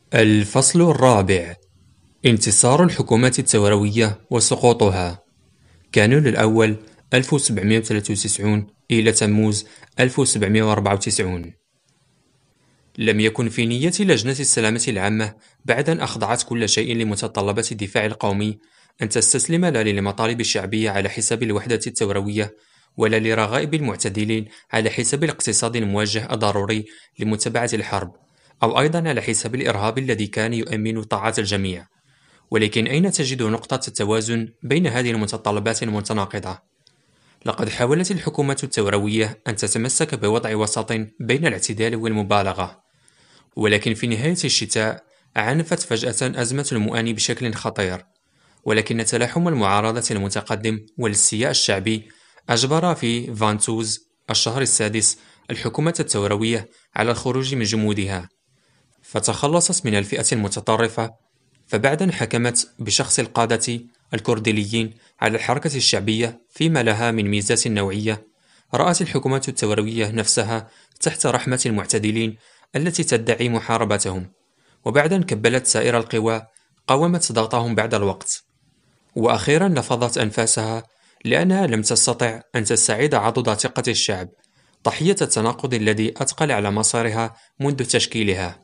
الفصل الرابع: انتصار الحكومات الثوروية وسقوطها. كانون الأول 1793 إلى تموز 1794. لم يكن في نية لجنة السلامة العامة بعد أن أخضعت كل شيء لمتطلبات الدفاع القومي أن تستسلم لا للمطالب الشعبية على حساب الوحدة الثوروية، ولا لرغائب المعتدلين على حساب الاقتصاد الموجه الضروري لمتابعة الحرب، أو أيضا على حساب الإرهاب الذي كان يؤمن طاعة الجميع. ولكن أين تجد نقطة التوازن بين هذه المتطلبات المتناقضة؟ لقد حاولت الحكومة الثوروية أن تتمسك بوضع وسط بين الاعتدال والمبالغة، ولكن في نهاية الشتاء عنفت فجأة أزمة المؤاني بشكل خطير. ولكن تلاحم المعارضة المتقدم والاستياء الشعبي أجبر في فانتوز الشهر السادس الحكومة الثوروية على الخروج من جمودها، فتخلصت من الفئة المتطرفة. فبعد أن حكمت بشخص القادة الكرديليين على الحركة الشعبية فيما لها من ميزات نوعية، رأت الحكومة الثوروية نفسها تحت رحمة المعتدلين التي تدعي محاربتهم، وبعد أن كبلت سائر القوى قاومت ضغطهم بعد الوقت، وأخيرا نفضت أنفاسها لأنها لم تستطع أن تستعيد عضد ثقة الشعب، ضحية التناقض الذي أثقل على مصيرها منذ تشكيلها.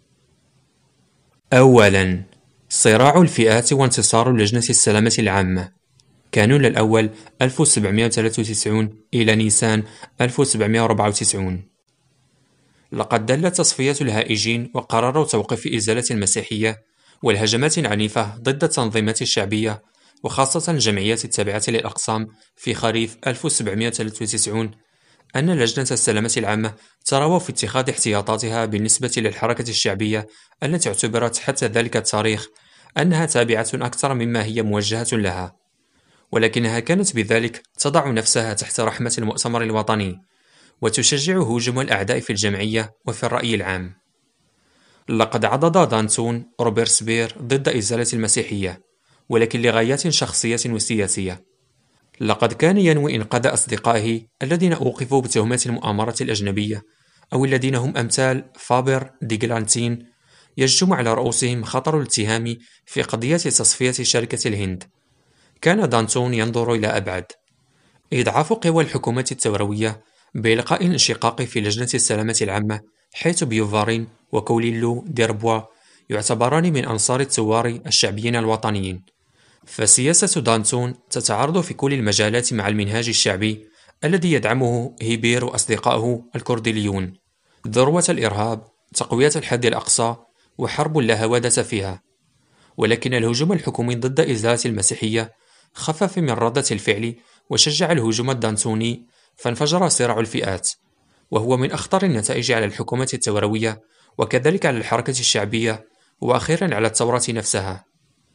أولاً، صراع الفئات وانتصار لجنة السلامة العامة. كانون الأول 1793 إلى نيسان 1794. لقد دلت تصفية الهائجين وقرروا توقيف إزالة المسيحية والهجمات العنيفة ضد التنظيمات الشعبية، وخاصة الجمعيات التابعة للأقسام في خريف 1793، أن لجنة السلامة العامة ترغب في اتخاذ احتياطاتها بالنسبة للحركة الشعبية التي اعتبرت حتى ذلك التاريخ أنها تابعة أكثر مما هي موجهة لها، ولكنها كانت بذلك تضع نفسها تحت رحمة المؤتمر الوطني وتشجع هجوم الأعداء في الجمعية وفي الرأي العام. لقد عضد دانتون روبرسبير ضد إزالة المسيحية، ولكن لغايات شخصية وسياسية. لقد كان ينوي إنقاذ أصدقائه الذين أوقفوا بتهمة المؤامرة الأجنبية، أو الذين هم أمثال فابر ديغلانتين، يجتم على رؤوسهم خطر الاتهام في قضية تصفية شركة الهند. كان دانتون ينظر إلى أبعد: إضعاف قوى الحكومة الثوروية بإلقاء الانشقاق في لجنة السلامة العامة، حيث بيوفارين وكوليلو ديربوا يعتبران من أنصار الثوار الشعبيين الوطنيين. فسياسة دانتون تتعارض في كل المجالات مع المنهاج الشعبي الذي يدعمه هيبير وأصدقائه الكرديليون: ذروة الإرهاب، تقوية الحد الأقصى، وحرب لا هوادة فيها. ولكن الهجوم الحكومي ضد إزالة المسيحية خفف من ردة الفعل وشجع الهجوم الدانتوني، فانفجر صراع الفئات، وهو من أخطر النتائج على الحكومة الثوروية وكذلك على الحركة الشعبية، وأخيرا على الثورة نفسها.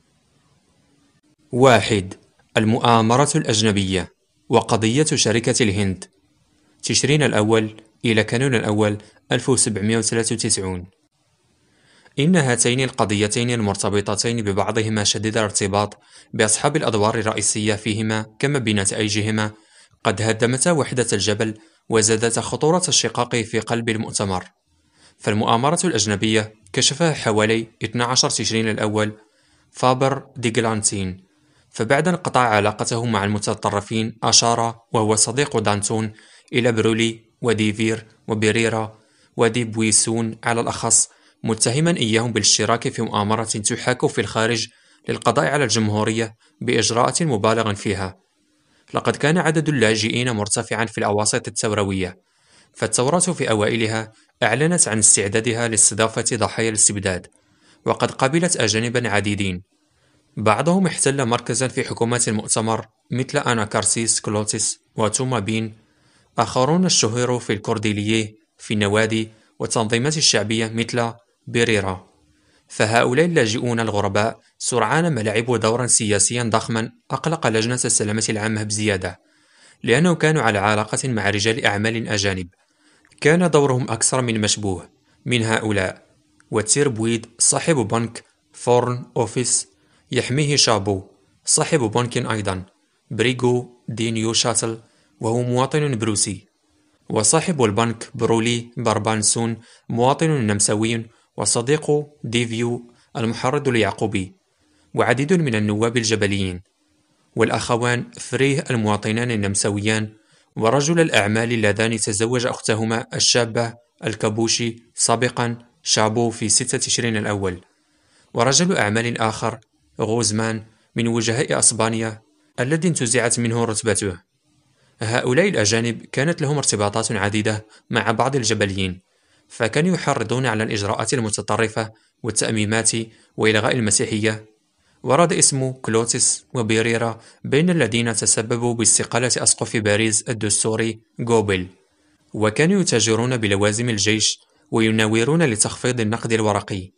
1. المؤامرة الأجنبية وقضية شركة الهند. تشرين الأول إلى كانون الأول 1793. إن هاتين القضيتين المرتبطتين ببعضهما شديد الارتباط بأصحاب الأدوار الرئيسية فيهما كما بنتائجهما قد هدمتا وحدة الجبل وزادتا خطورة الشقاق في قلب المؤتمر. فالمؤامرة الأجنبية كشفها حوالي 12 تشرين الأول فابر ديغلانتين، فبعد انقطاع علاقته مع المتطرفين أشار وهو صديق دانتون إلى برولي وديفير وبريرا ودي بويسون على الأخص، متهما إياهم بالاشتراك في مؤامرة تحاك في الخارج للقضاء على الجمهورية بإجراءات مبالغ فيها. لقد كان عدد اللاجئين مرتفعا في الأواسط الثوروية، فالثورة في أوائلها أعلنت عن استعدادها لاستضافة ضحايا الاستبداد، وقد قبلت أجانبا عديدين، بعضهم احتل مركزا في حكومة المؤتمر مثل أناكارسيس كلوتس وتوما بين. آخرون اشتهروا في الكورديلييه في النوادي والتنظيمات الشعبية مثل بيريرا. فهؤلاء اللاجئون الغرباء سرعان ما لعبوا دورا سياسيا ضخما أقلق لجنة السلامة العامة بزيادة، لأنهم كانوا على علاقة مع رجال أعمال أجانب كان دورهم أكثر من مشبوه. من هؤلاء وتير بويد صاحب بنك فورن أوفيس يحميه شابو صاحب بنك أيضا، بريغو دي نيو شاتل وهو مواطن بروسي، وصاحب البنك برولي باربانسون مواطن نمساوي وصديقه ديفيو المحرض اليعقوبي، وعديد من النواب الجبليين، والأخوان فريه المواطنان النمساويان، ورجل الأعمال اللذان تزوج أختهما الشابة الكابوشي سابقا شابو في 6 تشرين الأول، ورجل أعمال آخر غوزمان من وجهاء أسبانيا الذي انتزعت منه رتبته. هؤلاء الأجانب كانت لهم ارتباطات عديدة مع بعض الجبليين، فكانوا يحرضون على الإجراءات المتطرفة والتأميمات وإلغاء المسيحية. ورد اسم كلوتس وبيريرا بين الذين تسببوا باستقالة أسقف باريس الدستوري غوبل، وكانوا يتاجرون بلوازم الجيش ويناورون لتخفيض النقد الورقي.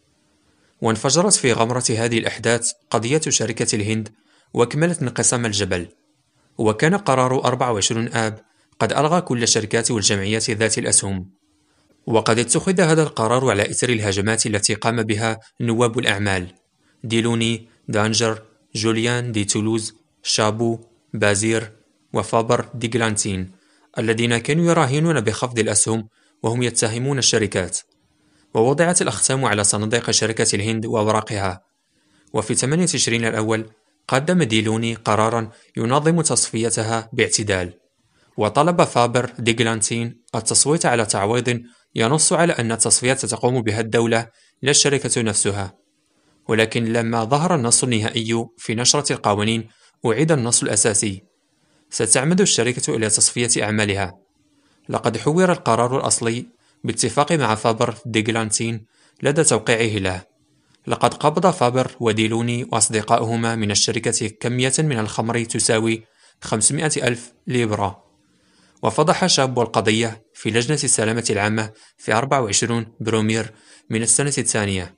وانفجرت في غمرة هذه الأحداث قضية شركة الهند واكملت انقسام الجبل، وكان قرار 24 آب قد ألغى كل الشركات والجمعيات ذات الأسهم. وقد اتخذ هذا القرار على إثر الهجمات التي قام بها نواب الأعمال ديلوني، دانجر، جوليان دي تولوز، شابو، بازير، وفابر دي جلانتين، الذين كانوا يراهنون بخفض الأسهم وهم يتهمون الشركات. ووضعت الأختام على صناديق شركة الهند وأوراقها. وفي 8 تشرين الأول قدم ديلوني قرارا ينظم تصفيتها باعتدال، وطلب فابر دي جلانتين التصويت على تعويض ينص على أن التصفيات تقوم بها الدولة لا الشركة نفسها. ولكن لما ظهر النص النهائي في نشرة القوانين أعيد النص الأساسي: ستعمد الشركة إلى تصفية أعمالها. لقد حوّر القرار الأصلي باتفاق مع فابر دي جلانتين لدى توقيعه له. لقد قبض فابر وديلوني وأصدقاؤهما من الشركة كمية من الخمر تساوي 500 ألف ليبرا. وفضح شاب القضية في لجنة السلامة العامة في 24 برومير من السنة الثانية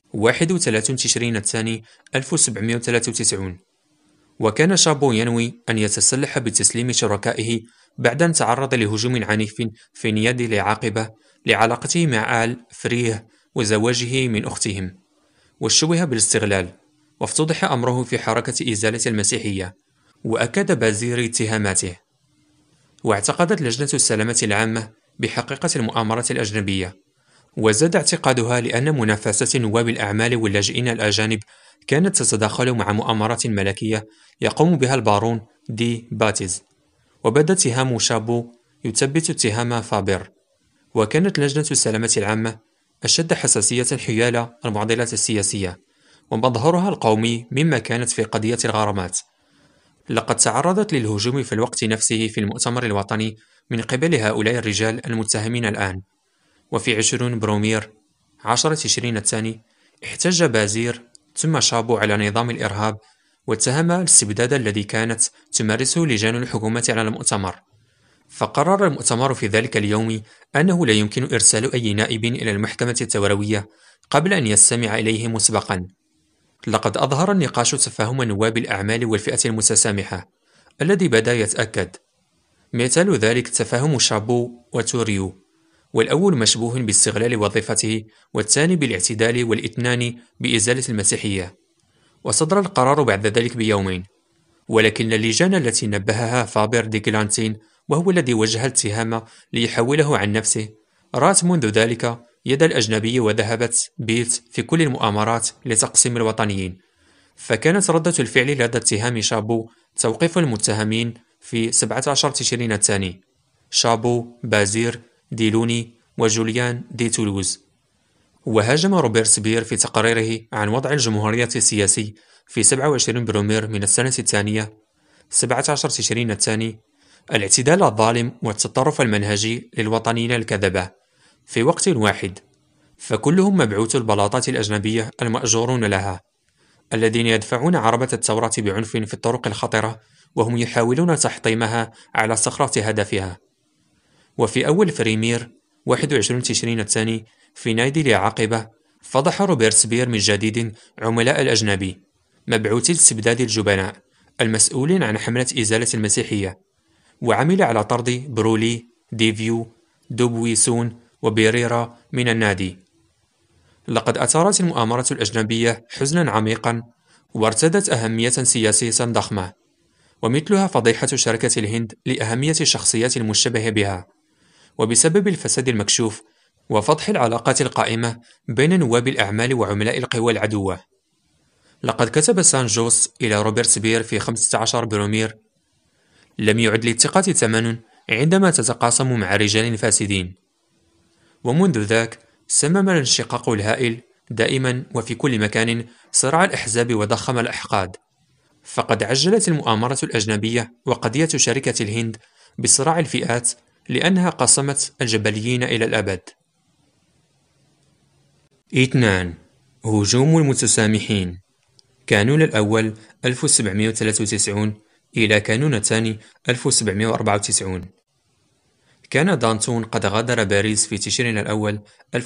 31 تشرين الثاني 1793. وكان شابو ينوي أن يتسلح بتسليم شركائه بعد أن تعرض لهجوم عنيف في نيادي العاقبة لعلاقته مع آل فريه وزواجه من أختهم، واشتبه بالاستغلال، وافتضح أمره في حركة إزالة المسيحية، وأكد بازير اتهاماته. واعتقدت لجنة السلامة العامة بحقيقة المؤامرة الأجنبية، وزاد اعتقادها لأن منافسة نواب الأعمال واللاجئين الأجانب كانت تتداخل مع مؤامرات ملكية يقوم بها البارون دي باتيز. وبدا اتهام شابو يثبت اتهام فابر. وكانت لجنة السلامة العامة أشد حساسية حيال المعضلات السياسية، ومظهرها القومي مما كانت في قضية الغرامات. لقد تعرضت للهجوم في الوقت نفسه في المؤتمر الوطني من قبل هؤلاء الرجال المتهمين الآن. وفي 20 برومير 10 تشرين الثاني احتج بازير ثم شابو على نظام الإرهاب، واتهم الاستبداد الذي كانت تمارسه لجان الحكومة على المؤتمر. فقرر المؤتمر في ذلك اليوم أنه لا يمكن إرسال أي نائب إلى المحكمة التوروية قبل أن يستمع إليه مسبقا. لقد أظهر النقاش تفاهم نواب الأعمال والفئة المتسامحة الذي بدا يتأكد. مثال ذلك تفاهم شابو وتوريو، والأول مشبوه باستغلال وظيفته، والثاني بالاعتدال، والاثنان بإزالة المسيحية. وصدر القرار بعد ذلك بيومين، ولكن اللجان التي نبهها فابر دي جلانتين، وهو الذي وجه الاتهام ليحوله عن نفسه، رأت منذ ذلك يد الأجنبي وذهبت بيت في كل المؤامرات لتقسيم الوطنيين. فكانت ردة الفعل لدى اتهام شابو توقيف المتهمين في 17 تشرين الثاني: شابو، بازير، ديلوني، وجوليان دي تولوز. وهاجم روبرتسبير في تقريره عن وضع الجمهورية السياسي في 27 برومير من السنة الثانية 17 تشرين الثاني الاعتدال الظالم والتطرف المنهجي للوطنيين الكذبة في وقت واحد، فكلهم مبعوث البلاطات الأجنبية المأجورون لها، الذين يدفعون عربة الثورة بعنف في الطرق الخطرة، وهم يحاولون تحطيمها على صخرة هدفها. وفي أول فريمير 21 تشرين الثاني في نادي العاقبة فضح روبرتسبير من جديد عملاء الأجنبي مبعوثي استبداد الجبناء المسؤولين عن حملة إزالة المسيحية، وعمل على طرد برولي، ديفيو، دوبويسون، وبيريرا من النادي. لقد أثارت المؤامرة الأجنبية حزنا عميقا، وارتدت أهمية سياسية ضخمة، ومثلها فضيحة شركة الهند لأهمية الشخصيات المشتبه بها. وبسبب الفساد المكشوف وفضح العلاقات القائمة بين نواب الأعمال وعملاء القوى العدوة. لقد كتب سان جوس إلى روبرتسبير في 15 برومير: لم يعد للثقة ثمن عندما تتقاسم مع رجال فاسدين. ومنذ ذاك سمم الانشقاق الهائل دائما وفي كل مكان صراع الأحزاب وضخم الأحقاد. فقد عجلت المؤامرة الأجنبية وقضية شركة الهند بصراع الفئات لأنها قسمت الجبليين إلى الأبد. 2. هجوم المتسامحين. كانون الأول 1793 إلى كانون الثاني 1794. كان دانتون قد غادر باريس في تشرين الأول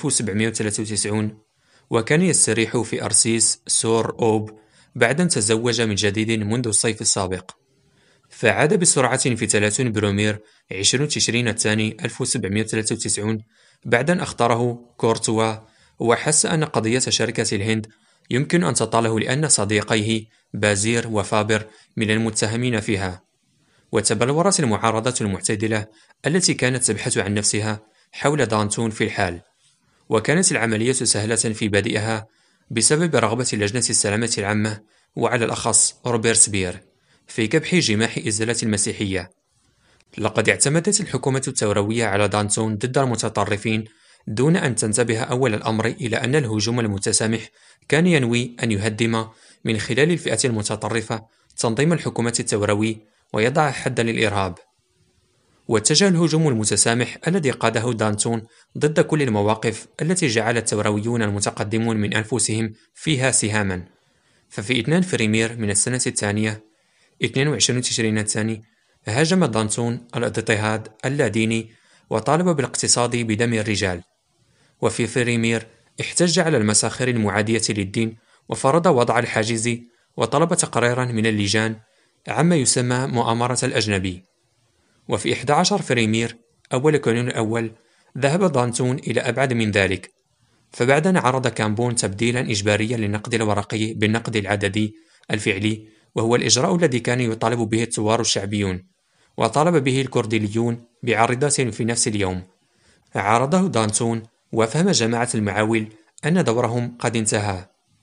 1793، وكان يستريح في أرسيس سور أوب بعد أن تزوج من جديد منذ الصيف السابق. فعاد بسرعة في 30 برومير 20 تشرين الثاني 1793 بعد أن اختاره كورتوا، وحس أن قضية شركة الهند يمكن أن تطاله لأن صديقيه بازير وفابر من المتهمين فيها. وتبلورت المعارضة المعتدلة التي كانت تبحث عن نفسها حول دانتون في الحال، وكانت العملية سهلة في بادئها بسبب رغبة لجنة السلامة العامة وعلى الأخص روبرتسبير في كبح جماح إزالة المسيحية. لقد اعتمدت الحكومة الثوروية على دانتون ضد المتطرفين دون أن تنتبه أول الأمر إلى أن الهجوم المتسامح كان ينوي أن يهدم من خلال الفئة المتطرفة تنظيم الحكومة الثوروي ويضع حدا للإرهاب. واتجه الهجوم المتسامح الذي قاده دانتون ضد كل المواقف التي جعل الثورويون المتقدمون من أنفسهم فيها سهاما. ففي 2 فريمير من السنة الثانية 22 تشرين الثاني هاجم دانتون الاضطهاد اللاديني وطالب بالاقتصاد بدم الرجال. وفي فريمير احتج على المساخر المعادية للدين وفرض وضع الحاجز وطلب تقريرا من اللجان عما يسمى مؤامرة الأجنبي. وفي 11 فريمير أول كانون الأول ذهب دانتون إلى أبعد من ذلك، فبعد أن عرض كامبون تبديلا إجباريا للنقد الورقي بالنقد العددي الفعلي، وهو الإجراء الذي كان يطالب به الثوار الشعبيون وطالب به الكورديليون بعارضة في نفس اليوم، عارضه دانتون وفهم جماعة المعاول أن دورهم قد انتهى.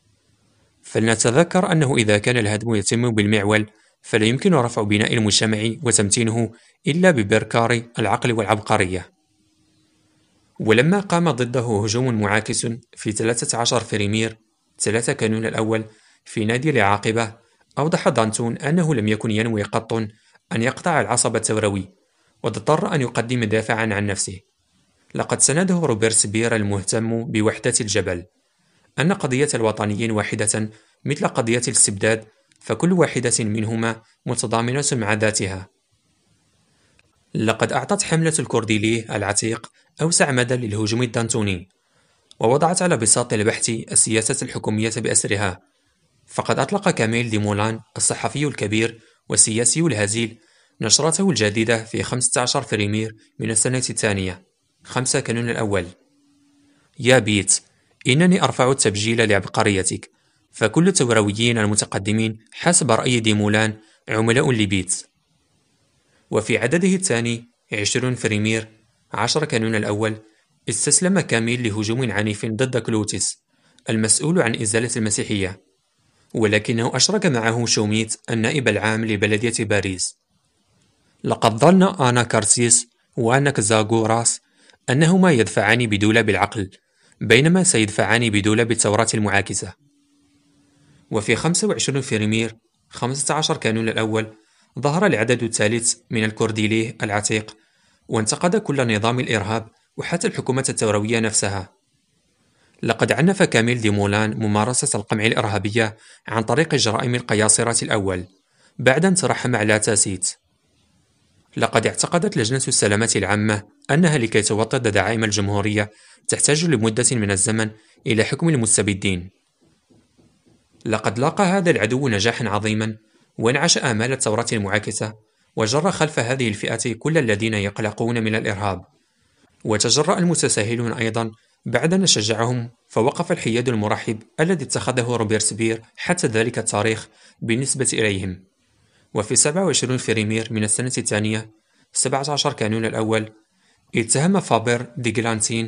فلنتذكر أنه إذا كان الهدم يتم بالمعول فلا يمكن رفع بناء المجتمع وتمتينه إلا ببركار العقل والعبقرية. ولما قام ضده هجوم معاكس في 13 فريمير 3 كانون الأول في نادي العاقبة، أوضح دانتون أنه لم يكن ينوي قط أن يقطع العصب الثوروي، واضطر أن يقدم دافعا عن نفسه. لقد سنده روبرتسبير المهتم بوحدة الجبل أن قضية الوطنيين واحدة مثل قضية الاستبداد، فكل واحدة منهما متضامنة مع ذاتها. لقد أعطت حملة الكورديليه العتيق أوسع مدى للهجوم الدانتوني، ووضعت على بساط البحث السياسة الحكومية بأسرها. فقد أطلق كاميل ديمولان الصحفي الكبير والسياسي الهزيل نشرته الجديدة في 15 فريمير من السنة الثانية 5 كانون الأول: يا بيت، إنني أرفع التبجيل لعبقريتك، فكل الثورويين المتقدمين حسب رأي ديمولان عملاء لبيت. وفي عدده الثاني 20 فريمير 10 كانون الأول استسلم كاميل لهجوم عنيف ضد كلوتيس المسؤول عن إزالة المسيحية، ولكنه أشرك معه شوميت النائب العام لبلدية باريس. لقد ظن آنا كارسيس وأنكزاغوراس أنهما يدفعان بدولاب العقل، بينما سيدفعان بدولاب الثورات المعاكسة. وفي 25 فريمير 15 كانون الأول ظهر العدد الثالث من الكورديليه العتيق وانتقد كل نظام الإرهاب وحتى الحكومة الثوروية نفسها. لقد عنف كاميل ديمولان ممارسة القمع الإرهابية عن طريق جرائم القياصرة الأول بعد أن ترحم على تاسيت. لقد اعتقدت لجنة السلامة العامة أنها لكي توطد دعائم الجمهورية تحتاج لمدة من الزمن إلى حكم المستبدين. لقد لاقى هذا العدو نجاحا عظيما وانعش آمال الثورات المعاكسة، وجر خلف هذه الفئة كل الذين يقلقون من الإرهاب. وتجرأ المتساهلون أيضا بعد أن شجعهم، فوقف الحياد المرحب الذي اتخذه روبرتسبير حتى ذلك التاريخ بالنسبة إليهم. وفي 27 فريمير من السنة الثانية 17 كانون الأول اتهم فابر دي جلانتين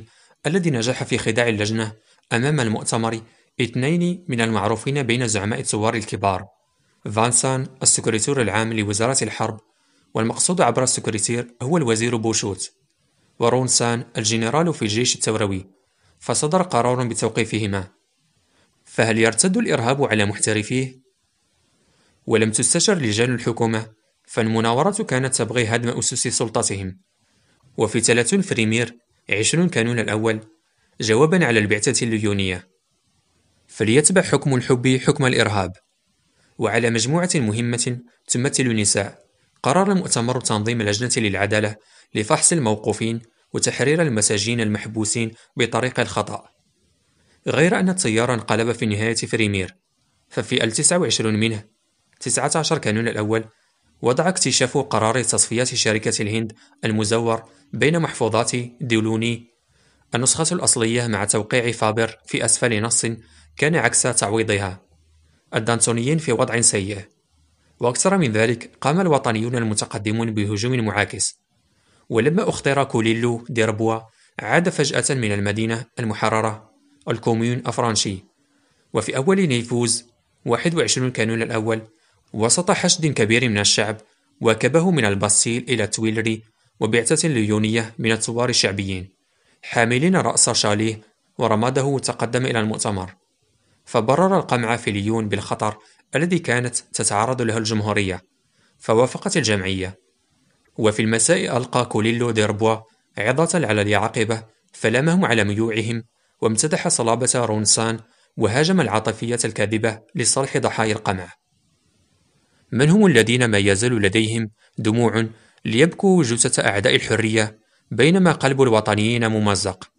الذي نجح في خداع اللجنة أمام المؤتمر اثنين من المعروفين بين زعماء الثوار الكبار، فانسان السكرتير العام لوزارة الحرب، والمقصود عبر السكرتير هو الوزير بوشوت، ورونسان الجنرال في الجيش الثوروي، فصدر قرار بتوقيفهما. فهل يرتد الإرهاب على محترفيه؟ ولم تستشر لجان الحكومة، فالمناورة كانت تبغي هدم أسس سلطتهم. وفي 30 فريمير 20 كانون الأول، جوابا على البعثة الليونية: فليتبع حكم الحب حكم الإرهاب. وعلى مجموعة مهمة تمثل النساء، قرر المؤتمر تنظيم لجنة للعدالة لفحص الموقوفين وتحرير المساجين المحبوسين بطريق الخطأ. غير أن التيار انقلب في نهاية فريمير، ففي 29 منه 19 كانون الأول وضع اكتشاف قرار تصفيات شركة الهند المزور بين محفوظات ديلوني النسخة الأصلية مع توقيع فابر في أسفل نص كان عكس تعويضها، الدانتونيين في وضع سيء. وأكثر من ذلك، قام الوطنيون المتقدمون بهجوم معاكس، ولما اختير كوليلو ديربوا عاد فجأة من المدينة المحررة الكوميون أفرانشي. وفي أول نيفوز 21 كانون الأول، وسط حشد كبير من الشعب، واكبه من الباستيل إلى التويلري وبعثة ليونية من الثوار الشعبيين حاملين رأس شاليه ورماده، تقدم إلى المؤتمر، فبرر القمع في ليون بالخطر الذي كانت تتعرض له الجمهورية، فوافقت الجمعية. وفي المساء ألقى كوليلو ديربوا عظة على اليعاقبة، فلامهم على ميوعهم، وامتدح صلابة رونسان، وهاجم العاطفية الكاذبة لصالح ضحايا القمع. من هم الذين ما يزال لديهم دموع ليبكوا جثة أعداء الحرية بينما قلب الوطنيين ممزق؟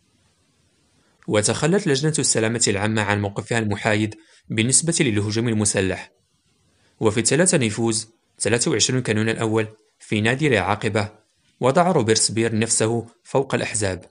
وتخلت لجنة السلامة العامة عن موقفها المحايد بالنسبة للهجوم المسلح. وفي 3 نيفوز 23 كانون الأول، في نادي العاقبة، وضع روبرسبير نفسه فوق الأحزاب.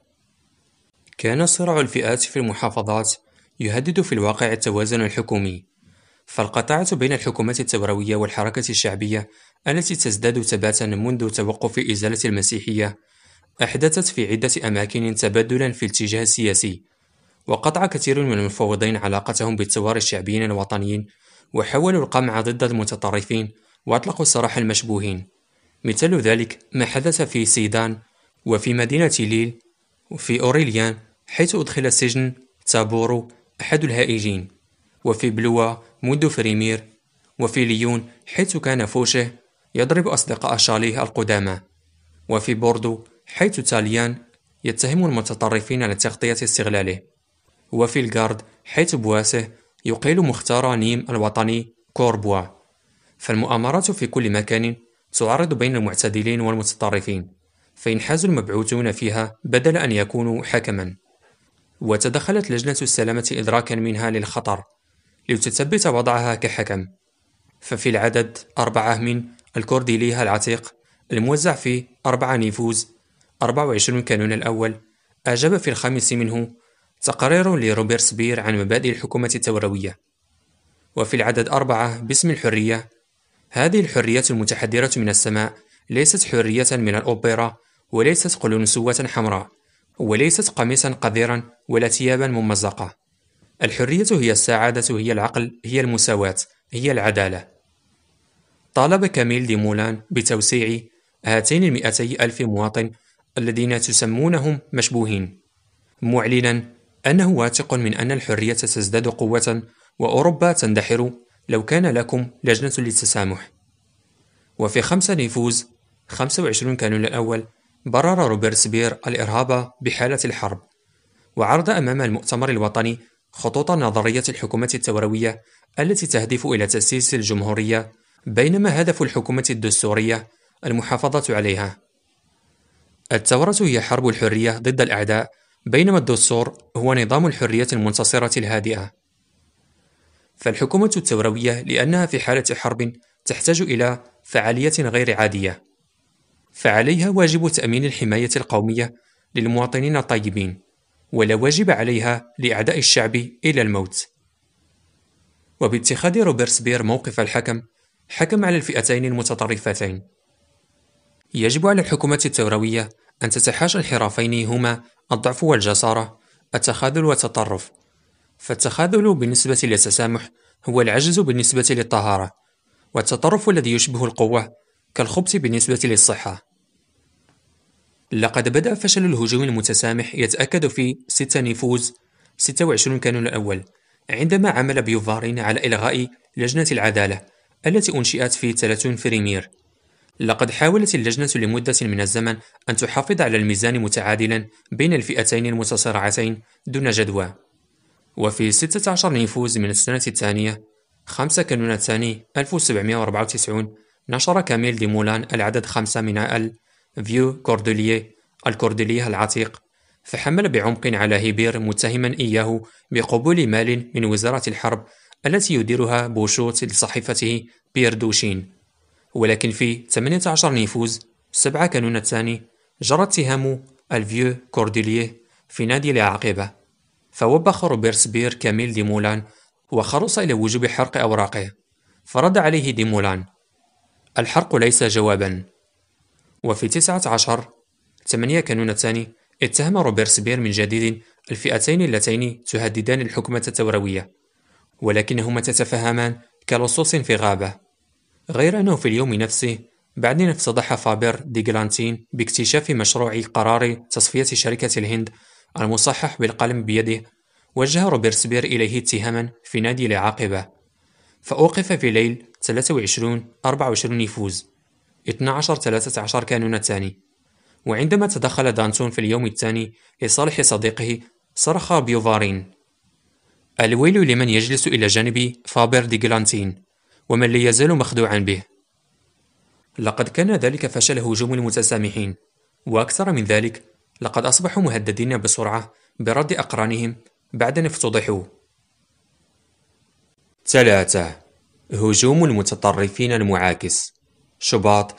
كان صراع الفئات في المحافظات يهدد في الواقع التوازن الحكومي، فالقطاعة بين الحكومات الثوروية والحركة الشعبية التي تزداد ثباتا منذ توقف إزالة المسيحية أحدثت في عدة أماكن تبادلا في الاتجاه السياسي، وقطع كثير من المفوضين علاقتهم بالثوار الشعبيين الوطنيين، وحولوا القمع ضد المتطرفين وأطلقوا سراح المشبوهين. مثال ذلك ما حدث في سيدان، وفي مدينة ليل، وفي أوريليان حيث أدخل السجن تابورو أحد الهائجين، وفي بلوا منذ فريمير، وفي ليون حيث كان فوشه يضرب أصدقاء شاليه القدامى، وفي بوردو حيث تاليان يتهم المتطرفين على تغطية استغلاله، وفي الغارد حيث بواسه يقيل مختار نيم الوطني كوربوا. فالمؤامرات في كل مكان تعرض بين المعتدلين والمتطرفين، فينحاز المبعوثون فيها بدل أن يكونوا حكما. وتدخلت لجنة السلامة إدراكا منها للخطر لتثبت وضعها كحكم، ففي العدد 4 من الكورديليها العتيق الموزع في 4 نيفوز 24 كانون الأول، أعجب في الخامس منه تقرير لروبرسبير عن مبادئ الحكومة الثوروية. وفي العدد 4 باسم الحرية: هذه الحرية المتحدرة من السماء ليست حرية من الأوبرا، وليست قلنسوة حمراء، وليست قميصا قذرا ولا ثيابا ممزقة. الحرية هي السعادة، هي العقل، هي المساواة، هي العدالة. طالب كاميل دي مولان بتوسيع هاتين 200,000 مواطن الذين تسمونهم مشبوهين، معلنا أنه واثق من أن الحرية تزداد قوة وأوروبا تندحر لو كان لكم لجنة للتسامح. وفي 5 نيفوز 25 كانون الأول، برر روبرسبير الإرهاب بحالة الحرب، وعرض أمام المؤتمر الوطني خطوط نظرية الحكومة الثوروية التي تهدف إلى تأسيس الجمهورية، بينما هدف الحكومة الدستورية المحافظة عليها. الثورة هي حرب الحرية ضد الأعداء، بينما الدستور هو نظام الحرية المنتصرة الهادئة. فالحكومة الثوروية لأنها في حالة حرب تحتاج إلى فعالية غير عادية، فعليها واجب تأمين الحماية القومية للمواطنين الطيبين، ولا واجب عليها لأعداء الشعب إلى الموت. وباتخاذ روبرسبير موقف الحكم، حكم على الفئتين المتطرفتين. يجب على الحكومة الثوروية أن تتحاشى انحرافين هما الضعف والجسارة، التخاذل والتطرف. فالتخاذل بالنسبة للتسامح هو العجز بالنسبة للطهارة، والتطرف الذي يشبه القوة كالخبث بالنسبة للصحة. لقد بدأ فشل الهجوم المتسامح يتأكد في 6 نيفوز 26 كانون الأول، عندما عمل بيوفارين على إلغاء لجنة العدالة التي أنشئت في 30 فريمير. لقد حاولت اللجنة لمدة من الزمن أن تحافظ على الميزان متعادلا بين الفئتين المتصارعتين دون جدوى. وفي 16 نيفوز من السنة الثانية 5 كانون الثاني 1794 نشر كاميل دي مولان العدد 5 من الفيو كورديليه الكورديليه العتيق، فحمل بعمق على هيبير متهما إياه بقبول مال من وزارة الحرب التي يديرها بوشوت لصحيفته بير دوشين. ولكن في 18 نيفوز 7 كانون الثاني جرى اتهام الفيو كورديليه في نادي العاقبة، فوبخ روبرسبير كاميل دي مولان وخرص إلى وجوب حرق أوراقه، فرد عليه دي مولان: الحرق ليس جوابا. وفي 19 8 كانون الثاني اتهم روبرسبير من جديد الفئتين اللتين تهددان الحكومة الثوروية، ولكنهما تتفاهمان كلصوص في غابة. غير أنه في اليوم نفسه، بعد أن افتضح فابر دي غلانتين باكتشاف مشروع قرار تصفية شركة الهند المصحح بالقلم بيده، وجه روبرسبير إليه اتهاما في نادي العاقبة، فأوقف في ليل 23 نيفوز 13 كانون الثاني. وعندما تدخل دانتون في اليوم الثاني لصالح صديقه، صرخ بيوفارين: الويل لمن يجلس إلى جانب فابر دي غلانتين ومن لا يزال مخدوعا به. لقد كان ذلك فشل هجوم المتسامحين، وأكثر من ذلك، لقد أصبحوا مهددين بسرعة برد أقرانهم بعد أن افتضحوا. 3. هجوم المتطرفين المعاكس، شباط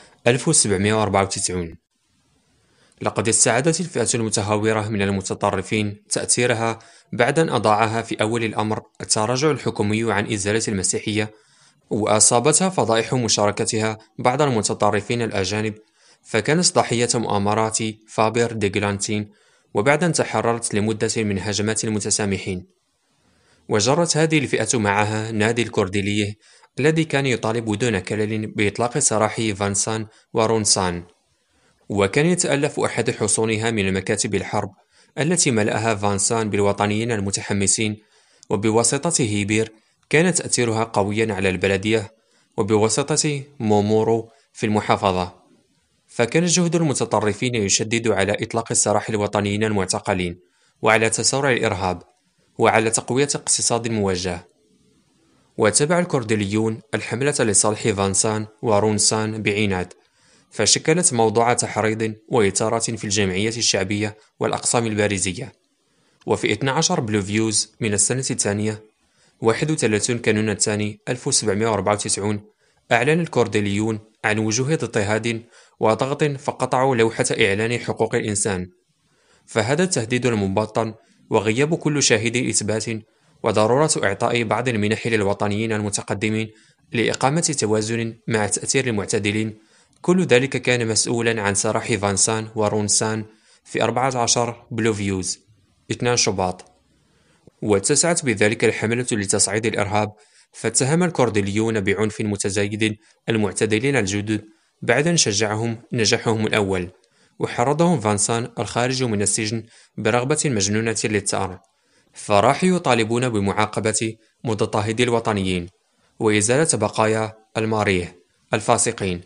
1794. لقد استعادت الفئة المتهورة من المتطرفين تأثيرها بعد أن أضاعها في أول الأمر التراجع الحكومي عن إزالة المسيحية، وأصابتها فضائح مشاركتها بعض المتطرفين الأجانب، فكانت ضحية مؤامرات فابر دي غلانتين، وبعد أن تحررت لمدة من هجمات المتسامحين. وجرت هذه الفئة معها نادي الكورديليه الذي كان يطالب دون كلل بإطلاق سراح فانسان ورونسان، وكان يتألف أحد حصونها من مكاتب الحرب التي ملأها فانسان بالوطنيين المتحمسين، وبواسطة هيبير كان تأثيرها قويا على البلدية، وبواسطة مومورو في المحافظة. فكان جهد المتطرفين يشدد على إطلاق السراح الوطنيين المعتقلين، وعلى تسارع الإرهاب، وعلى تقوية اقتصاد موجه. وتبع الكورديليون الحملة لصالح فانسان ورونسان بعناد، فشكلت موضوع تحريض وإثارة في الجمعية الشعبية والأقسام البارزية. وفي 12 بلوفيوز من السنة الثانية 31 كانون الثاني 1794 أعلن الكورديليون عن وجوه اضطهاد وضغط، فقطعوا لوحة إعلان حقوق الإنسان. فهذا التهديد المبطن وغياب كل شاهد إثبات، وضرورة إعطاء بعض المنح للوطنيين المتقدمين لإقامة توازن مع تأثير المعتدلين، كل ذلك كان مسؤولا عن سراح فانسان ورونسان في 14 بلوفيوز 2 شباط. واتسعت بذلك الحملة لتصعيد الإرهاب، فاتهم الكورديليون بعنف متزايد المعتدلين الجدد بعد أن شجعهم نجاحهم الأول، وحرضهم فانسان الخارج من السجن برغبة مجنونة للثأر، فراحوا يطالبون بمعاقبة مضطهدي الوطنيين وإزالة بقايا الماريه الفاسقين.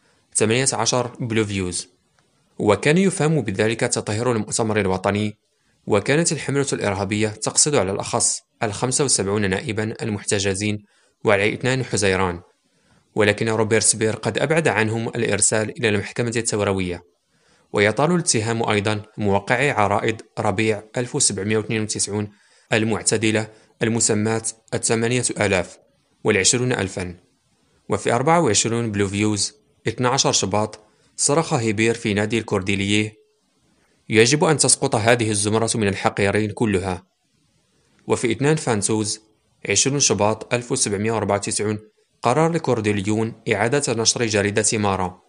18 بلوفيوز. وكان يفهم بذلك تطهير المؤتمر الوطني، وكانت الحملة الإرهابية تقصد على الأخص 75 نائبا المحتجزين وعلى 2 حزيران، ولكن روبرسبير قد أبعد عنهم الإرسال إلى المحكمة الثوروية. ويطال الاتهام أيضا موقعي عرائض ربيع 1792 المعتدلة المسماة 8000 و20,000. وفي 24 بلوفيوز 12 شباط صرخ هيبير في نادي الكورديليه: يجب أن تسقط هذه الزمرة من الحقيرين كلها. وفي 2 فانتوز 20 شباط 1794 قرر الكورديليون إعادة نشر جريدة مارا،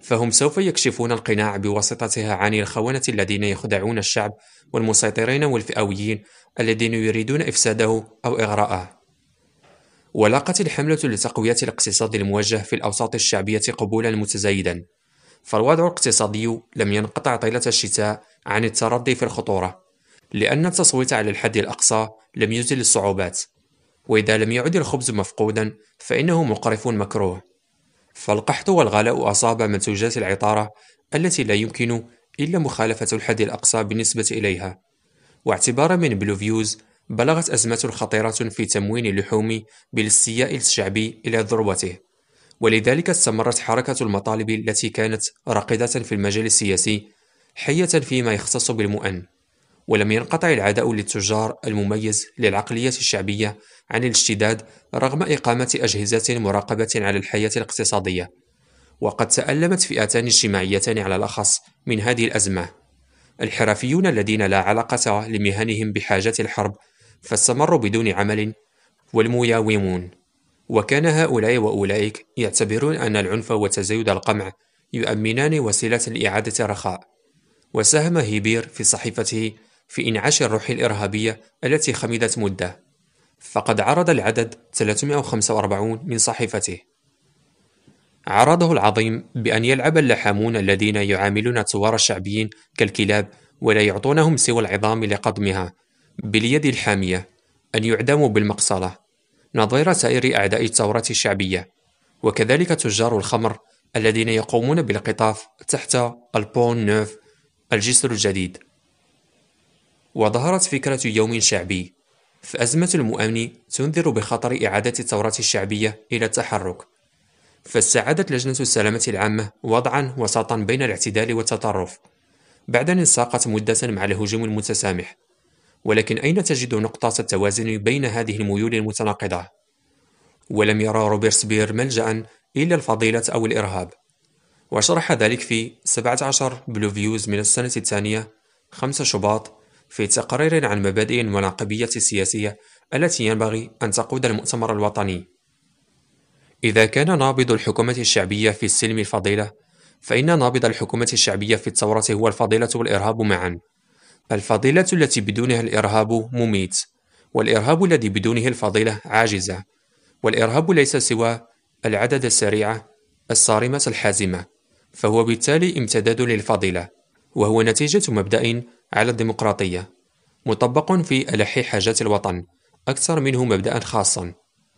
فهم سوف يكشفون القناع بواسطتها عن الخونة الذين يخدعون الشعب والمسيطرين والفئويين الذين يريدون إفساده أو إغراءه. ولاقت الحملة لتقوية الاقتصاد الموجه في الأوساط الشعبية قبولا متزايدا، فالوضع الاقتصادي لم ينقطع طيلة الشتاء عن التردي في الخطورة، لأن التصويت على الحد الأقصى لم يزل الصعوبات، وإذا لم يعد الخبز مفقودا فإنه مقرف مكروه. فالقحط والغلاء أصاب منتوجات العطارة التي لا يمكن إلا مخالفة الحد الأقصى بالنسبة إليها. واعتبارا من بلوفيوز، بلغت أزمة خطيرة في تموين اللحوم بالاستياء الشعبي إلى ذروته، ولذلك استمرت حركة المطالب التي كانت راقدة في المجال السياسي حية فيما يختص بالمؤن، ولم ينقطع العداء للتجار المميز للعقلية الشعبية عن الاشتداد رغم إقامة أجهزة مراقبة على الحياة الاقتصادية. وقد تألمت فئتان اجتماعيتان على الأخص من هذه الأزمة: الحرفيون الذين لا علاقة لمهنهم بحاجات الحرب فاستمروا بدون عمل، والمياومون. وكان هؤلاء وأولئك يعتبرون أن العنف وتزايد القمع يؤمنان وسيلة لإعادة الرخاء. وساهم هيبير في صحيفته في إنعاش الروح الإرهابية التي خمدت مدة، فقد عرض العدد 345 من صحيفته. عرضه العظيم بأن يلعب اللحامون الذين يعاملون الثوار الشعبيين كالكلاب ولا يعطونهم سوى العظام لقضمها باليد الحامية أن يعدموا بالمقصلة نظير سائر أعداء الثورة الشعبية، وكذلك تجار الخمر الذين يقومون بالقطاف تحت البون نوف الجسر الجديد. وظهرت فكرة يوم شعبي، فأزمة المؤمن تنذر بخطر إعادة الثورة الشعبية إلى التحرك. فاستعادت لجنة السلامة العامة وضعا وسطا بين الاعتدال والتطرف بعد أن انساقت مدة مع الهجوم المتسامح. ولكن أين تجد نقطة التوازن بين هذه الميول المتناقضة؟ ولم يرى روبرسبير ملجأ إلا الفضيلة أو الإرهاب، وشرح ذلك في 17 بلوفيوز من السنة الثانية 5 شباط في تقرير عن مبادئ المناقبية السياسية التي ينبغي أن تقود المؤتمر الوطني. إذا كان نابض الحكومة الشعبية في السلم الفضيلة، فإن نابض الحكومة الشعبية في الثورة هو الفضيلة والإرهاب معا. الفضيلة التي بدونها الإرهاب مميت، والإرهاب الذي بدونه الفضيلة عاجزة. والإرهاب ليس سوى العدد السريعة الصارمة الحازمة، فهو بالتالي امتداد للفضيلة، وهو نتيجة مبدأ على الديمقراطية مطبق في ألح حاجات الوطن أكثر منه مبدأ خاصا.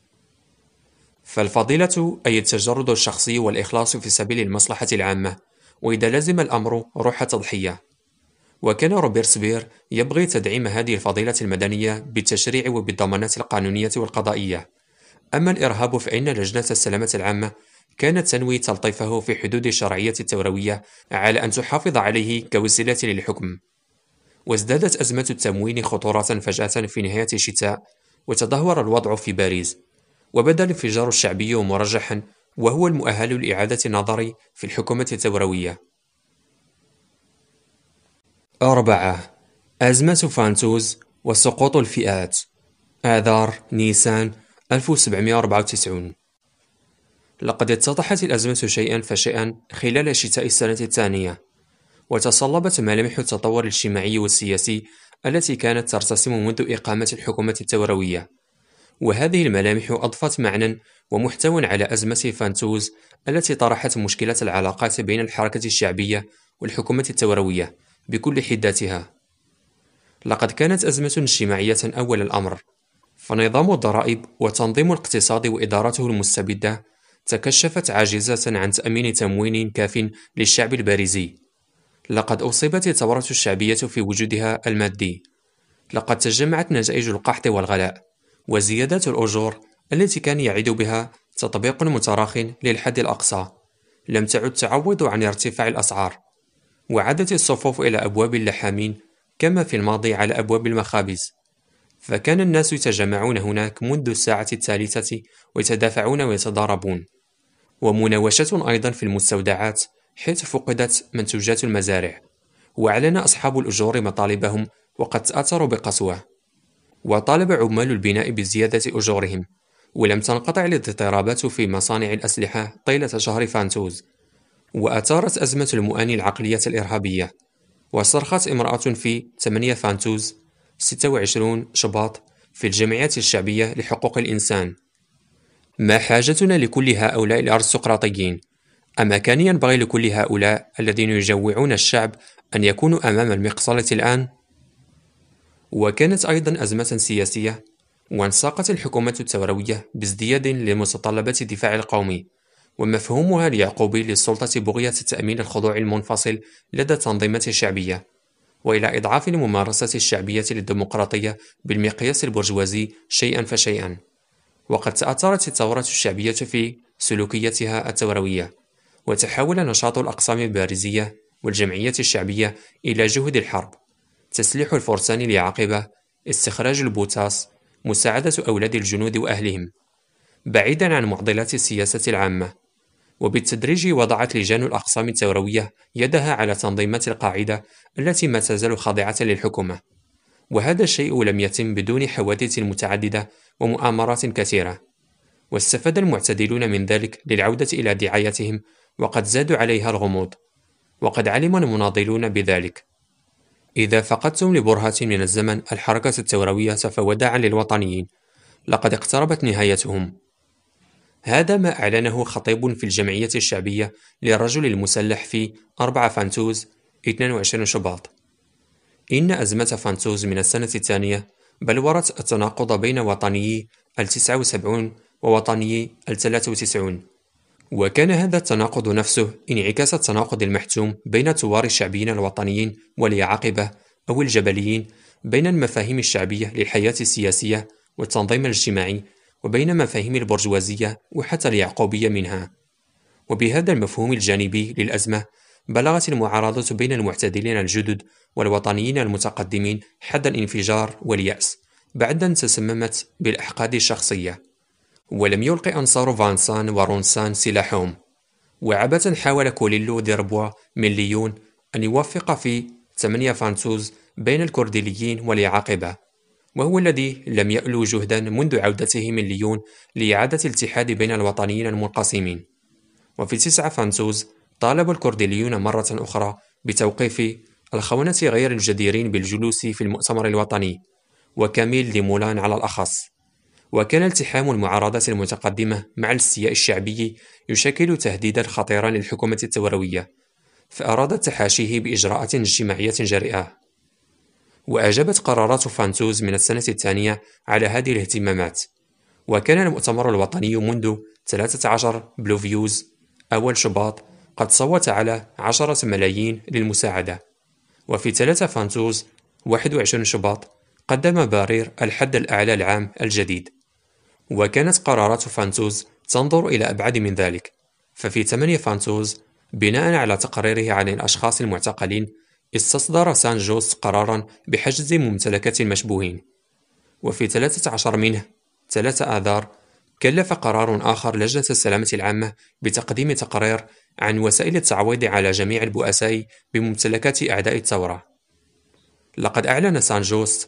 فالفضيلة أي التجرد الشخصي والإخلاص في سبيل المصلحة العامة، وإذا لزم الأمر روح التضحية. وكان روبرسبير يبغي تدعيم هذه الفضيلة المدنية بالتشريع وبالضمانات القانونية والقضائية. أما الإرهاب فإن لجنة السلامة العامة كانت تنوي تلطيفه في حدود الشرعية التوروية على أن تحافظ عليه كوسيلة للحكم. وازدادت أزمة التموين خطورة فجأة في نهاية الشتاء، وتدهور الوضع في باريس، وبدا الانفجار الشعبي مرجحا، وهو المؤهل لإعادة النظر في الحكومة التوروية. 4. أزمة فانتوز وسقوط الفئات، آذار نيسان 1794. لقد اتضحت الأزمة شيئا فشيئا خلال شتاء السنة الثانية، وتصلبت ملامح التطور الاجتماعي والسياسي التي كانت ترتسم منذ إقامة الحكومة التوروية. وهذه الملامح أضفت معنى ومحتوى على أزمة فانتوز التي طرحت مشكلة العلاقات بين الحركة الشعبية والحكومة التوروية بكل حداتها. لقد كانت أزمة اجتماعية أول الأمر، فنظام الضرائب وتنظيم الاقتصاد وإدارته المستبدة تكشفت عاجزة عن تأمين تموين كاف للشعب الباريزي. لقد أصيبت الثورة الشعبية في وجودها المادي. لقد تجمعت نتائج القحط والغلاء وزيادات الأجور التي كان يعد بها تطبيق متراخٍ للحد الأقصى لم تعد تعوض عن ارتفاع الأسعار، وعادت الصفوف إلى أبواب اللحامين كما في الماضي على أبواب المخابز، فكان الناس يتجمعون هناك منذ الساعة الثالثة ويتدافعون ويتضاربون. ومناوشة أيضا في المستودعات حيث فقدت منتوجات المزارع، وأعلن أصحاب الأجور مطالبهم وقد تأثروا بقسوة. وطالب عمال البناء بزيادة أجورهم، ولم تنقطع الاضطرابات في مصانع الأسلحة طيلة شهر فانتوز. وأثارت أزمة المؤاني العقلية الإرهابية، وصرخت امرأة في 8 فانتوز 26 شباط في الجمعية الشعبية لحقوق الإنسان: ما حاجتنا لكل هؤلاء الأرستقراطيين؟ أما كان ينبغي لكل هؤلاء الذين يجوعون الشعب أن يكونوا أمام المقصلة الآن؟ وكانت أيضا أزمة سياسية، وانساقت الحكومة الثوروية بازدياد لمتطلبات الدفاع القومي، ومفهومها اليعقوبي للسلطة بغية تأمين الخضوع المنفصل لدى التنظيمات الشعبية، وإلى إضعاف الممارسة الشعبية للديمقراطية بالمقياس البرجوازي شيئا فشيئا. وقد تأثرت الثورة الشعبية في سلوكياتها الثوروية، وتحول نشاط الأقسام البارزية والجمعيات الشعبية إلى جهد الحرب: تسليح الفرسان لعقبة، استخراج البوتاس، مساعدة أولاد الجنود وأهلهم، بعيدا عن معضلات السياسة العامة. وبالتدريج وضعت لجان الأقسام الثوروية يدها على تنظيمات القاعدة التي ما تزال خاضعة للحكومة، وهذا الشيء لم يتم بدون حوادث متعددة ومؤامرات كثيرة، واستفاد المعتدلون من ذلك للعودة إلى دعايتهم، وقد زادوا عليها الغموض، وقد علم المناضلون بذلك. إذا فقدتم لبرهة من الزمن الحركة الثوروية فوداعا للوطنيين، لقد اقتربت نهايتهم. هذا ما أعلنه خطيب في الجمعية الشعبية للرجل المسلح في 4 فانتوز 22 شباط: إن أزمة فانتوز من السنة الثانية بلورت التناقض بين وطنيي 79 ووطنيي 93، وكان هذا التناقض نفسه انعكاس التناقض المحتوم بين ثوار الشعبيين الوطنيين واليعاقبة أو الجبليين، بين المفاهيم الشعبية للحياة السياسية والتنظيم الاجتماعي، وبين مفاهيم البرجوازية وحتى اليعقوبية منها. وبهذا المفهوم الجانبي للأزمة بلغت المعارضة بين المعتدلين الجدد والوطنيين المتقدمين حد الانفجار واليأس، بعد أن تسممت بالأحقاد الشخصية. ولم يلق أنصار فانسان ورونسان سلاحهم، وعبثا حاول كوليلو ديربوا من ليون أن يوفق في 8 فانتوز بين الكرديليين واليعاقبة، وهو الذي لم يألو جهدا منذ عودته من ليون لإعادة الاتحاد بين الوطنيين المنقسمين. وفي 9 فانتوز طالب الكرديليون مرة أخرى بتوقيف الخونة غير الجديرين بالجلوس في المؤتمر الوطني، وكاميل ديمولان على الأخص. وكان التحام المعارضة المتقدمة مع الاستياء الشعبي يشكل تهديدا خطيرا للحكومة الثوروية، فأرادت تحاشيه بإجراءات اجتماعية جريئة. وأجابت قرارات فانتوز من السنة الثانية على هذه الاهتمامات، وكان المؤتمر الوطني منذ 13 بلوفيوز أول شباط قد صوت على 10 ملايين للمساعدة. وفي 3 فانتوز 21 شباط قدم بارير الحد الأعلى العام الجديد. وكانت قرارات فانتوز تنظر إلى أبعد من ذلك، ففي 8 فانتوز بناء على تقريره عن الأشخاص المعتقلين استصدر سان جوست قرارا بحجز ممتلكات المشبوهين. وفي 13 منه 3 آذار كلف قرار آخر لجنة السلامة العامة بتقديم تقرير عن وسائل التعويض على جميع البؤساء بممتلكات أعداء الثورة. لقد أعلن سان جوست: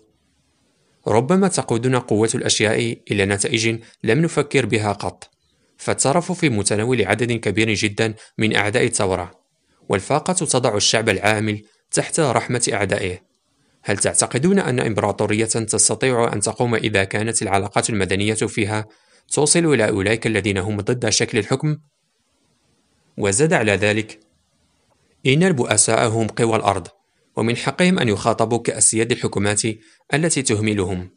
ربما تقودنا قوة الأشياء إلى نتائج لم نفكر بها قط، فالترف في متناول عدد كبير جدا من أعداء الثورة، والفاقة تضع الشعب العامل تحت رحمة أعدائه. هل تعتقدون أن إمبراطورية تستطيع أن تقوم إذا كانت العلاقات المدنية فيها توصل إلى أولئك الذين هم ضد شكل الحكم؟ وزاد على ذلك: إن البؤساء هم قوى الأرض، ومن حقهم أن يخاطبوا كأسياد الحكومات التي تهملهم.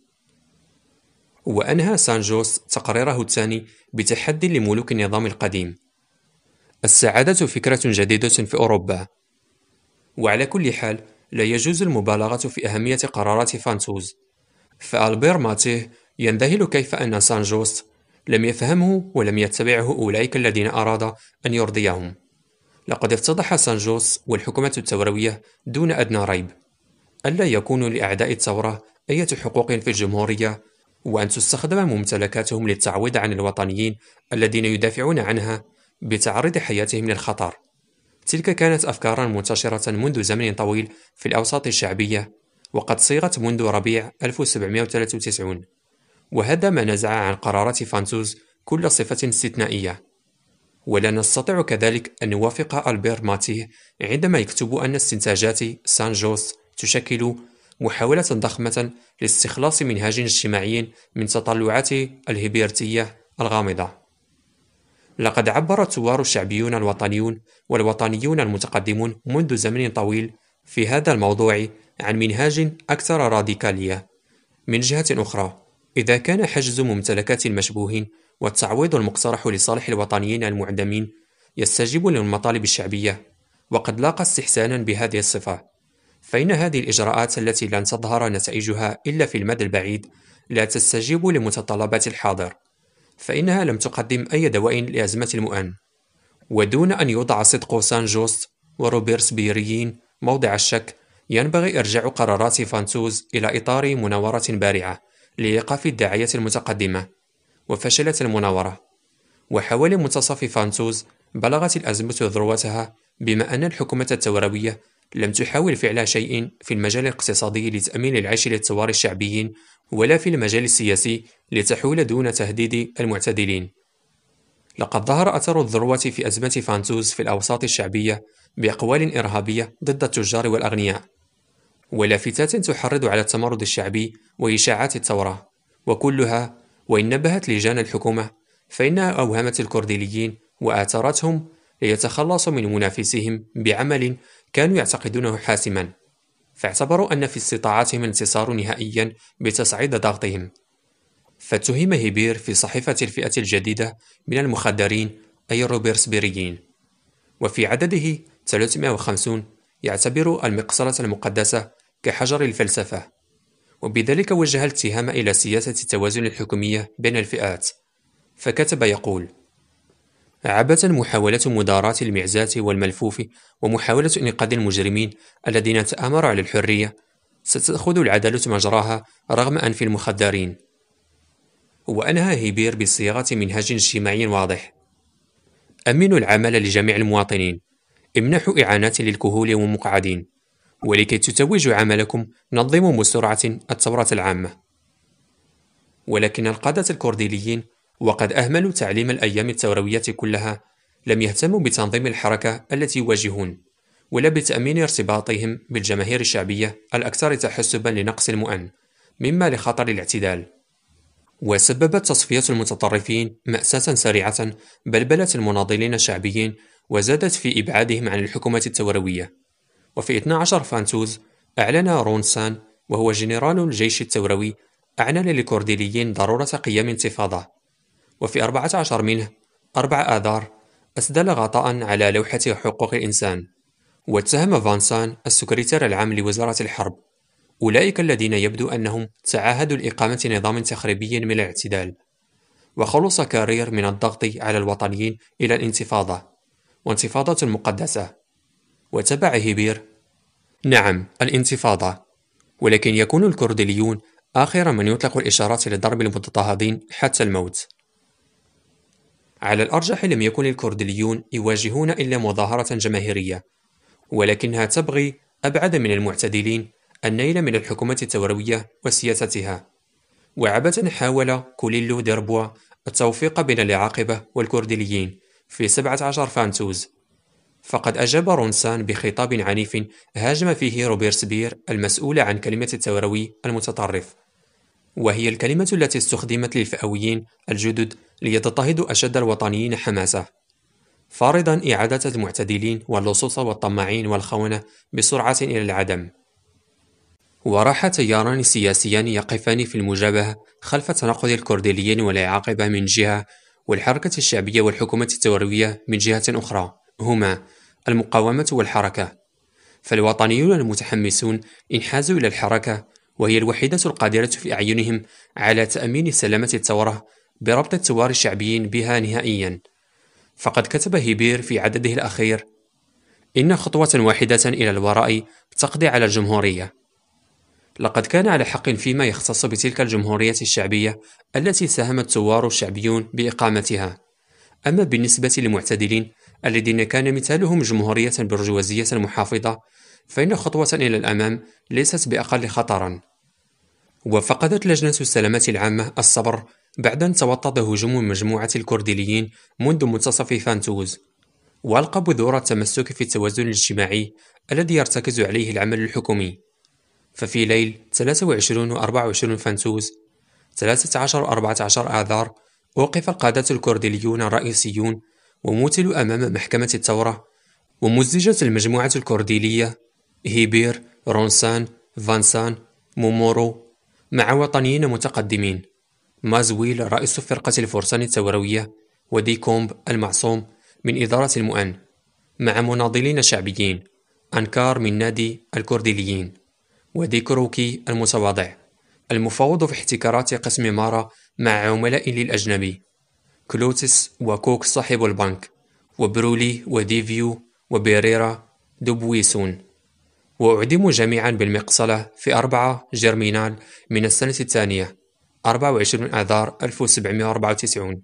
وأنهى سان جوست تقريره الثاني بتحدي لملوك النظام القديم: السعادة فكرة جديدة في أوروبا. وعلى كل حال لا يجوز المبالغة في أهمية قرارات فانتوز، فألبير ماتيه ينذهل كيف أن سان جوست لم يفهمه ولم يتبعه أولئك الذين أراد أن يرضيهم. لقد افتضح سان جوست والحكومة الثوروية دون أدنى ريب ألا يكون لأعداء الثورة أي حقوق في الجمهورية، وأن تستخدم ممتلكاتهم للتعويض عن الوطنيين الذين يدافعون عنها بتعريض حياتهم للخطر. تلك كانت أفكارا منتشرة منذ زمن طويل في الأوساط الشعبية، وقد صيغت منذ ربيع 1793، وهذا ما نزع عن قرارات فانتوز كل صفة استثنائية. ولا نستطيع كذلك أن نوافق ألبير ماتيه عندما يكتب أن استنتاجات سان جوست تشكل محاولة ضخمة لاستخلاص منهاج اجتماعي من تطلعات الهيبرتية الغامضة. لقد عبر الثوار الشعبيون الوطنيون والوطنيون المتقدمون منذ زمن طويل في هذا الموضوع عن منهاج أكثر راديكالية. من جهة أخرى، إذا كان حجز ممتلكات المشبوهين والتعويض المقترح لصالح الوطنيين المعدمين يستجيب للمطالب الشعبية وقد لاقى استحسانا بهذه الصفة، فإن هذه الإجراءات التي لن تظهر نتائجها إلا في المدى البعيد لا تستجيب لمتطلبات الحاضر، فإنها لم تقدم أي دواء لأزمة المؤن. ودون أن يوضع صدق سان جوست وروبيرسبيريين موضع الشك، ينبغي إرجاع قرارات فانتوز إلى إطار مناورة بارعة لإيقاف الدعاية المتقدمة. وفشلت المناورة، وحوالي منتصف فانتوز بلغت الأزمة ذروتها، بما أن الحكومة الثوروية لم تحاول فعل شيء في المجال الاقتصادي لتأمين العيش للثوار الشعبيين، ولا في المجال السياسي لتحول دون تهديد المعتدلين. لقد ظهر أثر الذروة في أزمة فانتوز في الأوساط الشعبية بأقوال إرهابية ضد التجار والأغنياء، ولافتات تحرض على التمرد الشعبي وإشاعات الثورة، وكلها وإن نبهت لجان الحكومة فإنها أوهمت الكرديليين وآثرتهم ليتخلصوا من منافسيهم بعمل كانوا يعتقدونه حاسما، فاعتبروا أن في استطاعتهم الانتصار نهائيا بتصعيد ضغطهم. فاتهم هيبير في صحيفة الفئة الجديدة من المخدرين أي الروبيرسبيريين، وفي عدده 350 يعتبر المقصلة المقدسة كحجر الفلسفة، وبذلك وجه الاتهام إلى سياسة التوازن الحكومية بين الفئات، فكتب يقول: عبثا محاولة مداراة المعزاة والملفوف ومحاولة إنقاذ المجرمين الذين تآمروا على الحرية، ستأخذ العدالة مجراها رغم أنف المخدرين. وأنهى هيبير بصياغة منهاج اجتماعي واضح: أمنوا العمل لجميع المواطنين، امنحوا إعانات للكهول والمقعدين، ولكي تتوجوا عملكم نظموا بسرعة الثورة العامة. ولكن القادة الكرديليين، وقد أهملوا تعليم الأيام الثوروية كلها، لم يهتموا بتنظيم الحركة التي يواجهون، ولا بتأمين ارتباطهم بالجماهير الشعبية الأكثر تحسبا لنقص المؤن مما لخطر الاعتدال. وسببت تصفية المتطرفين مأساة سريعة بلبلت المناضلين الشعبيين، وزادت في إبعادهم عن الحكومة الثوروية. وفي 12 فانتوز أعلن رونسان، وهو جنرال الجيش الثوروي، أعلن للكرديليين ضرورة قيام انتفاضة. وفي 14 منه 4 آذار أسدل غطاء على لوحة حقوق الإنسان، واتهم فانسان السكرتير العام لوزارة الحرب، أولئك الذين يبدو أنهم تعاهدوا لإقامة نظام تخريبي من الاعتدال. وخلص كارير من الضغط على الوطنيين إلى الانتفاضة، وانتفاضة مقدسة. وتبع هيبير: نعم، الانتفاضة، ولكن يكون الكرديليون آخر من يطلق الإشارات لضرب المتضاهلين حتى الموت. على الأرجح لم يكن الكرديليون يواجهون إلا مظاهرة جماهيرية، ولكنها تبغي أبعد من المعتدلين النيل من الحكومة الثوروية وسياستها. وعبثا حاول كوليلو ديربوا التوفيق بين العاقبة والكرديليين في 17 فانتوز، فقد أجاب رونسان بخطاب عنيف هاجم فيه روبيرسبير المسؤول عن كلمة الثوروي المتطرف، وهي الكلمة التي استخدمت للفئويين الجدد ليضطهدوا أشد الوطنيين حماسة، فارضا إعادة المعتدلين واللصوص والطماعين والخونة بسرعة إلى العدم. وراح تياران سياسيان يقفان في المجابهة خلف تناقض الكرديليين والعاقبة من جهة، والحركة الشعبية والحكومة الثوروية من جهة أخرى، هما المقاومة والحركة. فالوطنيون المتحمسون انحازوا إلى الحركة، وهي الوحيدة القادرة في أعينهم على تأمين سلامة الثورة بربط الثوار الشعبيين بها نهائيا. فقد كتب هيبير في عدده الأخير: إن خطوة واحدة إلى الوراء تقضي على الجمهورية. لقد كان على حق فيما يختص بتلك الجمهورية الشعبية التي ساهم الثوار الشعبيون بإقامتها. أما بالنسبة للمعتدلين الذين كان مثالهم جمهورية برجوازية محافظة، فإن خطوة إلى الأمام ليست بأقل خطرا. وفقدت لجنة السلامة العامة الصبر بعد أن توطد هجوم مجموعة الكرديليين منذ منتصف فانتوز، وألقى بذور التمسك في التوازن الاجتماعي الذي يرتكز عليه العمل الحكومي. ففي ليل 23 و 24 فانتوز 13 و 14 آذار أوقف القادة الكرديليون الرئيسيون وموتلوا أمام محكمة الثورة، ومزجت المجموعة الكرديلية هيبير، رونسان، فانسان، مومورو مع وطنيين متقدمين، مازويل رئيس فرقة الفرسان الثوروية، وديكومب المعصوم من إدارة المؤن، مع مناضلين شعبيين، أنكار من نادي الكرديليين، وديكروكي المتواضع المفوض في احتكارات قسم مارا مع عملاء للأجنبي، كلوتس وكوك صاحب البنك، وبرولي وديفيو وبيريرا دوبويسون، وأعدموا جميعا بالمقصلة في 4 جرمينال من السنة الثانية 24 آذار 1794.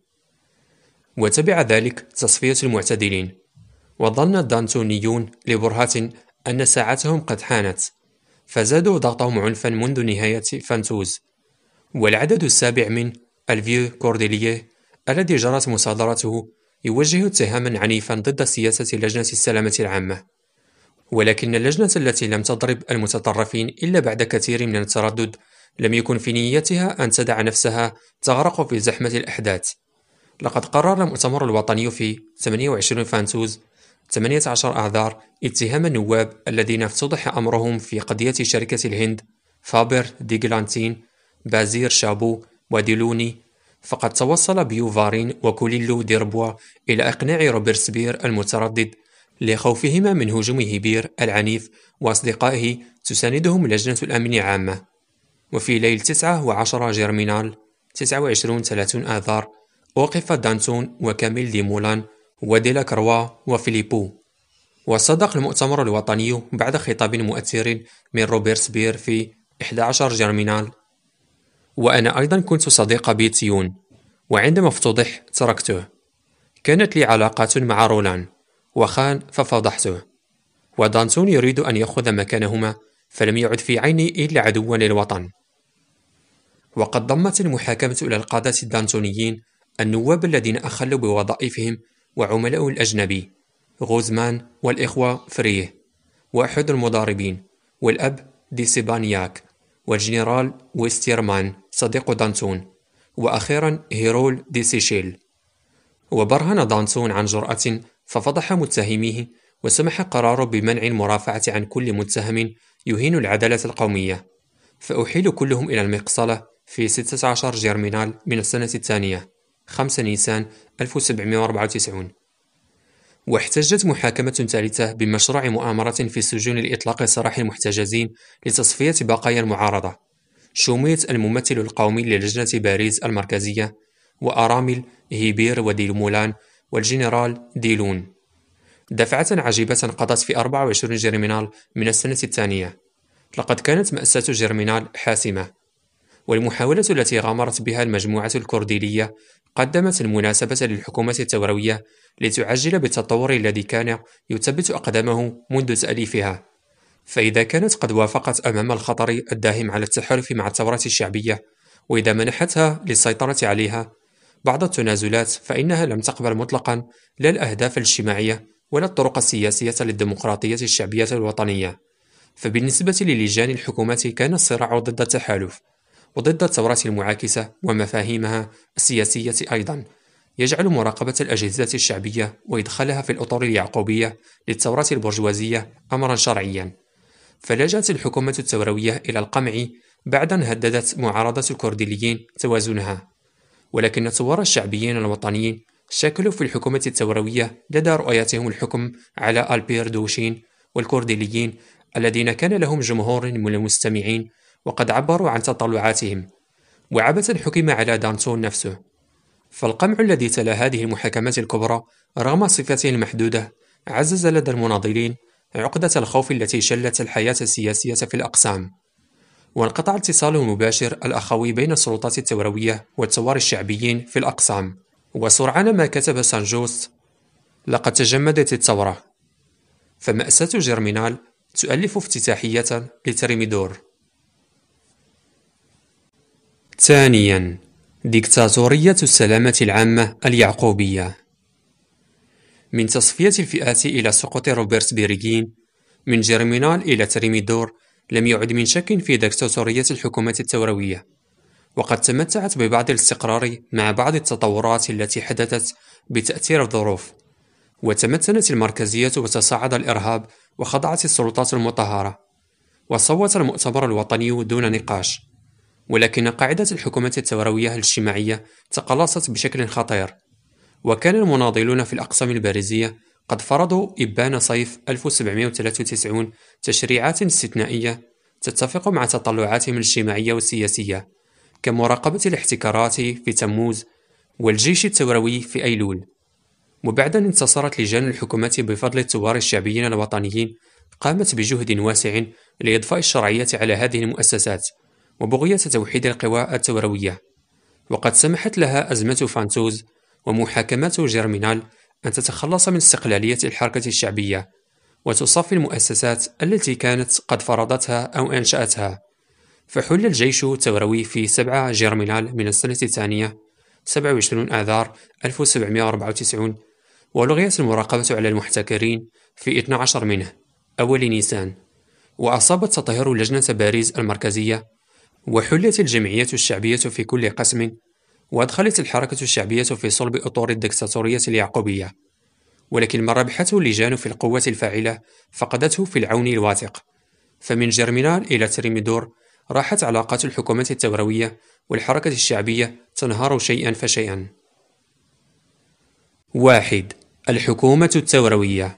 وتبع ذلك تصفية المعتدلين، وظن الدانتونيون لبرهة أن ساعتهم قد حانت، فزادوا ضغطهم عنفا منذ نهاية فانتوز. والعدد السابع من الفيو كورديليه الذي جرت مصادرته يوجه اتهاما عنيفا ضد سياسة لجنة السلامة العامة، ولكن اللجنة التي لم تضرب المتطرفين إلا بعد كثير من التردد لم يكن في نيتها أن تدع نفسها تغرق في زحمة الأحداث. لقد قرر المؤتمر الوطني في 28 فانتوز 18 آذار اتهام النواب الذين افتضح أمرهم في قضية شركة الهند فابر ديغلانتين، بازير شابو وديلوني، فقد توصل بيوفارين وكوليلو ديربوا إلى إقناع روبرسبير المتردد لخوفهما من هجوم هيبير العنيف وأصدقائه تساندهم لجنة الأمن العامة. وفي ليل 9 و10 جرمينال 29-30 آذار أوقف دانتون وكاميل دي مولان وديلا كروا وفيليبو. وصدق المؤتمر الوطني بعد خطاب مؤثر من روبرسبير في 11 جرمينال: وأنا أيضا كنت صديق بيتيون، وعندما افتضح تركته. كانت لي علاقات مع رولان، وخان ففضحته، ودانتون يريد أن يأخذ مكانهما، فلم يعد في عيني إلا عدوا للوطن. وقد ضمت المحاكمة إلى القادة الدانتونيين النواب الذين أخلوا بوظائفهم وعملاء الأجنبي، غوزمان والإخوة فريه، وأحد المضاربين، والأب دي سيبانياك، والجنرال ويستيرمان صديق دانتون، وأخيرا هيرول دي سيشيل. وبرهن دانتون عن جرأة ففضح متهميه، وسمح قراره بمنع المرافعة عن كل متهم يهين العدالة القومية، فأحيلوا كلهم إلى المقصلة في 16 جرمينال من السنة الثانية 5 نيسان 1794. واحتجت محاكمة ثالثة بمشروع مؤامرة في سجون لإطلاق سراح المحتجزين لتصفية بقايا المعارضة، شوميت الممثل القومي للجنة باريس المركزية، وأرامل هيبير وديلمولان والجنرال ديلون. دفعة عجيبة قضت في 24 جرمينال من السنة الثانية. لقد كانت مأساة جرمينال حاسمة، والمحاولة التي غامرت بها المجموعة الكرديلية قدمت المناسبة للحكومة الثوروية لتعجل بالتطور الذي كان يثبت أقدامه منذ تأليفها. فإذا كانت قد وافقت أمام الخطر الداهم على التحالف مع الثورة الشعبية، وإذا منحتها للسيطرة عليها بعض التنازلات، فإنها لم تقبل مطلقا لا الأهداف الاجتماعية ولا الطرق السياسية للديمقراطية الشعبية الوطنية. فبالنسبة للجان الحكومة كان الصراع ضد التحالف وضد الثورة المعاكسة ومفاهيمها السياسية أيضا، يجعل مراقبة الأجهزة الشعبية وإدخالها في الأطر اليعقوبية للثورة البرجوازية أمرا شرعيا. فلجأت الحكومة الثوروية إلى القمع بعد أن هددت معارضة الكرديليين توازنها، ولكن الثوار الشعبيين الوطنيين شكلوا في الحكومة الثوروية لدى رؤيتهم الحكم على ألبير دوشين والكرديليين الذين كان لهم جمهور من المستمعين وقد عبروا عن تطلعاتهم، وعبثا حكم على دانتون نفسه. فالقمع الذي تلا هذه المحاكمات الكبرى رغم صفاته المحدودة عزز لدى المناضلين عقدة الخوف التي شلت الحياة السياسية في الأقسام، وانقطع اتصال المباشر الأخوي بين السلطات الثوروية والثوار الشعبيين في الأقسام. وسرعان ما كتب سان جوست: لقد تجمدت الثورة. فمأساة جرمينال تؤلف افتتاحية لتريميدور. ثانيا، ديكتاتورية السلامة العامة اليعقوبية. من تصفية الفئات إلى سقوط روبرتسبيرغين، من جيرمينال إلى تريميدور، لم يعد من شك في ديكتاتورية الحكومة التوروية، وقد تمتعت ببعض الاستقرار مع بعض التطورات التي حدثت بتأثير الظروف، وتمتنت المركزية وتصاعد الإرهاب وخضعت السلطات المطهرة، وصوت المؤتمر الوطني دون نقاش. ولكن قاعدة الحكومة التوروية الاجتماعية تقلصت بشكل خطير، وكان المناضلون في الأقسام الباريزية قد فرضوا إبان صيف 1793 تشريعات استثنائية تتفق مع تطلعاتهم الاجتماعية والسياسية، كمراقبة الاحتكارات في تموز والجيش التوروي في أيلول. وبعد أن انتصرت لجان الحكومة بفضل الثوار الشعبيين الوطنيين، قامت بجهد واسع لإضفاء الشرعية على هذه المؤسسات وبغية توحيد القوى التوروية، وقد سمحت لها أزمة فانتوز ومحاكمات جيرمينال أن تتخلص من استقلالية الحركة الشعبية وتصفي المؤسسات التي كانت قد فرضتها أو أنشأتها. فحل الجيش التوروي في 7 جيرمينال من السنة الثانية 27 آذار 1794، ولغيت المراقبة على المحتكرين في 12 منه أول نيسان، وأصابت تطهير لجنة باريس المركزية، وحلت الجمعية الشعبية في كل قسم، وأدخلت الحركة الشعبية في صلب أطور الدكتاتورية اليعقوبية. ولكن ما ربحته اللجان في القوة الفاعلة فقدته في العون الواثق. فمن جيرمينال إلى تريميدور راحت علاقات الحكومة التوروية والحركة الشعبية تنهار شيئا فشيئا. 1. الحكومة التوروية.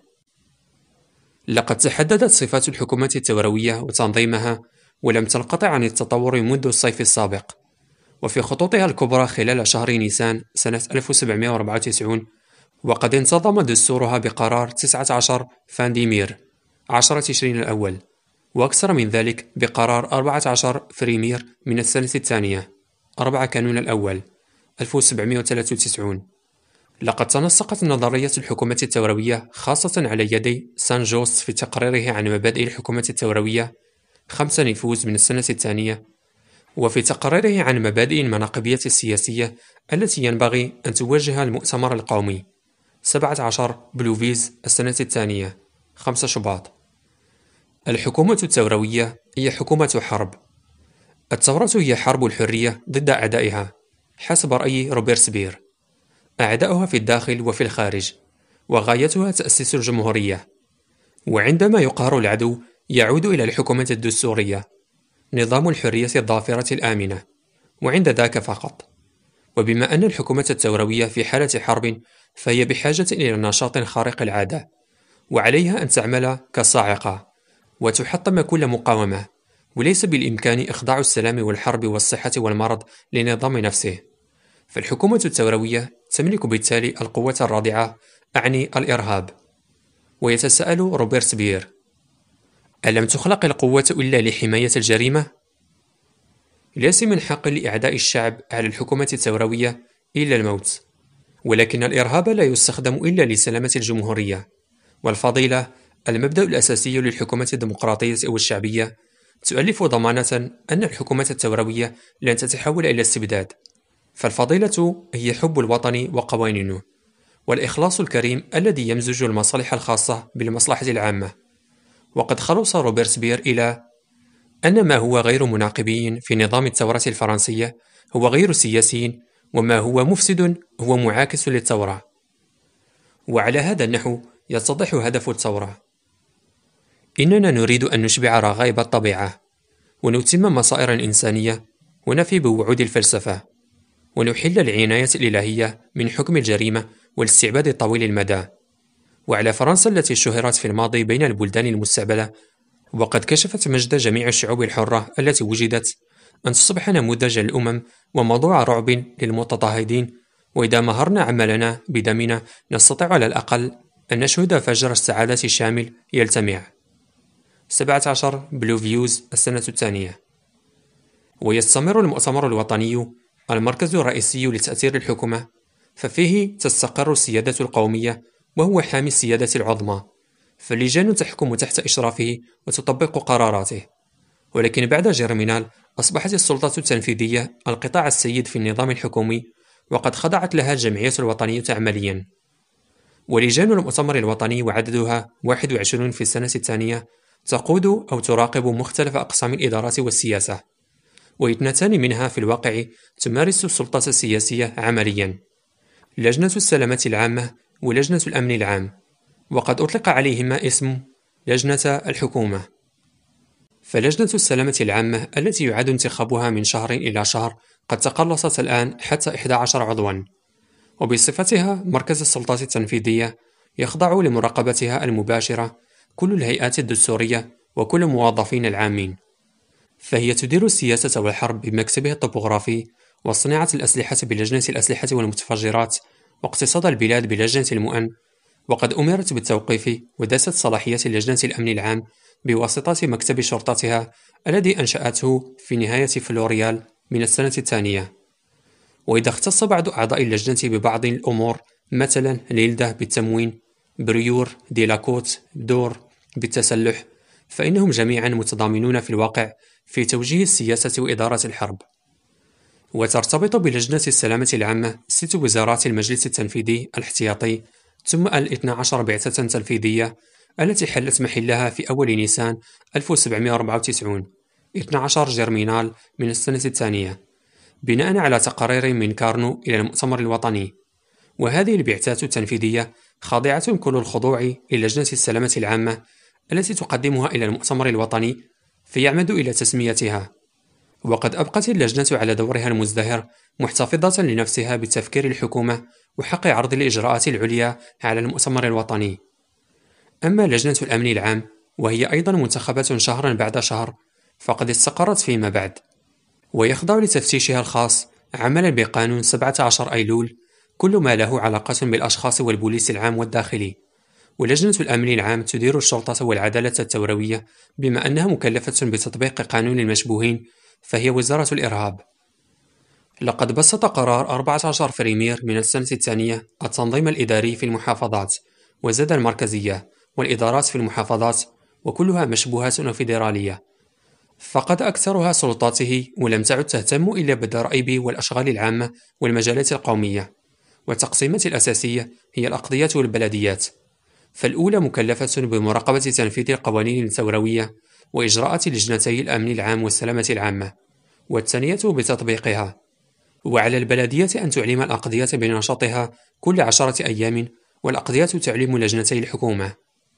لقد تحددت صفات الحكومة التوروية وتنظيمها، ولم تنقطع عن التطور منذ الصيف السابق. وفي خطوطها الكبرى خلال شهر نيسان سنة 1794، وقد انتظم دستورها بقرار 19 فانديمير 10 تشرين الأول، وأكثر من ذلك بقرار 14 فريمير من السنة الثانية 4 كانون الأول 1793. لقد تنسقت نظرية الحكومة التوروية خاصة على يدي سان جوست في تقريره عن مبادئ الحكومة التوروية 5 نفوذ من السنة الثانية، وفي تقريره عن مبادئ المناقبية السياسية التي ينبغي أن توجه المؤتمر القومي 17 بلوفيز السنة الثانية 5 شباط. الحكومة التوروية هي حكومة حرب. الثورة هي حرب الحرية ضد أعدائها حسب رأي روبرتسبير، أعداؤها في الداخل وفي الخارج، وغايتها تأسيس الجمهورية. وعندما يقهر العدو يعود إلى الحكومة الدستورية، نظام الحرية الظافرة الآمنة، وعند ذاك فقط. وبما أن الحكومة التوروية في حالة حرب، فهي بحاجة إلى نشاط خارق العادة، وعليها أن تعمل كصاعقة وتحطم كل مقاومة، وليس بالإمكان إخضاع السلام والحرب والصحة والمرض لنظام نفسه. فالحكومة التوروية تملك بالتالي القوة الرادعة، أعني الإرهاب. ويتساءل روبرتسبير: ألم تخلق القوة إلا لحماية الجريمة؟ ليس من حق لأعداء الشعب على الحكومة التوروية إلا الموت، ولكن الإرهاب لا يستخدم إلا لسلامة الجمهورية. والفضيلة، المبدأ الأساسي للحكومة الديمقراطية والشعبية، تؤلف ضمانة أن الحكومة التوروية لن تتحول إلى استبداد. فالفضيلة هي حب الوطن وقوانينه، والإخلاص الكريم الذي يمزج المصالح الخاصة بالمصلحة العامة. وقد خلص روبرتسبير إلى أن ما هو غير مناقبي في نظام الثورة الفرنسية هو غير سياسي، وما هو مفسد هو معاكس للثورة. وعلى هذا النحو يتضح هدف الثورة: إننا نريد أن نشبع رغائب الطبيعة، ونتم مصائر الإنسانية، ونفي بوعود الفلسفة، ونحل العناية الإلهية من حكم الجريمة والاستعباد الطويل المدى. وعلى فرنسا التي شهرت في الماضي بين البلدان المستعبدة، وقد كشفت مجد جميع الشعوب الحرة التي وجدت، أن تصبح نموذج الأمم وموضوع رعب للمتضاهدين. وإذا مهرنا عملنا بدمنا، نستطيع على الأقل أن نشهد فجر السعادة الشامل يلتمع. 17 بلوفيوز السنة الثانية. ويستمر المؤتمر الوطني المركز الرئيسي لتأثير الحكومة، ففيه تستقر السيادة القومية، وهو حامي السيادة العظمى، فاللجان تحكم تحت إشرافه وتطبق قراراته. ولكن بعد جيرمينال أصبحت السلطة التنفيذية القطاع السيد في النظام الحكومي، وقد خضعت لها الجمعية الوطنية عمليا. ولجان المؤتمر الوطني وعددها 21 في السنة الثانية تقود أو تراقب مختلف أقسام الإدارة والسياسة، واثنتان منها في الواقع تمارس السلطة السياسية عمليا: لجنة السلامة العامة ولجنة الأمن العام، وقد أطلق عليهما اسم لجنة الحكومة. فلجنة السلامة العامة التي يعاد انتخابها من شهر إلى شهر قد تقلصت الآن حتى 11 عضوا، وبصفتها مركز السلطة التنفيذية يخضع لمراقبتها المباشرة كل الهيئات الدستورية وكل الموظفين العامين. فهي تدير السياسة والحرب بمكتبها الطبوغرافي، وصناعة الأسلحة بلجنة الأسلحة والمتفجرات، واقتصاد البلاد بلجنة المؤن، وقد أمرت بالتوقيف وداست صلاحيات لجنة الأمن العام بواسطة مكتب شرطتها الذي أنشأته في نهاية فلوريال من السنة الثانية. وإذا اختص بعض أعضاء اللجنة ببعض الأمور، مثلا ليلدا بالتموين، بريور ديلاكوت دور بالتسلح، فإنهم جميعا متضامنون في الواقع في توجيه السياسة وإدارة الحرب. وترتبط بلجنة السلامة العامة 6 وزارات المجلس التنفيذي الاحتياطي، ثم 12 بعثة تنفيذية التي حلت محلها في أول نيسان 1794، 12 جرمينال من السنة الثانية، بناء على تقارير من كارنو إلى المؤتمر الوطني. وهذه البعثات التنفيذية خاضعة كل الخضوع للجنة السلامة العامة التي تقدمها إلى المؤتمر الوطني فيعمد إلى تسميتها. وقد أبقت اللجنة على دورها المزدهر، محتفظة لنفسها بتفكير الحكومة وحق عرض الإجراءات العليا على المؤتمر الوطني. أما لجنة الأمن العام، وهي أيضا منتخبة شهرا بعد شهر، فقد استقرت فيما بعد، ويخضع لتفتيشها الخاص عملا بقانون 17 أيلول كل ما له علاقة بالأشخاص والبوليس العام والداخلي. ولجنة الأمن العام تدير الشرطة والعدالة التوروية، بما أنها مكلفة بتطبيق قانون المشبوهين، فهي وزارة الإرهاب. لقد بسط قرار 14 فريمير من السنة الثانية التنظيم الإداري في المحافظات، وزاد المركزية والإدارات في المحافظات، وكلها مشبوهة وفيدرالية، فقد أكثرها سلطاته ولم تعد تهتم إلا بالضرائب والأشغال العامة والمجالات القومية. والتقسيمات الأساسية هي الأقضية والبلديات، فالأولى مكلفة بمراقبة تنفيذ القوانين الثوروية وإجراءات لجنتي الأمن العام والسلامة العامة، والثانية بتطبيقها. وعلى البلدية أن تعلم الأقضية بنشاطها كل 10 أيام، والأقضية تعلم لجنتي الحكومة.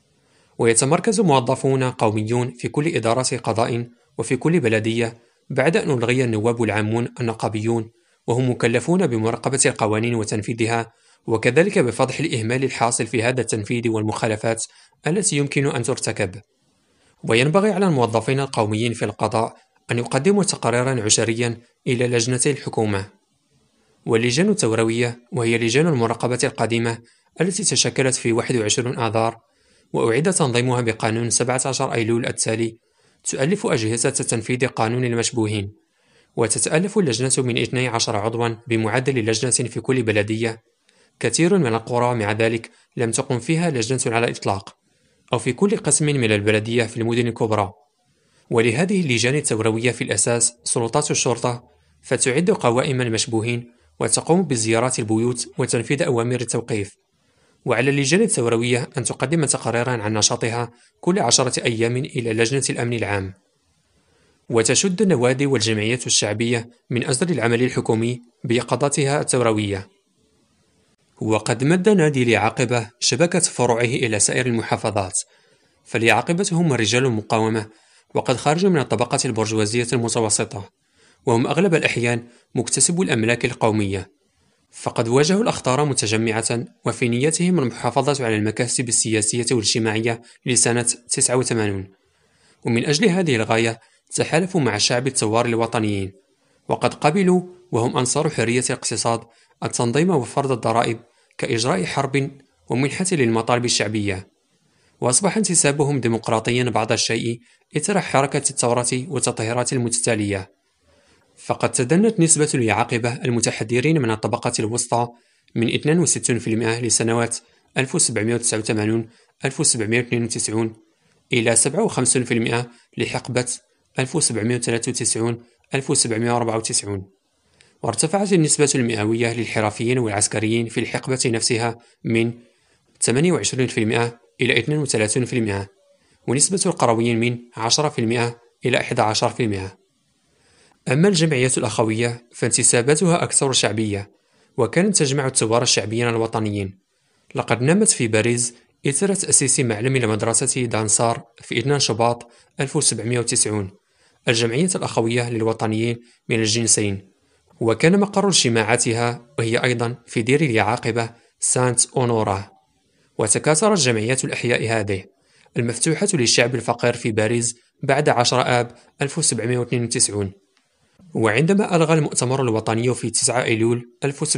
ويتمركز موظفون قوميون في كل إدارة قضاء وفي كل بلدية، بعد أن ألغي النواب العامون النقابيون، وهم مكلفون بمراقبة القوانين وتنفيذها، وكذلك بفضح الإهمال الحاصل في هذا التنفيذ والمخالفات التي يمكن أن ترتكب. وينبغي على الموظفين القوميين في القضاء أن يقدموا تقريرا عشريا إلى لجنتي الحكومة. واللجان التوروية، وهي لجان المراقبة القديمة التي تشكلت في 21 آذار وأعيد تنظيمها بقانون 17 أيلول التالي، تؤلف أجهزة تنفيذ قانون المشبوهين. وتتألف اللجنة من 12 عضوا بمعدل لجنة في كل بلدية. كثير من القرى مع ذلك لم تقم فيها لجنة على الإطلاق، أو في كل قسم من البلدية في المدن الكبرى. ولهذه اللجان التوروية في الأساس سلطات الشرطة، فتعد قوائم المشبوهين وتقوم بزيارات البيوت وتنفيذ أوامر التوقيف. وعلى اللجان التوروية أن تقدم تقاريرا عن نشاطها كل 10 أيام إلى لجنة الأمن العام. وتشد النوادي والجمعيات الشعبية من أجل العمل الحكومي بيقظتها التوروية. وقد مد نادي اليعاقبة شبكة فروعه إلى سائر المحافظات، فاليعاقبة هم رجال المقاومة، وقد خرجوا من الطبقة البرجوازية المتوسطة، وهم أغلب الأحيان مكتسبو الأملاك القومية، فقد واجهوا الأخطار متجمعة، وفي نيتهم المحافظة على المكاسب السياسية والاجتماعية لسنة 89. ومن أجل هذه الغاية تحالفوا مع الشعب الثوار الوطنيين، وقد قبلوا وهم أنصار حرية الاقتصاد التنظيم وفرض الضرائب كإجراء حرب ومنحة للمطالب الشعبية. وأصبح انتسابهم ديمقراطيا بعض الشيء إثر حركة الثورة والتطهيرات المتتالية. فقد تدنت نسبة اليعاقبة المتحدرين من الطبقة الوسطى من 62% لسنوات 1789-1792 إلى 57% لحقبة 1793 1794. وارتفعت النسبة المئوية للحرفيين والعسكريين في الحقبة نفسها من 28% إلى 32%، ونسبة القرويين من 10% إلى 11%. أما الجمعية الأخوية فانتساباتها أكثر شعبية، وكانت تجمع الثوار الشعبيين الوطنيين. لقد نمت في باريس إثر تأسيس معلم لمدرسة دانسار في 2 شباط 1790 الجمعية الأخوية للوطنيين من الجنسين، وكان مقر اجتماعاتها وهي أيضا في دير اليعاقبة سانت أونورا. وتكاثرت جمعيات الأحياء هذه المفتوحة للشعب الفقير في باريس بعد 10 آب 1792. وعندما ألغى المؤتمر الوطني في 9 أيلول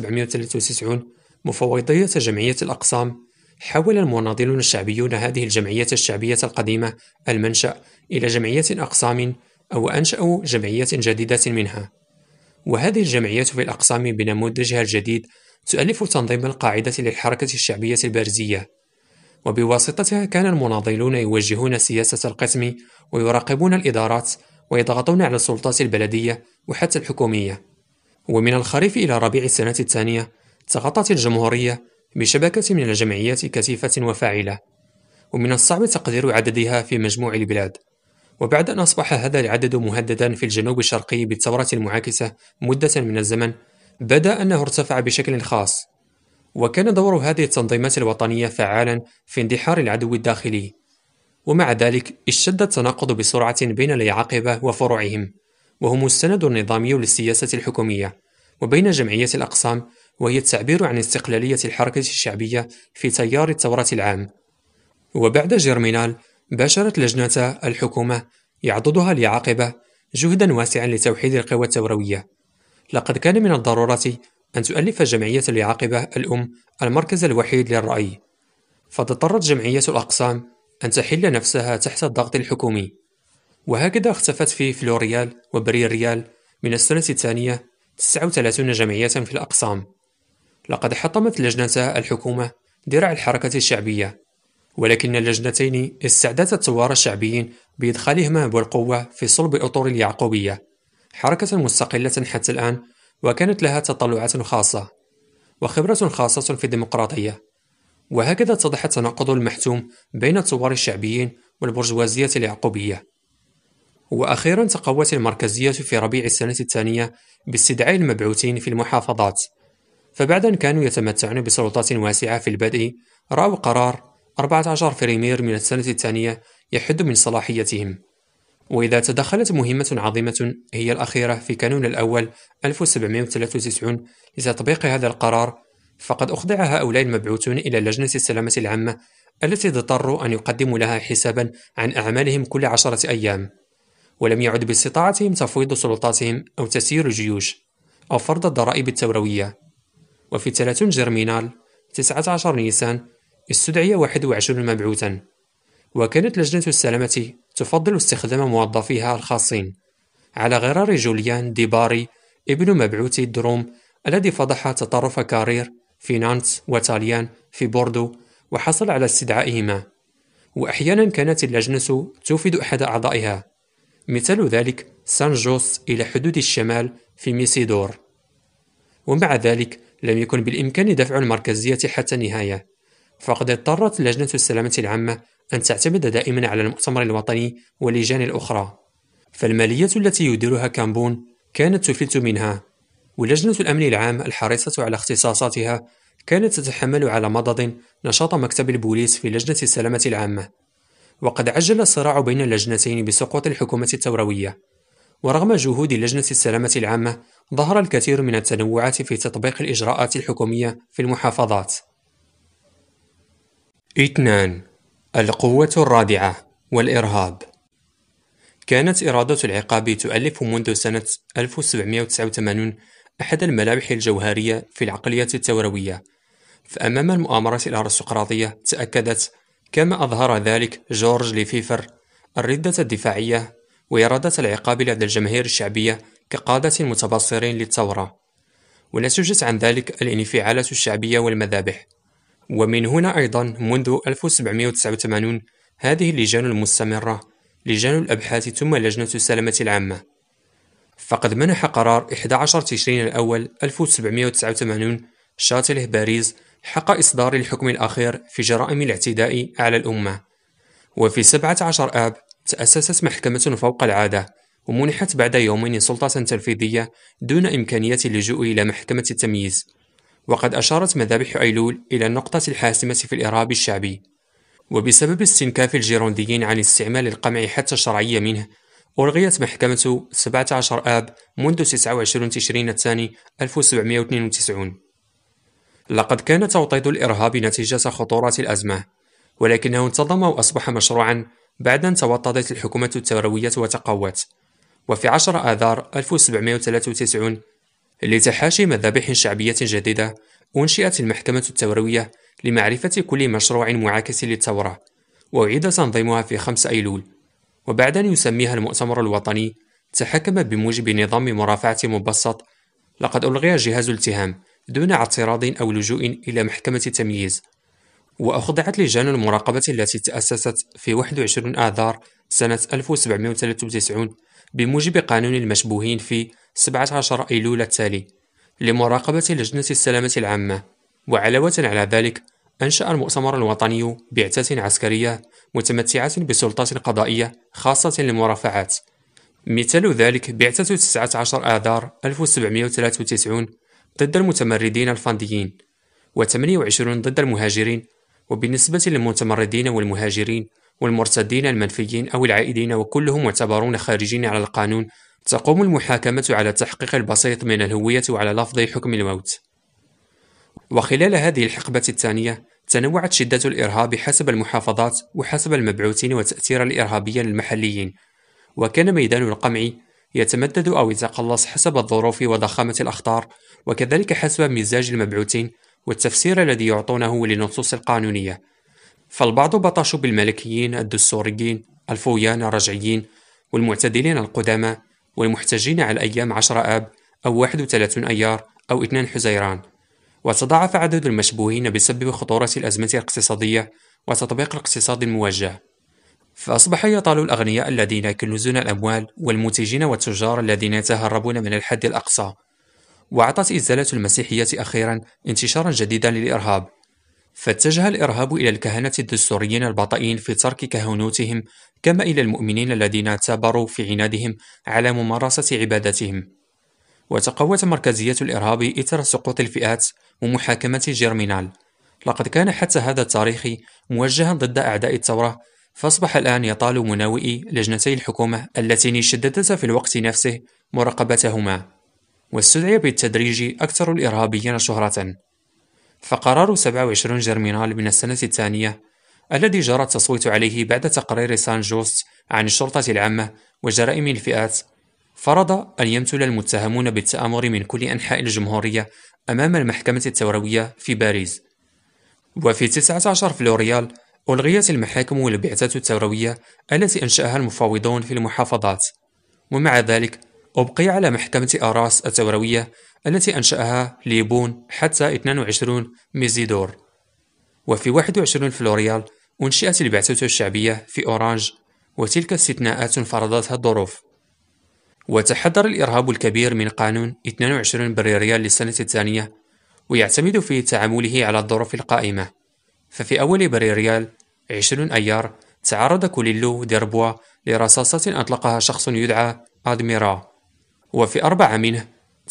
1793 مفوضية جمعية الأقسام، حول المناضلون الشعبيون هذه الجمعية الشعبية القديمة المنشأ إلى جمعية أقسام، أو أنشأوا جمعية جديدة منها. وهذه الجمعيات في الأقسام بنموذجها الجديد تؤلف تنظيم القاعدة للحركة الشعبية البارزية، وبواسطتها كان المناضلون يوجهون سياسة القسم ويراقبون الإدارات ويضغطون على السلطات البلدية وحتى الحكومية. ومن الخريف إلى ربيع السنة الثانية تغطت الجمهورية بشبكة من الجمعيات كثيفة وفاعلة، ومن الصعب تقدير عددها في مجموع البلاد. وبعد أن أصبح هذا العدد مهددا في الجنوب الشرقي بالثورة المعاكسة مدة من الزمن، بدا أنه ارتفع بشكل خاص. وكان دور هذه التنظيمات الوطنية فعالا في اندحار العدو الداخلي. ومع ذلك اشتد التناقض بسرعة بين اليعاقبة وفروعهم، وهم السند النظامي للسياسة الحكومية، وبين جمعية الأقسام وهي التعبير عن استقلالية الحركة الشعبية في تيار الثورة العام. وبعد جيرمينال باشرت لجنة الحكومة يعضدها اليعاقبة جهدا واسعا لتوحيد القوى الثوروية. لقد كان من الضرورة أن تؤلف جمعية اليعاقبة الأم المركز الوحيد للرأي، فاضطرت جمعية الأقسام أن تحل نفسها تحت الضغط الحكومي. وهكذا اختفت في فلوريال وبريريال من السنة الثانية 39 جمعية في الأقسام. لقد حطمت لجنة الحكومة درع الحركة الشعبية، ولكن اللجنتين استعدتا الثوار الشعبيين بإدخالهما بالقوة في صلب أطر اليعقوبية، حركة مستقلة حتى الآن، وكانت لها تطلعات خاصة وخبرة خاصة في الديمقراطية. وهكذا اتضح التناقض المحتوم بين الثوار الشعبيين والبرجوازية اليعقوبية. وأخيرا تقوت المركزية في ربيع السنة الثانية باستدعاء المبعوثين في المحافظات، فبعد أن كانوا يتمتعون بسلطات واسعة في البدء، رأوا قرار 14 فريمير من السنة الثانية يحد من صلاحيتهم. وإذا تدخلت مهمة عظيمة هي الأخيرة في كانون الأول 1793 لتطبيق هذا القرار، فقد أخضع هؤلاء المبعوثون إلى لجنة السلامة العامة التي اضطروا أن يقدموا لها حسابا عن أعمالهم كل 10 أيام، ولم يعد باستطاعتهم تفويض سلطاتهم أو تسيير الجيوش أو فرض الضرائب الثوروية. وفي 30 جرمينال 19 نيسان استدعي 21 مبعوثا، وكانت لجنة السلامة تفضل استخدام موظفيها الخاصين على غرار جوليان دي باري ابن مبعوث الدروم الذي فضح تطرف كارير في نانت وتاليان في بوردو وحصل على استدعائهما. وأحيانا كانت اللجنة توفد أحد أعضائها، مثال ذلك سان جوس إلى حدود الشمال في ميسيدور. ومع ذلك لم يكن بالإمكان دفع المركزية حتى النهاية، فقد اضطرت لجنة السلامة العامة أن تعتمد دائما على المؤتمر الوطني واللجان الأخرى، فالمالية التي يديرها كامبون كانت تفلت منها، ولجنة الأمن العام الحريصة على اختصاصاتها كانت تتحمل على مضض نشاط مكتب البوليس في لجنة السلامة العامة. وقد عجل الصراع بين اللجنتين بسقوط الحكومة الثوروية، ورغم جهود لجنة السلامة العامة ظهر الكثير من التنوعات في تطبيق الإجراءات الحكومية في المحافظات. 2. القوة الرادعة والإرهاب. كانت إرادة العقاب تؤلف منذ سنة 1789 أحد الملامح الجوهرية في العقلية الثوروية، فأمام المؤامرة الأرستقراطية تأكدت، كما أظهر ذلك جورج ليفيفر، الردة الدفاعية وإرادة العقاب لدى الجماهير الشعبية كقادة متبصرين للثورة، ونتجت عن ذلك الانفعالات الشعبية والمذابح. ومن هنا أيضا منذ 1789 هذه اللجان المستمرة، لجان الأبحاث ثم لجنة السلامة العامة. فقد منح قرار 11 تشرين الأول 1789 شاتله باريس حق إصدار الحكم الأخير في جرائم الاعتداء على الأمة. وفي 17 آب تأسست محكمة فوق العادة، ومنحت بعد يومين سلطة تنفيذية دون إمكانية اللجوء إلى محكمة التمييز. وقد أشارت مذابح أيلول إلى النقطة الحاسمة في الإرهاب الشعبي، وبسبب استنكاف الجيرونديين عن استعمال القمع حتى الشرعية منه، ألغيت محكمة 17 آب منذ 29 تشرين الثاني 1792. لقد كان توطيد الإرهاب نتيجة خطورة الأزمة، ولكنه انتظم وأصبح مشروعا بعد أن توطدت الحكومة الثوروية وتقوت. وفي 10 آذار 1793 لتحاشي مذابح شعبية جديدة أنشئت المحكمة الثوروية لمعرفة كل مشروع معاكس للثورة، وأعيد تنظيمها في 5 أيلول. وبعد أن يسميها المؤتمر الوطني تحكم بموجب نظام مرافعة مبسط. لقد ألغي جهاز الاتهام دون اعتراض أو لجوء إلى محكمة التمييز، وأخضعت لجان المراقبة التي تأسست في 21 آذار سنة 1793 بموجب قانون المشبوهين في 17 أيلول التالي لمراقبة لجنة السلامة العامة. وعلاوة على ذلك أنشأ المؤتمر الوطني بعثة عسكرية متمتعة بسلطات قضائية خاصة للمرافعات، مثال ذلك بعثة 19 آذار 1793 ضد المتمردين الفنديين، و28 ضد المهاجرين. وبالنسبة للمتمردين والمهاجرين والمرتدين المنفيين أو العائدين وكلهم معتبرون خارجين على القانون، تقوم المحاكمة على التحقيق البسيط من الهوية وعلى لفظ حكم الموت. وخلال هذه الحقبة الثانية تنوعت شدة الإرهاب حسب المحافظات وحسب المبعوثين وتأثير الإرهابيين المحليين، وكان ميدان القمع يتمدد أو يتقلص حسب الظروف وضخامة الأخطار، وكذلك حسب مزاج المبعوثين والتفسير الذي يعطونه للنصوص القانونية. فالبعض بطشوا بالملكيين الدستوريين الفويان الرجعيين والمعتدلين القدامى والمحتجين على أيام 10 آب أو 31 أيار أو 2 حزيران، وتضاعف عدد المشبوهين بسبب خطورة الأزمة الاقتصادية وتطبيق الاقتصاد الموجه. فأصبح يطال الأغنياء الذين يكنزون الأموال والمنتجين والتجار الذين يتهربون من الحد الأقصى. وأعطت إزالة المسيحية أخيرا انتشارا جديدا للإرهاب، فاتجه الإرهاب إلى الكهنة الدستوريين البطئين في ترك كهنوتهم، كما إلى المؤمنين الذين ثابروا في عنادهم على ممارسة عبادتهم. وتقوت مركزية الإرهاب إثر سقوط الفئات ومحاكمة جيرمينال. لقد كان حتى هذا التاريخ موجها ضد أعداء الثورة، فأصبح الآن يطال مناوئي لجنتي الحكومة اللتين شددتا في الوقت نفسه مراقبتهما، واستدعي بالتدريج أكثر الإرهابيين شهرة. فقرار 27 جيرمينال من السنة الثانية الذي جرى التصويت عليه بعد تقرير سان جوست عن الشرطة العامة وجرائم الفئات فرض أن يمثل المتهمون بالتآمر من كل أنحاء الجمهورية أمام المحكمة الثوروية في باريس. وفي 19 فلوريال ألغيت المحاكم والبعثات الثوروية التي أنشأها المفاوضون في المحافظات، ومع ذلك أبقي على محكمة آراس الثوروية التي أنشأها ليبون حتى 22 ميزيدور. وفي 21 فلوريال أنشئت البعثة الشعبية في أورانج، وتلك استثناءات فرضتها الظروف. وتحذر الإرهاب الكبير من قانون 22 بريريال للسنة الثانية، ويعتمد في تعامله على الظروف القائمة. ففي أول بريريال 20 أيار تعرض كوليلو ديربوا لرصاصة أطلقها شخص يدعى أدميرا. وفي 4 منه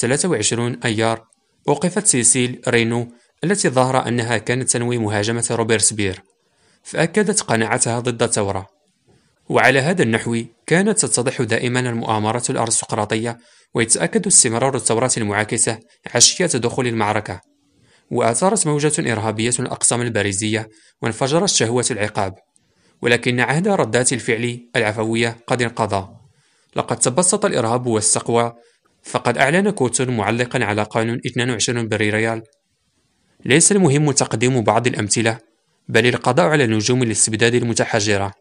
23 أيار أوقفت سيسيل رينو التي ظهر أنها كانت تنوي مهاجمة روبرتسبير، فأكدت قناعتها ضد الثورة. وعلى هذا النحو كانت تتضح دائما المؤامرة الأرستقراطية، ويتأكد استمرار الثورات المعاكسة عشية دخول المعركة. وأثارت موجة إرهابية الأقسام الباريزية، وانفجرت شهوة العقاب. ولكن عهد ردات الفعل العفوية قد انقضى. لقد تبسط الإرهاب واستقوى، فقد أعلن كوتون معلقا على قانون 22 بريريال: ليس المهم تقديم بعض الأمثلة، بل القضاء على نجوم الاستبداد المتحجرة.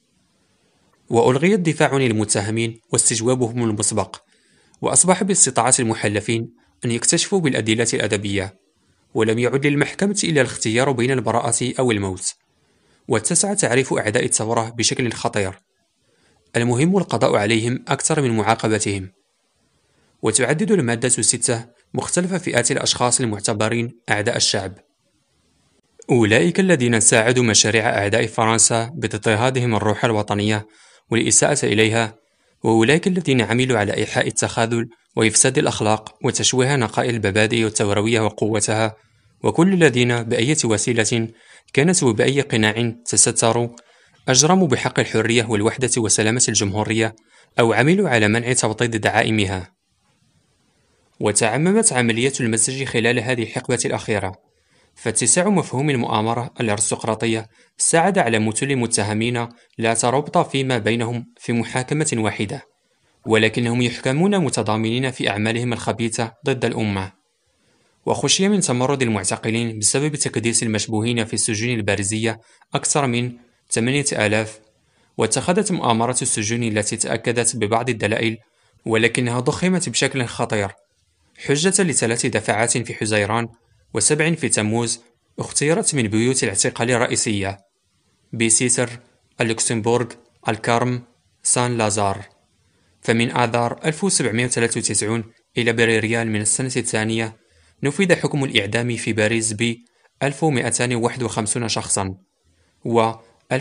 وألغي الدفاع عن المتهمين واستجوابهم المسبق، وأصبح باستطاعة المحلفين أن يكتشفوا بالأدلة الأدبية، ولم يعد للمحكمة إلا الاختيار بين البراءة أو الموت. واتسع تعريف أعداء الثورة بشكل خطير: المهم القضاء عليهم أكثر من معاقبتهم. وتعدد المادة 6 مختلف فئات الأشخاص المعتبرين أعداء الشعب. أولئك الذين ساعدوا مشاريع أعداء فرنسا باضطهادهم الروح الوطنية والإساءة إليها، وأولئك الذين عملوا على إيحاء التخاذل وإفساد الأخلاق وتشويه نقاء المبادئ الثوروية وقوتها، وكل الذين بأية وسيلة كانت وبأي قناع تستروا أجرموا بحق الحرية والوحدة وسلامة الجمهورية أو عملوا على منع توطيد دعائمها. وتعممت عملية المزج خلال هذه الحقبة الأخيرة، فاتساع مفهوم المؤامرة الأرستقراطية ساعد على مثل متهمين لا ترابط فيما بينهم في محاكمة واحدة، ولكنهم يحكمون متضامنين في أعمالهم الخبيثة ضد الأمة. وخشي من تمرد المعتقلين بسبب تكديس المشبوهين في السجون البارزية أكثر من 8000، واتخذت مؤامرة السجون التي تأكدت ببعض الدلائل ولكنها ضخمت بشكل خطير حجة ل3 دفعات في حزيران و7 في تموز اختيرت من بيوت الاعتقال الرئيسية: بيسيتر، اللوكسمبورغ، الكارم، سان لازار. فمن آذار 1793 إلى بريريال من السنة الثانية نفذ حكم الإعدام في باريس ب 1251 شخصا، و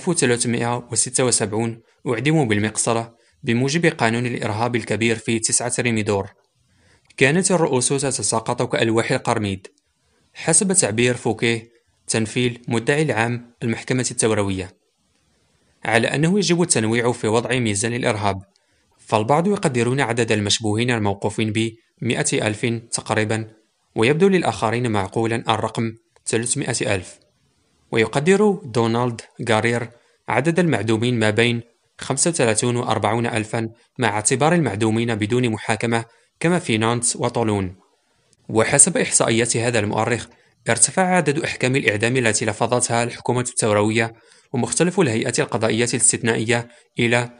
1376 أعدموا بالمقصلة بموجب قانون الإرهاب الكبير في 9 رميدور. كانت الرؤوس تتساقط كألواح القرميد حسب تعبير فوكيه تنفيل مدعي العام المحكمة الثوروية، على أنه يجب التنويع في وضع ميزان الإرهاب. فالبعض يقدرون عدد المشبوهين الموقوفين ب 100,000 تقريبا، ويبدو للآخرين معقولا الرقم 300,000. ويقدر دونالد غارير عدد المعدومين ما بين 35 و 40 ألفا، مع اعتبار المعدومين بدون محاكمة كما في نانت وطولون. وحسب إحصائيات هذا المؤرخ ارتفع عدد أحكام الإعدام التي لفظتها الحكومة الثوروية ومختلف الهيئات القضائية الاستثنائية إلى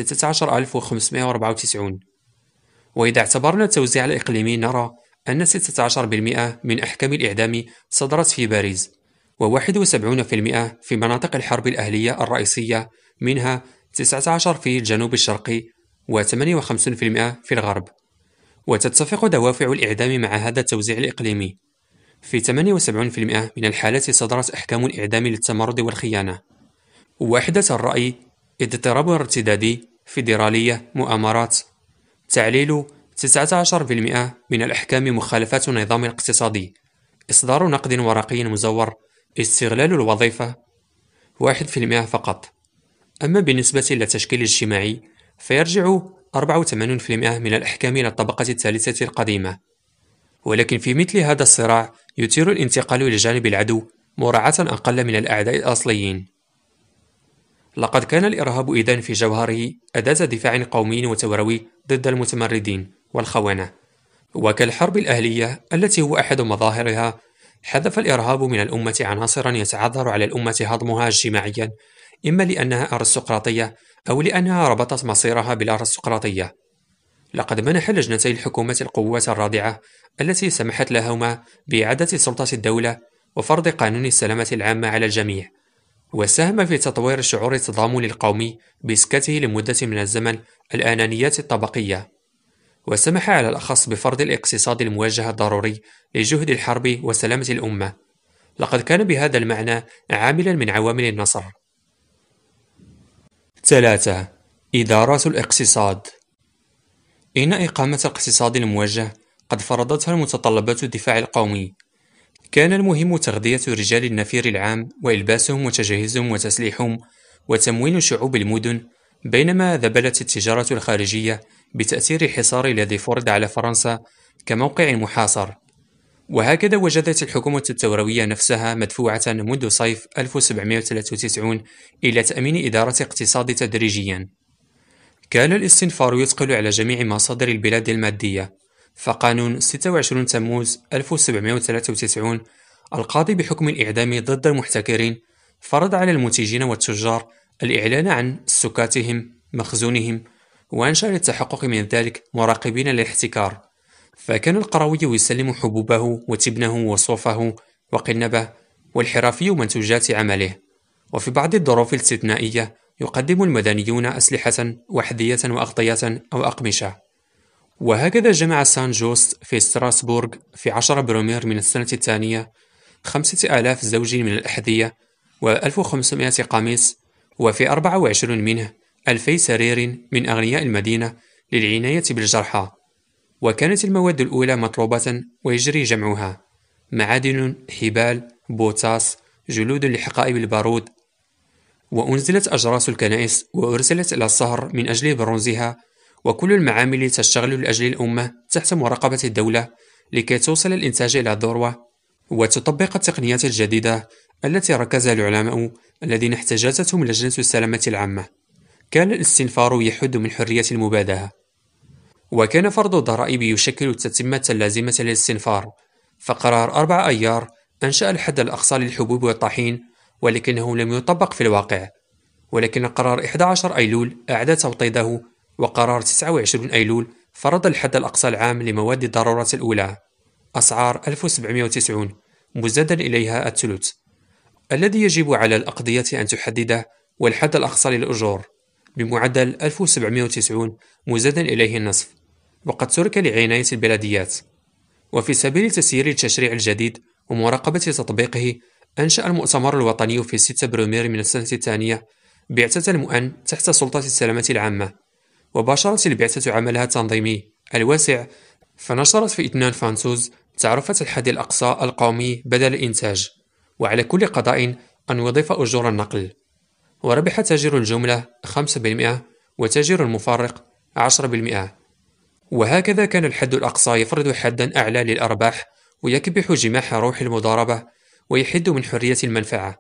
16,594. وإذا اعتبرنا التوزيع الإقليمي نرى أن 16% من أحكام الإعدام صدرت في باريس، و71% في مناطق الحرب الأهلية الرئيسية، منها 19 في الجنوب الشرقي و58% في الغرب. وتتفق دوافع الإعدام مع هذا التوزيع الإقليمي. في 78% من الحالات صدرت أحكام الإعدام للتمرد والخيانة. وحدة الرأي، اضطراب ارتدادي، فيدرالية، مؤامرات. تعليل 19% من الأحكام مخالفات النظام الاقتصادي، إصدار نقد ورقي مزور، استغلال الوظيفة 1% فقط. أما بالنسبة للتشكيل الاجتماعي فيرجع 84% من الأحكام إلى الطبقة الثالثة القديمة. ولكن في مثل هذا الصراع يثير الانتقال إلى جانب العدو مراعاة أقل من الأعداء الأصليين. لقد كان الإرهاب إذن في جوهره أداة دفاع قومي وثوروي ضد المتمردين والخونة. وكالحرب الأهلية التي هو أحد مظاهرها، حذف الإرهاب من الأمة عناصرا يتعذر على الأمة هضمها اجتماعيا، إما لأنها أرستقراطية أو لأنها ربطت مصيرها بالأرستقراطية. لقد منح لجنتي الحكومة القوات الرادعة التي سمحت لهما بإعادة سلطة الدولة وفرض قانون السلامة العامة على الجميع، وساهم في تطوير شعور التضامن القومي بإسكاته لمدة من الزمن الأنانيات الطبقية، وسمح على الأخص بفرض الاقتصاد الموجه الضروري لجهد الحرب وسلامة الأمة. لقد كان بهذا المعنى عاملا من عوامل النصر. 3. إدارة الاقتصاد. إن إقامة الاقتصاد الموجه قد فرضتها المتطلبات الدفاع القومي. كان المهم تغذية رجال النفير العام وإلباسهم وتجهيزهم وتسليحهم وتموين شعوب المدن، بينما ذبلت التجارة الخارجية بتأثير الحصار الذي فرض على فرنسا كموقع محاصر. وهكذا وجدت الحكومة الثوروية نفسها مدفوعة منذ صيف 1793 إلى تأمين إدارة اقتصاد تدريجيا. كان الاستنفار يثقل على جميع مصادر البلاد المادية، فقانون 26 تموز 1793 القاضي بحكم الإعدام ضد المحتكرين فرض على المنتجين والتجار الإعلان عن سكاتهم مخزونهم، وأنشأ للتحقق من ذلك مراقبين للاحتكار. فكان القروي يسلم حبوبه وتبنه وصوفه وقنبه، والحرفي منتوجات عمله. وفي بعض الظروف الاستثنائية يقدم المدنيون أسلحة وأحذية وأغطية أو أقمشة. وهكذا جمع سان جوست في ستراسبورغ في 10 برومير من السنة الثانية 5000 زوج من الأحذية و1500 قميص، وفي 24 منه 2000 سرير من أغنياء المدينة للعناية بالجرحى. وكانت المواد الأولى مطلوبة ويجري جمعها: معادن، حبال، بوتاس، جلود لحقائب البارود. وأنزلت أجراس الكنائس وأرسلت إلى الصهر من أجل برونزها، وكل المعامل تشتغل لأجل الأمة تحت مراقبة الدولة لكي توصل الإنتاج إلى الذروة وتطبق التقنيات الجديدة التي ركزها العلماء الذين احتجزتهم لجنة السلامة العامة. كان الاستنفار يحد من حرية المبادهة، وكان فرض الضرائب يشكل التتمة اللازمة للاستنفار. فقرار 4 أيار أنشأ الحد الأقصى للحبوب والطحين، ولكنه لم يطبق في الواقع. ولكن قرار 11 أيلول أعاد توطيده، وقرار 29 أيلول فرض الحد الأقصى العام لمواد الضرورة الأولى، أسعار 1790 مزادا إليها الثلث، الذي يجب على الأقضية أن تحدده، والحد الأقصى للأجور بمعدل 1790 مزادا إليه النصف، وقد ترك لعناية البلديات. وفي سبيل تسيير التشريع الجديد ومراقبة تطبيقه، أنشأ المؤتمر الوطني في 6 برومير من السنة الثانية بعثة المؤن تحت سلطة السلامة العامة. وباشرت البعثة عملها التنظيمي الواسع، فنشرت في 2 فانسوز تعرفة الحد الأقصى القومي بدل الإنتاج، وعلى كل قضاء أن يضيف أجور النقل. وربح تاجر الجملة 5% وتاجر المفارق 10%. وهكذا كان الحد الأقصى يفرض حدا أعلى للأرباح، ويكبح جماح روح المضاربة، ويحد من حرية المنفعة.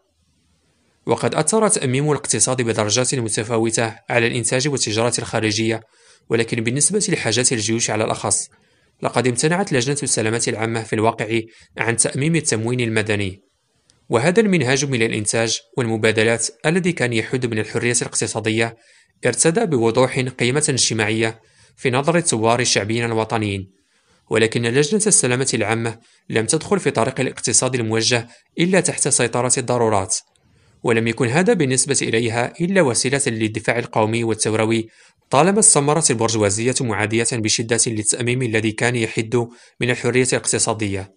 وقد أثر تأميم الاقتصاد بدرجات متفاوتة على الإنتاج والتجارة الخارجية، ولكن بالنسبة لحاجات الجيوش على الأخص، لقد امتنعت لجنة السلامة العامة في الواقع عن تأميم التموين المدني. وهذا المنهاج من الإنتاج والمبادلات الذي كان يحد من الحرية الاقتصادية ارتدى بوضوح قيمة اجتماعية في نظر الثوار الشعبيين الوطنيين. ولكن لجنة السلامة العامة لم تدخل في طريق الاقتصاد الموجه إلا تحت سيطرة الضرورات، ولم يكن هذا بالنسبة إليها إلا وسيلة للدفاع القومي والثوروي، طالما استمرت البرجوازية معادية بشدة للتأميم الذي كان يحد من الحرية الاقتصادية.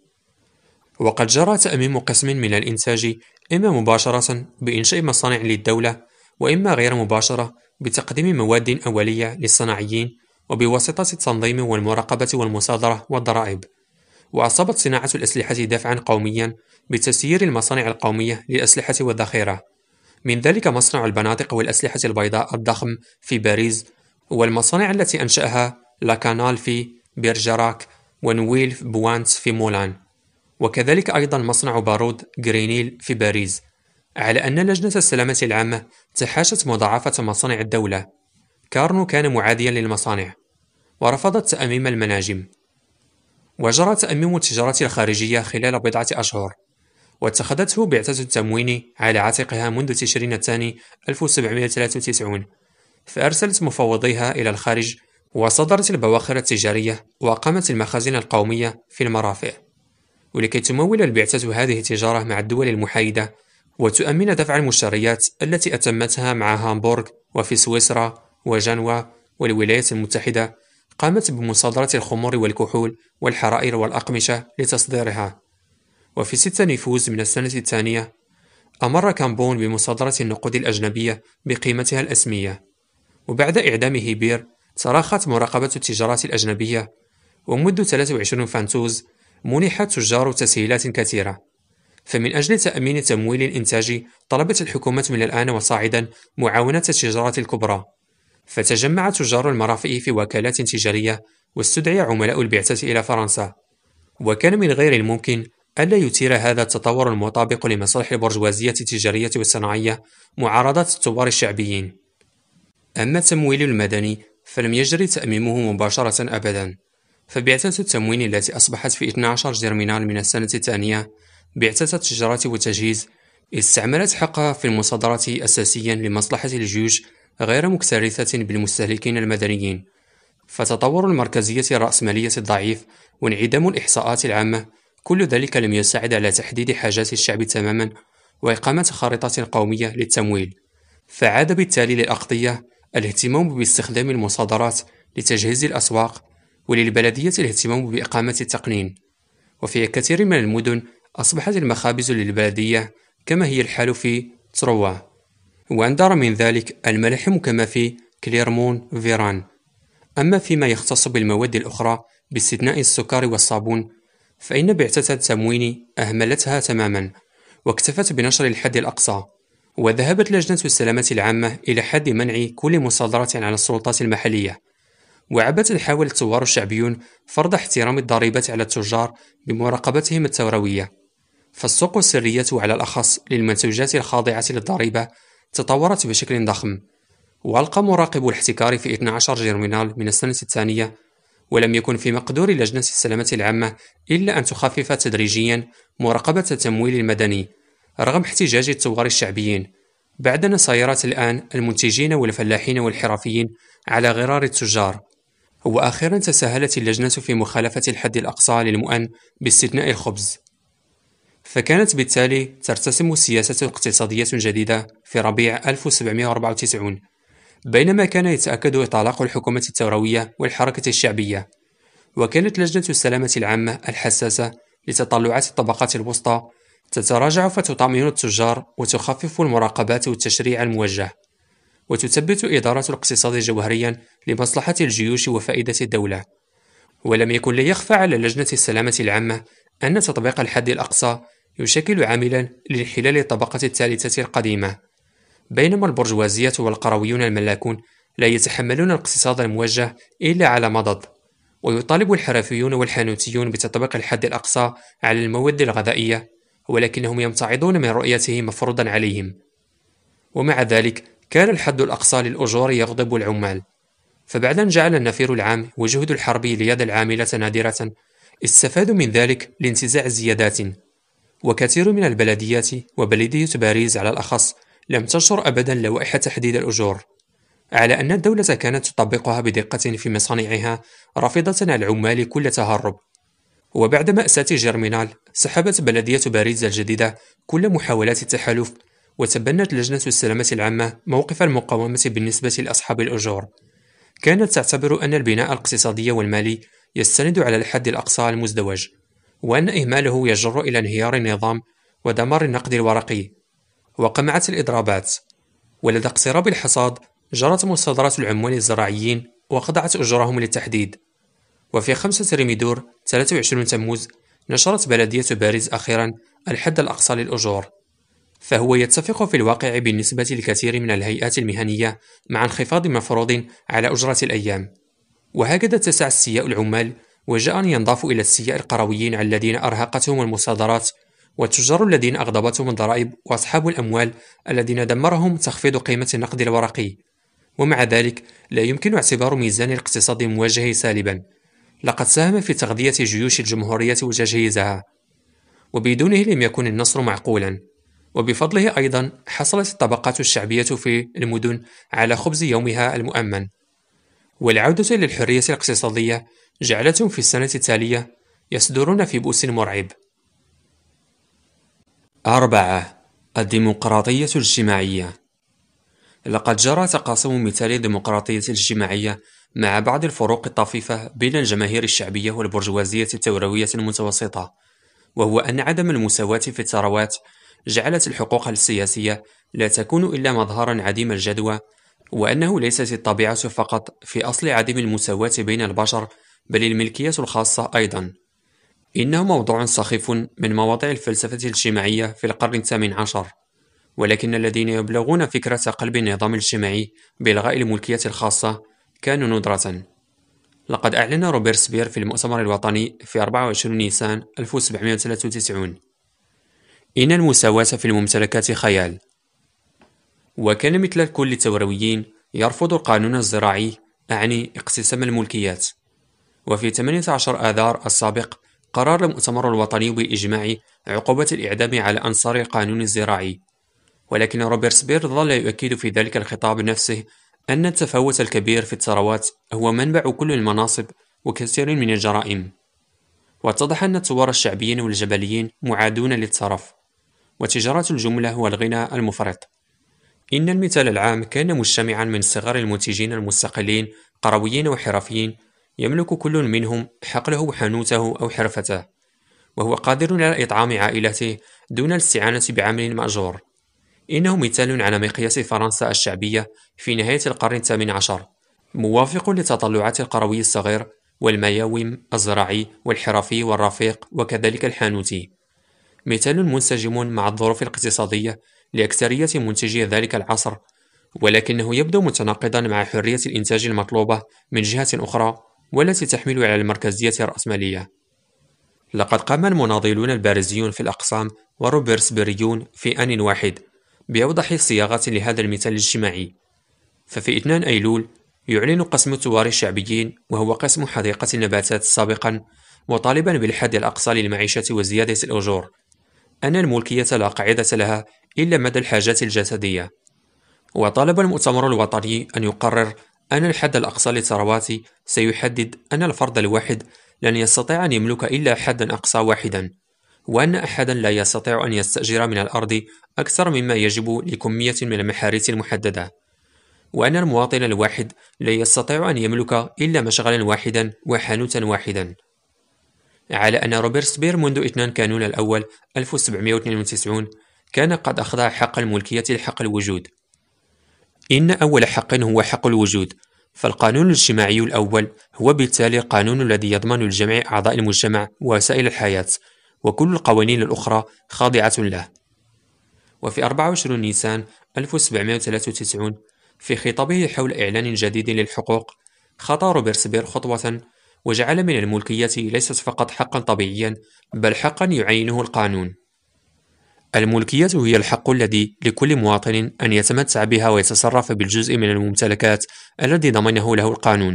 وقد جرى تأميم قسم من الإنتاج إما مباشرة بإنشاء مصانع للدولة، وإما غير مباشرة بتقديم مواد أولية للصناعيين وبواسطة التنظيم والمراقبة والمصادرة والضرائب. وأصابت صناعة الأسلحة دفعا قوميا بتسيير المصانع القومية للأسلحة والذخيرة، من ذلك مصنع البنادق والأسلحة البيضاء الضخم في باريس، والمصانع التي أنشأها لاكانال في بيرجراك ونويل بوانت في مولان، وكذلك أيضا مصنع بارود غرينيل في باريس. على أن لجنة السلامة العامة تحاشت مضاعفة مصانع الدولة، كارنو كان معاديا للمصانع ورفضت تأميم المناجم. وجرى تأميم التجارة الخارجية خلال 4 أشهر، واتخذته بعثة التموين على عاتقها منذ تشرين الثاني 1793، فأرسلت مفوضيها إلى الخارج، وصدرت البواخر التجارية، وأقامت المخازن القومية في المرافق. ولكي تمول البعثة هذه التجارة مع الدول المحايدة وتؤمن دفع المشتريات التي أتمتها مع هامبورغ وفي سويسرا وجنوة والولايات المتحدة، قامت بمصادرة الخمور والكحول والحرائر والأقمشة لتصديرها. وفي 6 نيفوز من السنة الثانية أمر كامبون بمصادرة النقود الأجنبية بقيمتها الأسمية. وبعد إعدام هيبير تراخت مراقبة التجارات الأجنبية، ومنذ 23 فانتوز منحت تجار تسهيلات كثيرة. فمن أجل تأمين تمويل الإنتاج طلبت الحكومة من الآن وصاعدا معاونة التجارات الكبرى، فتجمع تجار المرافئ في وكالات تجارية، واستدعي عملاء البعثة إلى فرنسا. وكان من غير الممكن ألا يثير هذا التطور المطابق لمصالح البرجوازية التجارية والصناعية معارضة الثوار الشعبيين. أما التمويل المدني فلم يجري تأميمه مباشرة أبدا، فبعثة التموين التي أصبحت في 12 جرمينال من السنة الثانية بعثة التجارة والتجهيز استعملت حقها في المصادرة أساسيا لمصلحة الجيوش غير مكترثة بالمستهلكين المدنيين. فتطور المركزية الرأسمالية الضعيف وانعدام الإحصاءات العامة، كل ذلك لم يساعد على تحديد حاجات الشعب تماما وإقامة خارطة قومية للتمويل. فعاد بالتالي للأقضية الاهتمام باستخدام المصادرات لتجهيز الأسواق وللبلدية الاهتمام بإقامة التقنين. وفي كثير من المدن أصبحت المخابز للبلدية كما هي الحال في تروا، وأندر من ذلك الملاحم كما في كليرمون فيران. أما فيما يختص بالمواد الأخرى باستثناء السكر والصابون، فإن بعثة التموين أهملتها تماما واكتفت بنشر الحد الأقصى، وذهبت لجنة السلامة العامة إلى حد منع كل مصادرة على السلطات المحلية. وعبث حاول الثوار الشعبيون فرض احترام الضريبة على التجار بمراقبتهم الثوروية، فالسوق السرية على الأخص للمنتوجات الخاضعة للضريبة تطورت بشكل ضخم. وألقى مراقب الاحتكار في 12 جرمنال من السنة الثانية، ولم يكن في مقدور لجنة السلامة العامة إلا أن تخفف تدريجيا مراقبة التمويل المدني رغم احتجاج الثوار الشعبيين، بعد أن سيرت الآن المنتجين والفلاحين والحرفيين على غرار التجار. وأخيرا تساهلت اللجنة في مخالفة الحد الأقصى للمؤن باستثناء الخبز. فكانت بالتالي ترتسم سياسة اقتصادية جديدة في ربيع 1794، بينما كان يتأكد إطلاق الحكومة الثوروية والحركة الشعبية. وكانت لجنة السلامة العامة الحساسة لتطلعات الطبقات الوسطى تتراجع فتطمئن التجار وتخفف المراقبات والتشريع الموجه، وتثبت إدارة الاقتصاد جوهريا لمصلحة الجيوش وفائدة الدولة. ولم يكن ليخفى على لجنة السلامة العامة أن تطبيق الحد الأقصى يشكل عاملا لانحلال الطبقة الثالثة القديمة، بينما البرجوازية والقرويون الملاكون لا يتحملون الاقتصاد الموجه إلا على مضض. ويطالب الحرفيون والحانوتيون بتطبيق الحد الأقصى على المواد الغذائية، ولكنهم يمتعضون من رؤيته مفروضا عليهم. ومع ذلك كان الحد الأقصى للأجور يغضب العمال، فبعد أن جعل النفير العام وجهد الحرب اليد العاملة نادرة، استفادوا من ذلك لانتزاع زيادات. وكثير من البلديات وبلدية باريس على الأخص لم تنشر أبدا لوائح تحديد الأجور، على أن الدولة كانت تطبقها بدقة في مصانعها رافضة على العمال كل تهرب. وبعد مأساة جيرمينال سحبت بلدية باريس الجديدة كل محاولات التحالف، وتبنت لجنة السلامة العامة موقف المقاومة بالنسبة لأصحاب الأجور. كانت تعتبر أن البناء الاقتصادي والمالي يستند على الحد الأقصى المزدوج، وأن إهماله يجر إلى انهيار النظام ودمار النقد الورقي. وقمعت الإضرابات، ولدى اقتراب الحصاد جرت مصادرة العمال الزراعيين وخضعت أجورهم للتحديد. وفي 5 رميدور 23 تموز نشرت بلدية باريس أخيرا الحد الأقصى للأجور، فهو يتفق في الواقع بالنسبة لكثير من الهيئات المهنية مع انخفاض مفروض على أجرة الأيام. وهكذا اتسع استياء العمال، وجاء أن ينضاف إلى استياء القرويين الذين أرهقتهم المصادرات، والتجار الذين أغضبتهم الضرائب، وأصحاب الأموال الذين دمرهم تخفيض قيمة النقد الورقي. ومع ذلك لا يمكن اعتبار ميزان الاقتصاد الموجه سالبا، لقد ساهم في تغذية جيوش الجمهورية وتجهيزها، وبدونه لم يكن النصر معقولا. وبفضله أيضا حصلت الطبقات الشعبية في المدن على خبز يومها المؤمن. والعودة للحرية الاقتصادية جعلتهم في السنة التالية يصدرون في بؤس مرعب. 4. الديمقراطية الاجتماعية. لقد جرى تقاسم مثالي الديمقراطية الاجتماعية مع بعض الفروق الطفيفة بين الجماهير الشعبية والبرجوازية الثوروية المتوسطة، وهو أن عدم المساواة في الثروات جعلت الحقوق السياسية لا تكون إلا مظهرا عديم الجدوى، وأنه ليست الطبيعة فقط في أصل عدم المساواة بين البشر، بل الملكية الخاصة أيضا. إنه موضوع سخيف من مواضيع الفلسفة الاجتماعية في القرن الثامن عشر، ولكن الذين يبلغون فكرة قلب النظام الاجتماعي بإلغاء الملكية الخاصة كانوا ندرة. لقد أعلن روبيرسبير في المؤتمر الوطني في 24 نيسان 1793: إن المساواة في الممتلكات خيال. وكان مثل كل الثورويين يرفض القانون الزراعي، أعني اقتسام الملكيات. وفي 18 آذار السابق قرر المؤتمر الوطني بإجماع عقوبة الإعدام على أنصار القانون الزراعي، ولكن روبيرسبير ظل يؤكد في ذلك الخطاب نفسه أن التفاوت الكبير في الثروات هو منبع كل المناصب وكثير من الجرائم. واتضح أن الثوار الشعبيين والجبليين معادون للترف، وتجارة الجملة والغنى المفرط. إن المثال العام كان مجتمعا من صغار المنتجين المستقلين قرويين وحرفيين يملك كل منهم حقله وحانوته أو حرفته، وهو قادر على إطعام عائلته دون الاستعانة بعامل مأجور. إنه مثال على مقياس فرنسا الشعبية في نهاية القرن الثامن عشر، موافق لتطلعات القروي الصغير والمياوم الزراعي والحرفي والرفيق وكذلك الحانوتي. مثال منسجم مع الظروف الاقتصادية لأكثرية منتجي ذلك العصر، ولكنه يبدو متناقضا مع حرية الإنتاج المطلوبة من جهة أخرى، والتي تحمل على المركزية الرأسمالية. لقد قام المناضلون البارزيون في الأقسام والروبرسبريون في آن واحد بأوضح صياغة لهذا المثال الاجتماعي. ففي 2 أيلول يعلن قسم الثوار الشعبيين، وهو قسم حديقة النباتات سابقا، وطالبا بالحد الأقصى للمعيشة وزيادة الأجور، أن الملكية لا قاعدة لها إلا مدى الحاجات الجسدية. وطالب المؤتمر الوطني أن يقرر أن الحد الأقصى للثروات سيحدد أن الفرد الواحد لن يستطيع أن يملك إلا حدا أقصى واحدا، وأن أحدا لا يستطيع أن يستأجر من الأرض أكثر مما يجب لكمية من المحاريث المحددة، وأن المواطن الواحد لا يستطيع أن يملك إلا مشغلا واحدا وحانوتا واحدا. على أن روبرسبير منذ 2 كانون الأول 1792 كان قد أخضع حق الملكية لحق الوجود. إن أول حق هو حق الوجود، فالقانون الاجتماعي الأول هو بالتالي القانون الذي يضمن لجميع أعضاء المجتمع وسائل الحياة، وكل القوانين الأخرى خاضعة له. وفي 24 نيسان 1793 في خطابه حول إعلان جديد للحقوق، خطى روبرسبير خطوة وجعل من الملكية ليست فقط حقا طبيعيا، بل حقا يعينه القانون. الملكية هي الحق الذي لكل مواطن أن يتمتع بها ويتصرف بالجزء من الممتلكات الذي ضمنه له القانون.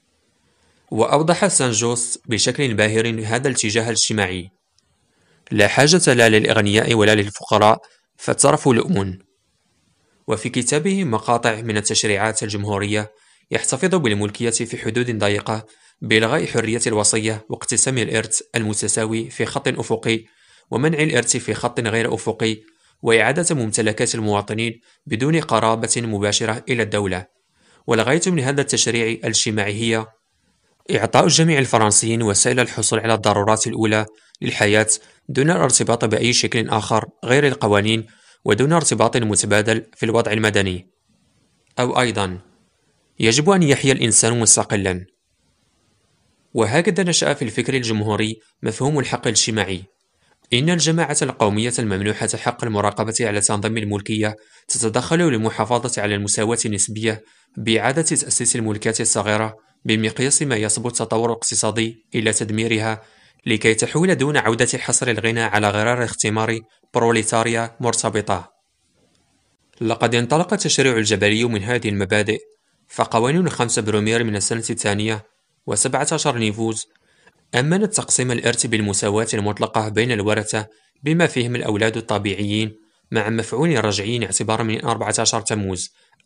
وأوضح سان جوست بشكل باهر هذا الاتجاه الاجتماعي: لا حاجة لا للأغنياء ولا للفقراء، فالترف لؤم. وفي كتابه مقاطع من التشريعات الجمهورية يحتفظ بالملكية في حدود ضيقة، بإلغاء حرية الوصية واقتسام الإرث المتساوي في خط أفقي، ومنع الإرث في خط غير أفقي، وإعادة ممتلكات المواطنين بدون قرابة مباشرة إلى الدولة. والغاية من هذا التشريع الاجتماعي هي إعطاء جميع الفرنسيين وسائل الحصول على الضرورات الأولى للحياة دون الارتباط بأي شكل آخر غير القوانين، ودون ارتباط متبادل في الوضع المدني. أو أيضا يجب أن يحيا الإنسان مستقلا. وهكذا نشأ في الفكر الجمهوري مفهوم الحق الاجتماعي. إن الجماعة القومية الممنوحة حق المراقبة على تنظيم الملكية تتدخل للمحافظة على المساواة النسبية بإعادة تأسيس الملكيات الصغيرة بمقياس ما يصب التطور الاقتصادي إلى تدميرها، لكي تحول دون عودة حصر الغنى على غرار اختمار بروليتاريا مرتبطة. لقد انطلق التشريع الجبلي من هذه المبادئ، فقوانين 5 برومير من السنة الثانية و17 نيفوز أمنت تقسيم الإرث بالمساواة المطلقة بين الورثة بما فيهم الأولاد الطبيعيين مع مفعول رجعي اعتبارا من 14 تموز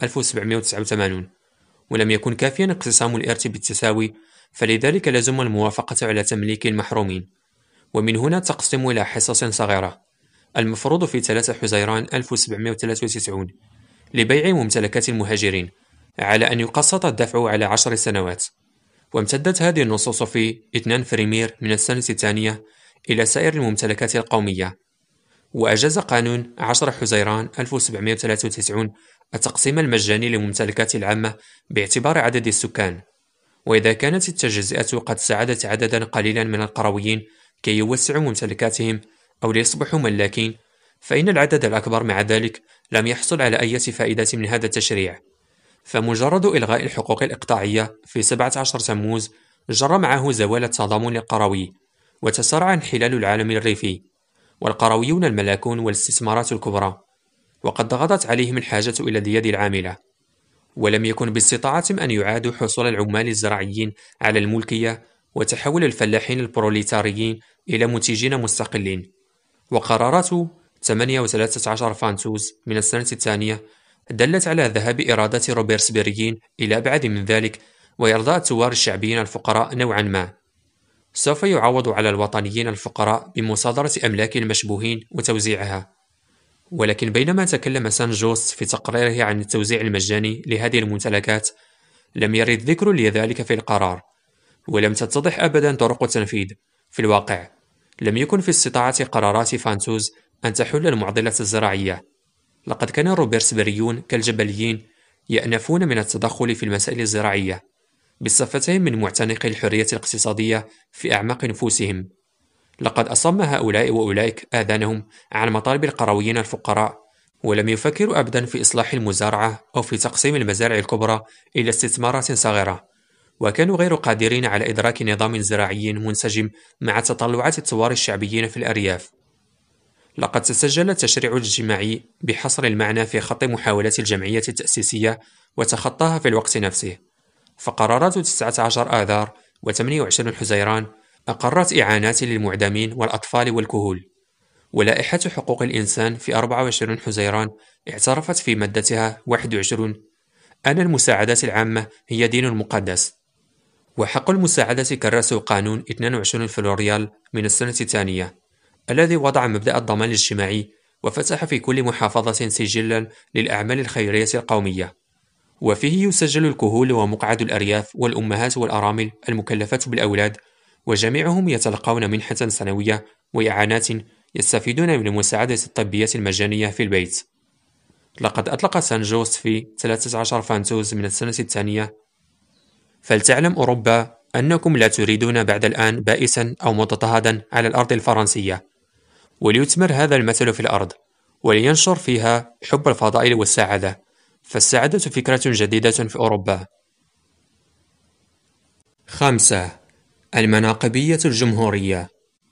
1789. ولم يكن كافيا اقتسام الإرث بالتساوي، فلذلك لزم الموافقة على تمليك المحرومين، ومن هنا تقسم إلى حصص صغيرة، المفروض في 3 حزيران 1793 لبيع ممتلكات المهاجرين، على أن يقسط الدفع على 10 سنوات. وامتدت هذه النصوص في 2 فريمير من السنة الثانية إلى سائر الممتلكات القومية. وأجاز قانون 10 حزيران 1793 التقسيم المجاني للممتلكات العامة باعتبار عدد السكان، وإذا كانت التجزئة قد ساعدت عددا قليلا من القرويين كي يوسعوا ممتلكاتهم أو ليصبحوا ملاكين، فإن العدد الأكبر مع ذلك لم يحصل على أي فائدة من هذا التشريع. فمجرد إلغاء الحقوق الإقطاعية في 17 تموز جرى معه زوال التضامن القروي، وتسارع انحلال العالم الريفي، والقرويون الملاكون والاستثمارات الكبرى، وقد ضغطت عليهم الحاجة إلى اليد العاملة، ولم يكن باستطاعتهم أن يعادوا حصول العمال الزراعيين على الملكية، وتحول الفلاحين البروليتاريين إلى منتجين مستقلين. وقرارات 8 و13 فانتوز من السنة الثانية دلت على ذهاب إرادات روبرسبيريين إلى أبعد من ذلك، وإرضاء الثوار الشعبيين الفقراء نوعا ما. سوف يعوض على الوطنيين الفقراء بمصادرة أملاك المشبوهين وتوزيعها. ولكن بينما تكلم سان جوست في تقريره عن التوزيع المجاني لهذه الممتلكات، لم يرد ذكر لذلك في القرار، ولم تتضح أبدا طرق التنفيذ. في الواقع لم يكن في استطاعة قرارات فانتوز أن تحل المعضلة الزراعية. لقد كان الروبرتسبريون كالجبليين يأنفون من التدخل في المسائل الزراعية بصفتهم من معتنقي الحرية الاقتصادية في أعماق نفوسهم. لقد أصم هؤلاء وأولئك آذانهم عن مطالب القرويين الفقراء، ولم يفكروا أبدا في إصلاح المزارعة أو في تقسيم المزارع الكبرى إلى استثمارات صغيرة، وكانوا غير قادرين على إدراك نظام زراعي منسجم مع تطلعات الثوار الشعبيين في الأرياف. لقد تسجل التشريع الاجتماعي بحصر المعنى في خط محاولات الجمعية التأسيسية وتخطاها في الوقت نفسه، فقرارات 19 آذار و28 حزيران أقرت إعانات للمعدمين والأطفال والكهول، ولائحة حقوق الإنسان في 24 حزيران اعترفت في مادتها 21 أن المساعدات العامة هي دين مقدس، وحق المساعدة كرسه قانون 22 فلوريال من السنة الثانية الذي وضع مبدأ الضمان الاجتماعي وفتح في كل محافظة سجلا للأعمال الخيرية القومية، وفيه يسجل الكهول ومقعد الأرياف والأمهات والأرامل المكلفات بالأولاد، وجميعهم يتلقون منحة سنوية وإعانات يستفيدون من المساعدة الطبية المجانية في البيت. لقد أطلق سان جوست في 13 فانتوز من السنة الثانية: فلتعلم أوروبا أنكم لا تريدون بعد الآن بائسا أو مضطهدا على الأرض الفرنسية، وليثمر هذا المثل في الأرض، ولينشر فيها حب الفضائل والسعادة، فالسعادة فكرة جديدة في أوروبا. 5. المناقبية الجمهورية.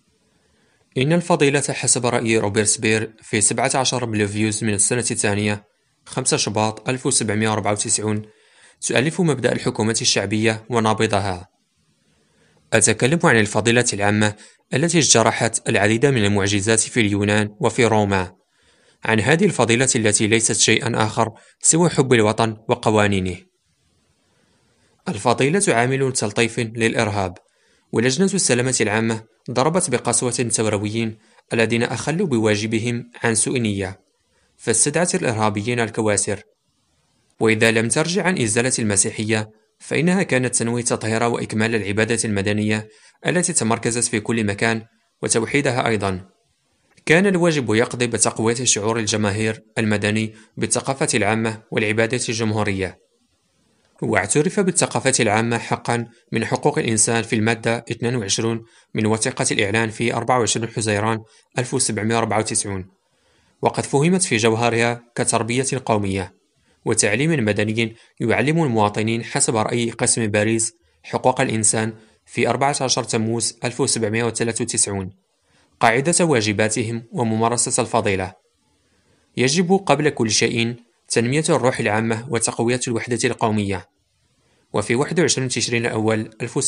إن الفضيلة حسب رأي روبرتسبير في 17 بلوفيوز من السنة الثانية 5 شباط 1794 تؤلف مبدأ الحكومة الشعبية ونابضها. أتكلم عن الفضيلة العامة التي اجترحت العديد من المعجزات في اليونان وفي روما، عن هذه الفضيلة التي ليست شيئا آخر سوى حب الوطن وقوانينه. الفضيلة عامل تلطيف للإرهاب، ولجنة السلامة العامة ضربت بقسوة الثورويين الذين أخلوا بواجبهم عن سوء نية، فاستدعت الإرهابيين الكواسر. وإذا لم ترجع عن إزالة المسيحية فإنها كانت تنوي تطهير وإكمال العبادة المدنية التي تمركزت في كل مكان وتوحيدها أيضا. كان الواجب يقضي بتقوية شعور الجماهير المدني بالثقافة العامة والعبادة الجمهورية. واعترف بالثقافة العامة حقا من حقوق الإنسان في المادة 22 من وثيقة الإعلان في 24 حزيران 1794، وقد فهمت في جوهرها كتربية قومية وتعليم مدني يعلم المواطنين حسب رأي قسم باريس حقوق الإنسان في 14 تموز 1793 قاعدة واجباتهم وممارسة الفضيلة. يجب قبل كل شيء تنمية الروح العامة وتقوية الوحدة القومية. وفي 21 تشرين الأول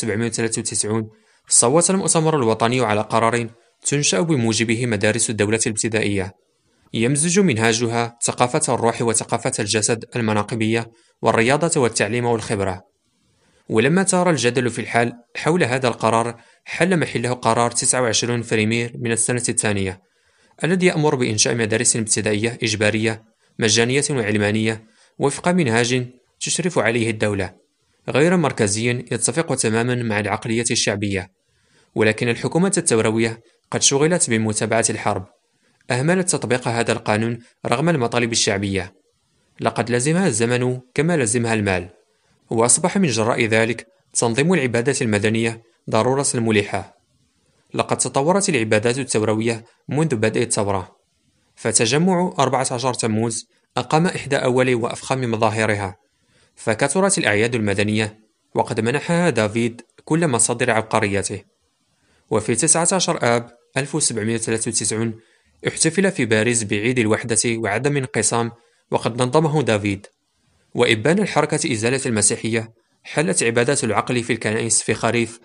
1793 صوت المؤتمر الوطني على قرار تنشأ بموجبه مدارس الدولة الابتدائية، يمزج منهاجها ثقافة الروح وثقافة الجسد المناقبية والرياضة والتعليم والخبرة. ولما ثار الجدل في الحال حول هذا القرار، حل محله قرار 29 فريمير من السنة الثانية الذي يأمر بإنشاء مدارس ابتدائية إجبارية مجانية وعلمانية وفق منهاج تشرف عليه الدولة، غير مركزي يتفق تماما مع العقلية الشعبية. ولكن الحكومة الثوروية قد شغلت بمتابعة الحرب، أهملت تطبيق هذا القانون رغم المطالب الشعبية. لقد لزمها الزمن كما لزمها المال، وأصبح من جراء ذلك تنظيم العبادات المدنية ضرورة ملحة. لقد تطورت العبادات الثوروية منذ بدء الثورة، فتجمع 14 تموز أقام إحدى أول وأفخم مظاهرها، فكثرت الأعياد المدنية وقد منحها دافيد كل مصادر عبقريته. وفي 19 آب 1793 احتفل في باريس بعيد الوحدة وعدم انقسام وقد نظمه دافيد. وإبان الحركة إزالة المسيحية حلت عبادات العقل في الكنائس في خريف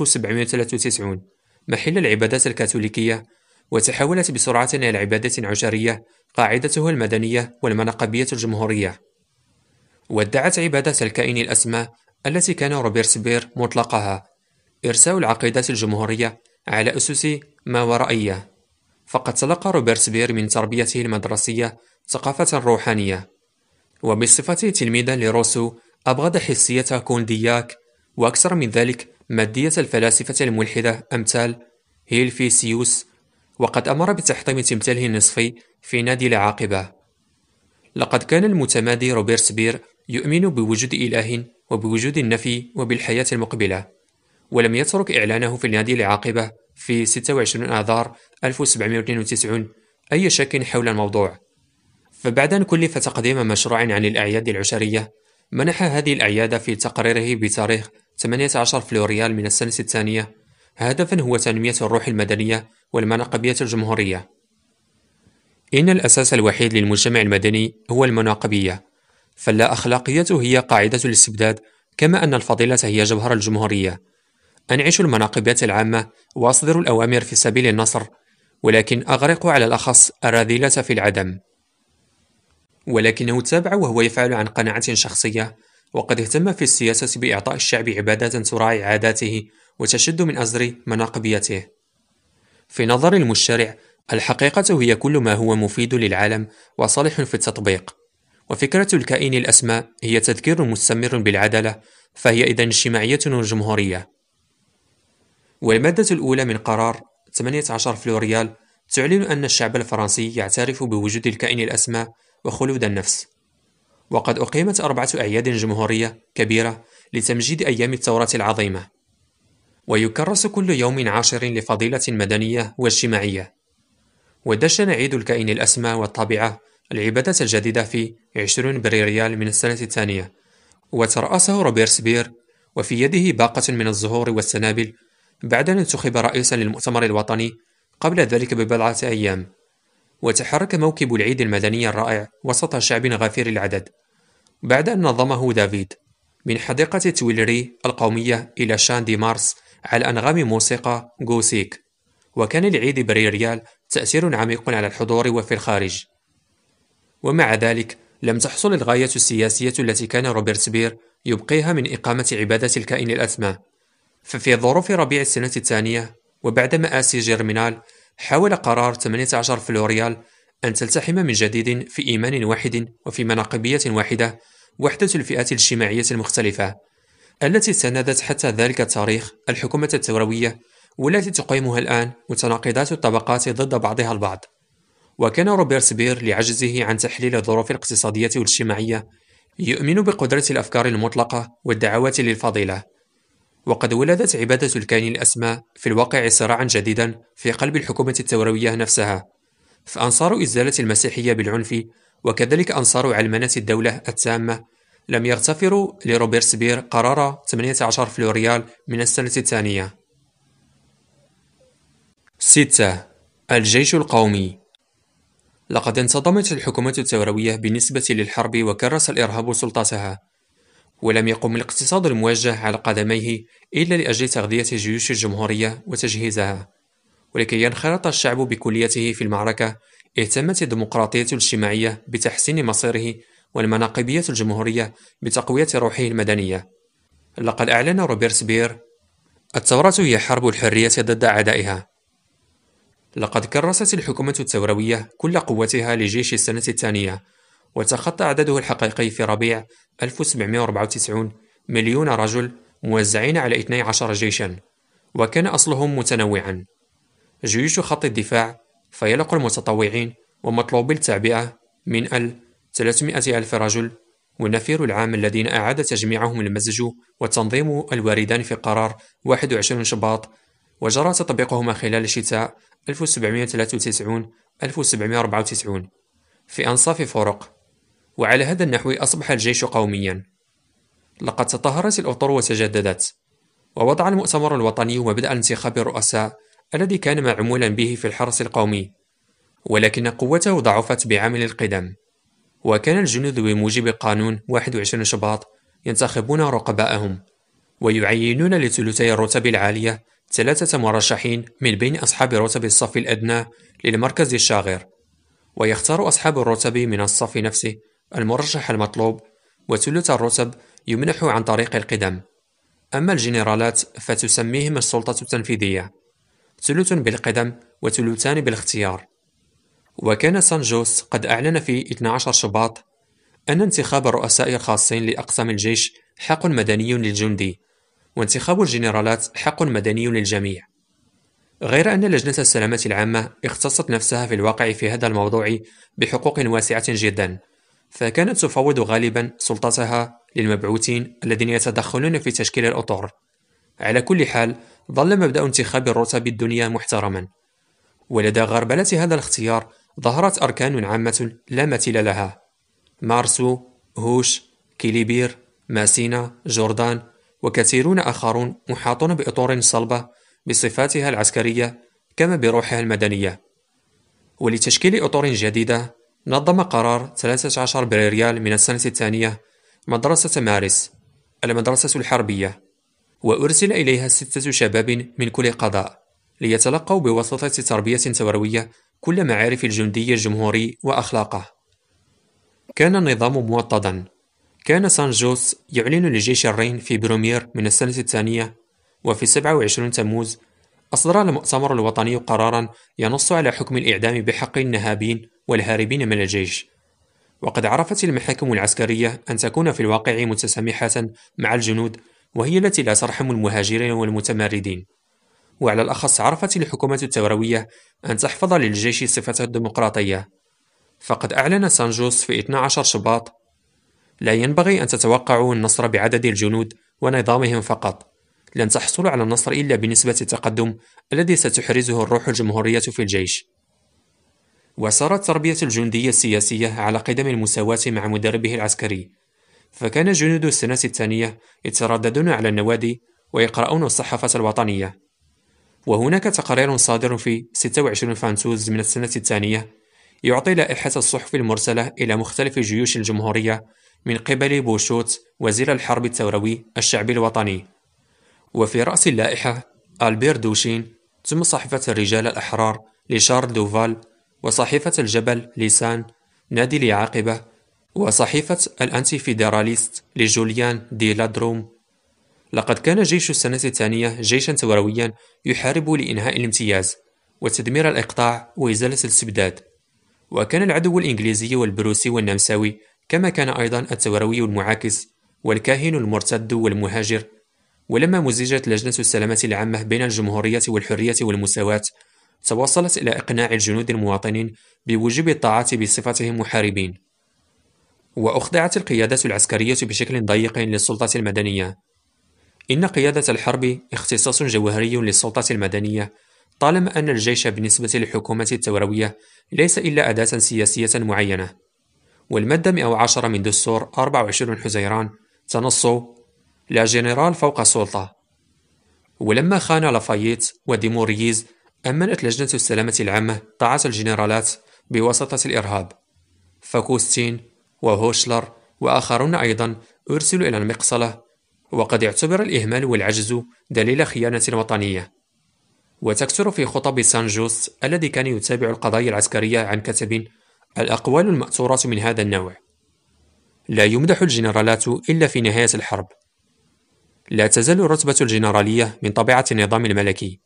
1793 محل العبادات الكاثوليكية، وتحولت بسرعة إلى عبادة عشرية قاعدتها المدنية والمناقبية الجمهورية. وادعت عبادة الكائن الأسمى التي كان روبرتسبير مطلقها إرساء العقيدات الجمهورية على أسس ما ورائية، فقد تلقى روبرتسبير من تربيته المدرسية ثقافة روحانية، وبصفته تلميذا لروسو أبغض حسية كوندياك، وأكثر من ذلك مادية الفلاسفة الملحدة أمثال هيلفيسيوس، وقد أمر بتحطيم تمثاله النصفي في نادي العاقبة. لقد كان المتمادي روبيرسبير يؤمن بوجود إله وبوجود النفي وبالحياة المقبلة، ولم يترك إعلانه في النادي العاقبة في 26 آذار 1792 أي شك حول الموضوع. فبعد أن كلف تقديم مشروع عن الأعياد العشرية، منح هذه الأعياد في تقريره بتاريخ 18 فلوريال من السنة الثانية هدفا هو تنمية الروح المدنية والمناقبية الجمهورية. إن الأساس الوحيد للمجتمع المدني هو المناقبية، فلا أخلاقية هي قاعدة الاستبداد، كما أن الفضيلة هي جوهر الجمهورية. أنعش المناقبية العامة وأصدر الأوامر في سبيل النصر، ولكن أغرق على الأخص الرذيلة في العدم. ولكنه تابع وهو يفعل عن قناعة شخصية، وقد اهتم في السياسة بإعطاء الشعب عبادات تراعي عاداته وتشد من أزر مناقبيته. في نظر المشرع، الحقيقة هي كل ما هو مفيد للعالم وصالح في التطبيق، وفكرة الكائن الأسمى هي تذكير مستمر بالعدالة، فهي إذن اجتماعية وجمهورية. والمادة الأولى من قرار 18 فلوريال تعلن أن الشعب الفرنسي يعترف بوجود الكائن الأسمى وخلود النفس. وقد أقيمت 4 أعياد جمهورية كبيرة لتمجيد أيام الثورة العظيمة، ويكرس كل يوم 10 لفضيلة مدنية واجتماعية. ودشن عيد الكائن الأسمى والطابعة العبادة الجديدة في 20 بريريال من السنة الثانية، وترأسه روبيرسبير، وفي يده باقة من الزهور والسنابل، بعد أن انتخب رئيسا للمؤتمر الوطني قبل ذلك ببضعة أيام. وتحرك موكب العيد المدني الرائع وسط شعب غفير العدد، بعد أن نظمه دافيد، من حديقة تويلري القومية إلى شان دي مارس على أنغام موسيقى غوسيك. وكان لعيد بريريال تأثير عميق على الحضور وفي الخارج. ومع ذلك لم تحصل الغاية السياسية التي كان روبيرسبير يبقيها من إقامة عبادة الكائن الأسمى. ففي ظروف ربيع السنة الثانية وبعد مآسي جيرمينال، حاول قرار 18 فلوريال أن تلتحم من جديد في إيمان واحد وفي مناقبية واحدة وحدة الفئات الاجتماعية المختلفة التي ساندت حتى ذلك التاريخ الحكومة الثوروية، والتي تقيمها الآن متناقضات الطبقات ضد بعضها البعض. وكان روبيرسبير لعجزه عن تحليل الظروف الاقتصادية والاجتماعية يؤمن بقدرة الأفكار المطلقة والدعوات للفضيلة. وقد ولدت عبادة الكائن الأسمى في الواقع صراعا جديدا في قلب الحكومة الثوروية نفسها، فأنصار إزالة المسيحية بالعنف وكذلك أنصار علمنة الدولة التامة لم يغتفروا لروبيرسبير قرار 18 فلوريال من السنة الثانية. 6. الجيش القومي. لقد انتظمت الحكومة الثوروية بالنسبة للحرب وكرس الإرهاب سلطتها، ولم يقم الاقتصاد الموجه على قدميه إلا لأجل تغذية جيوش الجمهورية وتجهيزها. ولكي ينخرط الشعب بكليته في المعركة، اهتمت الديمقراطية الاجتماعية بتحسين مصيره، والمناقبية الجمهورية بتقوية روحه المدنية. لقد أعلن روبيرسبير: الثورة هي حرب الحرية ضد أعدائها. لقد كرست الحكومة الثوروية كل قوتها لجيش السنة الثانية، وتخطى عدده الحقيقي في ربيع 1794 مليون رجل موزعين على 12 جيشا، وكان أصلهم متنوعا: جيوش خط الدفاع، فيلق المتطوعين ومطلوبي التعبئة من 300 ألف رجل، والنفير العام الذين أعاد تجميعهم المزج وتنظيم الواردان في قرار 21 شباط، وجرى تطبيقهما خلال شتاء 1793-1794 في أنصاف فرق. وعلى هذا النحو أصبح الجيش قوميا. لقد تطهرت الأطر وتجددت، ووضع المؤتمر الوطني مبدأ انتخاب الرؤساء الذي كان معمولا به في الحرس القومي، ولكن قوته ضعفت بعامل القدم. وكان الجنود بموجب قانون 21 شباط ينتخبون رقباءهم، ويعينون لثلثي الرتب العالية 3 مرشحين من بين أصحاب رتب الصف الأدنى للمركز الشاغر، ويختار أصحاب الرتب من الصف نفسه المرشح المطلوب، وثلث الرتب يمنح عن طريق القدم. أما الجنرالات فتسميهم السلطة التنفيذية، ثلث بالقدم وثلثان بالاختيار. وكان سان جوس قد أعلن في 12 شباط أن انتخاب الرؤساء الخاصين لأقسام الجيش حق مدني للجندي، وانتخاب الجنرالات حق مدني للجميع. غير أن لجنة السلامة العامة اختصت نفسها في الواقع في هذا الموضوع بحقوق واسعة جدا، فكانت تفوض غالبا سلطتها للمبعوثين الذين يتدخلون في تشكيل الأطر. على كل حال، ظل مبدأ انتخاب الرتب الدنيا محترما، ولدى غربلة هذا الاختيار ظهرت أركان عامة لا مثيل لها: مارسو، هوش، كيليبير، ماسينا، جوردان، وكثيرون آخرون محاطون بأطور صلبة بصفاتها العسكرية كما بروحها المدنية. ولتشكيل أطر جديدة نظم قرار 13 بريريال من السنة الثانية مدرسة مارس، المدرسة الحربية، وأرسل إليها 6 شباب من كل قضاء ليتلقوا بواسطة تربية توروية كل معارف الجندي الجمهوري وأخلاقه. كان النظام موطدا. كان سان جوس يعلن لجيش الرين في برومير من السنة الثانية، وفي 27 تموز أصدر المؤتمر الوطني قرارا ينص على حكم الإعدام بحق النهابين والهاربين من الجيش. وقد عرفت المحاكم العسكرية أن تكون في الواقع متسامحة مع الجنود، وهي التي لا ترحم المهاجرين والمتمردين. وعلى الأخص عرفت الحكومة التوروية أن تحفظ للجيش صفته الديمقراطية. فقد أعلن سان جوس في 12 شباط: لا ينبغي أن تتوقعوا النصر بعدد الجنود ونظامهم فقط. لن تحصلوا على النصر إلا بنسبة التقدم الذي ستحرزه الروح الجمهورية في الجيش. وسارت تربية الجندي السياسية على قدم المساواة مع مدربه العسكري، فكان جنود السنة الثانية يترددون على النوادي ويقرؤون الصحافة الوطنية. وهناك تقرير صادر في 26 فانتوز من السنة الثانية يعطي لائحة الصحف المرسلة إلى مختلف جيوش الجمهورية من قبل بوشوت وزير الحرب الثوروي الشعبي الوطني. وفي رأس اللائحة ألبير دوشين، ثم صحيفة الرجال الأحرار لشارل دوفال، وصحيفة الجبل لسان نادي العاقبة، وصحيفة الأنتي فيدراليست لجوليان دي لادروم. لقد كان جيش السنة الثانية جيشا تورويا يحارب لإنهاء الامتياز وتدمير الإقطاع وإزالة الاستبداد. وكان العدو الإنجليزي والبروسي والنمساوي، كما كان أيضا التوروي المعاكس والكاهن المرتد والمهاجر. ولما مزجت لجنة السلامة العامة بين الجمهورية والحرية والمساواة، توصلت إلى إقناع الجنود المواطنين بوجوب الطاعة بصفتهم محاربين. وأخضعت القيادة العسكرية بشكل ضيق للسلطة المدنية. إن قيادة الحرب اختصاص جوهري للسلطة المدنية، طالما أن الجيش بالنسبة للحكومة التوروية ليس إلا أداة سياسية معينة. والمادة 110 من دستور 24 حزيران تنص: لا جنرال فوق السلطة. ولما خان لافاييت وديمورييز، أمنت لجنة السلامة العامة طاعة الجنرالات بواسطة الإرهاب. فكوستين وهوشلر وآخرون أيضا أرسلوا إلى المقصلة، وقد اعتبر الإهمال والعجز دليل خيانة وطنية. وتكثر في خطب سان جوست الذي كان يتابع القضايا العسكرية عن كتب الأقوال المأثورة من هذا النوع: لا يمدح الجنرالات إلا في نهاية الحرب. لا تزال رتبة الجنرالية من طبيعة النظام الملكي.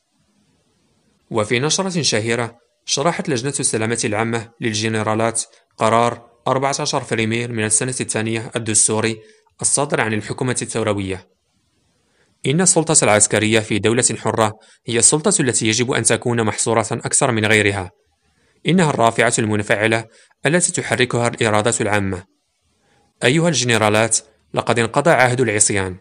وفي نشرة شهيرة شرحت لجنة السلامة العامة للجنرالات قرار 14 فريمير من السنة الثانية الدستوري الصادر عن الحكومة الثوروية: إن السلطة العسكرية في دولة حرة هي السلطة التي يجب أن تكون محصورة أكثر من غيرها. إنها الرافعة المنفعلة التي تحركها الإرادة العامة. أيها الجنرالات، لقد انقضى عهد العصيان.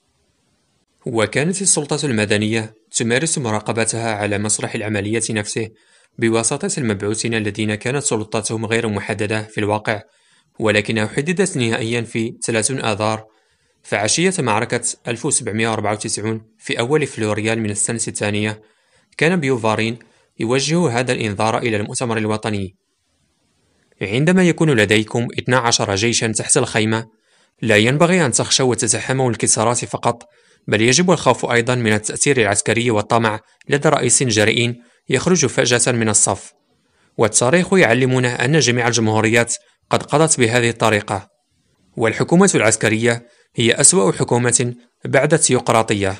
وكانت السلطة المدنية تمارس مراقبتها على مسرح العملية نفسه بواسطة المبعوثين الذين كانت سلطتهم غير محددة في الواقع، ولكنها حددت نهائيا في 30 آذار. فعشية معركة 1794 في أول فلوريال من السنة الثانية، كان بيوفارين يوجه هذا الإنذار إلى المؤتمر الوطني: عندما يكون لديكم 12 جيشا تحت الخيمة، لا ينبغي أن تخشوا وتتحموا الانكسارات فقط، بل يجب الخوف أيضا من التأثير العسكري والطمع لدى رئيس جريء يخرج فجأة من الصف. والتاريخ يعلمنا أن جميع الجمهوريات قد قضت بهذه الطريقة، والحكومة العسكرية هي أسوأ حكومة بعد الثيوقراطية.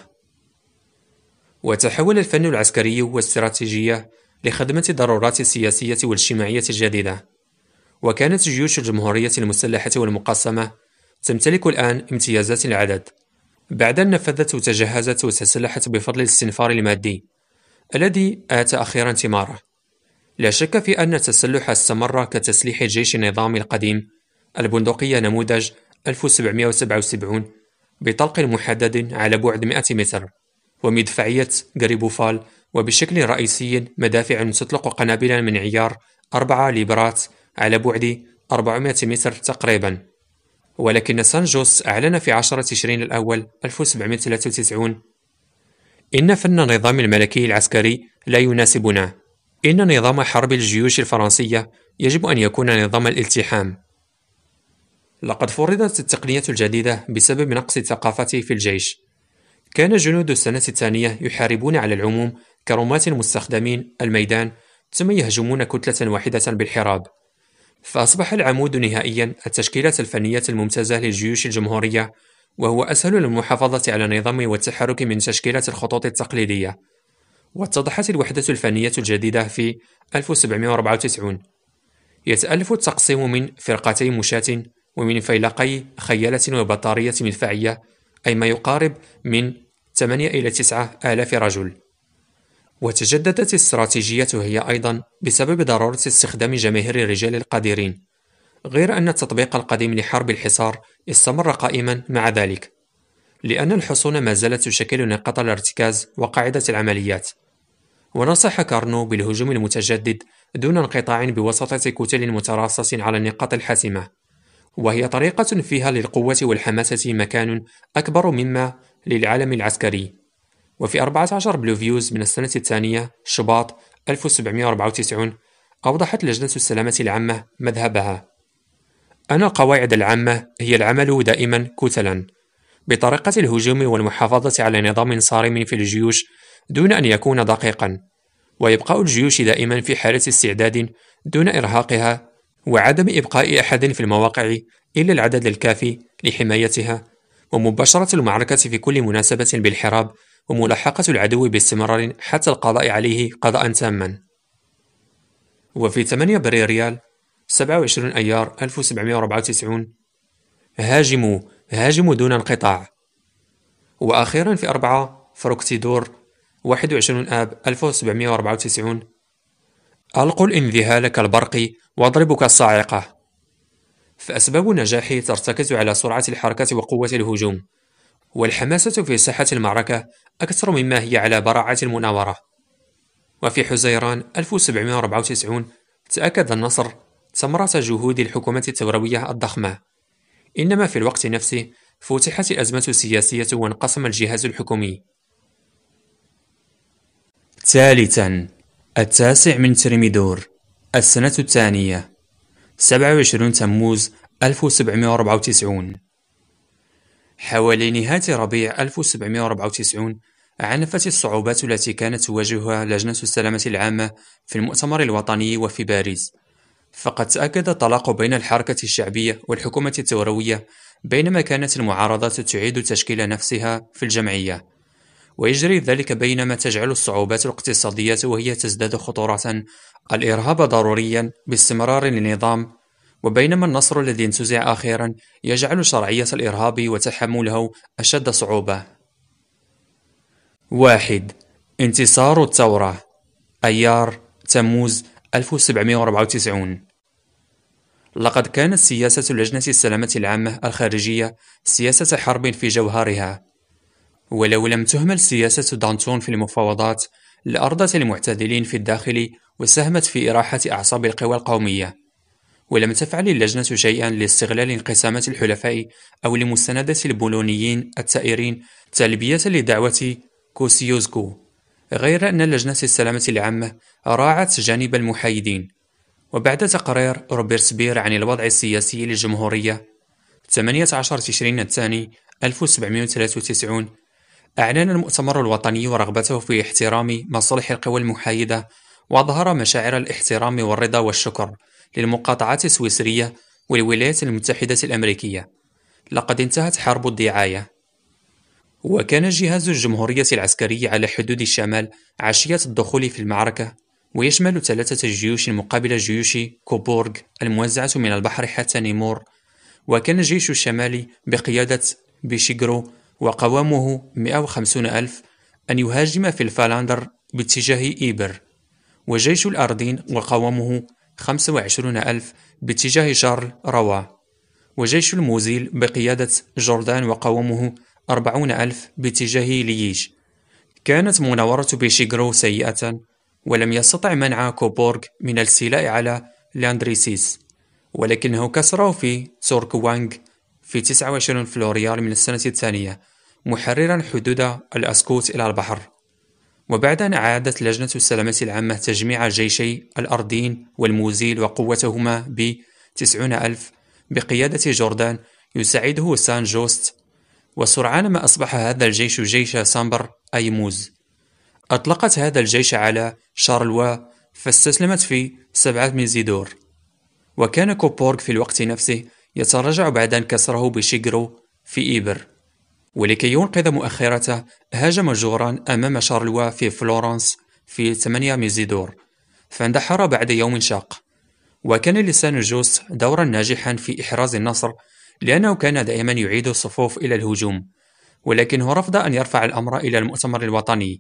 وتحول الفن العسكري والاستراتيجية لخدمة الضرورات السياسية والاجتماعية الجديدة. وكانت جيوش الجمهورية المسلحة والمقسمة تمتلك الآن امتيازات العدد، بعد أن نفذت وتجهزت وتسلحت بفضل الاستنفار المادي الذي آتى أخيرا ثماره. لا شك في أن التسلح استمر كتسليح الجيش النظامي القديم، البندقية نموذج 1777 بطلق محدد على بعد 100 متر، ومدفعية غريبوفال، وبشكل رئيسي مدافع تطلق قنابل من عيار 4 ليبرات على بعد 400 متر تقريبا. ولكن سان-جوس أعلن في 10 تشرين الأول 1793: إن فن النظام الملكي العسكري لا يناسبنا. إن نظام حرب الجيوش الفرنسية يجب أن يكون نظام الالتحام. لقد فرضت التقنية الجديدة بسبب نقص الثقافة في الجيش. كان جنود السنة الثانية يحاربون على العموم كرماة مستخدمين الميدان، ثم يهجمون كتلة واحدة بالحراب. فأصبح العمود نهائيا التشكيلة الفنية الممتازة للجيوش الجمهورية، وهو أسهل للمحافظة على النظام والتحرك من تشكيلة الخطوط التقليدية. واتضحت الوحدة الفنية الجديدة في 1794. يتألف التقسيم من فرقتي مشاة ومن فيلقي خيالة وبطارية مدفعية، أي ما يقارب من 8 إلى 9 آلاف رجل. وتجددت الاستراتيجية هي أيضا بسبب ضرورة استخدام جماهير الرجال القادرين، غير أن التطبيق القديم لحرب الحصار استمر قائما مع ذلك، لأن الحصون ما زالت تشكل نقاط الارتكاز وقاعدة العمليات. ونصح كارنو بالهجوم المتجدد دون انقطاع بواسطة كتل متراصة على النقاط الحاسمة، وهي طريقة فيها للقوة والحماسة مكان أكبر مما للعالم العسكري. وفي 14 بلوفيوز من السنة الثانية شباط 1794 أوضحت لجنة السلامة العامة مذهبها: أن القواعد العامة هي العمل دائما كتلا بطريقة الهجوم والمحافظة على نظام صارم في الجيوش دون أن يكون دقيقا، وإبقاء الجيوش دائما في حالة استعداد دون إرهاقها، وعدم إبقاء أحد في المواقع إلا العدد الكافي لحمايتها، ومباشرة المعركة في كل مناسبة بالحراب، وملاحقة العدو باستمرار حتى القضاء عليه قضاء تاما. وفي 8 بريريال 27 أيار 1794 هاجموا دون انقطاع. وأخيرا في 4 فروكتيدور 21 آب 1794 ألقوا الانذهال كالبرق واضربوا كالصاعقة. فأسباب النجاح ترتكز على سرعة الحركة وقوة الهجوم، والحماسة في ساحة المعركة أكثر مما هي على براعة المناورة. وفي حزيران 1794 تأكد النصر ثمرة جهود الحكومة الثوروية الضخمة، إنما في الوقت نفسه فتحت الأزمة السياسية وانقسم الجهاز الحكومي. ثالثا، 9 من ترميدور، السنة الثانية، 27 تموز 1794. حوالي نهاية ربيع 1794 عنفت الصعوبات التي كانت تواجهها لجنة السلامة العامة في المؤتمر الوطني وفي باريس. فقد تأكد الطلاق بين الحركة الشعبية والحكومة الثوروية، بينما كانت المعارضات تعيد تشكيل نفسها في الجمعية. ويجري ذلك بينما تجعل الصعوبات الاقتصادية وهي تزداد خطورة الإرهاب ضروريا باستمرار للنظام، وبينما النصر الذي انتزع أخيرا يجعل شرعية الإرهاب وتحمله أشد صعوبة. 1. انتصار الثورة، أيار تموز 1794. لقد كانت سياسة لجنة السلامة العامة الخارجية سياسة حرب في جوهرها، ولو لم تهمل سياسة دانتون في المفاوضات لأرضت المعتدلين في الداخل وساهمت في إراحة أعصاب القوى القومية. ولم تفعل اللجنة شيئا لاستغلال انقسامات الحلفاء أو لمساندة البولونيين الثائرين تلبية لدعوة كوسيوزكو، غير أن لجنة السلامة العامة راعت جانب المحايدين. وبعد تقرير روبرتسبير عن الوضع السياسي للجمهورية 18 تشرين الثاني 1793 أعلن المؤتمر الوطني رغبته في احترام مصالح القوى المحايدة، وأظهر مشاعر الاحترام والرضا والشكر للمقاطعات السويسرية والولايات المتحدة الأمريكية. لقد انتهت حرب الدعاية. وكان جهاز الجمهورية العسكري على حدود الشمال عشية الدخول في المعركة، ويشمل 3 جيوش مقابل جيوش كوبورغ الموزعة من البحر حتى نيمور. وكان الجيش الشمالي بقيادة بيشيغرو وقوامه 150 ألف أن يهاجم في الفلاندر باتجاه إيبر، وجيش الأردن وقوامه 25 ألف باتجاه شارل روا، وجيش الموزيل بقيادة جوردان وقوامه 40 ألف باتجاه لييج. كانت مناورة بيشيغرو سيئة، ولم يستطع منع كوبورغ من الاستيلاء على لاندريسيس، ولكنه كسره في توركوانغ في 29 فلوريال من السنة الثانية، محررا حدود الأسكوت إلى البحر. وبعد أن أعادت لجنة السلامة العامة تجميع جيشي الأردن والموزيل وقوتهما ب90 ألف بقيادة جوردان يساعده سان جوست، وسرعان ما أصبح هذا الجيش جيش سامبر أي موز. أطلقت هذا الجيش على شارلوا فاستسلمت في 7 ميزيدور، وكان كوبورغ في الوقت نفسه يتراجع بعد أن كسره بشيغرو في إيبر، ولكي ينقذ مؤخرته هاجم جوران أمام شارلوا في فلورنس في 8 ميزيدور، فاندحر بعد يوم شاق. وكان لسان جوست دورا ناجحا في إحراز النصر، لأنه كان دائما يعيد الصفوف إلى الهجوم، ولكنه رفض أن يرفع الأمر إلى المؤتمر الوطني.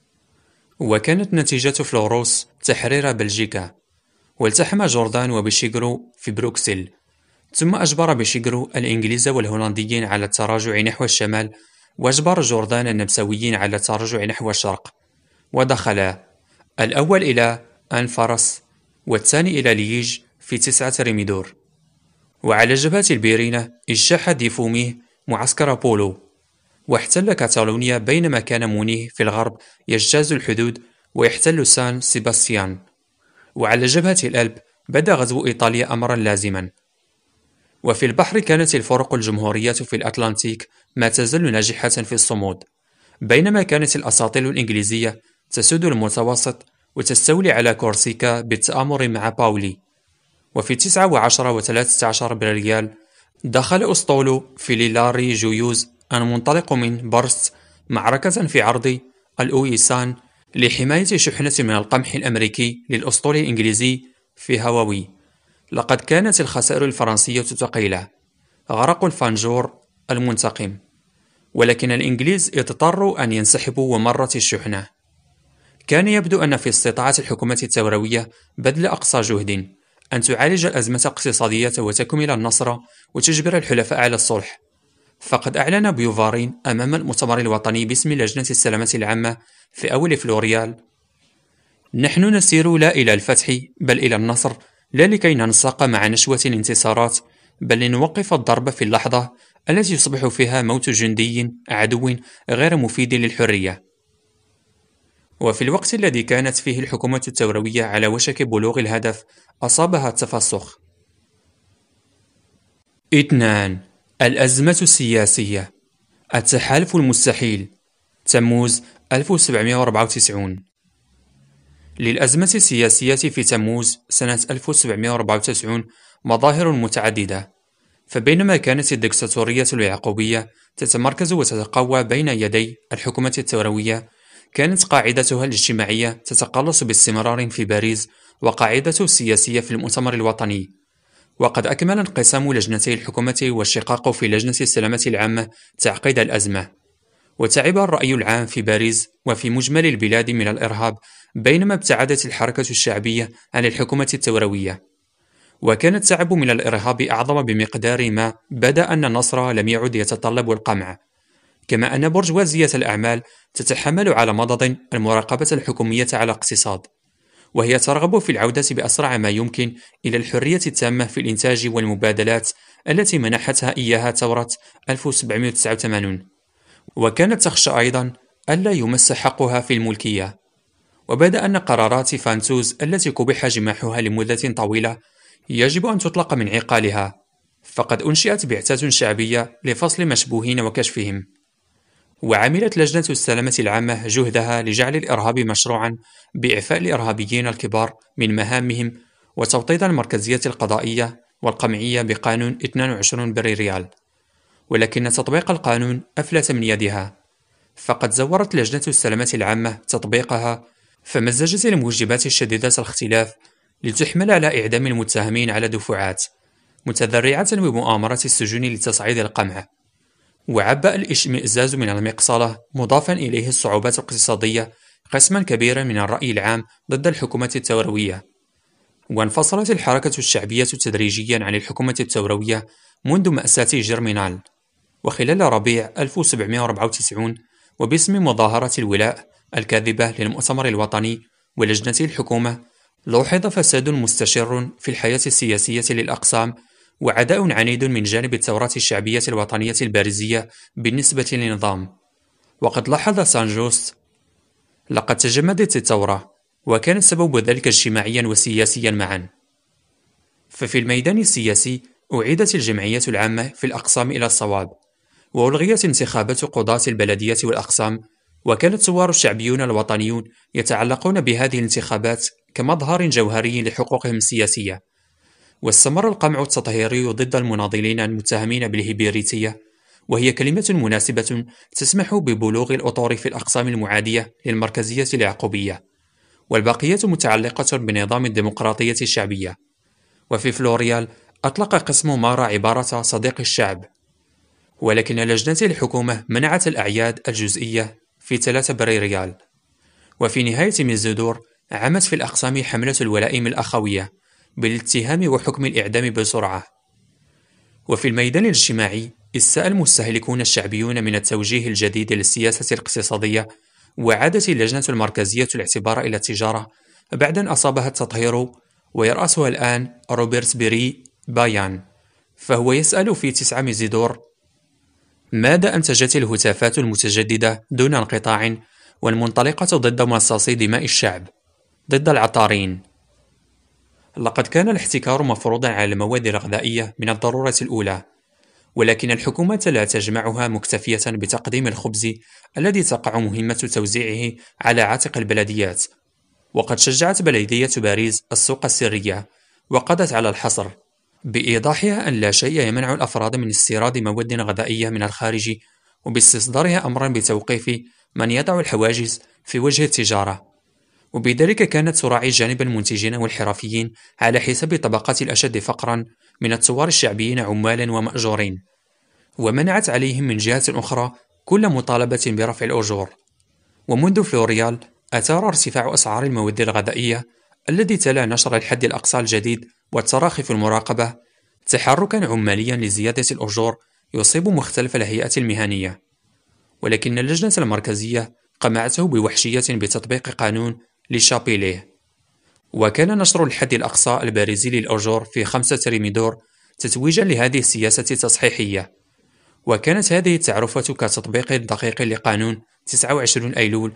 وكانت نتيجة فلوروس تحرير بلجيكا، والتحم جوردان وبشيغرو في بروكسل، ثم أجبر بشيغرو الإنجليز والهولنديين على التراجع نحو الشمال، وأجبر جوردان النمساويين على التراجع نحو الشرق، ودخلا الأول إلى أنفرس والثاني إلى لييج في 9 ريميدور. وعلى جبهة البيرينة اجتاح ديفوميه معسكر بولو، واحتل كاتالونيا، بينما كان مونيه في الغرب يجتاز الحدود ويحتل سان سيباستيان. وعلى جبهة الألب بدا غزو إيطاليا أمرا لازما. وفي البحر كانت الفرق الجمهورية في الأطلنطيك ما تزال ناجحة في الصمود، بينما كانت الأساطيل الإنجليزية تسود المتوسط وتستولي على كورسيكا بالتآمر مع باولي. وفي 9 و10 و13 بريال دخل أسطول فيليلاري جويوز المنطلق من برست معركة في عرض الأويسان لحماية شحنة من القمح الأمريكي للأسطول الإنجليزي في هاواوي. لقد كانت الخسائر الفرنسية ثقيلة، غرقوا الفانجور المنتقم، ولكن الإنجليز اضطروا أن ينسحبوا ومرت الشحنة. كان يبدو أن في استطاعة الحكومة الثوروية بذل أقصى جهد أن تعالج الأزمة الاقتصادية وتكمل النصر وتجبر الحلفاء على الصلح. فقد أعلن بيوفارين أمام المؤتمر الوطني باسم لجنة السلامة العامة في أول فلوريال: نحن نسير لا إلى الفتح بل إلى النصر، لا لكي ننساق مع نشوة الانتصارات، بل لنوقف الضرب في اللحظة التي يصبح فيها موت جندي عدو غير مفيد للحرية. وفي الوقت الذي كانت فيه الحكومة الثوروية على وشك بلوغ الهدف أصابها التفسخ. 2. الأزمة السياسية. التحالف المستحيل، تموز 1794. للأزمة السياسية في تموز سنة 1794 مظاهر متعددة. فبينما كانت الدكتاتورية اليعقوبية تتمركز وتتقوى بين يدي الحكومة الثوروية، كانت قاعدتها الاجتماعية تتقلص باستمرار في باريس، وقاعدته السياسية في المؤتمر الوطني. وقد أكمل انقسام لجنتي الحكومة والشقاق في لجنة السلامة العامة تعقيد الأزمة، وتعب الرأي العام في باريس وفي مجمل البلاد من الإرهاب، بينما ابتعدت الحركة الشعبية عن الحكومة الثوروية. وكان التعب من الإرهاب أعظم بمقدار ما بدا أن النصر لم يعد يتطلب القمع، كما أن برجوازية الأعمال تتحمل على مضض المراقبة الحكومية على الاقتصاد، وهي ترغب في العودة بأسرع ما يمكن إلى الحرية التامة في الإنتاج والمبادلات التي منحتها إياها ثورة 1789. وكانت تخشى أيضا ألا يمس حقها في الملكية. وبدا أن قرارات فانتوز التي قبح جماحها لمدة طويلة يجب أن تطلق من عقالها، فقد أنشئت بعثات شعبية لفصل مشبوهين وكشفهم. وعملت لجنة السلامة العامة جهدها لجعل الإرهاب مشروعا بإعفاء الإرهابيين الكبار من مهامهم وتوطيد المركزية القضائية والقمعية بقانون 22 بريريال. ولكن تطبيق القانون أفلت من يدها، فقد زورت لجنة السلامة العامة تطبيقها، فمزجت الموجبات الشديدة الاختلاف لتحمل على إعدام المتهمين على دفعات، متذرعة بمؤامرة السجون لتصعيد القمع. وعبأ الاشمئزاز من المقصلة مضافا إليه الصعوبات الاقتصادية قسما كبيرا من الرأي العام ضد الحكومة الثوروية. وانفصلت الحركة الشعبية تدريجيا عن الحكومة الثوروية منذ مأساة جيرمينال. وخلال ربيع 1794 وباسم مظاهرة الولاء الكاذبة للمؤتمر الوطني ولجنة الحكومة، لوحظ فساد مستشر في الحياة السياسية للأقسام، وعداء عنيد من جانب الثورات الشعبية الوطنية البارزية بالنسبة للنظام. وقد لاحظ سان جوست: لقد تجمدت الثورة، وكان سبب ذلك اجتماعيا وسياسيا معا. ففي الميدان السياسي أعيدت الجمعية العامة في الأقسام إلى الصواب، وألغيت انتخابات قضاة البلدية والأقسام، وكان الثوار الشعبيون الوطنيون يتعلقون بهذه الانتخابات كمظهر جوهري لحقوقهم السياسية. واستمر القمع التطهيري ضد المناضلين المتهمين بالهيبيريتية، وهي كلمة مناسبة تسمح ببلوغ الأطور في الأقسام المعادية للمركزية اليعقوبية، والبقية متعلقة بنظام الديمقراطية الشعبية. وفي فلوريال أطلق قسم مارا عبارة صديق الشعب، ولكن لجنة الحكومة منعت الأعياد الجزئية في 3 بريريال. وفي نهاية ميزودور عمت في الأقسام حملة الولائم الأخوية بالاتهام وحكم الإعدام بسرعة. وفي الميدان الاجتماعي استاء المستهلكون الشعبيون من التوجيه الجديد للسياسة الاقتصادية، وعادت اللجنة المركزية الاعتبار إلى التجارة بعد أن أصابها التطهير، ويرأسها الآن روبرت بيري بايان، فهو يسأل في 9 ميزودور: ماذا أنتجت الهتافات المتجددة دون انقطاع والمنطلقة ضد مصاصي دماء الشعب، ضد العطارين؟ لقد كان الاحتكار مفروضا على المواد الغذائية من الضرورة الأولى، ولكن الحكومة لا تجمعها مكتفية بتقديم الخبز الذي تقع مهمة توزيعه على عاتق البلديات. وقد شجعت بلدية باريس السوق السرية، وقضت على الحصر، بإيضاحها أن لا شيء يمنع الأفراد من استيراد مواد غذائية من الخارج، وباستصدارها أمرا بتوقيف من يضع الحواجز في وجه التجارة. وبذلك كانت تراعي جانب المنتجين والحرفيين على حساب طبقات الأشد فقرا من الثوار الشعبيين عمالا ومأجورين، ومنعت عليهم من جهة أخرى كل مطالبة برفع الأجور. ومنذ فلوريال أثار ارتفاع أسعار المواد الغذائية الذي تلا نشر الحد الأقصى الجديد والتراخي في المراقبة تحركا عماليا لزيادة الأجور يصيب مختلف الهيئات المهنية. ولكن اللجنة المركزية قمعته بوحشية بتطبيق قانون لشابيليه. وكان نشر الحد الأقصى البارز للأجور في 5 ريميدور تتويجا لهذه السياسة التصحيحية. وكانت هذه التعرفة كتطبيق دقيق لقانون 29 أيلول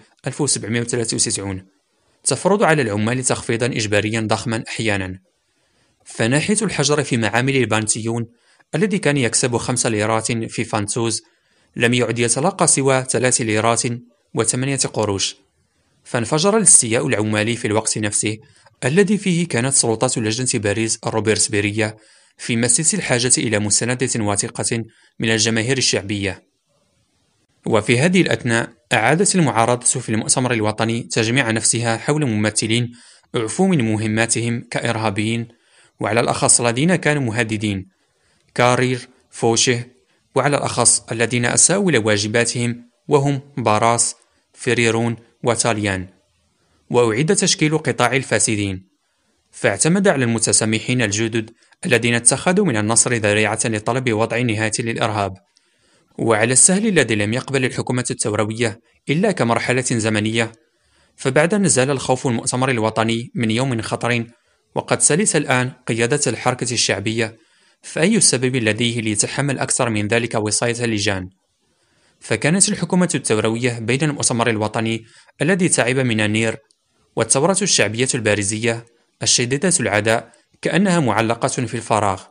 1793 تفرض على العمال تخفيضا إجباريا ضخما أحيانا. فناحية الحجر في معامل البانتيون الذي كان يكسب 5 ليرات في فانتوز لم يعد يتلقى سوى 3 ليرات و8 قروش. فانفجر الاستياء العمالي في الوقت نفسه الذي فيه كانت سلطات لجنة باريس الروبرتسبيرية في مسيس الحاجة إلى مساندة واثقة من الجماهير الشعبية. وفي هذه الأثناء أعادت المعارضة في المؤتمر الوطني تجميع نفسها حول ممثلين أعفوا من مهماتهم كإرهابيين، وعلى الأخص الذين كانوا مهددين كارير فوشه، وعلى الأخص الذين أساءوا إلى واجباتهم وهم باراس فريرون وتاليان. وأعيد تشكيل قطاع الفاسدين، فاعتمد على المتسامحين الجدد الذين اتخذوا من النصر ذريعة لطلب وضع نهاية للإرهاب، وعلى السهل الذي لم يقبل الحكومة الثوروية إلا كمرحلة زمنية. فبعد أن زال الخوف المؤتمر الوطني من يوم خطر وقد سلس الآن قيادة الحركة الشعبية، فأي السبب لديه ليتحمل أكثر من ذلك وصاية اللجان؟ فكانت الحكومة الثوروية بين المؤتمر الوطني الذي تعب من النير والثورة الشعبية البارزية الشديدة العداء كأنها معلقة في الفراغ.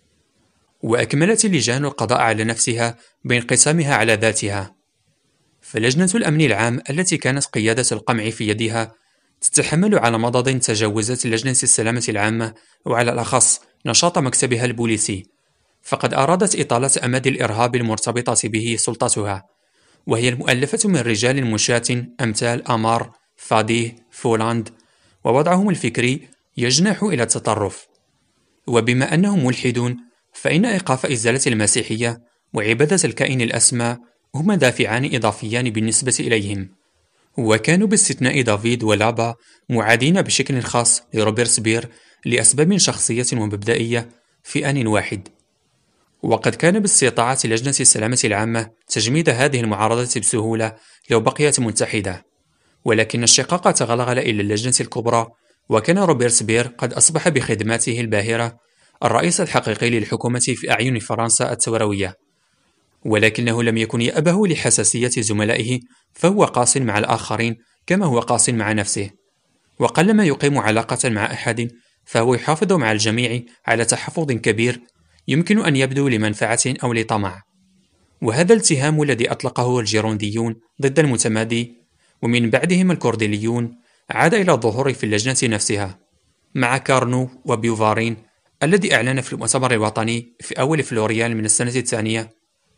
وأكملت اللجان القضاء على نفسها بانقسامها على ذاتها. فلجنة الأمن العام التي كانت قيادة القمع في يدها تتحمل على مضض تجاوزت لجنة السلامة العامة، وعلى الأخص نشاط مكتبها البوليسي، فقد أرادت إطالة أمد الإرهاب المرتبطة به سلطتها، وهي المؤلفة من رجال مشاة أمثال أمار فاديه فولاند، ووضعهم الفكري يجنح إلى التطرف. وبما أنهم ملحدون فإن إيقاف إزالة المسيحية وعبادة الكائن الأسمى هما دافعان إضافيان بالنسبة إليهم، وكانوا باستثناء دافيد ولابا معادين بشكل خاص لروبرسبير لأسباب شخصية ومبدئية في آن واحد. وقد كان باستطاعة لجنة السلامة العامة تجميد هذه المعارضة بسهولة لو بقيت متحدة، ولكن الشقاق تغلغل إلى اللجنة الكبرى، وكان روبرسبير قد أصبح بخدماته الباهرة الرئيس الحقيقي للحكومة في أعين فرنسا الثوروية. ولكنه لم يكن يأبه لحساسية زملائه، فهو قاس مع الآخرين كما هو قاس مع نفسه، وقلما يقيم علاقة مع أحد فهو يحافظ مع الجميع على تحفظ كبير يمكن أن يبدو لمنفعة أو لطمع. وهذا الاتهام الذي أطلقه الجيرونديون ضد المتمادي ومن بعدهم الكورديليون عاد إلى الظهور في اللجنة نفسها، مع كارنو وبيوفارين الذي أعلن في المؤتمر الوطني في أول فلوريان من السنة الثانية: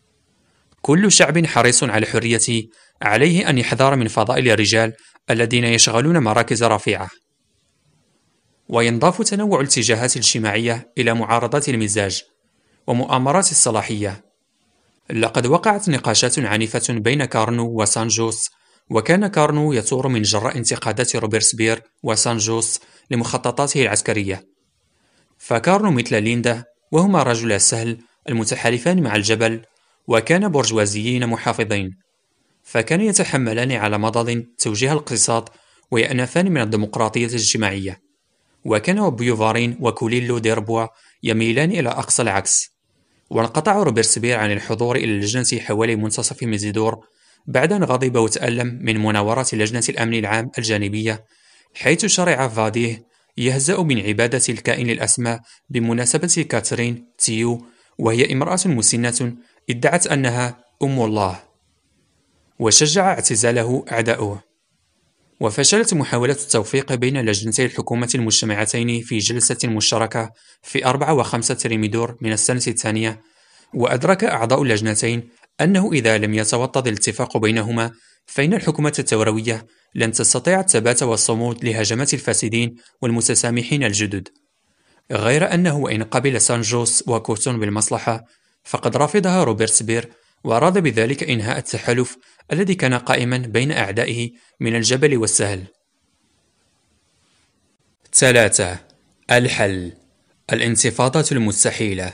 كل شعب حريص على حريته عليه أن يحذر من فضائل الرجال الذين يشغلون مراكز رفيعة. وينضاف تنوع الاتجاهات الاجتماعية إلى معارضات المزاج ومؤامرات الصلاحية. لقد وقعت نقاشات عنيفة بين كارنو وسانجوس، وكان كارنو يثور من جراء انتقادات روبرسبير وسانجوس لمخططاته العسكرية. فكارنو مثل ليندا وهما رجلا السهل المتحالفان مع الجبل، وكان برجوازيين محافظين، فكان يتحملان على مضض توجيه الاقتصاد ويأنفان من الديمقراطية الاجتماعية. وكان بيوفارين وكوليلو ديربوا يميلان إلى أقصى العكس. وانقطع روبرسبير عن الحضور إلى اللجنة حوالي منتصف ميزيدور بعد أن غضب وتألم من مناورات لجنة الأمن العام الجانبية، حيث شرع فاديه يهزأ من عبادة الكائن الأسمى بمناسبة كاترين تيو، وهي امرأة مسنة ادعت أنها أم الله، وشجع اعتزاله أعداؤه. وفشلت محاولة التوفيق بين لجنتي الحكومة المجتمعتين في جلسة مشتركة في 4 و5 تريميدور من السنة الثانية، وأدرك أعضاء اللجنتين أنه إذا لم يتوطد الاتفاق بينهما فإن الحكومة الثوروية لن تستطيع الثبات والصمود لهجمات الفاسدين والمتسامحين الجدد. غير أنه وإن قبل سانجوس وكوتون بالمصلحة، فقد رفضها روبرسبير، وأراد بذلك إنهاء التحالف الذي كان قائما بين أعدائه من الجبل والسهل. 3. الحل: الانتفاضة المستحيلة.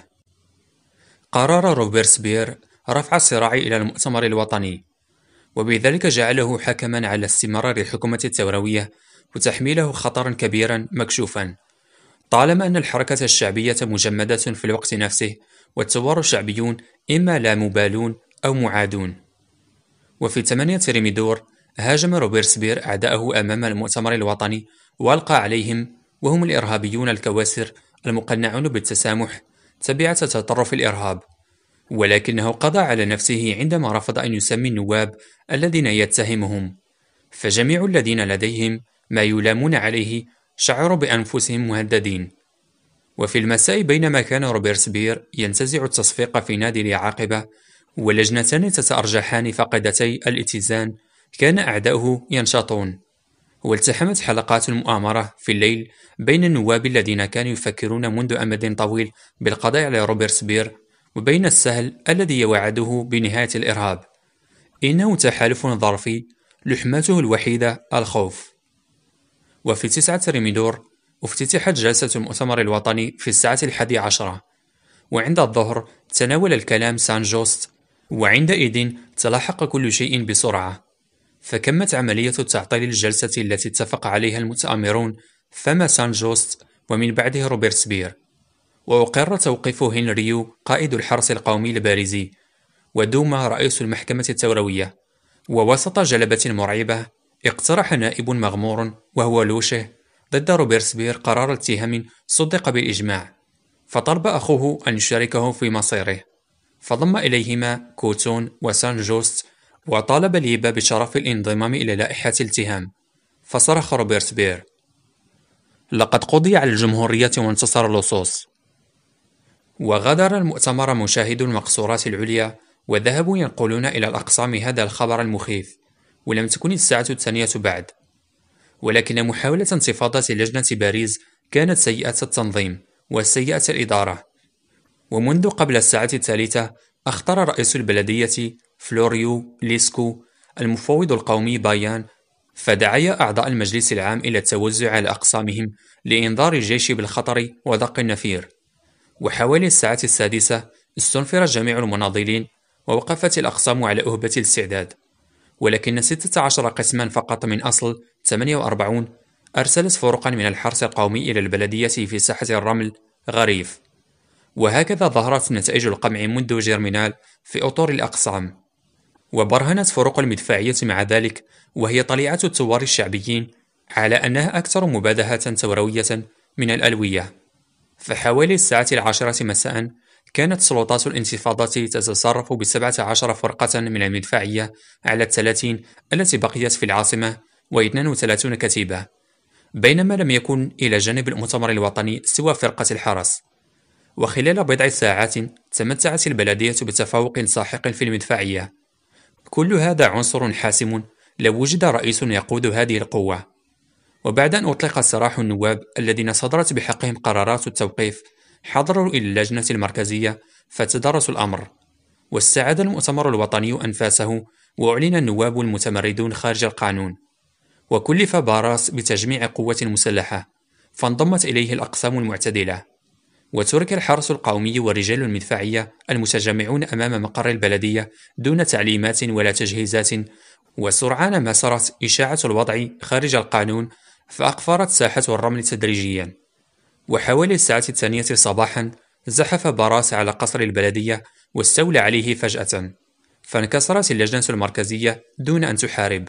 قرر روبرسبير رفع الصراع إلى المؤتمر الوطني، وبذلك جعله حكما على استمرار الحكومة الثوروية وتحميله خطرا كبيرا مكشوفا، طالما أن الحركة الشعبية مجمدة في الوقت نفسه، والثوار الشعبيون إما لا مبالون أو معادون. وفي 8 تريميدور هاجم روبرسبير أعداءه أمام المؤتمر الوطني وألقى عليهم، وهم الإرهابيون الكواسر المقنعون بالتسامح تبعة تطرف الإرهاب، ولكنه قضى على نفسه عندما رفض أن يسمي النواب الذين يتهمهم، فجميع الذين لديهم ما يلامون عليه شعروا بأنفسهم مهددين. وفي المساء بينما كان روبرسبير ينتزع التصفيق في نادي العاقبة واللجنتان تتأرجحان فاقدتي الاتزان، كان أعداؤه ينشطون، والتحمت حلقات المؤامرة في الليل بين النواب الذين كانوا يفكرون منذ أمد طويل بالقضاء على روبرسبير، وبين السهل الذي يوعده بنهاية الإرهاب. إنه تحالف ظرفي لحمته الوحيدة الخوف. وفي 9 تريميدور افتتحت جلسة المؤتمر الوطني في الساعة 11، وعند الظهر تناول الكلام سانجوست، وعندئذ تلاحق كل شيء بسرعة، فكمت عملية تعطيل الجلسة التي اتفق عليها المتآمرون، فما سانجوست ومن بعده روبرسبير، وأقر توقيف هنريو قائد الحرس القومي الباريزي، ودوما رئيس المحكمة الثوروية. ووسط جلبة مرعبة اقترح نائب مغمور وهو لوشه ضد روبرسبير قرار اتهام صدق بالإجماع، فطلب أخوه أن يشاركه في مصيره، فضم إليهما كوتون وسانجوست، وطالب ليبا بشرف الانضمام إلى لائحة الاتهام. فصرخ روبرسبير: لقد قضي على الجمهورية وانتصر اللصوص. وغادر المؤتمر مشاهدو المقصورات العليا، وذهبوا ينقلون إلى الأقسام هذا الخبر المخيف، ولم تكن الساعة 2 بعد. ولكن محاولة انتفاضة لجنة باريس كانت سيئة التنظيم وسيئة الإدارة، ومنذ قبل الساعة 3 اختار رئيس البلدية فلوريو ليسكو المفوض القومي بايان، فدعا أعضاء المجلس العام إلى التوزع على أقسامهم لإنذار الجيش بالخطر ودق النفير. وحوالي الساعة 6 استنفر جميع المناضلين، ووقفت الأقسام على أهبة الاستعداد. ولكن 16 قسما فقط من أصل 48 أرسلت فرقا من الحرس القومي إلى البلدية في ساحة الرمل غريف. وهكذا ظهرت نتائج القمع منذ جيرمينال في أطور الأقسام. وبرهنت فرق المدفعية مع ذلك، وهي طليعة الثوار الشعبيين، على أنها أكثر مبادهة ثوروية من الألوية. فحوالي الساعة 10 مساء كانت سلطات الانتفاضة تتصرف ب17 فرقة من المدفعية على 30 التي بقيت في العاصمة و32 كتيبة، بينما لم يكن إلى جانب المؤتمر الوطني سوى فرقة الحرس. وخلال بضع ساعات تمتعت البلدية بتفوق ساحق في المدفعية. كل هذا عنصر حاسم لو وجد رئيس يقود هذه القوة. وبعد أن أطلق سراح النواب الذين صدرت بحقهم قرارات التوقيف، حضروا إلى اللجنة المركزية فتدارسوا الأمر. واستعاد المؤتمر الوطني أنفاسه، وأعلن النواب المتمردون خارج القانون. وكلف باراس بتجميع قوة مسلحة، فانضمت إليه الأقسام المعتدلة. وترك الحرس القومي ورجال المدفعية المتجمعون أمام مقر البلدية دون تعليمات ولا تجهيزات. وسرعان ما سرت إشاعة الوضع خارج القانون، فأقفرت ساحة الرمل تدريجيا. وحوالي الساعة 2 صباحا زحف باراس على قصر البلدية واستولى عليه فجأة، فانكسرت اللجنة المركزية دون أن تحارب.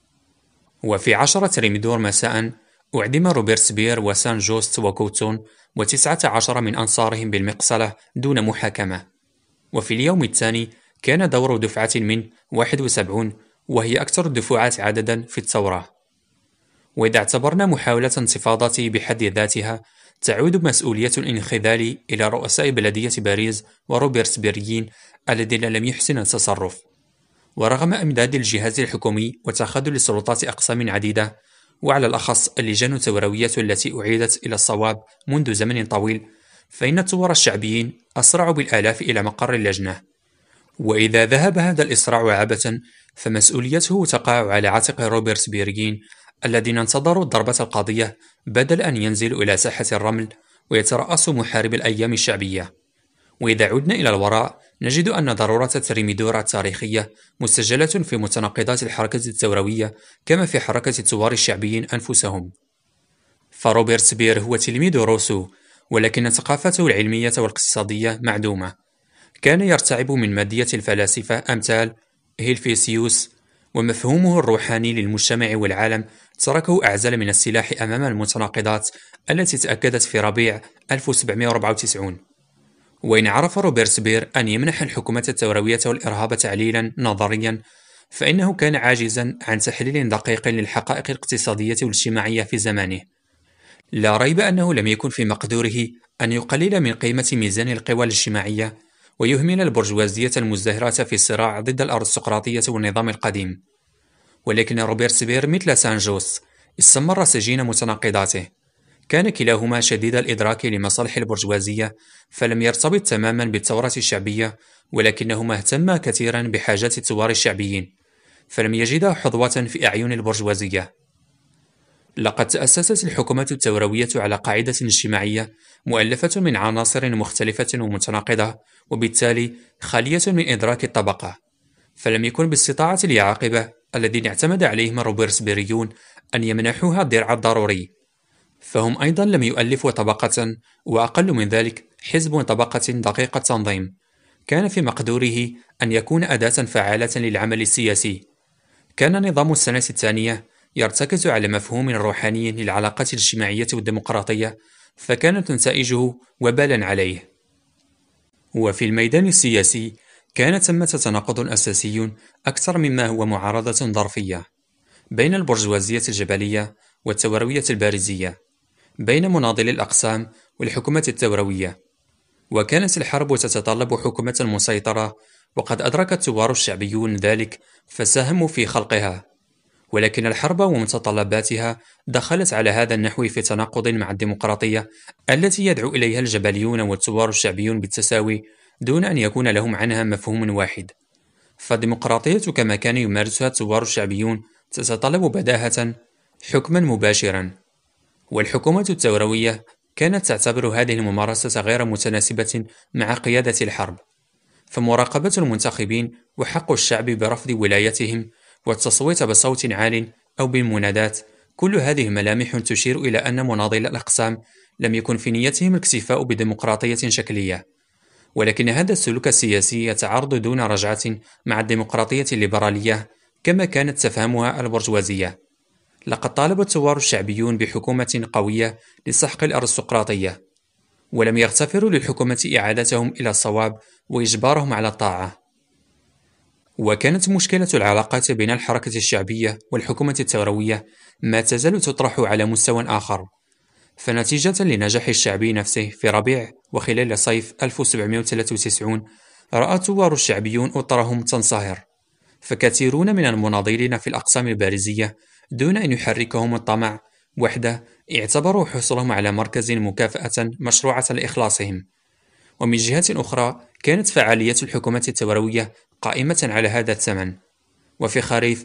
وفي 10 ريميدور مساء أعدم روبرتسبير وسان جوست وكوتون و19 من أنصارهم بالمقصلة دون محاكمة. وفي اليوم الثاني كان دور دفعة من 71، وهي أكثر الدفعات عددا في الثورة. وإذا اعتبرنا محاولة انتفاضة بحد ذاتها، تعود مسؤولية الانخذال إلى رؤساء بلدية باريس وروبرتسبيريين الذين لم يحسنوا التصرف. ورغم إمداد الجهاز الحكومي وتخاذل سلطات أقسام عديدة، وعلى الأخص اللجان الثوروية التي أعيدت إلى الصواب منذ زمن طويل، فإن الثوار الشعبيين أسرعوا بالآلاف إلى مقر اللجنة. وإذا ذهب هذا الإسراع عبثا، فمسؤوليته تقع على عاتق روبرتسبيريين الذين انتظروا الضربة القاضية بدل أن ينزلوا إلى ساحة الرمل ويترأسوا محارب الأيام الشعبية. وإذا عدنا إلى الوراء، نجد أن ضرورة تريميدورا التاريخية مسجلة في متناقضات الحركة الثوروية كما في حركة الثوار الشعبيين أنفسهم. فروبرتسبير هو تلميذ روسو، ولكن ثقافته العلمية والاقتصادية معدومة. كان يرتعب من مادية الفلاسفة أمثال هيلفيسيوس، ومفهومه الروحاني للمجتمع والعالم تركه أعزل من السلاح أمام المتناقضات التي تأكدت في ربيع 1794. وإن عرف روبرتسبير أن يمنح الحكومة الثوروية والإرهاب تعليلا نظريا، فإنه كان عاجزا عن تحليل دقيق للحقائق الاقتصادية والاجتماعية في زمانه. لا ريب أنه لم يكن في مقدوره أن يقلل من قيمة ميزان القوى الاجتماعية ويهمل البرجوازية المزدهرة في الصراع ضد الأرستقراطية والنظام القديم. ولكن روبرتسبير مثل سان جوست استمر سجين متناقضاته. كان كلاهما شديد الإدراك لمصالح البرجوازية، فلم يرتبط تماما بالثورة الشعبية، ولكنهما اهتما كثيرا بحاجات الثوار الشعبيين، فلم يجدا حظوة في أعين البرجوازية. لقد تأسست الحكومة الثوروية على قاعدة اجتماعية مؤلفة من عناصر مختلفة ومتناقضة، وبالتالي خالية من إدراك الطبقة. فلم يكن باستطاعة اليعاقبة الذين اعتمد عليهم الروبرتسبيريون أن يمنحوها الدرع الضروري، فهم أيضا لم يؤلفوا طبقة، وأقل من ذلك حزب طبقة دقيق التنظيم. كان في مقدوره أن يكون أداة فعالة للعمل السياسي. كان نظام السنة الثانية يرتكز على مفهوم روحاني للعلاقات الاجتماعية والديمقراطية، فكانت نتائجه وبالا عليه. وفي الميدان السياسي كان ثمة تناقض أساسي أكثر مما هو معارضة ظرفية بين البرجوازية الجبلية والثوروية الباريزية، بين مناضلي الأقسام والحكومة الثوروية. وكانت الحرب تتطلب حكومة مسيطرة، وقد أدرك الثوار الشعبيون ذلك فساهموا في خلقها. ولكن الحرب ومتطلباتها دخلت على هذا النحو في تناقض مع الديمقراطية التي يدعو إليها الجبليون والثوار الشعبيون بالتساوي دون أن يكون لهم عنها مفهوم واحد. فالديمقراطية كما كان يمارسها الثوار الشعبيون تتطلب بداهة حكما مباشرا، والحكومة الثوروية كانت تعتبر هذه الممارسة غير متناسبة مع قيادة الحرب. فمراقبة المنتخبين وحق الشعب برفض ولايتهم والتصويت بصوت عال أو بالمنادات، كل هذه ملامح تشير إلى أن مناضل الأقسام لم يكن في نيتهم الاكتفاء بديمقراطية شكلية، ولكن هذا السلوك السياسي يتعارض دون رجعة مع الديمقراطية الليبرالية كما كانت تفهمها البرجوازية. لقد طالب الثوار الشعبيون بحكومة قوية لسحق الأرستقراطية، ولم يغتفروا للحكومة إعادتهم إلى الصواب وإجبارهم على الطاعة. وكانت مشكلة العلاقات بين الحركة الشعبية والحكومة الثوروية ما تزال تطرح على مستوى آخر. فنتيجة لنجاح الشعب نفسه في ربيع وخلال صيف 1793 رأى الثوار الشعبيون أطرهم تنصهر، فكثيرون من المناضلين في الأقسام البارزية دون أن يحركهم الطمع وحده اعتبروا حصولهم على مركز مكافأة مشروعة لإخلاصهم. ومن جهة أخرى كانت فعالية الحكومة الثوروية قائمة على هذا الثمن. وفي خريف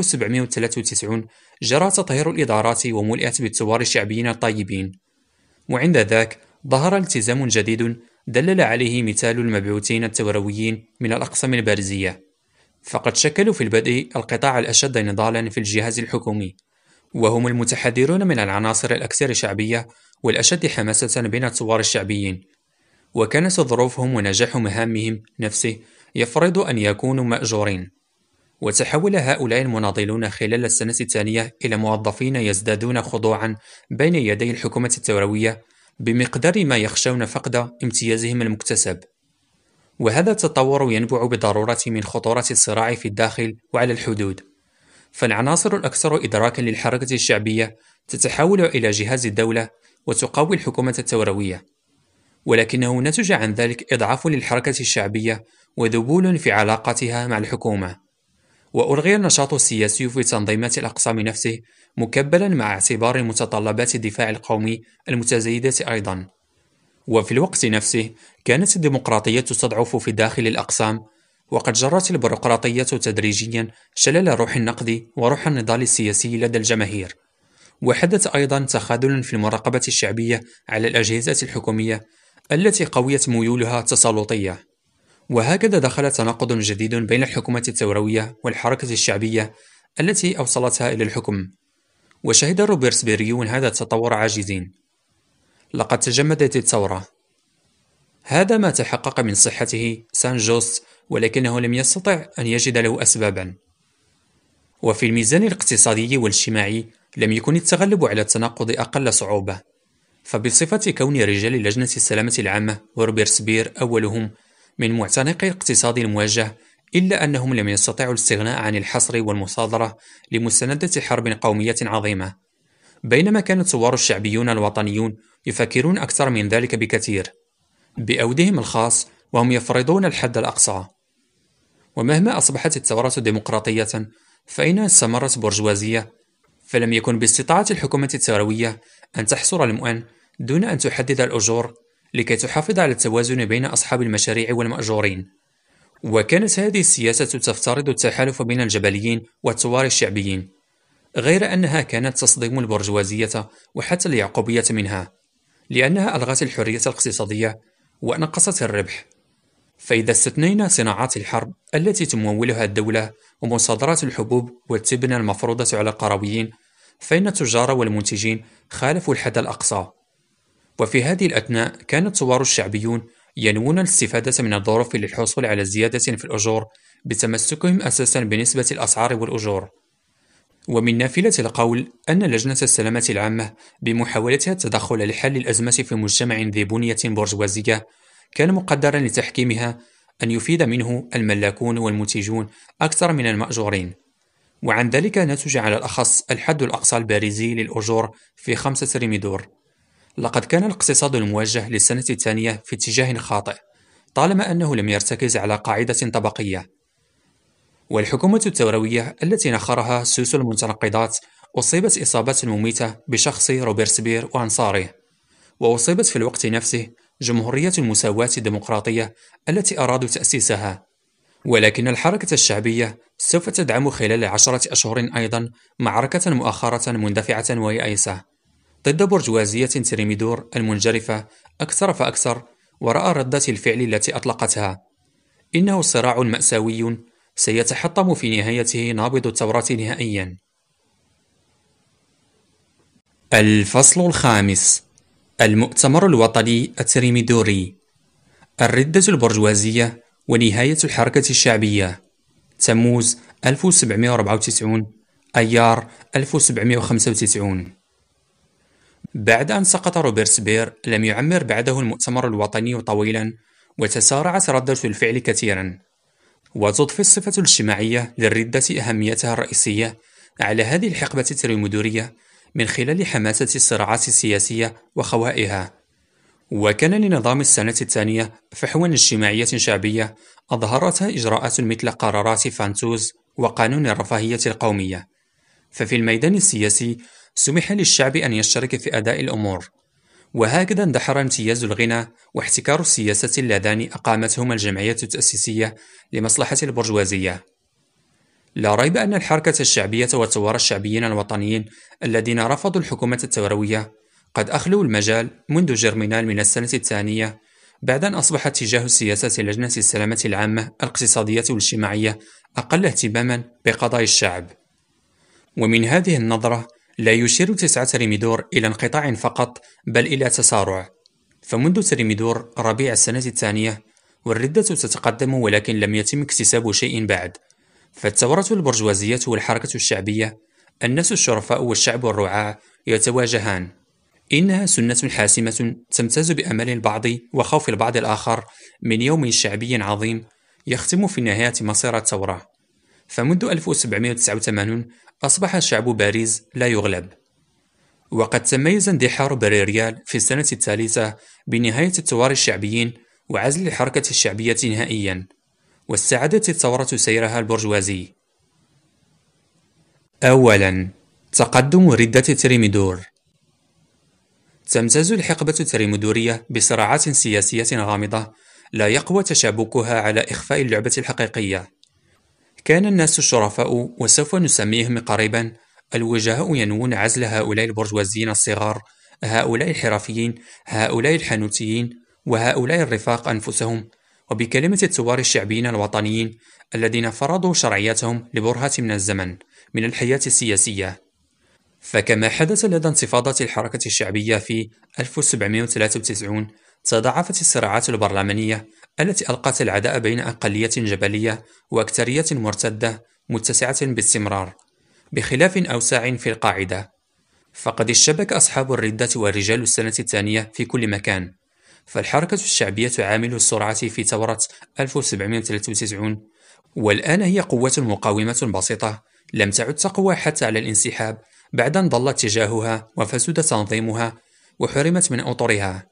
1793 جرى تطهير الإدارات وملئت بالثوار الشعبيين الطيبين، وعند ذاك ظهر التزام جديد دلل عليه مثال المبعوثين الثورويين من الأقسام البارزية، فقد شكلوا في البدء القطاع الأشد نضالا في الجهاز الحكومي، وهم المتحدرون من العناصر الأكثر شعبية والأشد حماسة بين الثوار الشعبيين. وكانت ظروفهم ونجاح مهامهم نفسه يفرض أن يكونوا مأجورين. وتحول هؤلاء المناضلون خلال السنة الثانية إلى موظفين يزدادون خضوعا بين يدي الحكومة الثوروية بمقدار ما يخشون فقد امتيازهم المكتسب. وهذا التطور ينبع بالضرورة من خطورة الصراع في الداخل وعلى الحدود. فالعناصر الأكثر إدراكا للحركة الشعبية تتحول إلى جهاز الدولة وتقوي الحكومة الثوروية، ولكنه نتج عن ذلك إضعاف للحركة الشعبية وذبول في علاقتها مع الحكومة. وألغي النشاط السياسي في تنظيمات الأقسام نفسه مكبلا مع اعتبار متطلبات الدفاع القومي المتزايدة أيضا. وفي الوقت نفسه كانت الديمقراطية تضعف في داخل الأقسام، وقد جرت البيروقراطية تدريجيا شلل روح النقد وروح النضال السياسي لدى الجماهير. وحدث أيضا تخاذل في المراقبة الشعبية على الأجهزة الحكومية التي قويت ميولها التسلطية. وهكذا دخل تناقض جديد بين الحكومة الثوروية والحركة الشعبية التي أوصلتها إلى الحكم. وشهد الروبيرسبيريون هذا التطور عاجزين. لقد تجمدت الثورة، هذا ما تحقق من صحته سان جوست، ولكنه لم يستطع أن يجد له أسبابا. وفي الميزان الاقتصادي والاجتماعي لم يكن التغلب على التناقض أقل صعوبة. فبصفة كون رجال لجنة السلامة العامة وروبيرسبير أولهم من معتنقي الاقتصاد الموجه، إلا أنهم لم يستطيعوا الاستغناء عن الحصر والمصادرة لمستندة حرب قومية عظيمة، بينما كان الثوار الشعبيون الوطنيون يفكرون أكثر من ذلك بكثير بأودهم الخاص، وهم يفرضون الحد الأقصى. ومهما أصبحت الثورة ديمقراطية فإنها استمرت برجوازية، فلم يكن باستطاعة الحكومة الثوروية أن تحصر المؤن دون أن تحدد الأجور لكي تحافظ على التوازن بين أصحاب المشاريع والمأجورين. وكانت هذه السياسة تفترض التحالف بين الجبليين والثوار الشعبيين، غير أنها كانت تصدم البرجوازية وحتى اليعقوبية منها، لأنها ألغت الحرية الاقتصادية ونقصت الربح. فإذا استثنينا صناعات الحرب التي تمولها الدولة ومصادرات الحبوب والتبن المفروضة على القرويين، فإن التجار والمنتجين خالفوا الحد الأقصى. وفي هذه الأثناء كان الثوار الشعبيون ينوون الاستفادة من الظروف للحصول على زيادة في الأجور بتمسكهم أساسا بنسبة الأسعار والأجور. ومن نافلة القول أن لجنة السلامة العامة بمحاولتها التدخل لحل الأزمة في مجتمع ذي بنية برجوازية كان مقدرا لتحكيمها أن يفيد منه الملاكون والمنتجون أكثر من المأجورين. وعن ذلك نتج على الأخص الحد الأقصى البارزي للأجور في 5 ريميدور. لقد كان الاقتصاد الموجه للسنة الثانية في اتجاه خاطئ طالما أنه لم يرتكز على قاعدة طبقية. والحكومة الثوروية التي نخرها سوس المتنقضات أصيبت إصابات مميتة بشخص روبيرسبير وأنصاره، وأصيبت في الوقت نفسه جمهورية المساواة الديمقراطية التي أرادوا تأسيسها. ولكن الحركة الشعبية سوف تدعم خلال 10 أشهر أيضا معركة مؤخرة مندفعة ويائسة ضد برجوازية تريميدور المنجرفة أكثر فأكثر وراء ردة الفعل التي أطلقتها. إنه صراع مأساوي سيتحطم في نهايته نابض الثورة نهائيا. الفصل الخامس: المؤتمر الوطني التريميدوري، الردة البرجوازية ونهاية الحركة الشعبية، تموز 1794 أيار 1795. بعد أن سقط روبرسبير لم يعمر بعده المؤتمر الوطني طويلا، وتسارعت ردة الفعل كثيرا، وتضفي الصفة الاجتماعية للردة أهميتها الرئيسية على هذه الحقبة التريميدورية من خلال حماسة الصراعات السياسية وخوائها. وكان لنظام السنة الثانية فحوى اجتماعية شعبية أظهرتها إجراءات مثل قرارات فانتوز وقانون الرفاهية القومية. ففي الميدان السياسي سمح للشعب أن يشترك في أداء الأمور، وهكذا اندحر امتياز الغنى واحتكار السياسة اللذان أقامتهما الجمعية التأسيسية لمصلحة البرجوازية. لا ريب أن الحركة الشعبية والثوار الشعبيين الوطنيين الذين رفضوا الحكومة الثوروية قد أخلوا المجال منذ جرمينال من السنة الثانية، بعد أن أصبح اتجاه السياسة لجنة السلامة العامة الاقتصادية والاجتماعية أقل اهتماما بقضايا الشعب. ومن هذه النظرة لا يشير تسعى تريميدور إلى انقطاع فقط، بل إلى تسارع. فمنذ تريميدور ربيع السنة الثانية والردة تتقدم، ولكن لم يتم اكتساب شيء بعد. فالثورة البرجوازية والحركة الشعبية، الناس الشرفاء والشعب الرعاع يتواجهان. إنها سنة حاسمة تمتاز بأمل البعض وخوف البعض الآخر من يوم شعبي عظيم يختم في نهاية مسيرة الثورة. فمنذ 1789 أصبح الشعب باريس لا يغلب. وقد تميز اندحار بريريال في السنة الثالثة بنهاية الثوار الشعبيين وعزل الحركة الشعبية نهائيا، واستعادت الثورة سيرها البرجوازي. أولا، تقدم ردة تريميدور. تمتاز الحقبة التريميدورية بصراعات سياسية غامضة لا يقوى تشابكها على إخفاء اللعبة الحقيقية. كان الناس الشرفاء، وسوف نسميهم قريبا الوجهاء، ينوون عزل هؤلاء البرجوازيين الصغار، هؤلاء الحرفيين، هؤلاء الحانوتيين، وهؤلاء الرفاق أنفسهم، وبكلمة الثوار الشعبيين الوطنيين الذين فرضوا شرعيتهم لبرهة من الزمن من الحياة السياسية. فكما حدث لدى انتفاضة الحركة الشعبية في 1793، تضاعفت الصراعات البرلمانية التي ألقت العداء بين أقلية جبلية وأكثرية مرتدة متسعة باستمرار، بخلاف أوسع في القاعدة. فقد اشتبك أصحاب الردة ورجال السنة الثانية في كل مكان. فالحركة الشعبية عامل السرعة في ثورة 1793، والآن هي قوة مقاومة بسيطة لم تعد تقوى حتى على الانسحاب بعد أن ضل اتجاهها وفسد تنظيمها وحرمت من أطرها.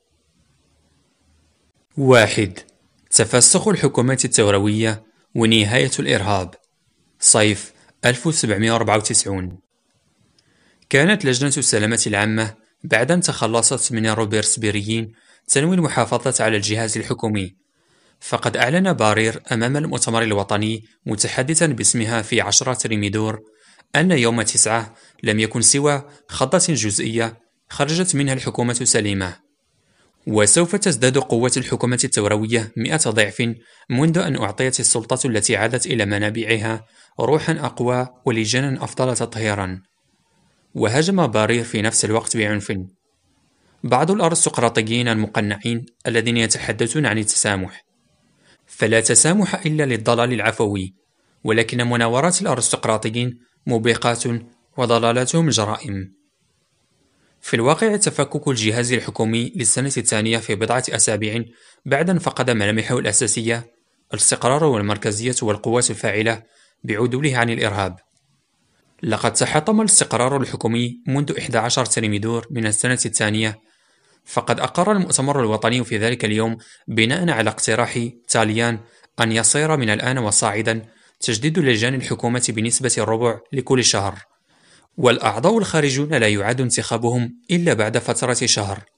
1. تفسخ الحكومة الثوروية ونهاية الإرهاب، صيف 1794. كانت لجنة السلامة العامة بعد أن تخلصت من الروبرسبيريين تنوي المحافظة على الجهاز الحكومي. فقد أعلن بارير أمام المؤتمر الوطني متحدثا باسمها في 10 تريميدور أن يوم 9 لم يكن سوى خضة جزئية خرجت منها الحكومة سليمة، وسوف تزداد قوة الحكومة الثوروية 100 ضعف منذ أن أعطيت السلطة التي عادت إلى منابعها روحا أقوى ولجانا أفضل تطهيرا. وهاجم بارير في نفس الوقت بعنف بعض الأرستقراطيين المقنعين الذين يتحدثون عن التسامح. فلا تسامح إلا للضلال العفوي، ولكن مناورات الأرستقراطيين موبقات وضلالاتهم جرائم. في الواقع تفكك الجهاز الحكومي للسنة الثانية في بضعة أسابيع بعد أن فقد ملامحه الأساسية، الاستقرار والمركزية والقوات الفاعلة، بعدوله عن الإرهاب. لقد تحطم الاستقرار الحكومي منذ 11 تريميدور من السنة الثانية. فقد أقر المؤتمر الوطني في ذلك اليوم بناء على اقتراح تاليان أن يصير من الآن وصاعدا تجديد لجان الحكومة بنسبة الربع لكل شهر، والأعضاء الخارجون لا يعاد انتخابهم إلا بعد فترة شهر.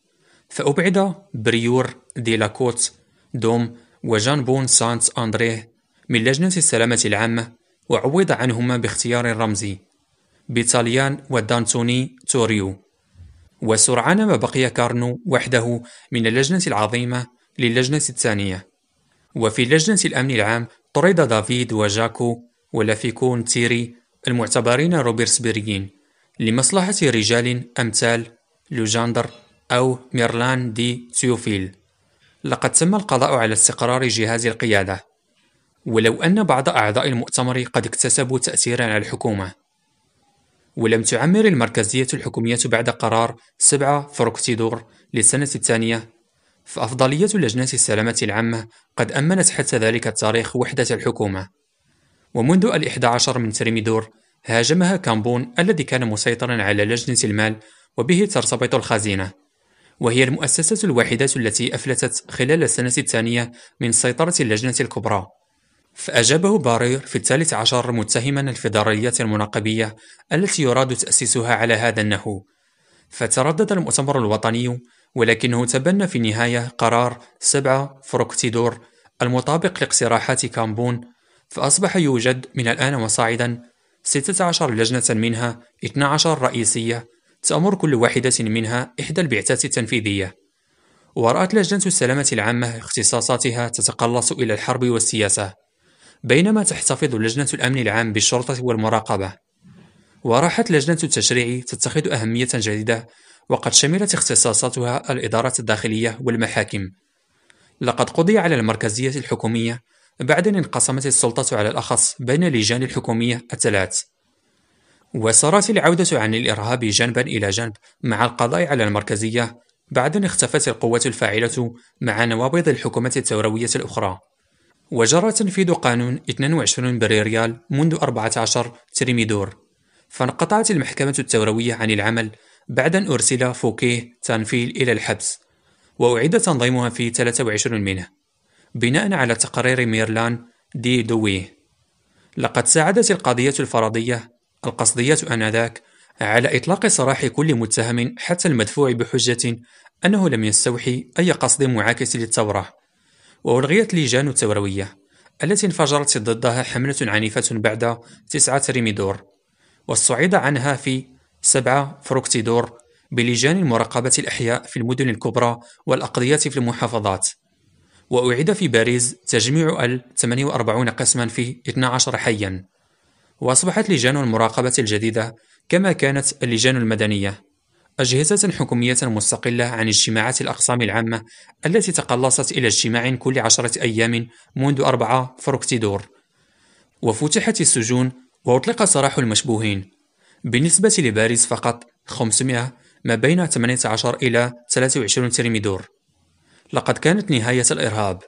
فأبعد بريور دي لاكوت دوم وجان بون سانت أندريه من لجنة السلامة العامة، وعوض عنهما باختيار رمزي بيتاليان ودانتوني توريو. وسرعان ما بقي كارنو وحده من اللجنة العظيمة للجنة الثانية. وفي لجنة الأمن العام طرد دافيد وجاكو ولافيكون تيري المعتبرين روبرتسبيريين لمصلحة رجال أمثال لوجاندر أو ميرلان دي تيوفيل. لقد تم القضاء على استقرار جهاز القيادة، ولو أن بعض أعضاء المؤتمر قد اكتسبوا تأثيرا على الحكومة. ولم تعمر المركزية الحكومية بعد قرار 7 فروكتيدور للسنة الثانية، فأفضلية لجنة السلامة العامة قد أمنت حتى ذلك التاريخ وحدة الحكومة. ومنذ 11 من ترميدور هاجمها كامبون الذي كان مسيطرا على لجنة المال وبه ترتبط الخزينة، وهي المؤسسة الوحيدة التي أفلتت خلال السنة الثانية من سيطرة اللجنة الكبرى. فأجابه بارير في 13 متهما الفيدراليات المناقبية التي يراد تأسيسها على هذا النحو. فتردد المؤتمر الوطني، ولكنه تبنى في النهاية قرار 7 فروكتيدور المطابق لاقتراحات كامبون. فأصبح يوجد من الآن وصاعدا 16 لجنة، منها 12 رئيسية تأمر كل واحدة منها إحدى البعثات التنفيذية. ورأت لجنة السلامة العامة اختصاصاتها تتقلص إلى الحرب والسياسة، بينما تحتفظ لجنة الأمن العام بالشرطة والمراقبة. وراحت لجنة التشريع تتخذ أهمية جديدة، وقد شملت اختصاصاتها الإدارة الداخلية والمحاكم. لقد قضي على المركزية الحكومية بعد أن انقسمت السلطة على الأخص بين اللجان الحكومية الثلاث. وصارت العودة عن الإرهاب جنبا إلى جنب مع القضاء على المركزية بعد أن اختفت القوة الفاعلة مع نوابض الحكومة الثوروية الأخرى. وجرى تنفيذ قانون 22 بريريال منذ 14 تريميدور، فانقطعت المحكمة الثوروية عن العمل بعد أن أرسل فوكيه تانفيل إلى الحبس، وأعيد تنظيمها في 23 منه بناء على تقرير ميرلان دي دويه. لقد ساعدت القضية الفرضية القصدية آنذاك على إطلاق سراح كل متهم حتى المدفوع بحجة أنه لم يستوحي أي قصد معاكس للثورة. وألغيت لجان الثوروية التي انفجرت ضدها حملة عنيفة بعد 9 تريميدور، والصعيد عنها في 7 فروكتيدور بلجان مراقبة الأحياء في المدن الكبرى والأقضية في المحافظات. وأعيد في باريس تجميع 48 قسما في 12 حيا. وأصبحت لجان المراقبة الجديدة كما كانت اللجان المدنية أجهزة حكومية مستقلة عن اجتماعات الأقسام العامة التي تقلصت إلى اجتماع كل 10 أيام منذ 4 فروكتيدور. وفتحت السجون وأطلق سراح المشبوهين، بالنسبة لباريس فقط 500 ما بين 18 إلى 23 ترميدور. لقد كانت نهاية الإرهاب.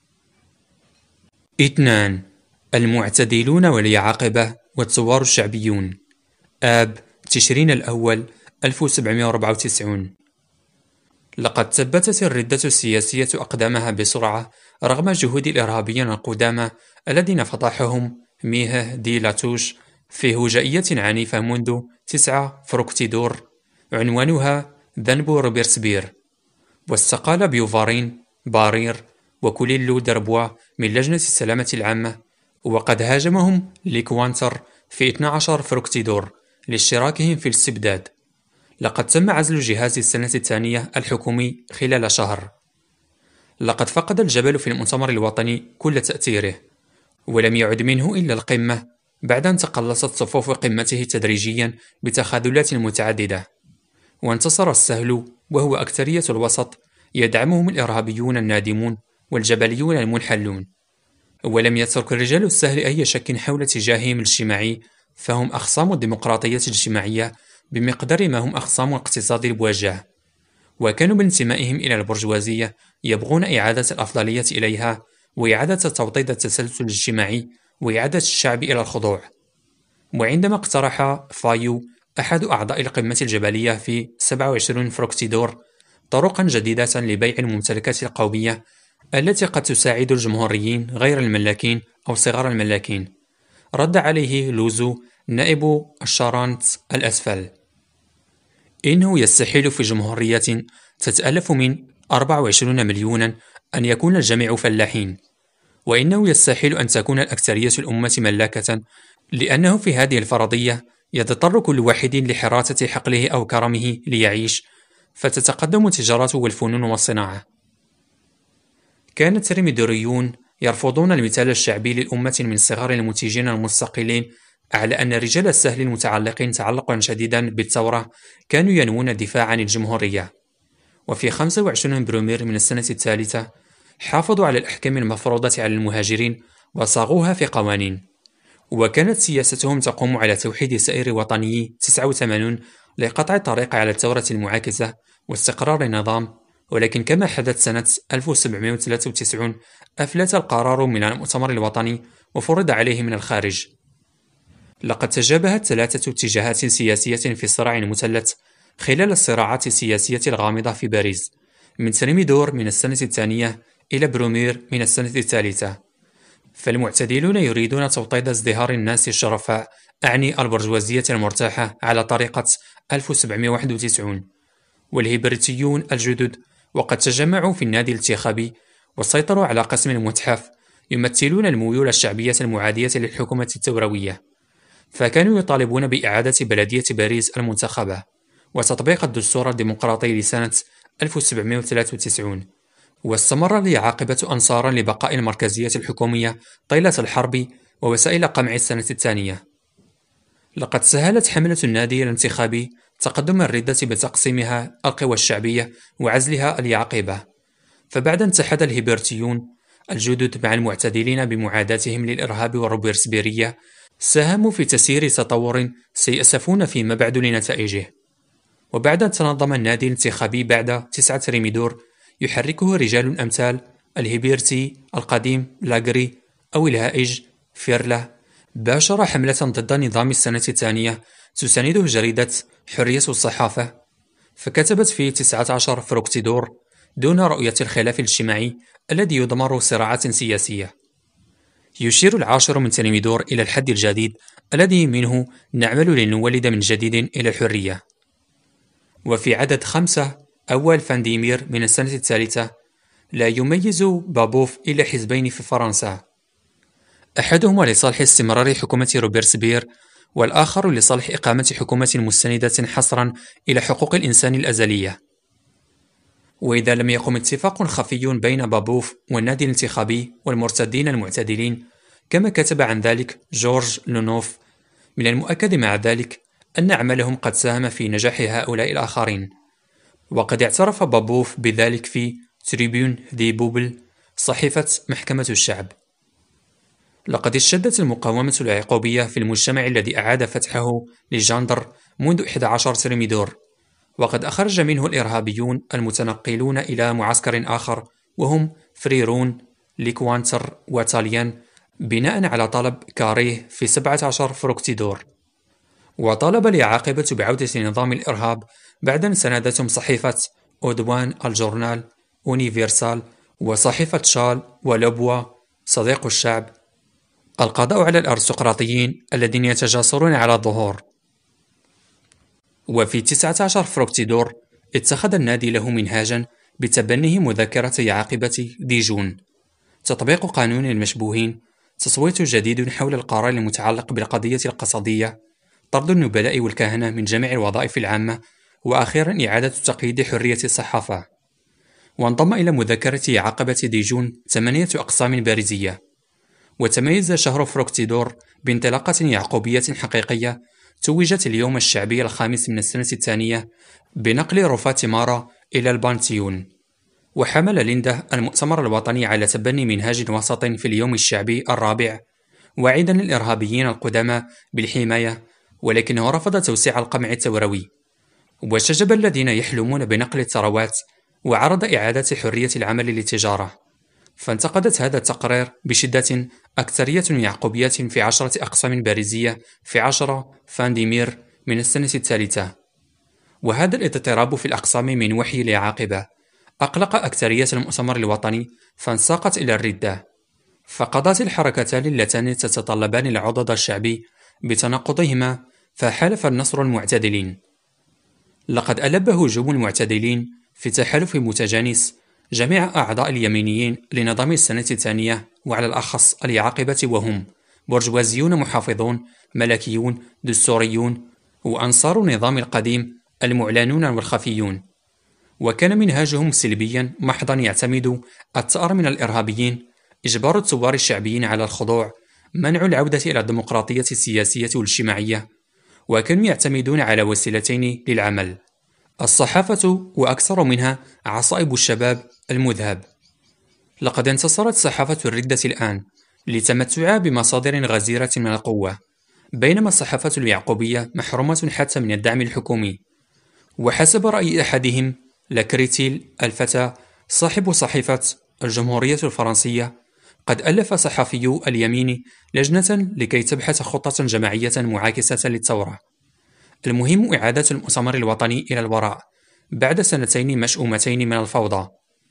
2. المعتدلون واليعاقبة والثوار الشعبيون، آب تشرين الأول 1794. لقد ثبتت الردة السياسية أقدامها بسرعة رغم جهود الإرهابيين القدامى الذين فضحهم ميه دي لاتوش في هجائية عنيفة منذ 9 فروكتيدور عنوانها ذنب روبرتسبير. واستقال بيوفارين بارير وكوليلو دربوا من لجنة السلامة العامة، وقد هاجمهم ليكوانتر في 12 فروكتيدور لاشتراكهم في الاستبداد. لقد تم عزل جهاز السنة الثانية الحكومي خلال شهر. لقد فقد الجبل في المؤتمر الوطني كل تأثيره، ولم يعد منه إلا القمة بعد أن تقلصت صفوف قمته تدريجيا بتخاذلات متعددة. وانتصر السهل وهو أكثرية الوسط، يدعمهم الإرهابيون النادمون والجبليون المنحلون. ولم يترك الرجال السهل أي شك حول اتجاههم الاجتماعي، فهم أخصام الديمقراطية الاجتماعية بمقدار ما هم أخصام الاقتصاد البوجه، وكانوا بانتمائهم إلى البرجوازية يبغون إعادة الأفضلية إليها وإعادة توطيد التسلسل الاجتماعي وإعادة الشعب إلى الخضوع. وعندما اقترح فايو أحد أعضاء القمة الجبلية في 27 فروكتيدور طرقا جديدة لبيع الممتلكات القومية التي قد تساعد الجمهوريين غير الملاكين أو صغار الملاكين، رد عليه لوزو نائب الشارنت الأسفل: إنه يستحيل في جمهورية تتألف من 24 مليونا أن يكون الجميع فلاحين، وإنه يستحيل أن تكون الأكثرية الأمة ملاكة، لأنه في هذه الفرضية يضطر كل واحد لحراسة حقله أو كرمه ليعيش، فتتقدم التجارة والفنون والصناعة. كان الترميدوريون يرفضون المثال الشعبي للأمة من صغار المنتجين المستقلين على أن رجال السهل المتعلقين تعلقا شديدا بالثورة كانوا ينوون الدفاع عن الجمهورية. وفي 25 برومير من السنة الثالثة حافظوا على الأحكام المفروضة على المهاجرين وصاغوها في قوانين، وكانت سياستهم تقوم على توحيد سائر وطني 89 لقطع الطريق على الثورة المعاكسة واستقرار النظام. ولكن كما حدث سنة 1793 أفلت القرار من المؤتمر الوطني وفرض عليه من الخارج. لقد تجابهت 3 اتجاهات سياسية في الصراع المثلث خلال الصراعات السياسية الغامضة في باريس، من ترميدور من السنة الثانية إلى برومير من السنة الثالثة. فالمعتدلون يريدون توطيد ازدهار الناس الشرفاء، أعني البرجوازية المرتاحة على طريقة 1791، والهيبرتيون الجدد وقد تجمعوا في النادي الانتخابي وسيطروا على قسم المتحف يمثلون الميول الشعبية المعادية للحكومة الثوروية، فكانوا يطالبون بإعادة بلدية باريس المنتخبة وتطبيق الدستور الديمقراطي لسنة 1793. واستمر اليعاقبة أنصارا لبقاء المركزية الحكومية طيلة الحرب ووسائل قمع السنة الثانية. لقد سهلت حملة النادي الانتخابي تقدم الردة بتقسيمها القوى الشعبية وعزلها اليعقبة، فبعد اتحد الهيبرتيون الجدد مع المعتدلين بمعاداتهم للإرهاب والروبيرسبيرية ساهموا في تسيير تطور سيأسفون فيما بعد لنتائجه. وبعد أن تنظم النادي الانتخابي بعد 9 ترميدور يحركه رجال أمثال الهيبرتي القديم لاغري أو الهائج فيرلا، باشر حملة ضد نظام السنة الثانية تسانده جريدة حرية الصحافة، فكتبت في 19 فروكتيدور: دون رؤية الخلاف الاجتماعي الذي يضمر صراعات سياسية. يشير العاشر من ترميدور إلى الحد الجديد الذي منه نعمل لنولد من جديد إلى الحرية. وفي عدد 5 أول فانديمير من السنة الثالثة لا يميز بابوف إلا حزبين في فرنسا، أحدهما لصالح استمرار حكومة روبيرسبير، والآخر لصالح إقامة حكومة مستندة حصرا إلى حقوق الإنسان الأزلية. وإذا لم يقم اتفاق خفي بين بابوف والنادي الانتخابي والمرتدين المعتدلين كما كتب عن ذلك جورج لونوف، من المؤكد مع ذلك أن عملهم قد ساهم في نجاح هؤلاء الآخرين. وقد اعترف بابوف بذلك في تريبيون دي بوبل، صحيفة محكمة الشعب. لقد اشتدت المقاومة اليعقوبية في المجتمع الذي أعاد فتحه لجاندر منذ 11 ترميدور، وقد أخرج منه الإرهابيون المتنقلون إلى معسكر آخر وهم فريرون ليكوانتر وتاليان، بناء على طلب كاريه في 17 فروكتيدور. وطالب اليعاقبة بعودة نظام الإرهاب بعد أن ساندتهم صحيفة أودوان الجورنال أونيفرسال وصحيفة شال ولوبوا صديق الشعب، القضاء على الأرستقراطيين الذين يتجاسرون على الظهور. وفي 19 فروكتيدور اتخذ النادي له منهاجا بتبنيه مذكرة يعاقبة ديجون، تطبيق قانون المشبوهين، تصويت جديد حول القرار المتعلق بالقضية القصدية، طرد النبلاء والكهنة من جميع الوظائف العامة، وأخيرا إعادة تقييد حرية الصحافة. وانضم إلى مذكرة يعاقبة ديجون 8 أقسام بارزية. وتميز شهر فروكتيدور بانطلاقة يعقوبية حقيقية توجت اليوم الشعبي الخامس من السنة الثانية بنقل رفات مارا إلى البانتيون. وحمل ليندا المؤتمر الوطني على تبني منهاج وسط في اليوم الشعبي الرابع، واعدا الإرهابيين القدامى بالحماية، ولكنه رفض توسيع القمع الثوروي. وشجب الذين يحلمون بنقل الثروات، وعرض إعادة حرية العمل للتجارة. فانتقدت هذا التقرير بشدة أكثرية يعقوبية في 10 أقسام بارزية في 10 فانديمير من السنة الثالثة. وهذا الاضطراب في الأقسام من وحي اليعاقبة أقلق أكثرية المؤتمر الوطني، فانساقت إلى الردة. فقضت الحركتان اللتان تتطلبان العضد الشعبي بتناقضهما، فحالف النصر المعتدلين. لقد ألب هجوم المعتدلين في تحالف متجانس جميع أعضاء اليمينيين لنظام السنة الثانية، وعلى الأخص اليعاقبة، وهم برجوازيون محافظون، ملكيون، دستوريون، وأنصار النظام القديم المعلنون والخفيون. وكان منهاجهم سلبيا محضا يعتمد الثأر من الإرهابيين، إجبار الثوار الشعبيين على الخضوع، منع العودة إلى الديمقراطية السياسية والاجتماعية. وكانوا يعتمدون على وسيلتين للعمل: الصحافة، وأكثر منها عصائب الشباب المذهب. لقد انتصرت صحافة الردة الآن لتمتعها بمصادر غزيرة من القوة، بينما الصحافة اليعقوبية محرومة حتى من الدعم الحكومي. وحسب رأي أحدهم، لاكريتيل الفتى صاحب صحيفة الجمهورية الفرنسية، قد ألف صحفي اليمين لجنة لكي تبحث خطة جماعية معاكسة للثورة. المهم إعادة المؤتمر الوطني إلى الوراء بعد سنتين مشؤومتين من الفوضى.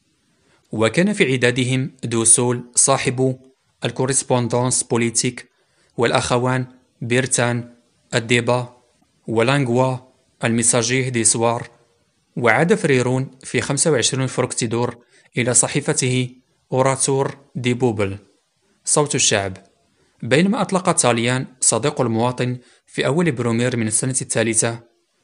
وكان في عدادهم دوسول صاحب الكوريسبوندونس بوليتيك، والأخوان بيرتان الديبا ولانغوا الميساجيه دي سوار. وعاد فريرون في 25 فروكتيدور إلى صحيفته أوراتور دي بوبل، صوت الشعب، بينما أطلق تاليان صديق المواطن في أول برومير من السنة الثالثة.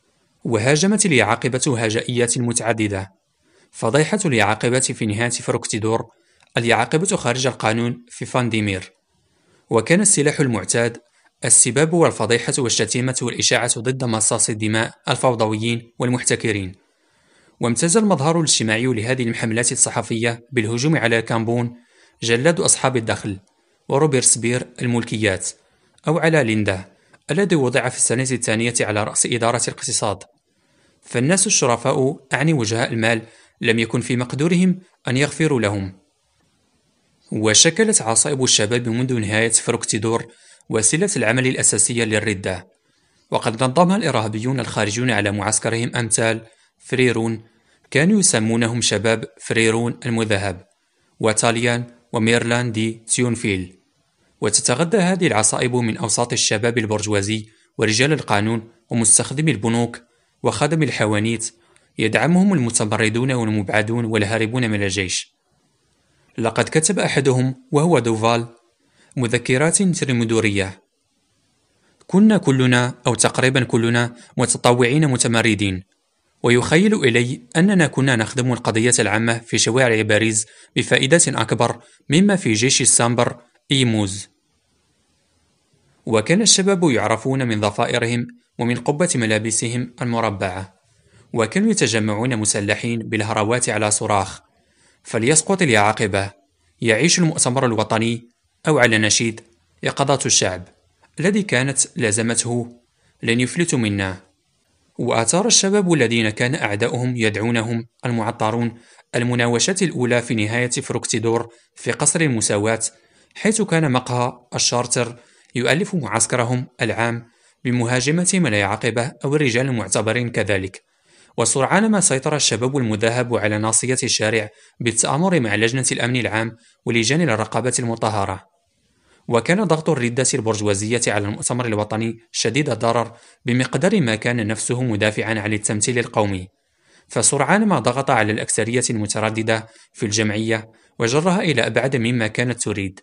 وهاجمت اليعاقبة هجائيات متعددة. فضيحة اليعاقبة في نهاية فروكتيدور، اليعاقبة خارج القانون في فانديمير. وكان السلاح المعتاد السباب والفضيحة والشتيمة والإشاعة ضد مصاصي الدماء الفوضويين والمحتكرين. وامتاز المظهر الاجتماعي لهذه الحملات الصحفية بالهجوم على كامبون جلاد أصحاب الدخل، وروبرسبير الملكيات، أو على ليندا الذي وضع في السنة الثانية على رأس إدارة الاقتصاد. فالناس الشرفاء، أعني وجهاء المال، لم يكن في مقدورهم أن يغفروا لهم. وشكلت عصائب الشباب منذ نهاية فروكتيدور وسيلة العمل الأساسية للردة. وقد نظمها الإرهابيون الخارجون على معسكرهم أمثال فريرون، كانوا يسمونهم شباب فريرون المذهب، وتاليان، وميرلان دي تيونفيل. وتتغذى هذه العصائب من أوساط الشباب البرجوازي ورجال القانون ومستخدمي البنوك وخدم الحوانيت، يدعمهم المتمردون والمبعدون والهاربون من الجيش. لقد كتب أحدهم وهو دوفال مذكرات ترمدورية: كنا كلنا أو تقريبا كلنا متطوعين متمردين، ويخيل إلي أننا كنا نخدم القضية العامة في شوارع باريس بفائدة أكبر مما في جيش السامبر إيموز. وكان الشباب يعرفون من ضفائرهم ومن قبة ملابسهم المربعة، وكانوا يتجمعون مسلحين بالهروات على صراخ: فليسقط اليعاقبة، يعيش المؤتمر الوطني، أو على نشيد يقظة الشعب الذي كانت لازمته لن يفلتوا منا. وآثار الشباب الذين كان أعداؤهم يدعونهم المعطرون المناوشات الأولى في نهاية فروكتيدور في قصر المساواة، حيث كان مقهى الشارتر يؤلف معسكرهم العام بمهاجمة من لا يعاقبة أو الرجال المعتبرين كذلك. وسرعان ما سيطر الشباب المذهب على ناصية الشارع بالتآمر مع لجنة الأمن العام ولجان الرقابة المطهرة. وكان ضغط الردة البرجوازية على المؤتمر الوطني شديد الضرر بمقدار ما كان نفسه مدافعا عن التمثيل القومي، فسرعان ما ضغط على الأكثرية المترددة في الجمعية وجرها إلى أبعد مما كانت تريد.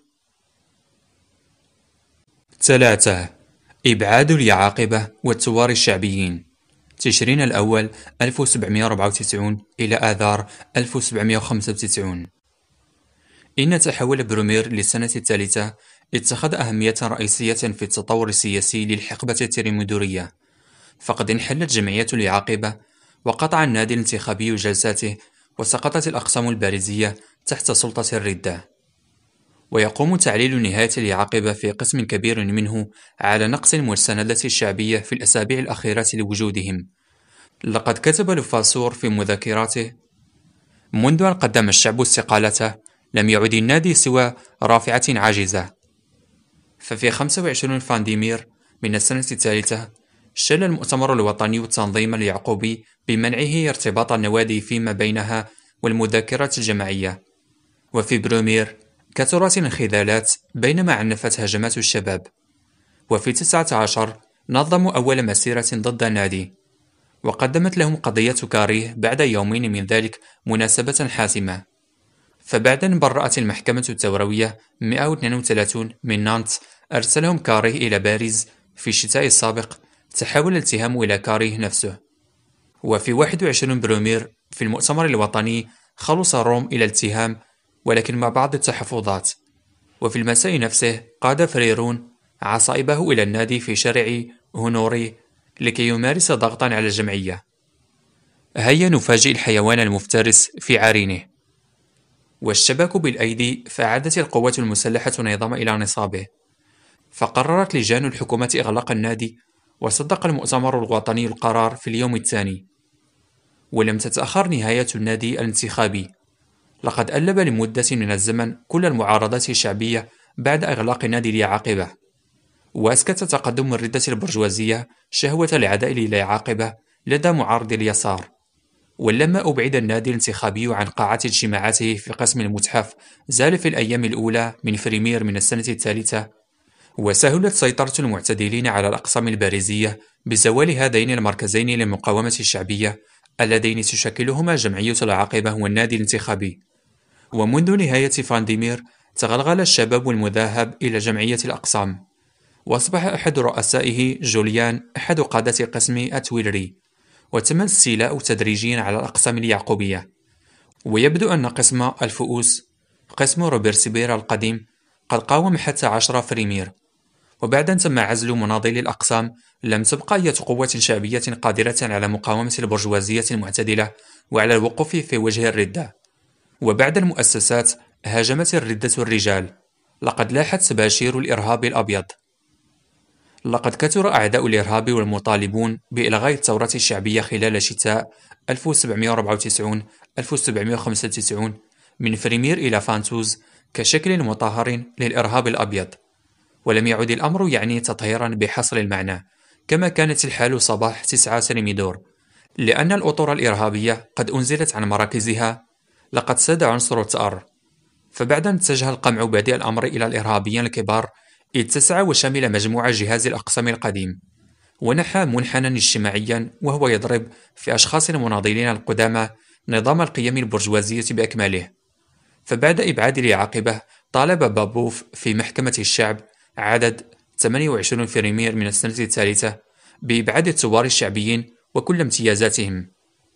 3. إبعاد اليعاقبة والثوار الشعبيين، تشرين الأول 1794 إلى آذار 1795. إن تحول برومير للسنة الثالثة اتخذ أهمية رئيسية في التطور السياسي للحقبة الترمدورية، فقد انحلت جمعية اليعاقبة وقطع النادي الانتخابي جلساته، وسقطت الأقسام البارزية تحت سلطة الردة. ويقوم تعليل نهاية اليعاقبة في قسم كبير منه على نقص المستندات الشعبية في الأسابيع الأخيرة لوجودهم. لقد كتب لوفاسور في مذكراته: منذ أن قدم الشعب استقالته لم يعد النادي سوى رافعة عاجزة. ففي 25 فانديمير من السنة الثالثة شل المؤتمر الوطني التنظيم اليعقوبي بمنعه ارتباط النوادي فيما بينها والمذكرات الجماعية. وفي برومير كثرت الانخذالات بينما عنفت هجمات الشباب. وفي 19 نظموا أول مسيرة ضد النادي. وقدمت لهم قضية كاريه بعد يومين من ذلك مناسبة حاسمة. فبعد أن برأت المحكمة التوروية 132 من نانت أرسلهم كاريه إلى باريس في الشتاء السابق، تحول الاتهام إلى كاريه نفسه. وفي 21 برومير في المؤتمر الوطني خلص روم إلى الاتهام، ولكن مع بعض التحفظات. وفي المساء نفسه قاد فريرون عصائبه إلى النادي في شارع هونوري لكي يمارس ضغطا على الجمعية. هيا نفاجئ الحيوان المفترس في عرينه. والشباك بالأيدي، فأعادت القوات المسلحة النظام إلى نصابه. فقررت لجان الحكومة إغلاق النادي، وصدق المؤتمر الوطني القرار في اليوم الثاني. ولم تتأخر نهاية النادي الانتخابي. لقد ألب لمدة من الزمن كل المعارضات الشعبية بعد إغلاق النادي لعاقبة، وأسكت تقدم الردة البرجوازية شهوة العداء لعاقبة لدى معارضي اليسار. ولما أبعد النادي الانتخابي عن قاعة اجتماعاته في قسم المتحف زال في الأيام الأولى من فريمير من السنة الثالثة. وسهلت سيطرة المعتدلين على الأقسام الباريزية بزوال هذين المركزين للمقاومة الشعبية اللذين تشكلهما جمعية العاقبة والنادي الانتخابي. ومنذ نهاية فانديمير تغلغل الشباب المذهب إلى جمعية الأقسام، وأصبح أحد رؤسائه جوليان أحد قادة قسم التويلري. وتم الاستيلاء تدريجيا على الأقسام اليعقوبية. ويبدو أن قسم الفؤوس، قسم روبرسبير القديم، قد قاوم حتى 10 فريمير. وبعد أن تم عزل مناضلي الأقسام لم تبقى أي قوة شعبية قادرة على مقاومة البرجوازية المعتدلة وعلى الوقوف في وجه الردة. وبعد المؤسسات هاجمت الردة الرجال. لقد لاحت تباشير الإرهاب الأبيض. لقد كثر أعداء الإرهاب والمطالبون بإلغاء الثورة الشعبية خلال شتاء 1794-1795 من فريمير إلى فانتوز كشكل مطهر للإرهاب الأبيض. ولم يعد الأمر يعني تطهيرا بحصر المعنى كما كانت الحال صباح 9 سرميدور، لأن الأطر الإرهابية قد أنزلت عن مراكزها. لقد ساد عنصر الثأر. فبعد أن اتجه القمع بادئ الأمر إلى الإرهابيين الكبار، اتسع وشمل مجموعة جهاز الأقسام القديم، ونحى منحنى اجتماعيا وهو يضرب في أشخاص المناضلين القدامى نظام القيم البرجوازية بأكمله. فبعد إبعاد العاقبة طالب بابوف في محكمة الشعب عدد 28 فريمير من السنة الثالثة بإبعاد الثوار الشعبيين وكل امتيازاتهم.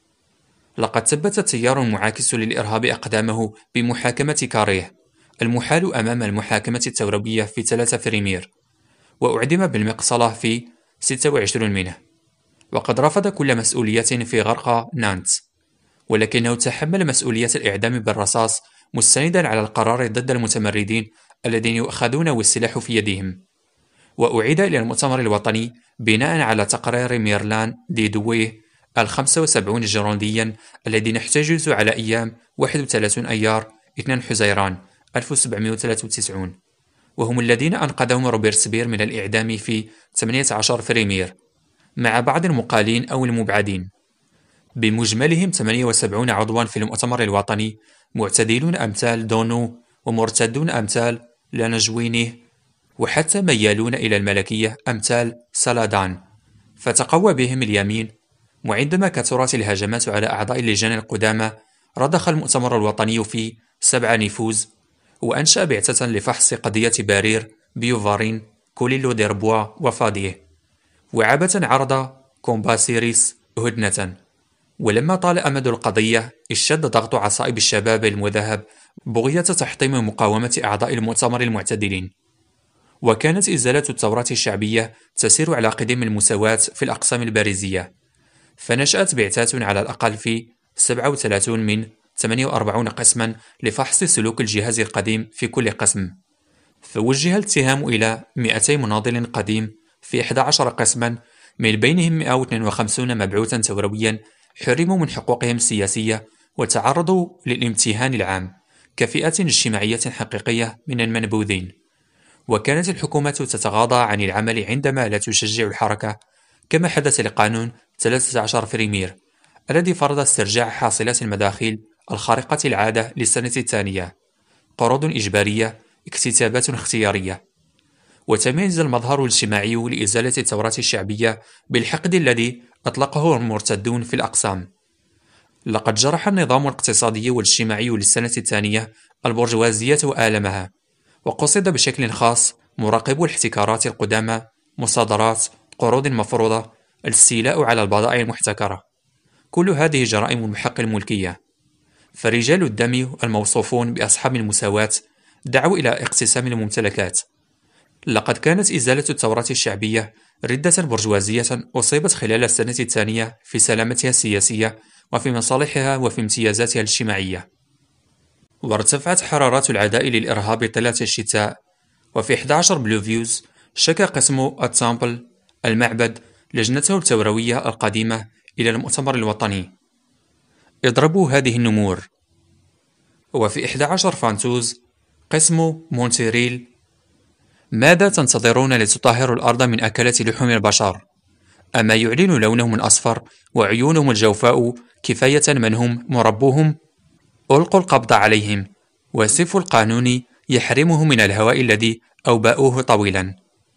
لقد ثبت التيار المعاكس للإرهاب أقدامه بمحاكمة كاريه المحال أمام المحاكمة التوروية في 3 فريمير، وأعدم بالمقصلة في 26 منه. وقد رفض كل مسؤولية في غرق نانت، ولكنه تحمل مسؤولية الإعدام بالرصاص مستندا على القرار ضد المتمردين الذين يؤخذون والسلاح في يدهم. وأعيد إلى المؤتمر الوطني بناء على تقرير ميرلان دي دويه 75 جرونديا الذين احتجزوا على أيام 31 أيار 2 حزيران 1793، وهم الذين أنقذهم روبرسبير من الإعدام في 18 فريمير مع بعض المقالين أو المبعدين. بمجملهم 78 عضوا في المؤتمر الوطني، معتدلون أمثال دونو ومرتدون أمثال لانجوينيه، وحتى ميالون إلى الملكية أمثال سالادان. فتقوى بهم اليمين. وعندما كثرت الهجمات على أعضاء اللجان القدامى رضخ المؤتمر الوطني في 7 نفوذ، وأنشأ بعثة لفحص قضية بارير، بيوفارين، كوليلو ديربوا وفاديه، وعبة عرض كومباسيريس هدنة. ولما طال أمد القضية اشتد ضغط عصائب الشباب المذهب بغية تحطيم مقاومة أعضاء المؤتمر المعتدلين. وكانت إزالة الثورة الشعبية تسير على قدم المساواة في الأقسام الباريزية. فنشأت بعثات على الأقل في 37 من 48 قسما لفحص سلوك الجهاز القديم في كل قسم. فوجه الاتهام إلى 200 مناضل قديم في 11 قسما، من بينهم 152 مبعوثا ثورويا حرموا من حقوقهم السياسية وتعرضوا للامتهان العام كفئة اجتماعية حقيقية من المنبوذين. وكانت الحكومة تتغاضى عن العمل عندما لا تشجع الحركة، كما حدث لقانون 13 فريمير الذي فرض استرجاع حاصلات المداخيل الخارقة العادة للسنة الثانية، قروض إجبارية، اكتتابات اختيارية. وتميز المظهر الاجتماعي لإزالة الثورات الشعبية بالحقد الذي أطلقه المرتدون في الأقسام. لقد جرح النظام الاقتصادي والاجتماعي للسنة الثانية البرجوازية وآلامها، وقصد بشكل خاص مراقبو الاحتكارات القدامى، مصادرات، قروض مفروضة، الاستيلاء على البضائع المحتكرة. كل هذه جرائم بحق الملكية. فرجال الدم الموصوفون بأصحاب المساواة دعوا إلى اقتسام الممتلكات. لقد كانت إزالة الثورة الشعبية ردة برجوازية أصيبت خلال السنة الثانية في سلامتها السياسية وفي مصالحها وفي امتيازاتها الاجتماعية. وارتفعت حرارات العداء للإرهاب طيلة الشتاء. وفي 11 بلوفيوز شكى قسم التامبل المعبد لجنته الثوروية القديمة إلى المؤتمر الوطني: اضربوا هذه النمور. وفي 11 فانتوز قسم مونتريل: ماذا تنتظرون لتطهروا الأرض من أكلة لحوم البشر؟ أما يعلن لونهم الأصفر وعيونهم الجوفاء كفاية من هم مربوهم؟ ألقوا القبض عليهم، وسيف القانون يحرمهم من الهواء الذي أوبأوه طويلا.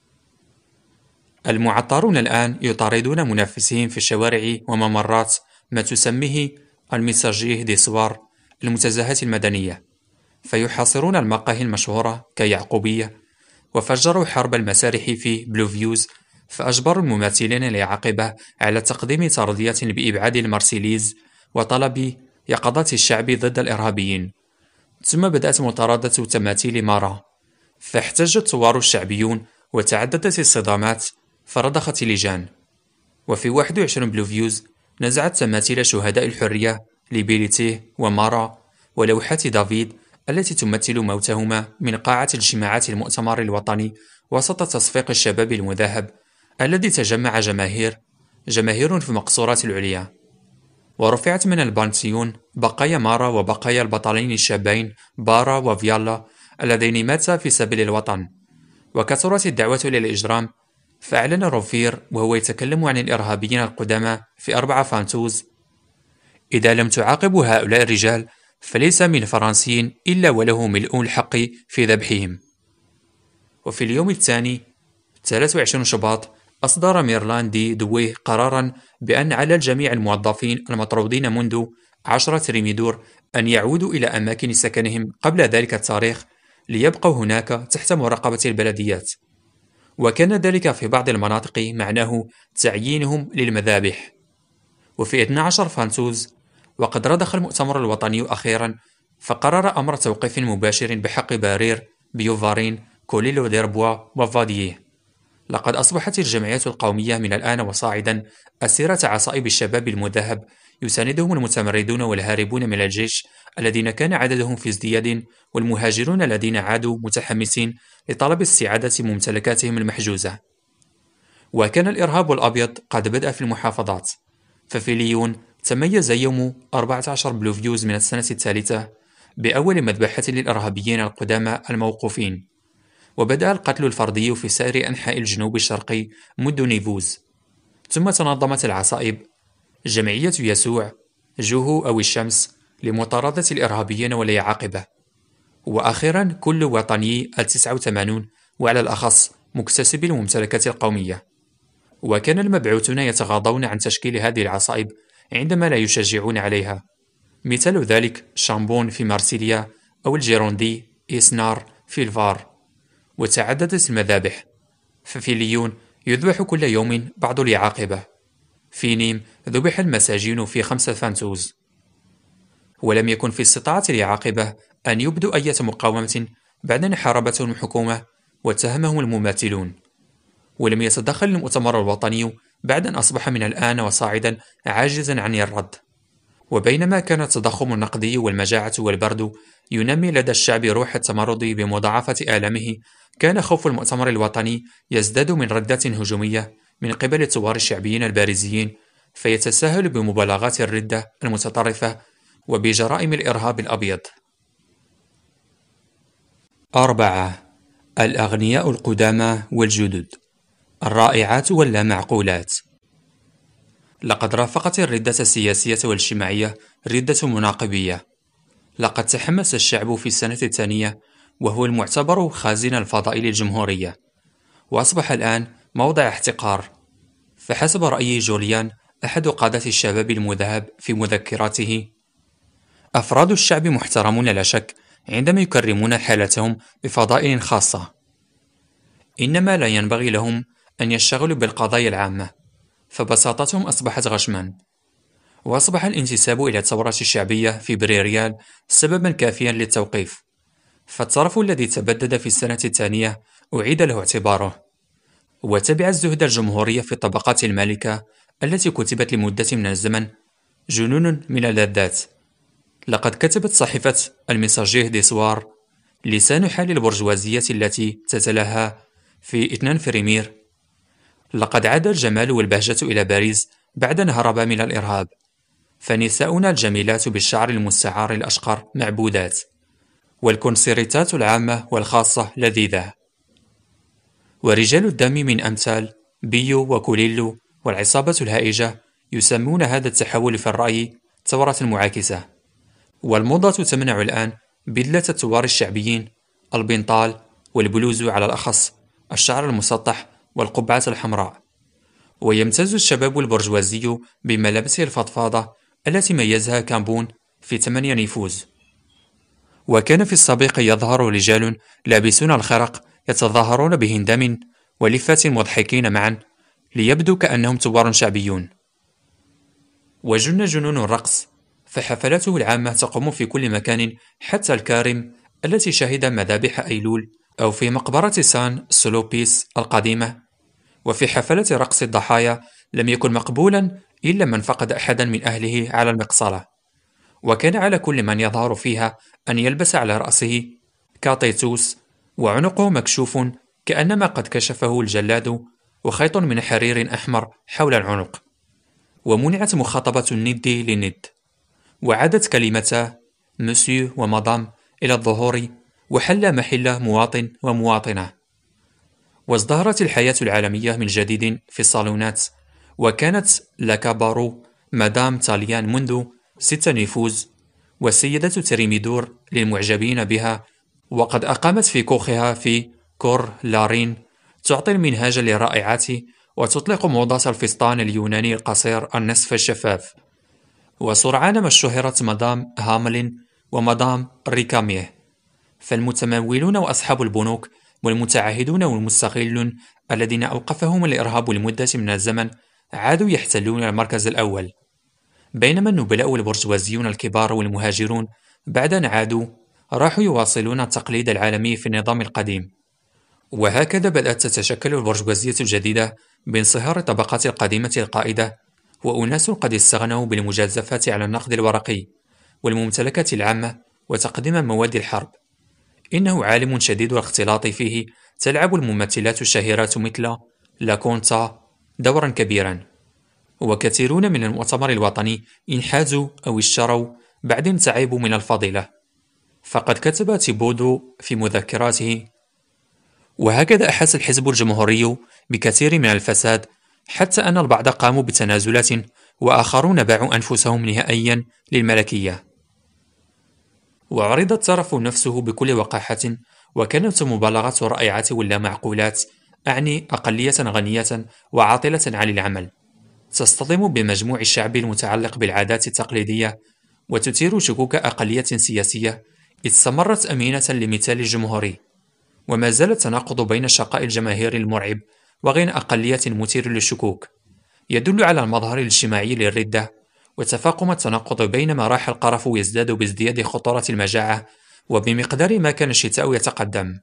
المعطرون الآن يطاردون منافسيهم في الشوارع وممرات ما تسميه الميساجيه دي سوار، المنتزهات المدنية، فيحاصرون المقاهي المشهورة كيعقوبية. وفجروا حرب المسارح في بلوفيوز، فأجبروا المماثلين لعاقبة على تقديم ترضيات بإبعاد المارسيليز وطلب يقظة الشعب ضد الإرهابيين. ثم بدأت مطاردة تماثيل مارا، فاحتج الثوار الشعبيون وتعددت الصدامات، فرضخت اللجان. وفي 21 بلوفيوز نزعت تماثيل شهداء الحرية لبيليتيه ومارا ولوحات دافيد التي تمثل موتهما من قاعة اجتماعات المؤتمر الوطني وسط تصفيق الشباب المذهب الذي تجمع جماهير في المقصورات العليا. ورفعت من البانسيون بقايا مارا وبقايا البطلين الشابين بارا وفيالا اللذين ماتا في سبيل الوطن. وكثرت الدعوة للإجرام، فأعلن روفير وهو يتكلم عن الإرهابيين القدامى في 4 فانتوز: إذا لم تعاقبوا هؤلاء الرجال فليس من فرنسي إلا وله ملء الحق في ذبحهم. وفي اليوم الثاني 23 شباط أصدر ميرلان دي دويه قرارا بأن على الجميع الموظفين المطرودين منذ 10 تريميدور أن يعودوا إلى أماكن سكنهم قبل ذلك التاريخ ليبقوا هناك تحت مراقبة البلديات. وكان ذلك في بعض المناطق معناه تعيينهم للمذابح. وفي 12 فانتوز وقد رضخ المؤتمر الوطني أخيرا، فقرر أمر توقيف مباشر بحق بارير، بيوفارين، كوليلو ديربوا وفادييه. لقد أصبحت الجمعيات القومية من الآن وصاعدا أسيرة عصائب الشباب المذهب، يساندهم المتمردون والهاربون من الجيش الذين كان عددهم في ازدياد، والمهاجرون الذين عادوا متحمسين لطلب استعادة ممتلكاتهم المحجوزة. وكان الإرهاب الأبيض قد بدأ في المحافظات. ففي ليون تميز يوم 14 بلوفيوز من السنة الثالثة بأول مذبحة للإرهابيين القدامى الموقوفين. وبدأ القتل الفردي في سائر أنحاء الجنوب الشرقي منذ نيفوز. ثم تنظمت العصائب: جمعية يسوع، جوهو أو الشمس، لمطاردة الإرهابيين وليعاقبه. وأخيرا كل وطني 89، وعلى الأخص مكتسبي الممتلكات القومية. وكان المبعوثون يتغاضون عن تشكيل هذه العصائب عندما لا يشجعون عليها، مثال ذلك شامبون في مارسيليا أو الجيروندي إسنار في الفار. وتعددت المذابح، ففي ليون يذبح كل يوم بعض العاقبة. في نيم ذبح المساجين في 5 فانتوز. ولم يكن في استطاعة العاقبة أن يبدوا أي مقاومة بعد أن حاربتهم الحكومة واتهمهم المماثلون. ولم يتدخل المؤتمر الوطني بعد أن أصبح من الآن وصاعدا عاجزا عن الرد. وبينما كان التضخم النقدي والمجاعة والبرد ينمي لدى الشعب روح التمرد بمضاعفة آلامه، كان خوف المؤتمر الوطني يزداد من ردات هجومية من قبل الثوار الشعبيين البارزيين، فيتساهل بمبالغات الردة المتطرفة وبجرائم الإرهاب الأبيض. 4. الأغنياء القدامى والجدد، الرائعات واللامعقولات. لقد رافقت الردة السياسية والاجتماعية ردة مناقبية. لقد تحمس الشعب في السنة الثانية، وهو المعتبر خازن الفضائل الجمهورية، وأصبح الآن موضع احتقار. فحسب رأي جوليان أحد قادة الشباب المذهب في مذكراته: أفراد الشعب محترمون لا شك عندما يكرمون حالتهم بفضائل خاصة، إنما لا ينبغي لهم أن يشتغلوا بالقضايا العامة، فبساطتهم أصبحت غشما. وأصبح الانتساب إلى الثورة الشعبية في بريريال سببا كافيا للتوقيف، فالطرف الذي تبدد في السنة الثانية أعيد له اعتباره، وتبع الزهد الجمهوري في الطبقات المالكة التي كتبت لمدة من الزمن جنون من اللذات. لقد كتبت صحيفة الميساجيه دي سوار لسان حال البرجوازية التي تتلهى في 2 فريمير: لقد عاد الجمال والبهجة إلى باريس بعد أن هرب من الإرهاب، فنساؤنا الجميلات بالشعر المستعار الأشقر معبودات، والكونسيرتات العامة والخاصة لذيذة، ورجال الدم من أمثال بيو وكوليلو والعصابة الهائجة يسمون هذا التحول في الرأي ثورة معاكسة. والموضة تمنع الآن بدلة الثوار الشعبيين، البنطال والبلوز على الأخص، الشعر المسطح والقبعة الحمراء. ويمتاز الشباب البرجوازي بملابسه الفضفاضة التي ميزها كامبون في 8 نفوذ. وكان في السابق يظهر رجال لابسون الخرق يتظاهرون بهندام ولفة مضحكين معا ليبدو كأنهم ثوار شعبيون. وجن جنون الرقص، فحفلاته العامة تقوم في كل مكان، حتى الكارم التي شهد مذابح أيلول، أو في مقبرة سان سلوبيس القديمة. وفي حفلة رقص الضحايا لم يكن مقبولا إلا من فقد أحدا من أهله على المقصلة، وكان على كل من يظهر فيها أن يلبس على رأسه كاطيتوس وعنقه مكشوف كأنما قد كشفه الجلاد، وخيط من حرير أحمر حول العنق. ومنعت مخاطبة الند للند، وعادت كلمتا مسيو ومدام إلى الظهور، وحل محل مواطن ومواطنة. وازدهرت الحياة العالمية من جديد في الصالونات، وكانت لاكابارو مدام تاليان منذ 6 نفوذ، والسيدة تريميدور للمعجبين بها، وقد أقامت في كوخها في كور لارين تعطي المنهاج للرائعات، وتطلق موضة الفستان اليوناني القصير النصف الشفاف. وسرعان ما اشتهرت مدام هاملين ومدام ريكاميه، فالمتمولون وأصحاب البنوك والمتعهدون والمستغلون الذين أوقفهم الإرهاب لمدة من الزمن عادوا يحتلون المركز الأول، بينما النبلاء والبرجوازيون الكبار والمهاجرون بعد أن عادوا راحوا يواصلون التقليد العالمي في النظام القديم. وهكذا بدأت تتشكل البرجوازية الجديدة بانصهار الطبقات القديمة القائدة، وأناس قد استغنوا بالمجازفات على النقد الورقي والممتلكات العامة وتقديم مواد الحرب. إنه عالم شديد الاختلاط فيه تلعب الممثلات الشهيرات مثل لاكونتا دورا كبيرا، وكثيرون من المؤتمر الوطني انحازوا أو اشتروا بعدين تعبوا من الفضيلة. فقد كتب تيبودو في مذكراته: وهكذا أحس الحزب الجمهوري بكثير من الفساد، حتى أن البعض قاموا بتنازلات، وآخرون باعوا أنفسهم نهائيا للملكية. وعرض الترف نفسه بكل وقاحة، وكانت مبالغة الرائعة واللامعقولات، أعني أقلية غنية وعاطلة عن العمل، تصطدم بمجموع الشعب المتعلق بالعادات التقليدية، وتثير شكوك أقلية سياسية استمرت أمينة لمثال الجمهوري. وما زال التناقض بين شقاء الجماهير المرعب وغنى أقلية مثير للشكوك يدل على المظهر الاجتماعي للردة، وتفاقم التناقض بين ما راح القرف يزداد بازدياد خطورة المجاعة وبمقدار ما كان الشتاء يتقدم.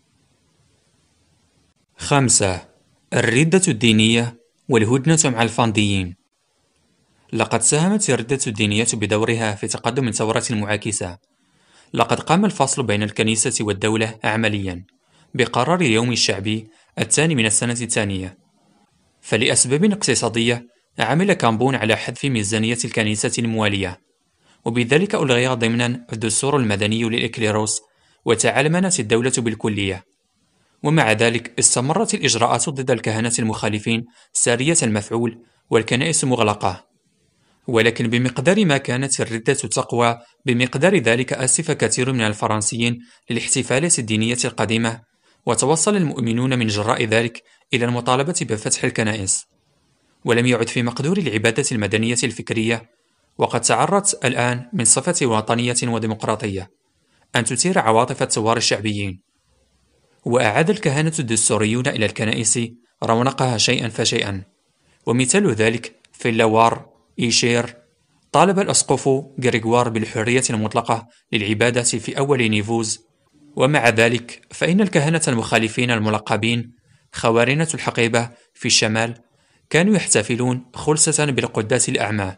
5. الردة الدينية والهدنة مع الفانديين. لقد ساهمت الردة الدينية بدورها في تقدم الثورة المعاكسة. لقد قام الفصل بين الكنيسة والدولة عمليا بقرار اليوم الشعبي الثاني من السنة الثانية، فلأسباب اقتصادية عمل كامبون على حذف ميزانية الكنيسة الموالية، وبذلك ألغي ضمنا الدستور المدني للإكليروس، وتعلمنت الدولة بالكلية. ومع ذلك استمرت الإجراءات ضد الكهنة المخالفين سارية المفعول والكنائس مغلقة، ولكن بمقدار ما كانت الردة تقوى بمقدار ذلك أسف كثير من الفرنسيين للاحتفالات الدينية القديمة، وتوصل المؤمنون من جراء ذلك إلى المطالبة بفتح الكنائس. ولم يعد في مقدور العبادة المدنية الفكرية، وقد تعرت الآن من صفة وطنية وديمقراطية أن تثير عواطف الثوار الشعبيين. وأعاد الكهنة الدستوريون إلى الكنائس رونقها شيئا فشيئا، ومثال ذلك في اللوار إيشير طالب الأسقف غريغوار بالحرية المطلقة للعبادة في أول نيفوز، ومع ذلك فإن الكهنة المخالفين الملقبين خوارنة الحقيبة في الشمال كانوا يحتفلون خلسة بالقداس الأعمى.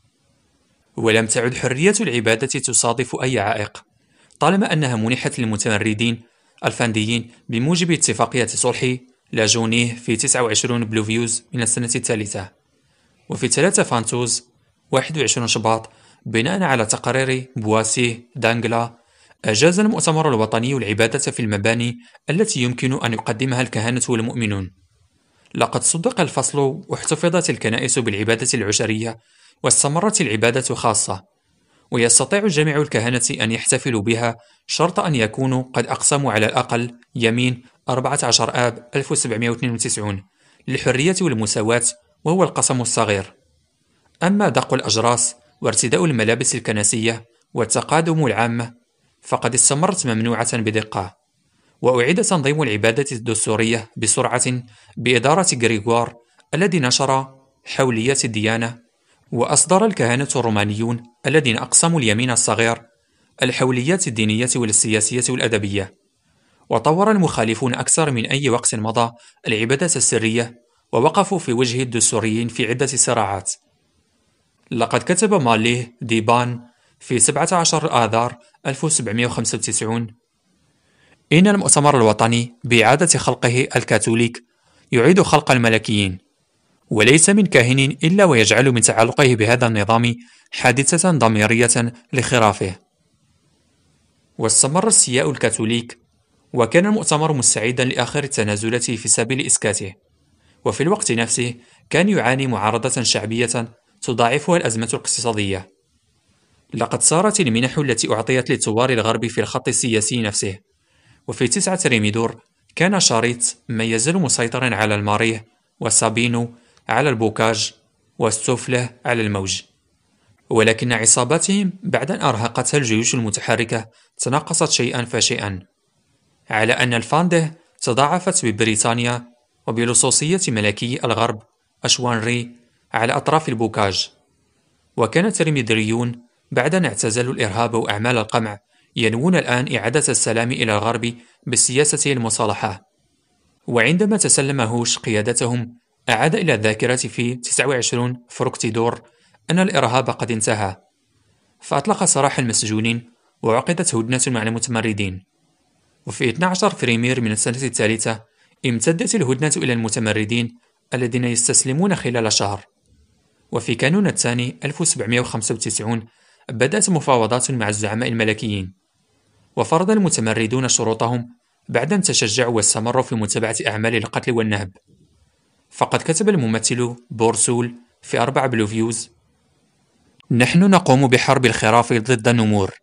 ولم تعد حرية العبادة تصادف أي عائق، طالما أنها منحت للمتمردين الفانديين بموجب اتفاقية صلح لاجونيه في 29 بلوفيوز من السنة الثالثة. وفي 3 فانتوز 21 شباط بناء على تقارير بواسيه دانغلا أجاز المؤتمر الوطني العبادة في المباني التي يمكن أن يقدمها الكهنة والمؤمنون. لقد صدق الفصل واحتفظت الكنائس بالعبادة العشرية واستمرت العبادة خاصة، ويستطيع جميع الكهنة أن يحتفلوا بها شرط أن يكونوا قد أقسموا على الأقل يمين 14 آب 1792 للحرية والمساواة، وهو القسم الصغير. أما دق الأجراس وارتداء الملابس الكنسية والتقادم العامة فقد استمرت ممنوعة بدقة. وأعيد تنظيم العبادة الدستورية بسرعة بإدارة غريغوار الذي نشر حولية الديانة، وأصدر الكهنة الرومانيون الذين أقسموا اليمين الصغير الحوليات الدينية والسياسية والأدبية. وطور المخالفون أكثر من أي وقت مضى العبادة السرية، ووقفوا في وجه الدستوريين في عدة صراعات. لقد كتب ماليه ديبان في 17 آذار 1795: إن المؤتمر الوطني بإعادة خلقه الكاثوليك يعيد خلق الملكيين، وليس من كاهن إلا ويجعل من تعلقه بهذا النظام حادثة ضميرية لخرافه. واستمر السياء الكاثوليك، وكان المؤتمر مستعدا لآخر التنازلات في سبيل إسكاته، وفي الوقت نفسه كان يعاني معارضة شعبية تضاعفها الأزمة الاقتصادية. لقد صارت المنح التي أعطيت للثوار الغرب في الخط السياسي نفسه، وفي 9 ريميدور كان شاريت ما يزال مسيطرا على الماريه، وسابينو على البوكاج، وستوفله على الموج. ولكن عصاباتهم بعد أن أرهقتها الجيوش المتحركة تناقصت شيئا فشيئا، على أن الفانده تضاعفت ببريطانيا وبلصوصية ملكي الغرب أشوانري على أطراف البوكاج. وكان الترميدريون بعد أن اعتزلوا الإرهاب وأعمال القمع ينوون الآن إعادة السلام إلى الغرب بالسياسة المصالحة. وعندما تسلم هوش قيادتهم أعاد إلى الذاكرة في 29 فروكتيدور أن الإرهاب قد انتهى، فأطلق سراح المسجونين وعقدت هدنة مع المتمردين. وفي 12 فريمير من السنة الثالثة امتدت الهدنة إلى المتمردين الذين يستسلمون خلال شهر. وفي كانون الثاني 1795 بدأت مفاوضات مع الزعماء الملكيين، وفرض المتمردون شروطهم بعد أن تشجعوا واستمروا في متابعة أعمال القتل والنهب. فقد كتب الممثل بورسول في 4 بلوفيوز: نحن نقوم بحرب الخراف ضد النمور.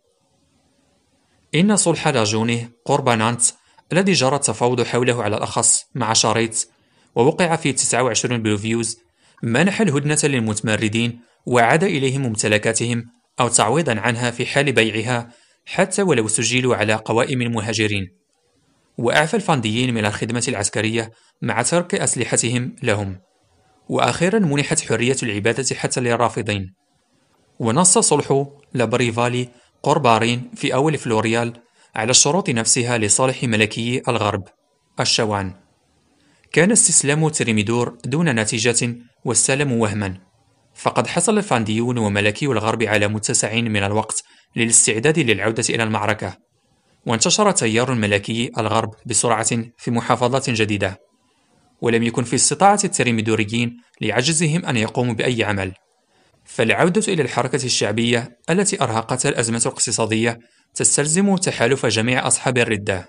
إن صلح لاجونيه قرب نانت الذي جرى التفاوض حوله على الأخص مع شاريت ووقع في 29 بلوفيوز منح الهدنة للمتمردين وعاد إليهم ممتلكاتهم أو تعويضا عنها في حال بيعها حتى ولو سجلوا على قوائم المهاجرين، وأعفى الفانديين من الخدمة العسكرية مع ترك أسلحتهم لهم. وأخيرا منحت حرية العبادة حتى للرافضين. ونص صلح لابريفالي قربارين في أول فلوريال على الشروط نفسها لصالح ملكي الغرب الشوان. كان استسلام تريميدور دون نتيجة والسلم وهما، فقد حصل الفانديون وملكي الغرب على متسع من الوقت للاستعداد للعودة إلى المعركة، وانتشر تيار ملكي الغرب بسرعة في محافظات جديدة، ولم يكن في استطاعة التريميدوريين لعجزهم أن يقوموا بأي عمل. فالعودة إلى الحركة الشعبية التي أرهقتها الأزمة الاقتصادية تستلزم تحالف جميع أصحاب الردة.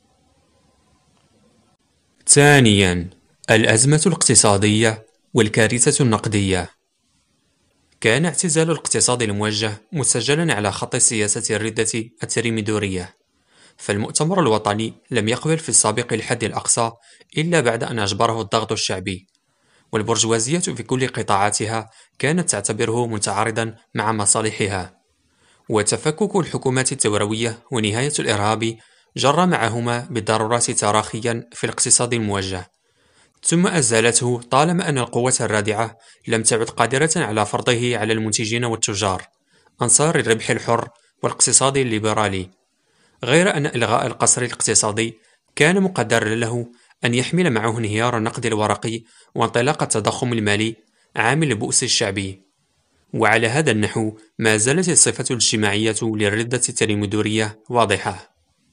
ثانياً، الأزمة الاقتصادية والكارثة النقدية. كان اعتزال الاقتصاد الموجه مسجلا على خط سياسة الردة التريميدورية، فالمؤتمر الوطني لم يقبل في السابق الحد الأقصى إلا بعد أن أجبره الضغط الشعبي، والبرجوازية في كل قطاعاتها كانت تعتبره متعارضا مع مصالحها. وتفكك الحكومات الثوروية ونهاية الإرهاب جر معهما بالضرورات تراخيا في الاقتصاد الموجه، ثم أزالته طالما أن القوة الرادعة لم تعد قادرة على فرضه على المنتجين والتجار أنصار الربح الحر والاقتصاد الليبرالي. غير أن إلغاء القصر الاقتصادي كان مقدرا له أن يحمل معه انهيار النقد الورقي وانطلاق التضخم المالي عامل البؤس الشعبي. وعلى هذا النحو ما زالت الصفة الاجتماعية للردة التلمودورية واضحة.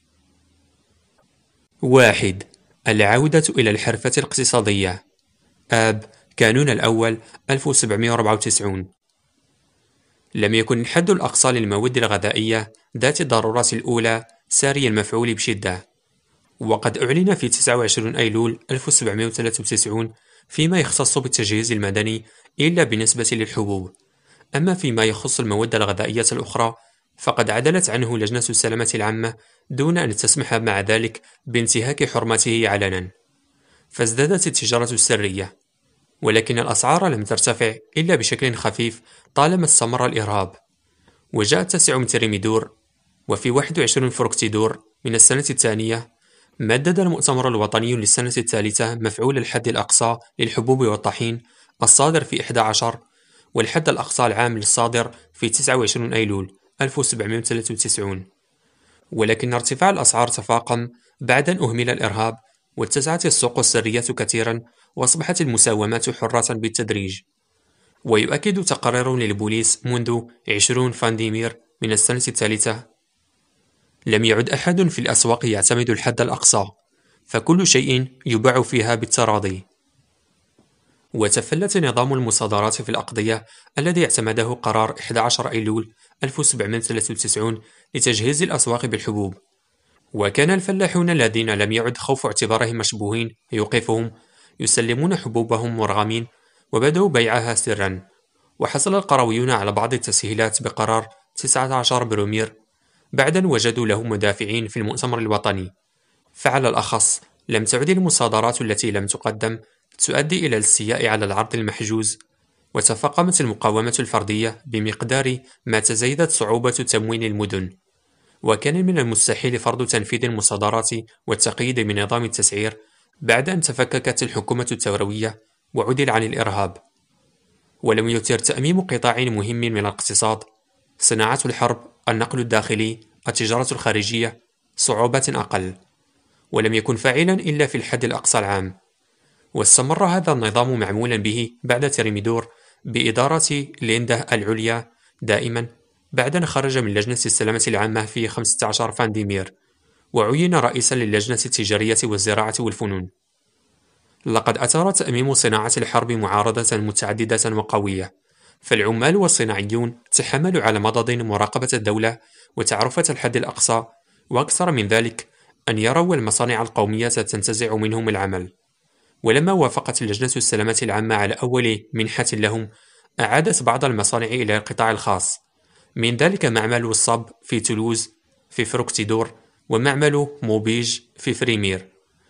1. العودة إلى الحرفة الاقتصادية. آب كانون الأول 1794. لم يكن الحد الأقصى للمواد الغذائية ذات الضرورات الأولى ساري المفعول بشدة، وقد أعلن في 29 أيلول 1793 فيما يختص بالتجهيز المدني إلا بالنسبة للحبوب. أما فيما يخص المواد الغذائية الأخرى فقد عدلت عنه لجنة السلامة العامة دون أن تسمح مع ذلك بانتهاك حرمته علنا، فازدادت التجارة السرية، ولكن الأسعار لم ترتفع إلا بشكل خفيف طالما استمر الإرهاب. وجاء التاسع من تريميدور، وفي 21 فركتيدور من السنة الثانية مدد المؤتمر الوطني للسنة الثالثة مفعول الحد الأقصى للحبوب والطحين الصادر في 11، والحد الأقصى العام للصادر في 29 أيلول 1793. ولكن ارتفاع الأسعار تفاقم بعد أن أهمل الإرهاب واتسعت السوق السرية كثيرا وأصبحت المساومات حرة بالتدريج. ويؤكد تقرير للبوليس منذ 20 فانديمير من السنة الثالثة: لم يعد أحد في الأسواق يعتمد الحد الأقصى، فكل شيء يباع فيها بالتراضي. وتفلت نظام المصادرات في الأقضية الذي اعتمده قرار 11 أيلول 1793 لتجهيز الأسواق بالحبوب، وكان الفلاحون الذين لم يعد خوف اعتبارهم مشبوهين يوقفهم يسلمون حبوبهم مرغمين وبدأوا بيعها سرا. وحصل القرويون على بعض التسهيلات بقرار 19 برومير بعد أن وجدوا له مدافعين في المؤتمر الوطني. فعلى الأخص لم تعد المصادرات التي لم تقدم تؤدي إلى الاستيلاء على العرض المحجوز، وتفاقمت المقاومة الفردية بمقدار ما تزايدت صعوبة تموين المدن، وكان من المستحيل فرض تنفيذ المصادرات والتقييد بنظام التسعير بعد أن تفككت الحكومة الثوروية وعدل عن الإرهاب. ولم يثر تأميم قطاع مهم من الاقتصاد، صناعة الحرب، النقل الداخلي، التجارة الخارجية، صعوبات أقل، ولم يكن فاعلا إلا في الحد الأقصى العام. واستمر هذا النظام معمولا به بعد تريميدور بإدارة ليندا العليا دائما بعد أن خرج من لجنة السلامة العامة في 15 فانديمير وعين رئيسا للجنة التجارية والزراعة والفنون. لقد أثار تأميم صناعة الحرب معارضة متعددة وقوية، فالعمال والصناعيون تحملوا على مضض مراقبة الدولة وتعرفة الحد الأقصى، وأكثر من ذلك أن يروا المصانع القومية تنتزع منهم العمل. ولما وافقت لجنة السلامة العامة على أول منحة لهم أعادت بعض المصانع إلى القطاع الخاص، من ذلك معمل الصب في تولوز في فروكتيدور ومعمل موبيج في فريمير.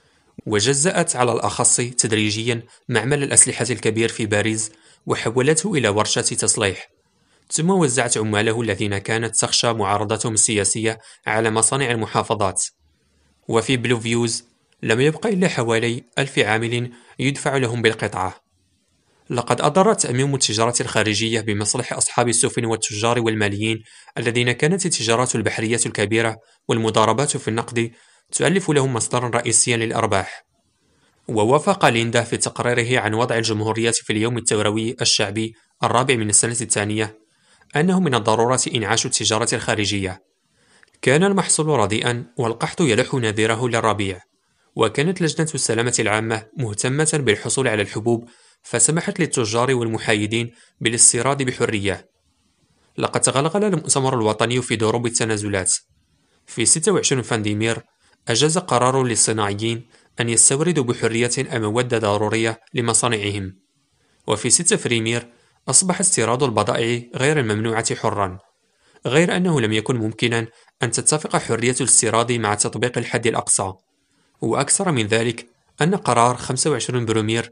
وجزأت على الأخص تدريجيا معمل الأسلحة الكبير في باريس وحولته إلى ورشة تصليح، ثم وزعت عماله الذين كانت تخشى معارضتهم السياسية على مصانع المحافظات. وفي بلوفيوز لم يبق إلا حوالي 1000 عامل يدفع لهم بالقطعة. لقد أضر تأميم التجارة الخارجية بمصلح أصحاب السفن والتجار والماليين الذين كانت التجارات البحرية الكبيرة والمضاربات في النقد تؤلف لهم مصدرا رئيسيا للأرباح. ووافق ليندا في تقريره عن وضع الجمهورية في اليوم الثوروي الشعبي الرابع من السنة الثانية أنه من الضرورة إنعاش التجارة الخارجية. كان المحصول رديئا والقحط يلح نذيره للربيع، وكانت لجنة السلامة العامة مهتمة بالحصول على الحبوب، فسمحت للتجار والمحايدين بالاستيراد بحرية. لقد تغلغل المؤتمر الوطني في دروب التنازلات. في 26 فانديمير أجاز قرار للصناعيين أن يستوردوا بحرية مواد ضرورية لمصانعهم. وفي 6 فريمير أصبح استيراد البضائع غير الممنوعة حرا، غير أنه لم يكن ممكنا أن تتفق حرية الاستيراد مع تطبيق الحد الأقصى. وأكثر من ذلك أن قرار 25 برومير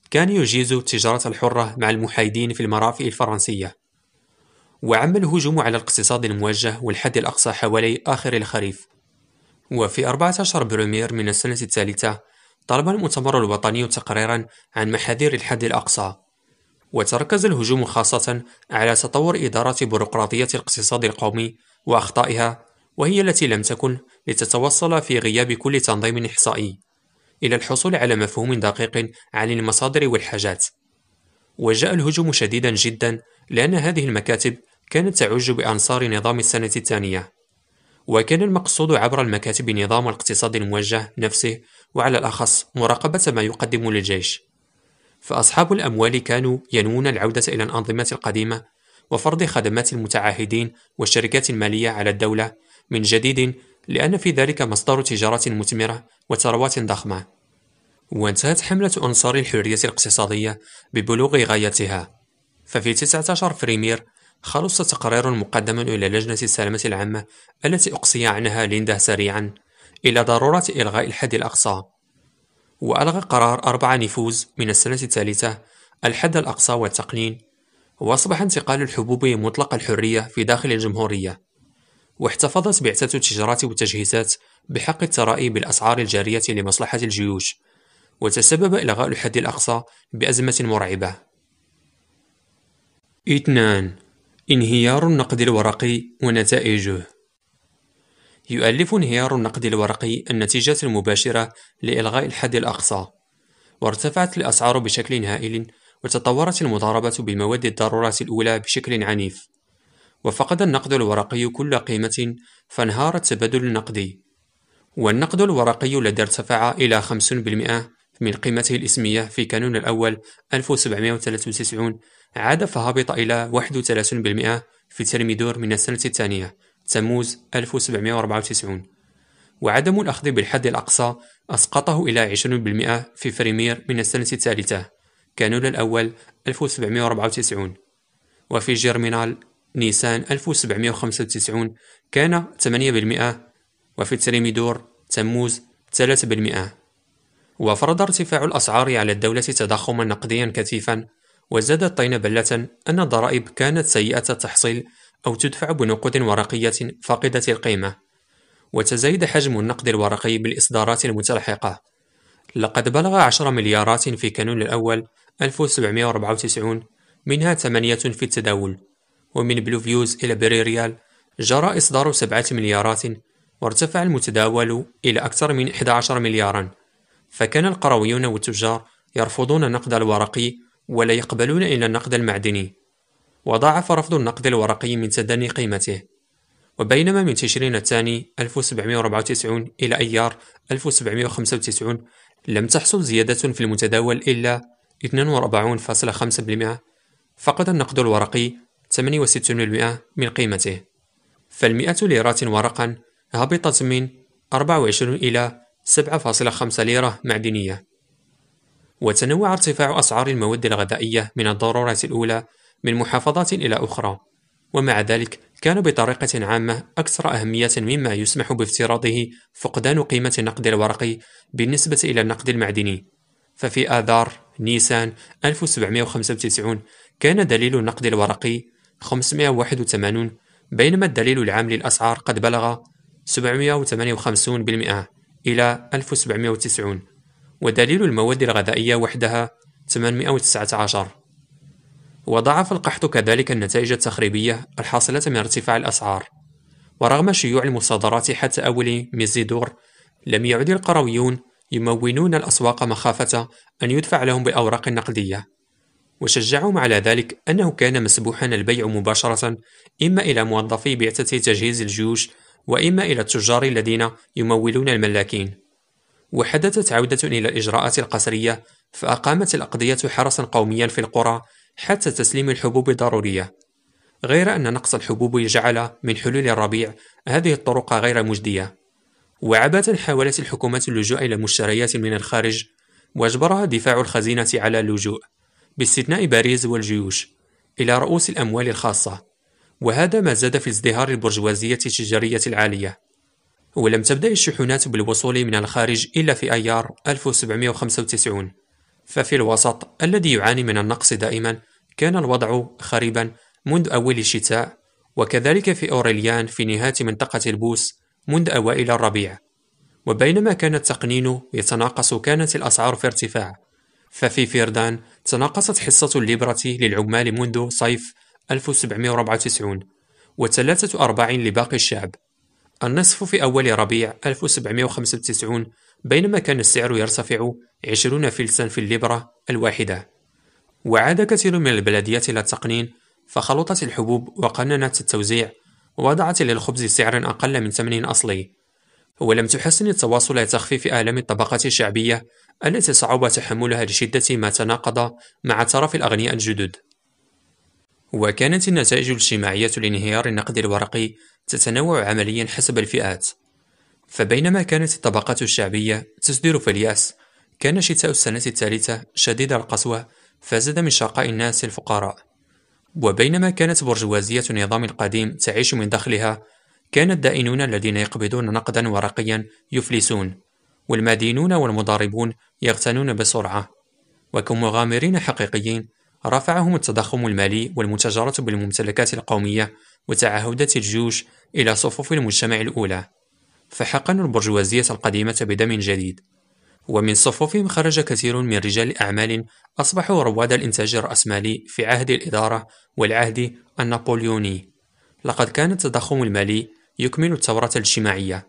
كان يجيز التجارة الحرة مع المحايدين في المرافئ الفرنسية. وعم الهجوم على الاقتصاد الموجه والحد الأقصى حوالي آخر الخريف. وفي 14 بريمير من السنة الثالثة طلب المؤتمر الوطني تقريرا عن محاذير الحد الأقصى، وتركز الهجوم خاصة على تطور إدارة بيروقراطية الاقتصاد القومي وأخطائها، وهي التي لم تكن لتتوصل في غياب كل تنظيم إحصائي إلى الحصول على مفهوم دقيق عن المصادر والحاجات. وجاء الهجوم شديدا جدا لأن هذه المكاتب كانت تعج بأنصار نظام السنة الثانية، وكان المقصود عبر المكاتب نظام الاقتصاد الموجه نفسه، وعلى الأخص مراقبة ما يقدم للجيش. فأصحاب الأموال كانوا ينوون العودة إلى الأنظمة القديمة وفرض خدمات المتعاهدين والشركات المالية على الدولة من جديد، لأن في ذلك مصدر تجارة مثمرة وثروات ضخمة. وانتهت حملة أنصار الحرية الاقتصادية ببلوغ غايتها. ففي 19 فريمير خلص تقرير مقدم إلى لجنة السلامة العامة التي أقصي عنها ليندا سريعا إلى ضرورة إلغاء الحد الأقصى. وألغى قرار 4 نفوذ من السنة الثالثة الحد الأقصى والتقنين، وأصبح انتقال الحبوب مطلق الحرية في داخل الجمهورية. واحتفظت بعثة التجارات والتجهيزات بحق الترائي بالأسعار الجارية لمصلحة الجيوش، وتسبب إلغاء الحد الأقصى بأزمة مرعبة. 2. انهيار النقد الورقي ونتائجه. يؤلف انهيار النقد الورقي النتيجة المباشرة لإلغاء الحد الأقصى، وارتفعت الأسعار بشكل هائل، وتطورت المضاربة بمواد الضرورة الأولى بشكل عنيف، وفقد النقد الورقي كل قيمة، فانهار التبادل النقدي. والنقد الورقي الذي ارتفع إلى 50% من قيمته الإسمية في كانون الأول 1793 عاد فهبط إلى 31% في ترميدور من السنة الثانية تموز 1794. وعدم الأخذ بالحد الأقصى أسقطه إلى 20% في فريمير من السنة الثالثة كانون الأول 1794. وفي جيرمينال نيسان 1795 كان 8%، وفي تريميدور تموز 3%. وفرض ارتفاع الأسعار على الدولة تضخما نقديا كثيفا، وزاد الطين بلة أن الضرائب كانت سيئة التحصيل أو تدفع بنقود ورقية فاقدة القيمة. وتزايد حجم النقد الورقي بالإصدارات المتلحقة، لقد بلغ 10 مليارات في كانون الأول 1794، منها 8 في التداول. ومن بلوفيوز إلى بريريال جرى إصدار 7 مليارات، وارتفع المتداول إلى أكثر من 11 مليارا. فكان القرويون والتجار يرفضون النقد الورقي ولا يقبلون إلا النقد المعدني، وضاعف رفض النقد الورقي من تدني قيمته. وبينما من تشرين الثاني 1794 إلى أيار 1795 لم تحصل زيادة في المتداول إلا 42.5%، فقد النقد الورقي 68% من قيمته. فال100 ليرة ورقا هبطت من 24 إلى 7.5 ليرة معدنية. وتنوع ارتفاع أسعار المواد الغذائية من الضرورة الأولى من محافظات إلى أخرى، ومع ذلك كان بطريقة عامة أكثر أهمية مما يسمح بافتراضه فقدان قيمة النقد الورقي بالنسبة إلى النقد المعدني. ففي آذار نيسان 1795 كان دليل النقد الورقي 581، بينما الدليل العام للأسعار قد بلغ 758% إلى 1790، ودليل المواد الغذائية وحدها 819. وضاعف القحط كذلك النتائج التخريبية الحاصلة من ارتفاع الأسعار. ورغم شيوع المصادرات حتى أول ميزيدور، لم يعد القرويون يمونون الأسواق مخافة أن يدفع لهم بأوراق نقدية، وشجعهم على ذلك أنه كان مسموحا البيع مباشرة إما إلى موظفي بعثة تجهيز الجيوش، وإما إلى التجار الذين يمولون الملاكين. وحدثت عودة إلى الإجراءات القسرية، فأقامت الأقضية حرسا قوميا في القرى حتى تسليم الحبوب ضرورية، غير أن نقص الحبوب جعل من حلول الربيع هذه الطرق غير مجدية. وعبثا حاولت الحكومة اللجوء إلى مشتريات من الخارج، وأجبرها دفاع الخزينة على اللجوء باستثناء باريس والجيوش إلى رؤوس الأموال الخاصة، وهذا ما زاد في ازدهار البرجوازية التجارية العالية. ولم تبدأ الشحنات بالوصول من الخارج إلا في أيار 1795، ففي الوسط الذي يعاني من النقص دائما كان الوضع خريبا منذ أول الشتاء، وكذلك في أوريليان في نهاية منطقة البوس منذ أوائل الربيع. وبينما كان التقنين يتناقص كانت الأسعار في ارتفاع، ففي فيردان تناقصت حصة الليبرة للعمال منذ صيف 1794 و3/4 لباقي الشعب، النصف في أول ربيع 1795، بينما كان السعر يرتفع 20 فلسا في الليبرة الواحدة. وعاد كثير من البلديات إلى التقنين، فخلطت الحبوب وقننت التوزيع، ووضعت للخبز سعرا أقل من ثمن أصلي، ولم تحسن التواصل لتخفيف آلام الطبقات الشعبية التي صعب تحملها لشدة ما تناقض مع ترف الأغنياء الجدد. وكانت النتائج الاجتماعية لانهيار النقد الورقي تتنوع عمليا حسب الفئات، فبينما كانت الطبقات الشعبية تسدر في اليأس، كان شتاء السنة الثالثة شديد القسوة فزاد من شقاء الناس الفقراء. وبينما كانت برجوازية النظام القديم تعيش من دخلها، كان الدائنون الذين يقبضون نقدا ورقيا يفلسون، والمدينون والمضاربون يغتنون بسرعة. وكمغامرين حقيقيين رفعهم التضخم المالي والمتاجرة بالممتلكات القومية وتعهدات الجيوش إلى صفوف المجتمع الأولى، فحقنوا البرجوازية القديمة بدم جديد. ومن صفوفهم خرج كثير من رجال أعمال أصبحوا رواد الإنتاج الرأسمالي في عهد الإدارة والعهد النابليوني. لقد كان التضخم المالي يكمل الثورة الاجتماعية.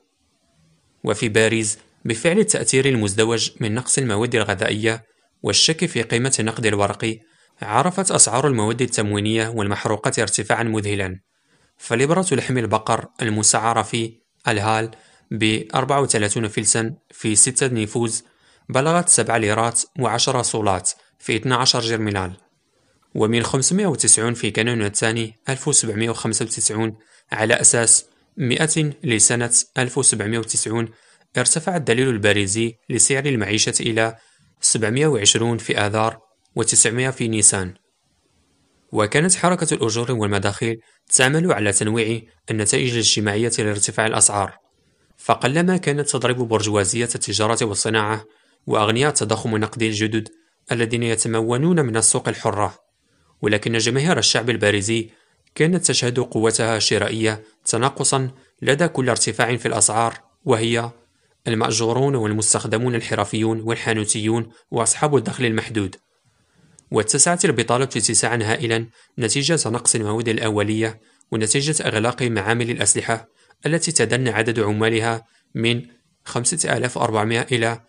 وفي باريس، بفعل التأثير المزدوج من نقص المواد الغذائية والشك في قيمة النقد الورقي، عرفت أسعار المواد التموينية والمحروقات ارتفاعا مذهلا، فلبرة لحم البقر المسعر في الهال ب 34 فلسا في 6 نفوذ بلغت 7 ليرات و10 صولات في 12 جرمنال. ومن 590 في كانون الثاني 1795 على أساس 100 لسنة 1790 ارتفع الدليل الباريزي لسعر المعيشة إلى 720 في آذار و900 في نيسان. وكانت حركة الأجور والمداخيل تعمل على تنويع النتائج الاجتماعية لارتفاع الأسعار، فقلما كانت تضرب برجوازية التجارة والصناعة وأغنياء التضخم النقدي الجدد الذين يتمونون من السوق الحرة، ولكن جماهير الشعب الباريزي كانت تشهد قوتها الشرائية تناقصا لدى كل ارتفاع في الأسعار، وهي المأجورون والمستخدمون الحرفيون والحانوتيون وأصحاب الدخل المحدود. واتسعت البطالة اتساعا هائلا نتيجة نقص المواد الأولية ونتيجة إغلاق معامل الأسلحة التي تدنى عدد عمالها من 5400 إلى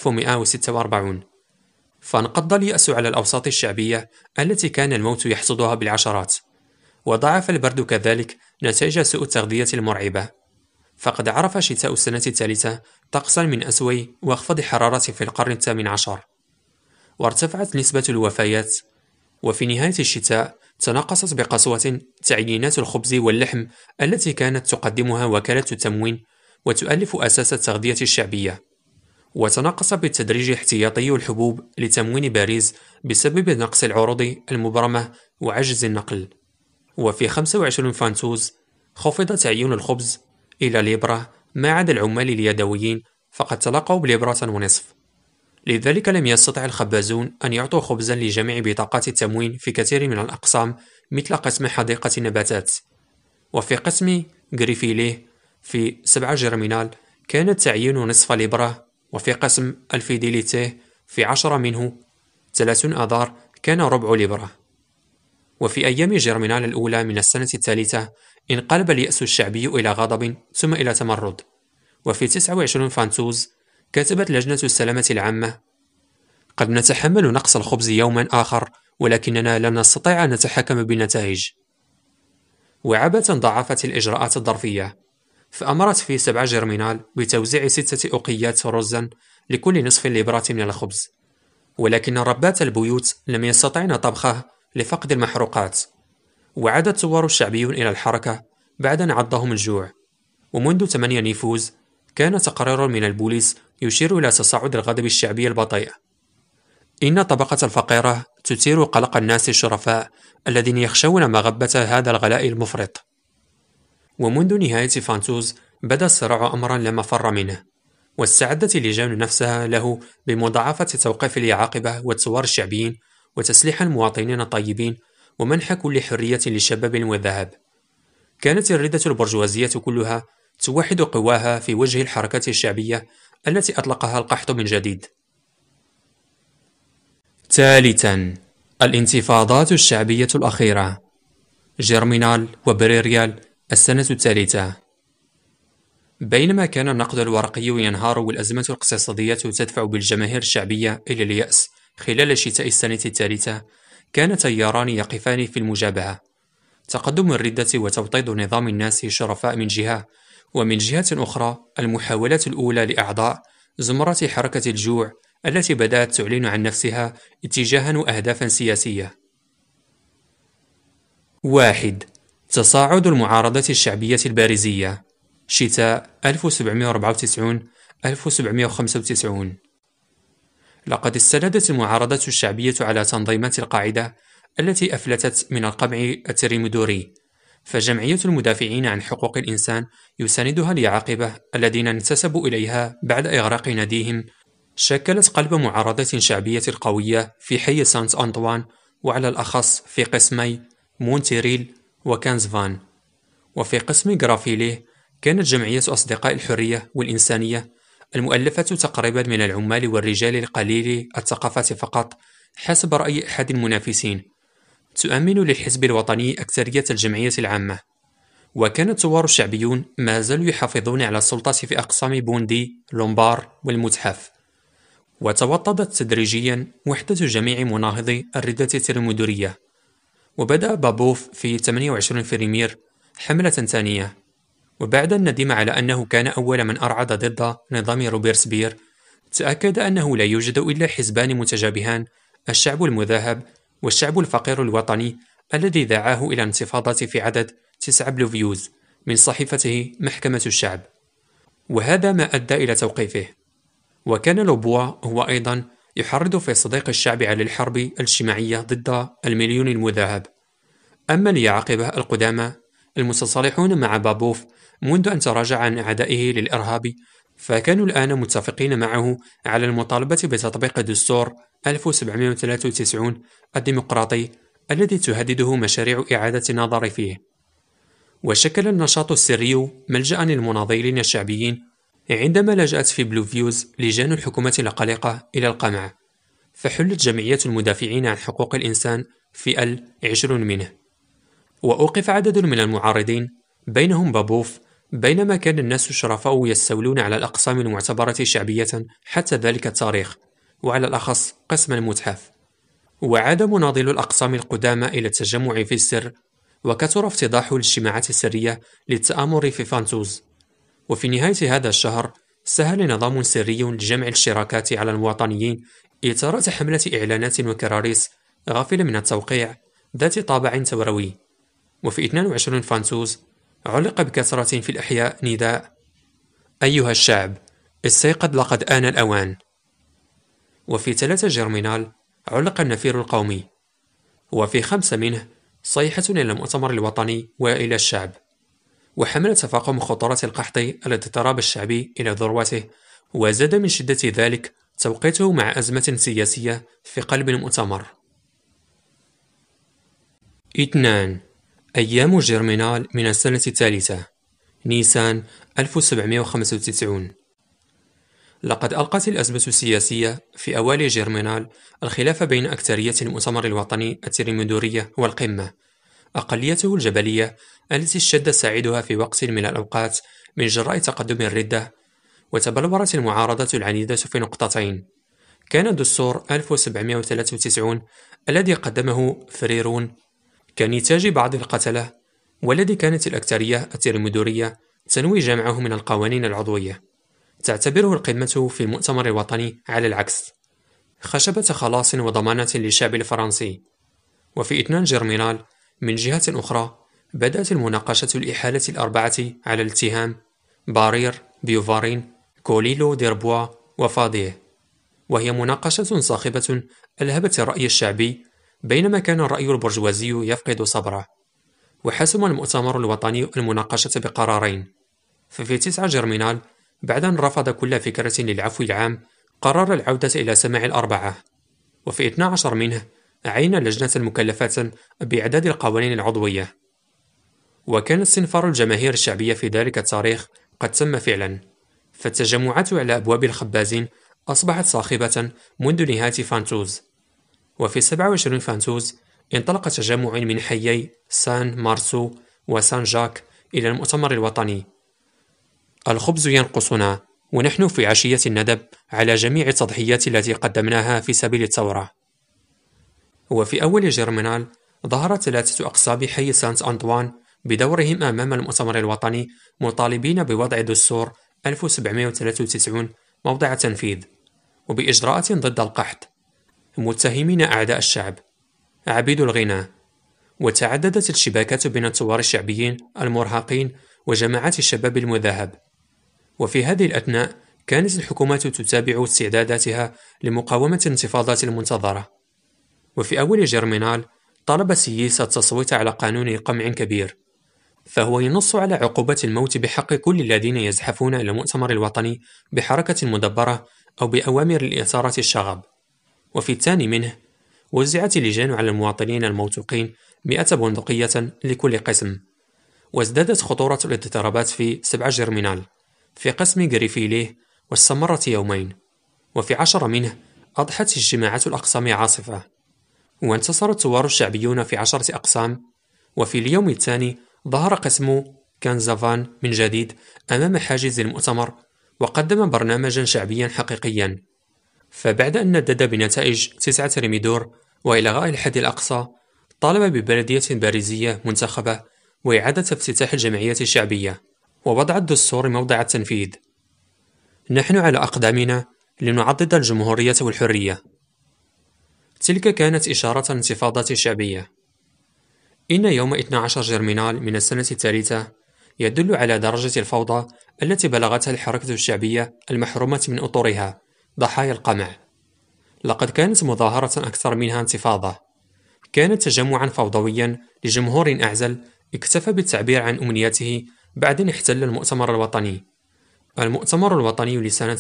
1146. فانقض اليأس على الأوساط الشعبية التي كان الموت يحصدها بالعشرات، وضاعف البرد كذلك نتائج سوء التغذية المرعبة، فقد عرف شتاء السنة الثالثة طقسا من أسوأ وأخفض حرارة في القرن الثامن عشر، وارتفعت نسبة الوفيات. وفي نهاية الشتاء تناقصت بقسوة تعيينات الخبز واللحم التي كانت تقدمها وكالة التموين وتؤلف أساس التغذية الشعبية، وتناقص بالتدريج احتياطي الحبوب لتموين باريس بسبب نقص العروض المبرمة وعجز النقل. وفي 25 فانتوز خفض تعيين الخبز إلى ليبرة ما عدا العمال اليدويين، فقد تلقوا بليبرة ونصف. لذلك لم يستطع الخبازون أن يعطوا خبزا لجميع بطاقات التموين في كثير من الأقسام مثل قسم حديقة النباتات. وفي قسم غريفيليه في 7 جرمينال كان التعيين نصف ليبرة، وفي قسم الفيديليتيه في 10 منه 30 آذار كان ربع ليبرة. وفي أيام جرمينال الأولى من السنة الثالثة انقلب اليأس الشعبي إلى غضب ثم إلى تمرد. وفي 29 فانتوز كتبت لجنة السلامة العامة: قد نتحمل نقص الخبز يوما آخر، ولكننا لن نستطيع أن نتحكم بالنتائج. وعبثا ضاعفت الإجراءات الظرفية، فأمرت في 7 جرمينال بتوزيع 6 أوقيات رزا لكل نصف ليبرة من الخبز، ولكن ربات البيوت لم يستطعن طبخه لفقد المحروقات. وعاد الثوار الشعبيون إلى الحركة بعد أن عضهم الجوع. ومنذ 8 نيفوز كان تقرير من البوليس يشير إلى تصاعد الغضب الشعبي البطيء. إن الطبقة الفقيرة تثير قلق الناس الشرفاء الذين يخشون مغبة هذا الغلاء المفرط. ومنذ نهاية فانتوز بدا الصراع أمرا لا مفر منه، واستعدت اللجان نفسها له بمضاعفة توقيف اليعاقبة والثوار الشعبيين وتسليح المواطنين الطيبين ومنح كل حرية للشباب والذهاب. كانت الردة البرجوازية كلها توحد قواها في وجه الحركات الشعبية التي أطلقها القحط من جديد. ثالثاً، الانتفاضات الشعبية الأخيرة. جيرمينال وبريريال، السنة الثالثة. بينما كان النقد الورقي ينهار والأزمة الاقتصادية تدفع بالجماهير الشعبية إلى اليأس خلال شتاء السنة الثالثة، كان تياران يقفان في المجابهة: تقدم الردة وتوطيد نظام الناس الشرفاء من جهة، ومن جهة أخرى المحاولات الأولى لأعضاء زمرة حركة الجوع التي بدأت تعلن عن نفسها اتجاها وأهدافا سياسية. 1. تصاعد المعارضة الشعبية البارزية، شتاء 1794-1795. لقد استندت المعارضة الشعبية على تنظيمات القاعدة التي أفلتت من القمع التريمدوري، فجمعية المدافعين عن حقوق الإنسان يساندها اليعاقبة الذين انتسبوا إليها بعد إغراق ناديهم، شكلت قلب معارضة شعبية قوية في حي سانت أنطوان، وعلى الأخص في قسمي مونتيريل وكانزفان. وفي قسم غرافيليه كانت جمعية أصدقاء الحرية والإنسانية، المؤلفة تقريبا من العمال والرجال القليل الثقافات فقط حسب رأي أحد المنافسين، تؤمن للحزب الوطني أكثرية الجمعية العامة. وكان الثوار الشعبيون ما زالوا يحافظون على السلطة في أقسام بوندي، لومبار والمتحف. وتوطدت تدريجيا وحدة جميع مناهضي الردة الترمدورية، وبدأ بابوف في 28 فبراير حملة ثانية، وبعد الندم على أنه كان أول من أرعد ضد نظام روبيرسبير، تأكد أنه لا يوجد إلا حزبان متجابهان: الشعب المذهب والشعب الفقير الوطني، الذي دعاه إلى انتفاضات في عدد 9 بلوفيوز من صحيفته محكمة الشعب، وهذا ما أدى إلى توقيفه. وكان لوبوا هو أيضا يحرض في صديق الشعب على الحرب الاجتماعية ضد المليون المذهب. أما اليعاقبة القدامى المتصالحون مع بابوف منذ أن تراجع عن أعدائه للإرهاب، فكانوا الآن متفقين معه على المطالبة بتطبيق دستور 1793 الديمقراطي الذي تهدده مشاريع إعادة النظر فيه. وشكل النشاط السري ملجأ للمناضلين الشعبيين عندما لجأت في بلوفيوز لجان الحكومة القلقة إلى القمع، فحلت جمعية المدافعين عن حقوق الإنسان في 20 منه، وأوقف عدد من المعارضين بينهم بابوف، بينما كان الناس الشرفاء يستولون على الأقسام المعتبرة شعبية حتى ذلك التاريخ، وعلى الأخص قسم المتحف. وعاد مناضلو الأقسام القدامى إلى التجمع في السر، وكثر افتضاح الاجتماعات السرية للتآمر في فانتوز. وفي نهاية هذا الشهر سهل نظام سري لجمع الاشتراكات على المواطنيين إثارة حملة إعلانات وكراريس غافلة من التوقيع ذات طابع ثوروي. وفي 22 فانتوز علق بكثرة في الأحياء نداء: أيها الشعب، استيقظ، لقد آن الأوان. وفي 3 جيرمينال علق النفير القومي، وفي 5 منه صيحة إلى المؤتمر الوطني وإلى الشعب. وحمل تفاقم خطورة القحط الاضطراب الشعبي إلى ذروته، وزاد من شدة ذلك توقيته مع أزمة سياسية في قلب المؤتمر. 2. أيام جيرمينال من السنة الثالثة، نيسان 1795. لقد ألقت الأزمة السياسية في أوائل جيرمينال الخلاف بين أكثرية المؤتمر الوطني التريمدورية والقمة، أقليته الجبلية التي اشتد ساعدها في وقت من الأوقات من جراء تقدم الردة. وتبلورت المعارضة العنيدة في نقطتين: كان دستور 1793 الذي قدمه فريرون كنتاج بعض القتلة، والذي كانت الأكثرية الترمدورية تنوي جمعه من القوانين العضوية، تعتبره القمة في المؤتمر الوطني على العكس خشبة خلاص وضمانة للشعب الفرنسي. وفي 2 جيرمينال من جهة أخرى بدأت المناقشة الإحالة الأربعة على الاتهام: بارير، بيوفارين، كوليلو ديربوا وفاضيه، وهي مناقشة صاخبة ألهبت الرأي الشعبي، بينما كان الرأي البرجوازي يفقد صبره. وحسم المؤتمر الوطني المناقشة بقرارين: ففي 9 جيرمينال بعد أن رفض كل فكرة للعفو العام، قرر العودة إلى سماع الأربعة، وفي 12 منه عين لجنة مكلفة بإعداد القوانين العضوية. وكان استنفار الجماهير الشعبية في ذلك التاريخ قد تم فعلا، فالتجمعات على أبواب الخبازين أصبحت صاخبة منذ نهاية فانتوز. وفي 27 فانتوز انطلق تجمع من حيي سان مارسو وسان جاك إلى المؤتمر الوطني. الخبز ينقصنا، ونحن في عشية الندب على جميع التضحيات التي قدمناها في سبيل الثورة. وفي أول جيرمينال ظهر 3 أقصاب حي سانت أنطوان بدورهم أمام المؤتمر الوطني مطالبين بوضع دستور 1793 موضع تنفيذ، وبإجراءات ضد القحط، متهمين أعداء الشعب عبيد الغنى. وتعددت الشباكات بين الثوار الشعبيين المرهقين وجماعات الشباب المذهب. وفي هذه الأثناء كانت الحكومات تتابع استعداداتها لمقاومة الانتفاضات المنتظرة. وفي أول جيرمينال طلب سييس التصويت على قانون قمع كبير، فهو ينص على عقوبة الموت بحق كل الذين يزحفون إلى المؤتمر الوطني بحركة مدبرة أو بأوامر لإثارة الشغب. وفي الثاني منه وزعت اللجان على المواطنين الموثوقين 100 بندقية لكل قسم. وازدادت خطورة الاضطرابات في 7 جيرمينال في قسم غريفيليه، واستمرت يومين. وفي 10 منه أضحت اجتماعات الأقسام عاصفة، وانتصر الثوار الشعبيون في 10 أقسام. وفي اليوم الثاني ظهر قسم كانزافان من جديد أمام حاجز المؤتمر، وقدم برنامجا شعبيا حقيقيا. فبعد أن ندد بنتائج 9 رميدور وإلغاء الحد الأقصى، طالب ببلدية باريزية منتخبة وإعادة افتتاح الجمعية الشعبية ووضع الدستور موضع التنفيذ. نحن على أقدامنا لنعضد الجمهورية والحرية. تلك كانت إشارة الانتفاضة الشعبية. إن يوم 12 جيرمينال من السنة الثالثة يدل على درجة الفوضى التي بلغتها الحركة الشعبية المحرومة من أطورها ضحايا القمع. لقد كانت مظاهرة أكثر منها انتفاضة. كانت تجمعا فوضويا لجمهور أعزل اكتفى بالتعبير عن أمنيته بعد أن احتل المؤتمر الوطني. المؤتمر الوطني لسنة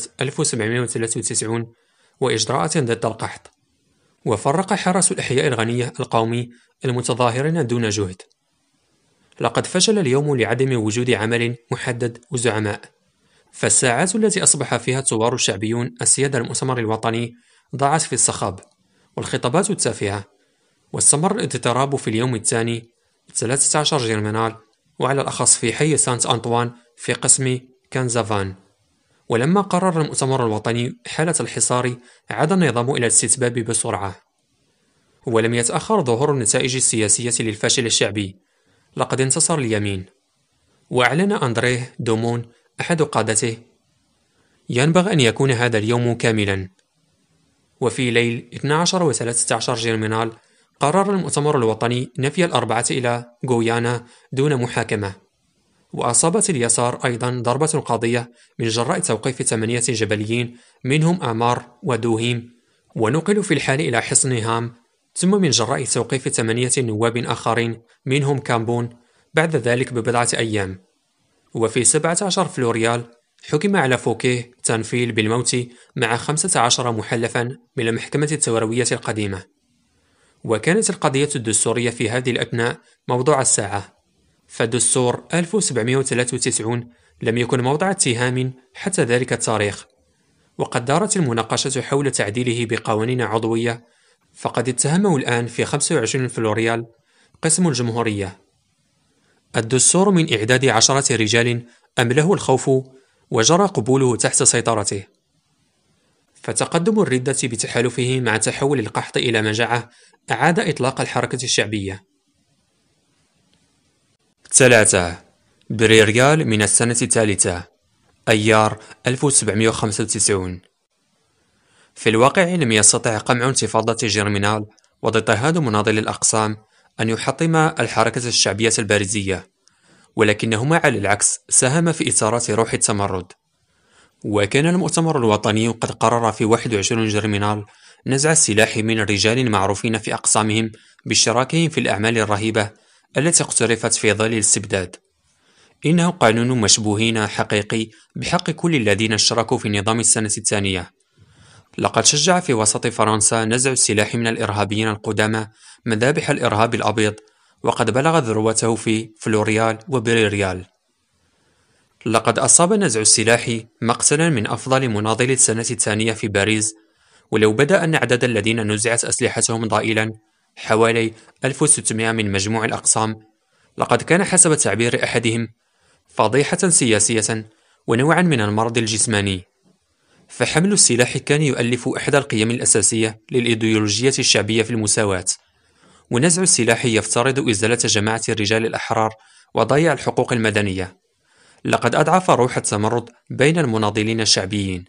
1793 وإجراءات ضد القحط. وفرق حرس الأحياء الغنية القومي المتظاهرين دون جهد. لقد فشل اليوم لعدم وجود عمل محدد وزعماء، فالساعات التي أصبح فيها الثوار الشعبيون السيادة المؤتمر الوطني ضاعت في الصخب والخطابات التافهة. واستمر الاضطراب في اليوم الثاني 13 جيرمينال، وعلى الأخص في حي سانت أنطوان في قسم كانزافان. ولما قرر المؤتمر الوطني حالة الحصار، عاد النظام إلى الاستتباب بسرعة. ولم يتأخر ظهور النتائج السياسية للفشل الشعبي. لقد انتصر اليمين. وأعلن أندريه دومون أحد قادته: ينبغي أن يكون هذا اليوم كاملا. وفي ليل 12 و13 جيرمينال قرر المؤتمر الوطني نفي الأربعة إلى غويانا دون محاكمة. وأصابت اليسار أيضا ضربة قاضية من جراء توقيف 8 جبليين منهم آمار ودوهيم، ونقلوا في الحال إلى حصن هام، ثم من جراء توقيف 8 نواب آخرين منهم كامبون بعد ذلك ببضعة أيام. وفي 17 فلوريال حكم على فوكيه تانفيل بالموت مع 15 محلفا من المحكمة الثوروية القديمة. وكانت القضية الدستورية في هذه الأثناء موضوع الساعة، فدستور 1793 لم يكن موضع اتهام حتى ذلك التاريخ. وقد دارت المناقشة حول تعديله بقوانين عضوية، فقد اتهمه الآن في 25 فلوريال قسم الجمهورية. الدستور من إعداد 10 رجال أمله الخوف وجرى قبوله تحت سيطرته. فتقدم الردة بتحالفه مع تحول القحط إلى مجاعة أعاد إطلاق الحركة الشعبية. 3 بريريال من السنة الثالثة أيار 1795. في الواقع لم يستطع قمع انتفاضة جيرمينال واضطهاد مناضل الأقسام أن يحطم الحركة الشعبية الباريزية، ولكنهما على العكس ساهم في إثارة روح التمرد. وكان المؤتمر الوطني قد قرر في 21 جيرمينال نزع السلاح من رجال معروفين في أقسامهم باشتراكهم في الأعمال الرهيبة التي اقترفت في ظل الاستبداد. إنه قانون مشبوهين حقيقي بحق كل الذين اشتركوا في نظام السنة الثانية. لقد شجع في وسط فرنسا نزع السلاح من الإرهابيين القدامى مذابح الإرهاب الأبيض، وقد بلغ ذروته في فلوريال وبريريال. لقد أصاب نزع السلاح مقتلا من أفضل مناضلي السنة الثانية في باريس، ولو بدأ أن عدد الذين نزعت أسلحتهم ضئيلا حوالي 1600 من مجموع الأقسام، لقد كان حسب تعبير أحدهم فضيحة سياسية ونوعا من المرض الجسماني. فحمل السلاح كان يؤلف أحد القيم الأساسية للإيديولوجية الشعبية في المساواة، ونزع السلاح يفترض إزالة جماعة الرجال الأحرار وضياع الحقوق المدنية. لقد أضعف روح التمرد بين المناضلين الشعبيين.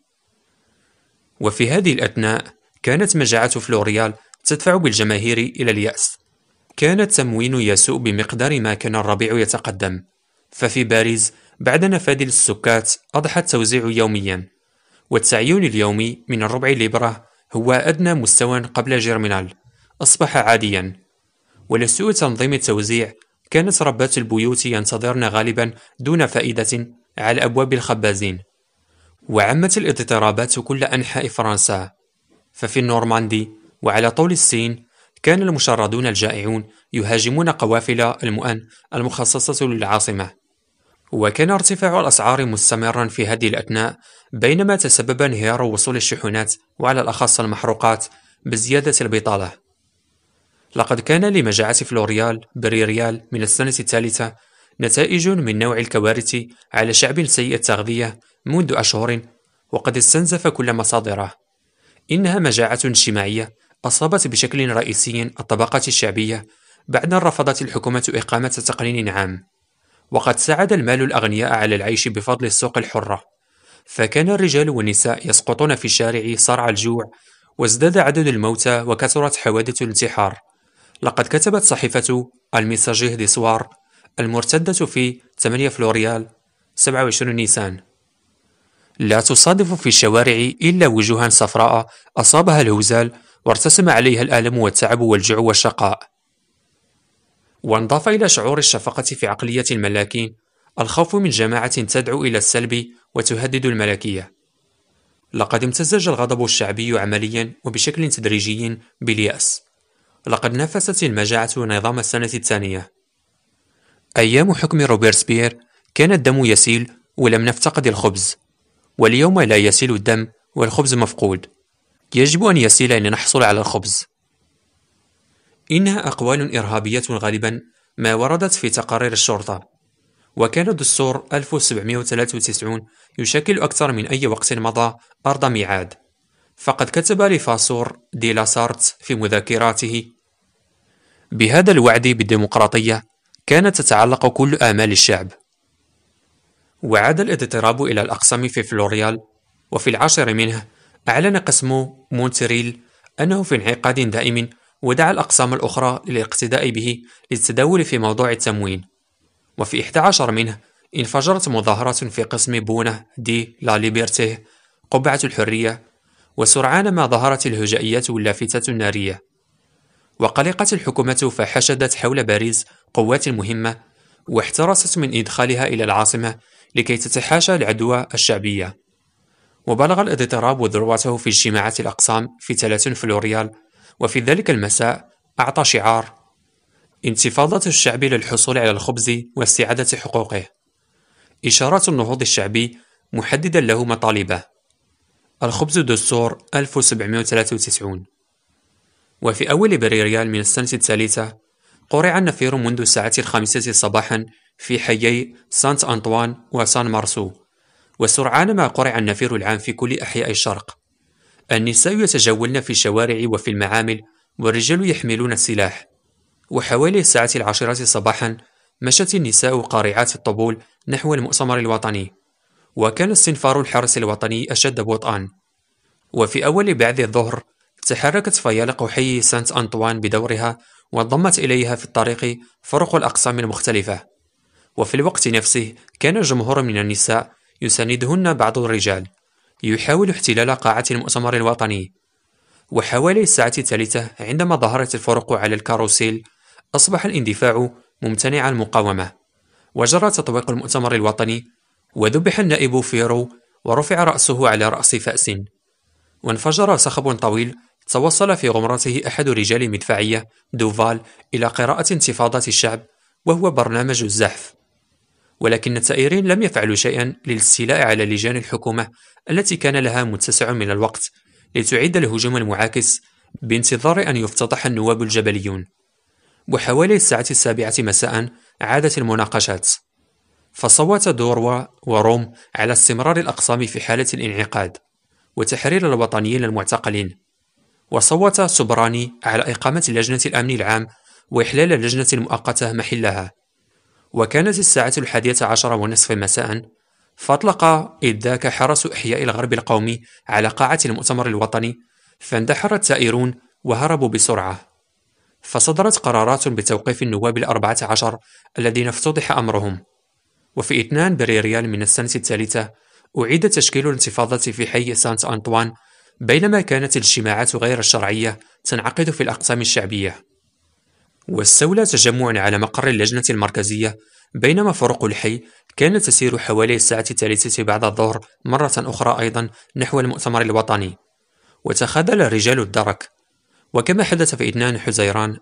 وفي هذه الأثناء كانت مجاعة فلوريال تدفع بالجماهير إلى اليأس. كان التموين يسوء بمقدار ما كان الربيع يتقدم، ففي باريس بعد نفاذ السكات أضحى التوزيع يوميا، والتعيين اليومي من ربع ليبرة هو أدنى مستوى قبل جيرمينال أصبح عاديا. ولسوء تنظيم التوزيع كانت ربات البيوت ينتظرن غالبا دون فائدة على أبواب الخبازين. وعمت الاضطرابات كل أنحاء فرنسا، ففي النورماندي وعلى طول السين كان المشردون الجائعون يهاجمون قوافل المؤن المخصصة للعاصمة. وكان ارتفاع الأسعار مستمرا في هذه الأثناء، بينما تسبب انهيار وصول الشحنات وعلى الأخص المحروقات بزيادة البطالة. لقد كان لمجاعة فلوريال بريريال من السنة الثالثة نتائج من نوع الكوارث على شعب سيء التغذية منذ أشهر، وقد استنزف كل مصادره. إنها مجاعة اجتماعية أصابت بشكل رئيسي الطبقات الشعبية بعد أن رفضت الحكومة إقامة تقنين عام. وقد ساعد المال الأغنياء على العيش بفضل السوق الحرة، فكان الرجال والنساء يسقطون في الشارع صرع الجوع، وازداد عدد الموتى وكثرت حوادث الانتحار. لقد كتبت صحيفة الميساجيه دي سوار المرتدة في 8 فلوريال 27 نيسان: لا تصادف في الشوارع إلا وجوها صفراء أصابها الهزال وارتسم عليها الألم والتعب والجوع والشقاء. وانضاف إلى شعور الشفقة في عقلية الملاكين الخوف من جماعة تدعو إلى السلب وتهدد الملكية. لقد امتزج الغضب الشعبي عمليا وبشكل تدريجي باليأس. لقد نافست المجاعة نظام السنة الثانية. أيام حكم روبيرسبير كان الدم يسيل ولم نفتقد الخبز، واليوم لا يسيل الدم والخبز مفقود. يجب أن يسيل لنحصل على الخبز. إنها أقوال إرهابية غالبا ما وردت في تقارير الشرطة. وكان دستور 1793 يشكل أكثر من أي وقت مضى أرض ميعاد. فقد كتب لفاسور دي لاسارت في مذكراته: بهذا الوعد بالديمقراطية كانت تتعلق كل آمال الشعب. وعاد الاضطراب إلى الأقسام في فلوريال، وفي العاشر منه أعلن قسم مونتريل أنه في انعقاد دائم، ودعا الأقسام الأخرى للاقتداء به للتداول في موضوع التموين. وفي 11 منه انفجرت مظاهرات في قسم بونه دي لا ليبرتيه قبعة الحرية، وسرعان ما ظهرت الهجائيات واللافتات النارية. وقلقت الحكومة فحشدت حول باريس قوات مهمة، واحترست من إدخالها إلى العاصمة لكي تتحاشى العدوى الشعبية. وبلغ الاضطراب ذروته في اجتماعات الأقسام في 30 فلوريال، وفي ذلك المساء أعطى شعار: انتفاضة الشعب للحصول على الخبز واستعادة حقوقه. إشارات النهوض الشعبي محددا له مطالبه: الخبز دستور 1793. وفي أول بريريال من السنة الثالثة قرع النفير منذ الساعة 5 صباحا في حيي سانت أنطوان وسان مارسو، وسرعان ما قرع النفير العام في كل أحياء الشرق. النساء يتجولن في الشوارع وفي المعامل، والرجال يحملون السلاح. وحوالي الساعة 10 صباحا مشت النساء قارعات الطبول نحو المؤتمر الوطني، وكان استنفار الحرس الوطني أشد بطئا. وفي أول بعد الظهر تحركت فيالق حي سانت أنطوان بدورها، وانضمت إليها في الطريق فرق الأقسام المختلفة. وفي الوقت نفسه كان جمهور من النساء يساندهن بعض الرجال يحاول احتلال قاعة المؤتمر الوطني. وحوالي الساعة 3 عندما ظهرت الفرق على الكاروسيل أصبح الاندفاع ممتنع المقاومة، وجرى تطويق المؤتمر الوطني، وذبح النائب فيرو ورفع رأسه على رأس فأس، وانفجر صخب طويل توصل في غمرته أحد رجال المدفعية دوفال إلى قراءة انتفاضات الشعب وهو برنامج الزحف. ولكن الثائرين لم يفعلوا شيئا للاستيلاء على لجان الحكومة التي كان لها متسع من الوقت لتعيد الهجوم المعاكس بانتظار أن يفتتح النواب الجبليون. وحوالي الساعة 7 مساء عادت المناقشات، فصوت دوروا وروم على استمرار الأقسام في حالة الانعقاد وتحرير الوطنيين المعتقلين، وصوت سوبراني على إقامة لجنة الأمن العام وإحلال اللجنة المؤقتة محلها. وكانت الساعة 11:30 مساء، فأطلق إذ ذاك حرس إحياء الغرب القومي على قاعة المؤتمر الوطني، فاندحر الثائرون وهربوا بسرعة. فصدرت قرارات بتوقيف النواب 14 الذين افتضح أمرهم. وفي 2 بريريال من السنة الثالثة أعيد تشكيل الانتفاضة في حي سانت أنطوان، بينما كانت الاجتماعات غير الشرعية تنعقد في الأقسام الشعبية. واستولى تجمع على مقر اللجنة المركزية، بينما فرق الحي كانت تسير حوالي الساعة 3 بعد الظهر مرة أخرى أيضا نحو المؤتمر الوطني، وتخاذل رجال الدرك. وكما حدث في 2 حزيران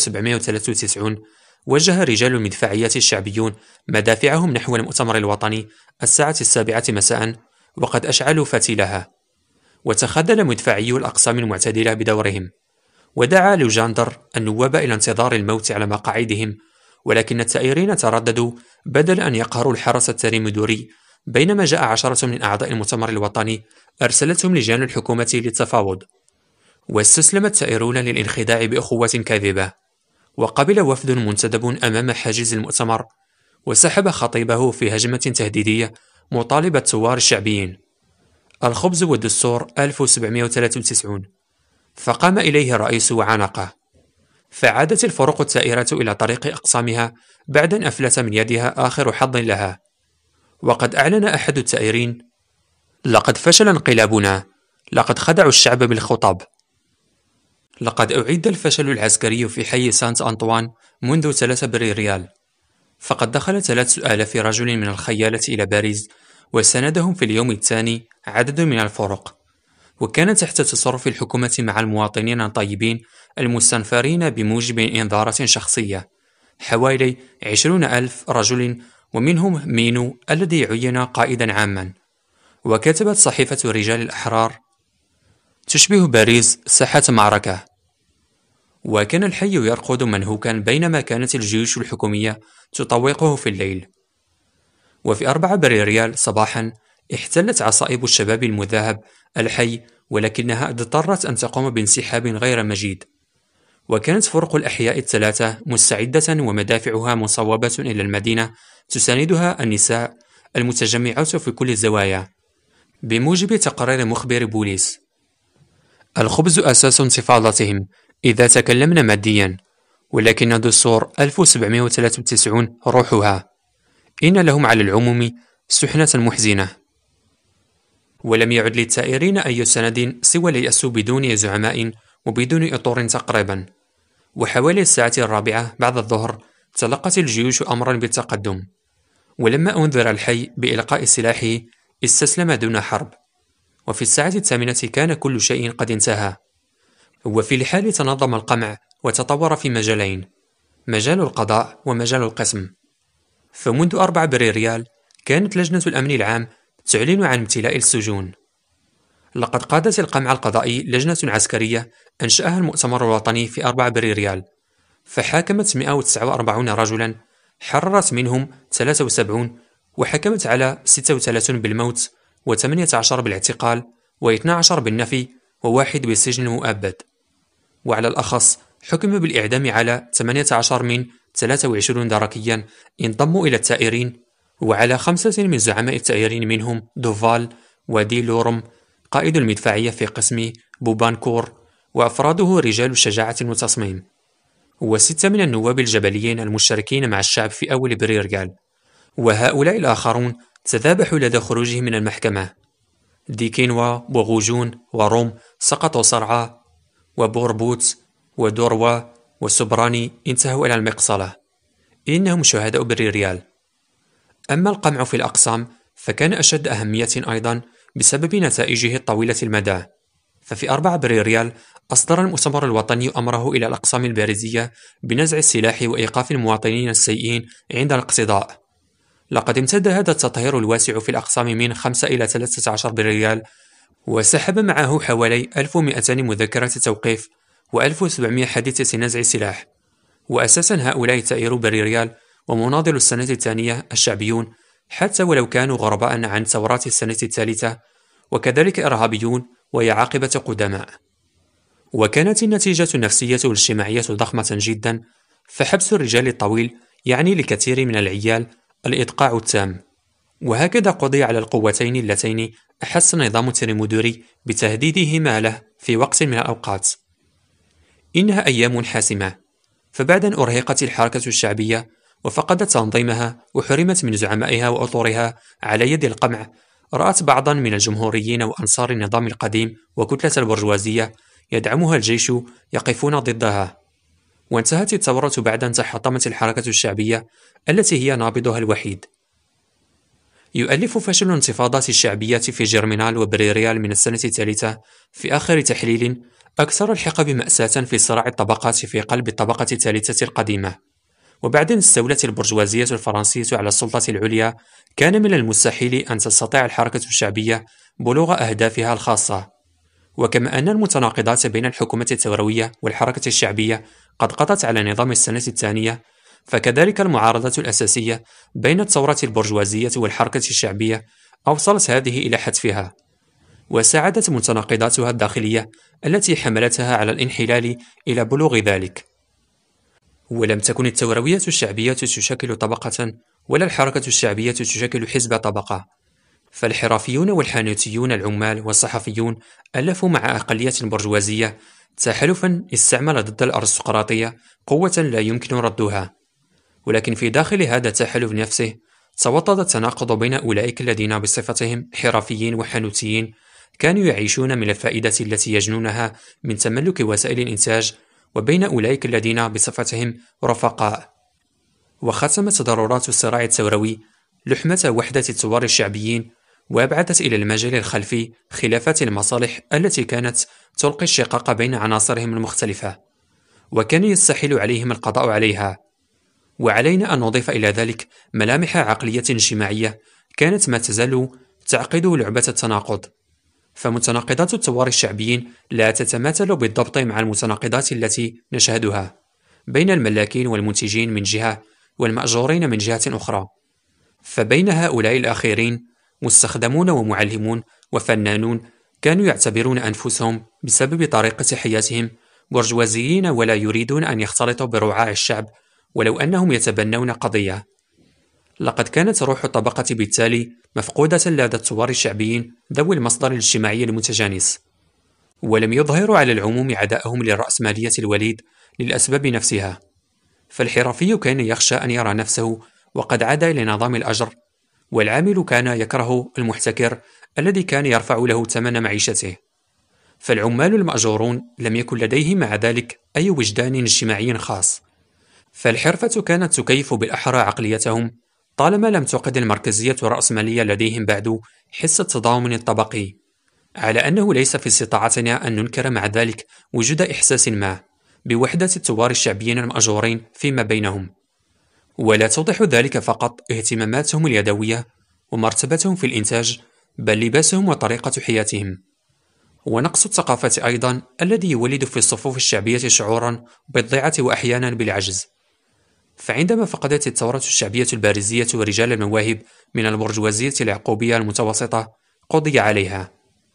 1793، وجه رجال المدفعية الشعبيون مدافعهم نحو المؤتمر الوطني الساعة 7 مساء وقد أشعلوا فتيلها، وتخاذل مدفعي الأقسام المعتدلة بدورهم، ودعا لوجاندر النواب إلى انتظار الموت على مقاعدهم. ولكن الثائرين ترددوا بدل أن يقهروا الحرس التريمدوري، بينما جاء 10 من أعضاء المؤتمر الوطني أرسلتهم لجان الحكومة للتفاوض. واستسلم الثائرون للانخداع بأخوة كاذبة، وقبل وفد منتدب أمام حاجز المؤتمر، وسحب خطيبه في هجمة تهديدية مطالبة الثوار الشعبيين. الخبز والدستور 1793. فقام إليه الرئيس وعانقه، فعادت الفرق الثائرة إلى طريق أقسامها بعد أن أفلت من يدها آخر حظ لها. وقد أعلن أحد الثائرين: لقد فشل انقلابنا، لقد خدعوا الشعب بالخطب. لقد أعيد الفشل العسكري في حي سانت أنطوان منذ 3 بريريال، فقد دخل 3000 رجل من الخيالة إلى باريس، وساندهم في اليوم الثاني عدد من الفرق، وكانت تحت تصرف الحكومة مع المواطنين الطيبين المستنفرين بموجب إنذارات شخصية، حوالي 20,000 رجل، ومنهم مينو الذي عين قائدا عاما. وكتبت صحيفة رجال الأحرار: تشبه باريس ساحة معركة. وكان الحي يرقد منهوكا بينما كانت الجيوش الحكومية تطوقه في الليل. وفي 4 بريريال صباحا احتلت عصائب الشباب المذهب الحي، ولكنها اضطرت أن تقوم بانسحاب غير مجيد. وكانت فرق الأحياء الثلاثة مستعدة ومدافعها مصوبة إلى المدينة، تساندها النساء المتجمعات في كل الزوايا، بموجب تقرير مخبر بوليس: الخبز أساس انتفاضتهم إذا تكلمنا ماديا، ولكن دستور 1793 روحها، إن لهم على العموم سحنة محزنة. ولم يعد للثائرين أي سند سوى اليأس بدون زعماء وبدون إطور تقريبا. وحوالي الساعة 4 بعد الظهر تلقت الجيوش أمرا بالتقدم، ولما أنذر الحي بإلقاء سلاحه استسلم دون حرب. وفي الساعة 8 كان كل شيء قد انتهى. وفي الحال تنظم القمع وتطور في مجالين: مجال القضاء ومجال القسم. فمنذ 4 بريريال كانت لجنة الأمن العام تعلن عن امتلاء السجون. لقد قادت القمع القضائي لجنة عسكرية أنشأها المؤتمر الوطني في 4 بريريال، فحاكمت 149 رجلا، حررت منهم 73، وحكمت على 36 بالموت، و18 بالاعتقال، و12 بالنفي، و1 بالسجن المؤبد. وعلى الأخص حكم بالإعدام على 18 من 23 دركيا انضموا إلى الثائرين، وعلى 5 من زعماء الثائرين منهم دوفال ودي لورم قائد المدفعية في قسم بوبانكور، وأفراده رجال الشجاعة والتصميم، و6 من النواب الجبليين المشتركين مع الشعب في أول بريريال. وهؤلاء الآخرون تذابحوا لدى خروجهم من المحكمة. ديكينوا وغوجون وروم سقطوا صرعى، وبوربوت ودوروا وسوبراني انتهوا إلى المقصلة. إنهم شهداء بريريال. أما القمع في الأقسام فكان أشد أهمية أيضا بسبب نتائجه الطويلة المدى. ففي 4 أبريل أصدر المؤتمر الوطني أمره إلى الأقسام الباريزية بنزع السلاح وإيقاف المواطنين السيئين عند الاقتضاء. لقد امتد هذا التطهير الواسع في الأقسام من 5 إلى 13 أبريل، وسحب معه حوالي 1200 مذكرة توقيف و1700 حادثة نزع سلاح. وأساسا هؤلاء تائرو بريريال ومناضل السنة الثانية الشعبيون، حتى ولو كانوا غرباء عن ثورات السنة الثالثة، وكذلك إرهابيون ويعاقبة قدماء. وكانت النتيجة النفسية والاجتماعية ضخمة جدا، فحبس الرجال الطويل يعني لكثير من العيال الإدقاع التام. وهكذا قضي على القوتين اللتين أحس نظام تريمودوري بتهديدهما له في وقت من الأوقات. إنها أيام حاسمة، فبعد أن أرهقت الحركة الشعبية وفقدت تنظيمها وحرمت من زعمائها وأطورها على يد القمع، رأت بعضا من الجمهوريين وأنصار النظام القديم وكتلة البرجوازية يدعمها الجيش يقفون ضدها. وانتهت الثورة بعد أن تحطمت الحركة الشعبية التي هي نابضها الوحيد. يؤلف فشل الانتفاضات الشعبية في جيرمينال وبريريال من السنة الثالثة في آخر تحليل أكثر الحقب مأساة في صراع الطبقات في قلب الطبقة الثالثة القديمة. وبعد أن استولت البرجوازية الفرنسية على السلطة العليا، كان من المستحيل أن تستطيع الحركة الشعبية بلوغ أهدافها الخاصة. وكما أن المتناقضات بين الحكومة الثوروية والحركة الشعبية قد قضت على نظام السنة الثانية، فكذلك المعارضة الأساسية بين الثورة البرجوازية والحركة الشعبية أوصلت هذه إلى حتفها، وساعدت متناقضاتها الداخلية التي حملتها على الانحلال إلى بلوغ ذلك. ولم تكن الثوروية الشعبية تشكل طبقة، ولا الحركة الشعبية تشكل حزب طبقة، فالحرفيون والحانوتيون العمال والصحفيون ألفوا مع أقلية برجوازية تحالفا استعمل ضد الأرستقراطية قوة لا يمكن ردها. ولكن في داخل هذا التحالف نفسه توطد التناقض بين أولئك الذين بصفتهم حرفيين وحانوتيين كانوا يعيشون من الفائدة التي يجنونها من تملك وسائل الإنتاج، وبين أولئك الذين بصفتهم رفقاء. وختمت ضرورات الصراع الثوروي لحمة وحدة الثوار الشعبيين، وأبعدت إلى المجال الخلفي خلافات المصالح التي كانت تلقي الشقاق بين عناصرهم المختلفة، وكان يستحيل عليهم القضاء عليها. وعلينا أن نضيف إلى ذلك ملامح عقلية اجتماعية كانت ما تزال تعقد لعبة التناقض. فمتناقضات الثوار الشعبيين لا تتماثل بالضبط مع المتناقضات التي نشهدها بين الملاكين والمنتجين من جهة، والمأجورين من جهة أخرى. فبين هؤلاء الأخيرين مستخدمون ومعلمون وفنانون كانوا يعتبرون أنفسهم بسبب طريقة حياتهم برجوازيين، ولا يريدون أن يختلطوا برعاع الشعب ولو أنهم يتبنون قضية. لقد كانت روح الطبقة بالتالي مفقودة لدى الثوار الشعبيين ذوي المصدر الاجتماعي المتجانس، ولم يظهروا على العموم عداءهم للرأسمالية الوليد للأسباب نفسها. فالحرفي كان يخشى أن يرى نفسه وقد عاد إلى نظام الأجر، والعامل كان يكره المحتكر الذي كان يرفع له ثمن معيشته. فالعمال المأجورون لم يكن لديهم مع ذلك أي وجدان اجتماعي خاص، فالحرفة كانت تكيف بالأحرى عقليتهم طالما لم تعقد المركزية الرأسمالية لديهم بعد حس التضامن الطبقي، على أنه ليس في استطاعتنا أن ننكر مع ذلك وجود إحساس ما بوحدة الثوار الشعبيين المأجورين فيما بينهم. ولا توضح ذلك فقط اهتماماتهم اليدوية ومرتبتهم في الإنتاج، بل لباسهم وطريقة حياتهم. ونقص الثقافة أيضا الذي يولد في الصفوف الشعبية شعورا بالضيعة وأحيانا بالعجز. فعندما فقدت الثورة الشعبية الباريزية ورجال المواهب من البرجوازية اليعقوبية المتوسطة قضي عليها.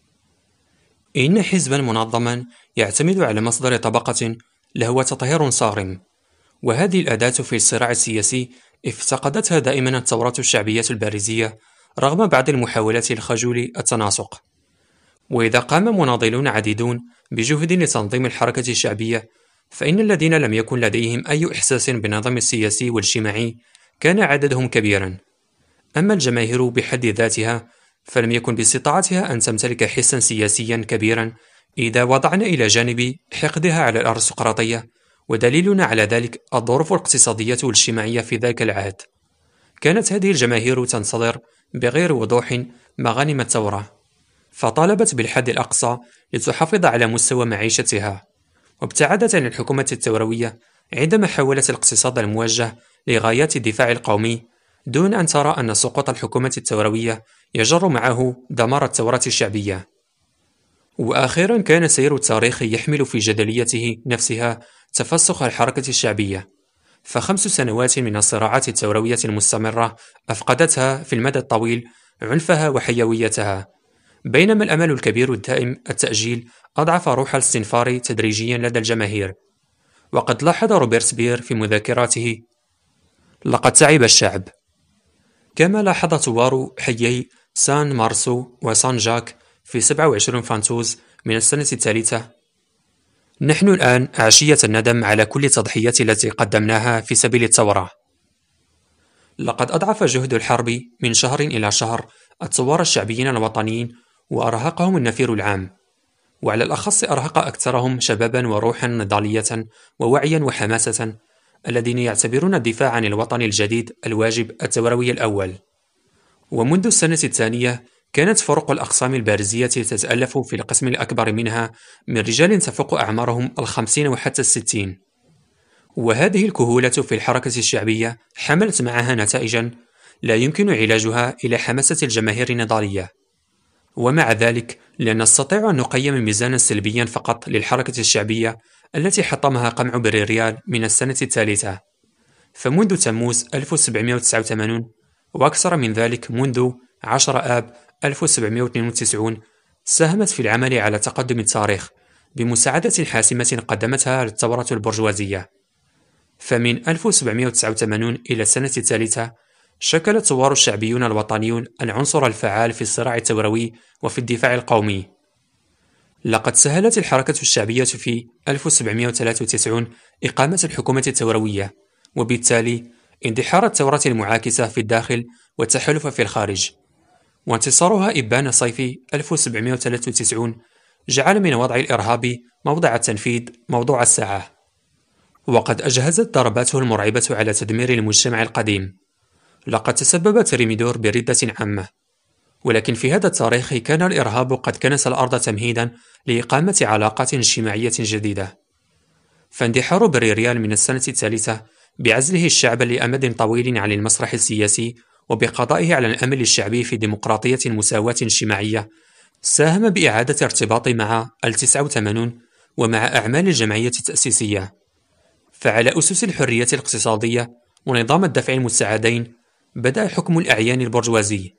إن حزبا منظما يعتمد على مصدر طبقة لهو تطهير صارم، وهذه الأداة في الصراع السياسي افتقدتها دائما الثورة الشعبية الباريزية رغم بعض المحاولات الخجول التناسق. وإذا قام مناضلون عديدون بجهد لتنظيم الحركة الشعبية، فإن الذين لم يكن لديهم أي إحساس بالنظام السياسي والاجتماعي كان عددهم كبيرا. أما الجماهير بحد ذاتها فلم يكن باستطاعتها أن تمتلك حسا سياسيا كبيرا إذا وضعنا إلى جانب حقدها على الأرستقراطية، ودليلنا على ذلك الظروف الاقتصادية والاجتماعية في ذاك العهد. كانت هذه الجماهير تنتظر بغير وضوح مغانم الثورة، فطالبت بالحد الأقصى لتحافظ على مستوى معيشتها، وابتعدت عن الحكومة الثوروية عندما حولت الاقتصاد الموجه لغايات الدفاع القومي، دون أن ترى أن سقوط الحكومة الثوروية يجر معه دمار الثورات الشعبية. وأخيرا، كان سير التاريخ يحمل في جدليته نفسها تفسخ الحركة الشعبية، فخمس سنوات من الصراعات الثوروية المستمرة أفقدتها في المدى الطويل عنفها وحيويتها، بينما الأمل الكبير الدائم التأجيل أضعف روح الاستنفار تدريجيا لدى الجماهير. وقد لاحظ روبرتسبير في مذكراته: لقد تعب الشعب. كما لاحظ ثوار حيي سان مارسو وسان جاك في 27 فانتوز من السنة الثالثة: نحن الآن عشية الندم على كل التضحيات التي قدمناها في سبيل الثورة. لقد أضعف جهد الحرب من شهر إلى شهر الثوار الشعبيين الوطنيين، وأرهقهم النفير العام، وعلى الأخص أرهق أكثرهم شبابا وروحا نضالية ووعيا وحماسة، الذين يعتبرون الدفاع عن الوطن الجديد الواجب الثوروي الأول. ومنذ السنة الثانية كانت فرق الأقسام البارزية تتألف في القسم الأكبر منها من رجال تفوق أعمارهم 50 وحتى 60، وهذه الكهولة في الحركة الشعبية حملت معها نتائجا لا يمكن علاجها إلى حماسة الجماهير النضالية. ومع ذلك لا نستطيع أن نقيم ميزانا سلبيا فقط للحركة الشعبية التي حطمها قمع بريريال من السنة الثالثة، فمنذ تموز 1789 وأكثر من ذلك منذ 10 آب 1792 ساهمت في العمل على تقدم التاريخ بمساعدة حاسمة قدمتها الثورة البرجوازية. فمن 1789 إلى السنة الثالثة شكل الثوار الشعبيون الوطنيون العنصر الفعال في الصراع الثوروي وفي الدفاع القومي. لقد سهلت الحركة الشعبية في 1793 إقامة الحكومة الثوروية، وبالتالي اندحار الثورة المعاكسة في الداخل والتحالف في الخارج. وانتصارها إبان صيف 1793 جعل من وضع الإرهاب موضع التنفيذ موضوع الساعة. وقد أجهزت ضرباته المرعبة على تدمير المجتمع القديم. لقد تسبب تريميدور بردة عامة، ولكن في هذا التاريخ كان الإرهاب قد كنس الأرض تمهيدا لإقامة علاقات اجتماعية جديدة. فاندحار بريريال من السنة الثالثة بعزله الشعب لأمد طويل عن المسرح السياسي وبقضائه على الأمل الشعبي في ديمقراطية مساواة اجتماعية ساهم بإعادة ارتباط مع 89 ومع أعمال الجمعية التأسيسية. فعلى أسس الحرية الاقتصادية ونظام الدفع المستعادين بدأ حكم الأعيان البرجوازي،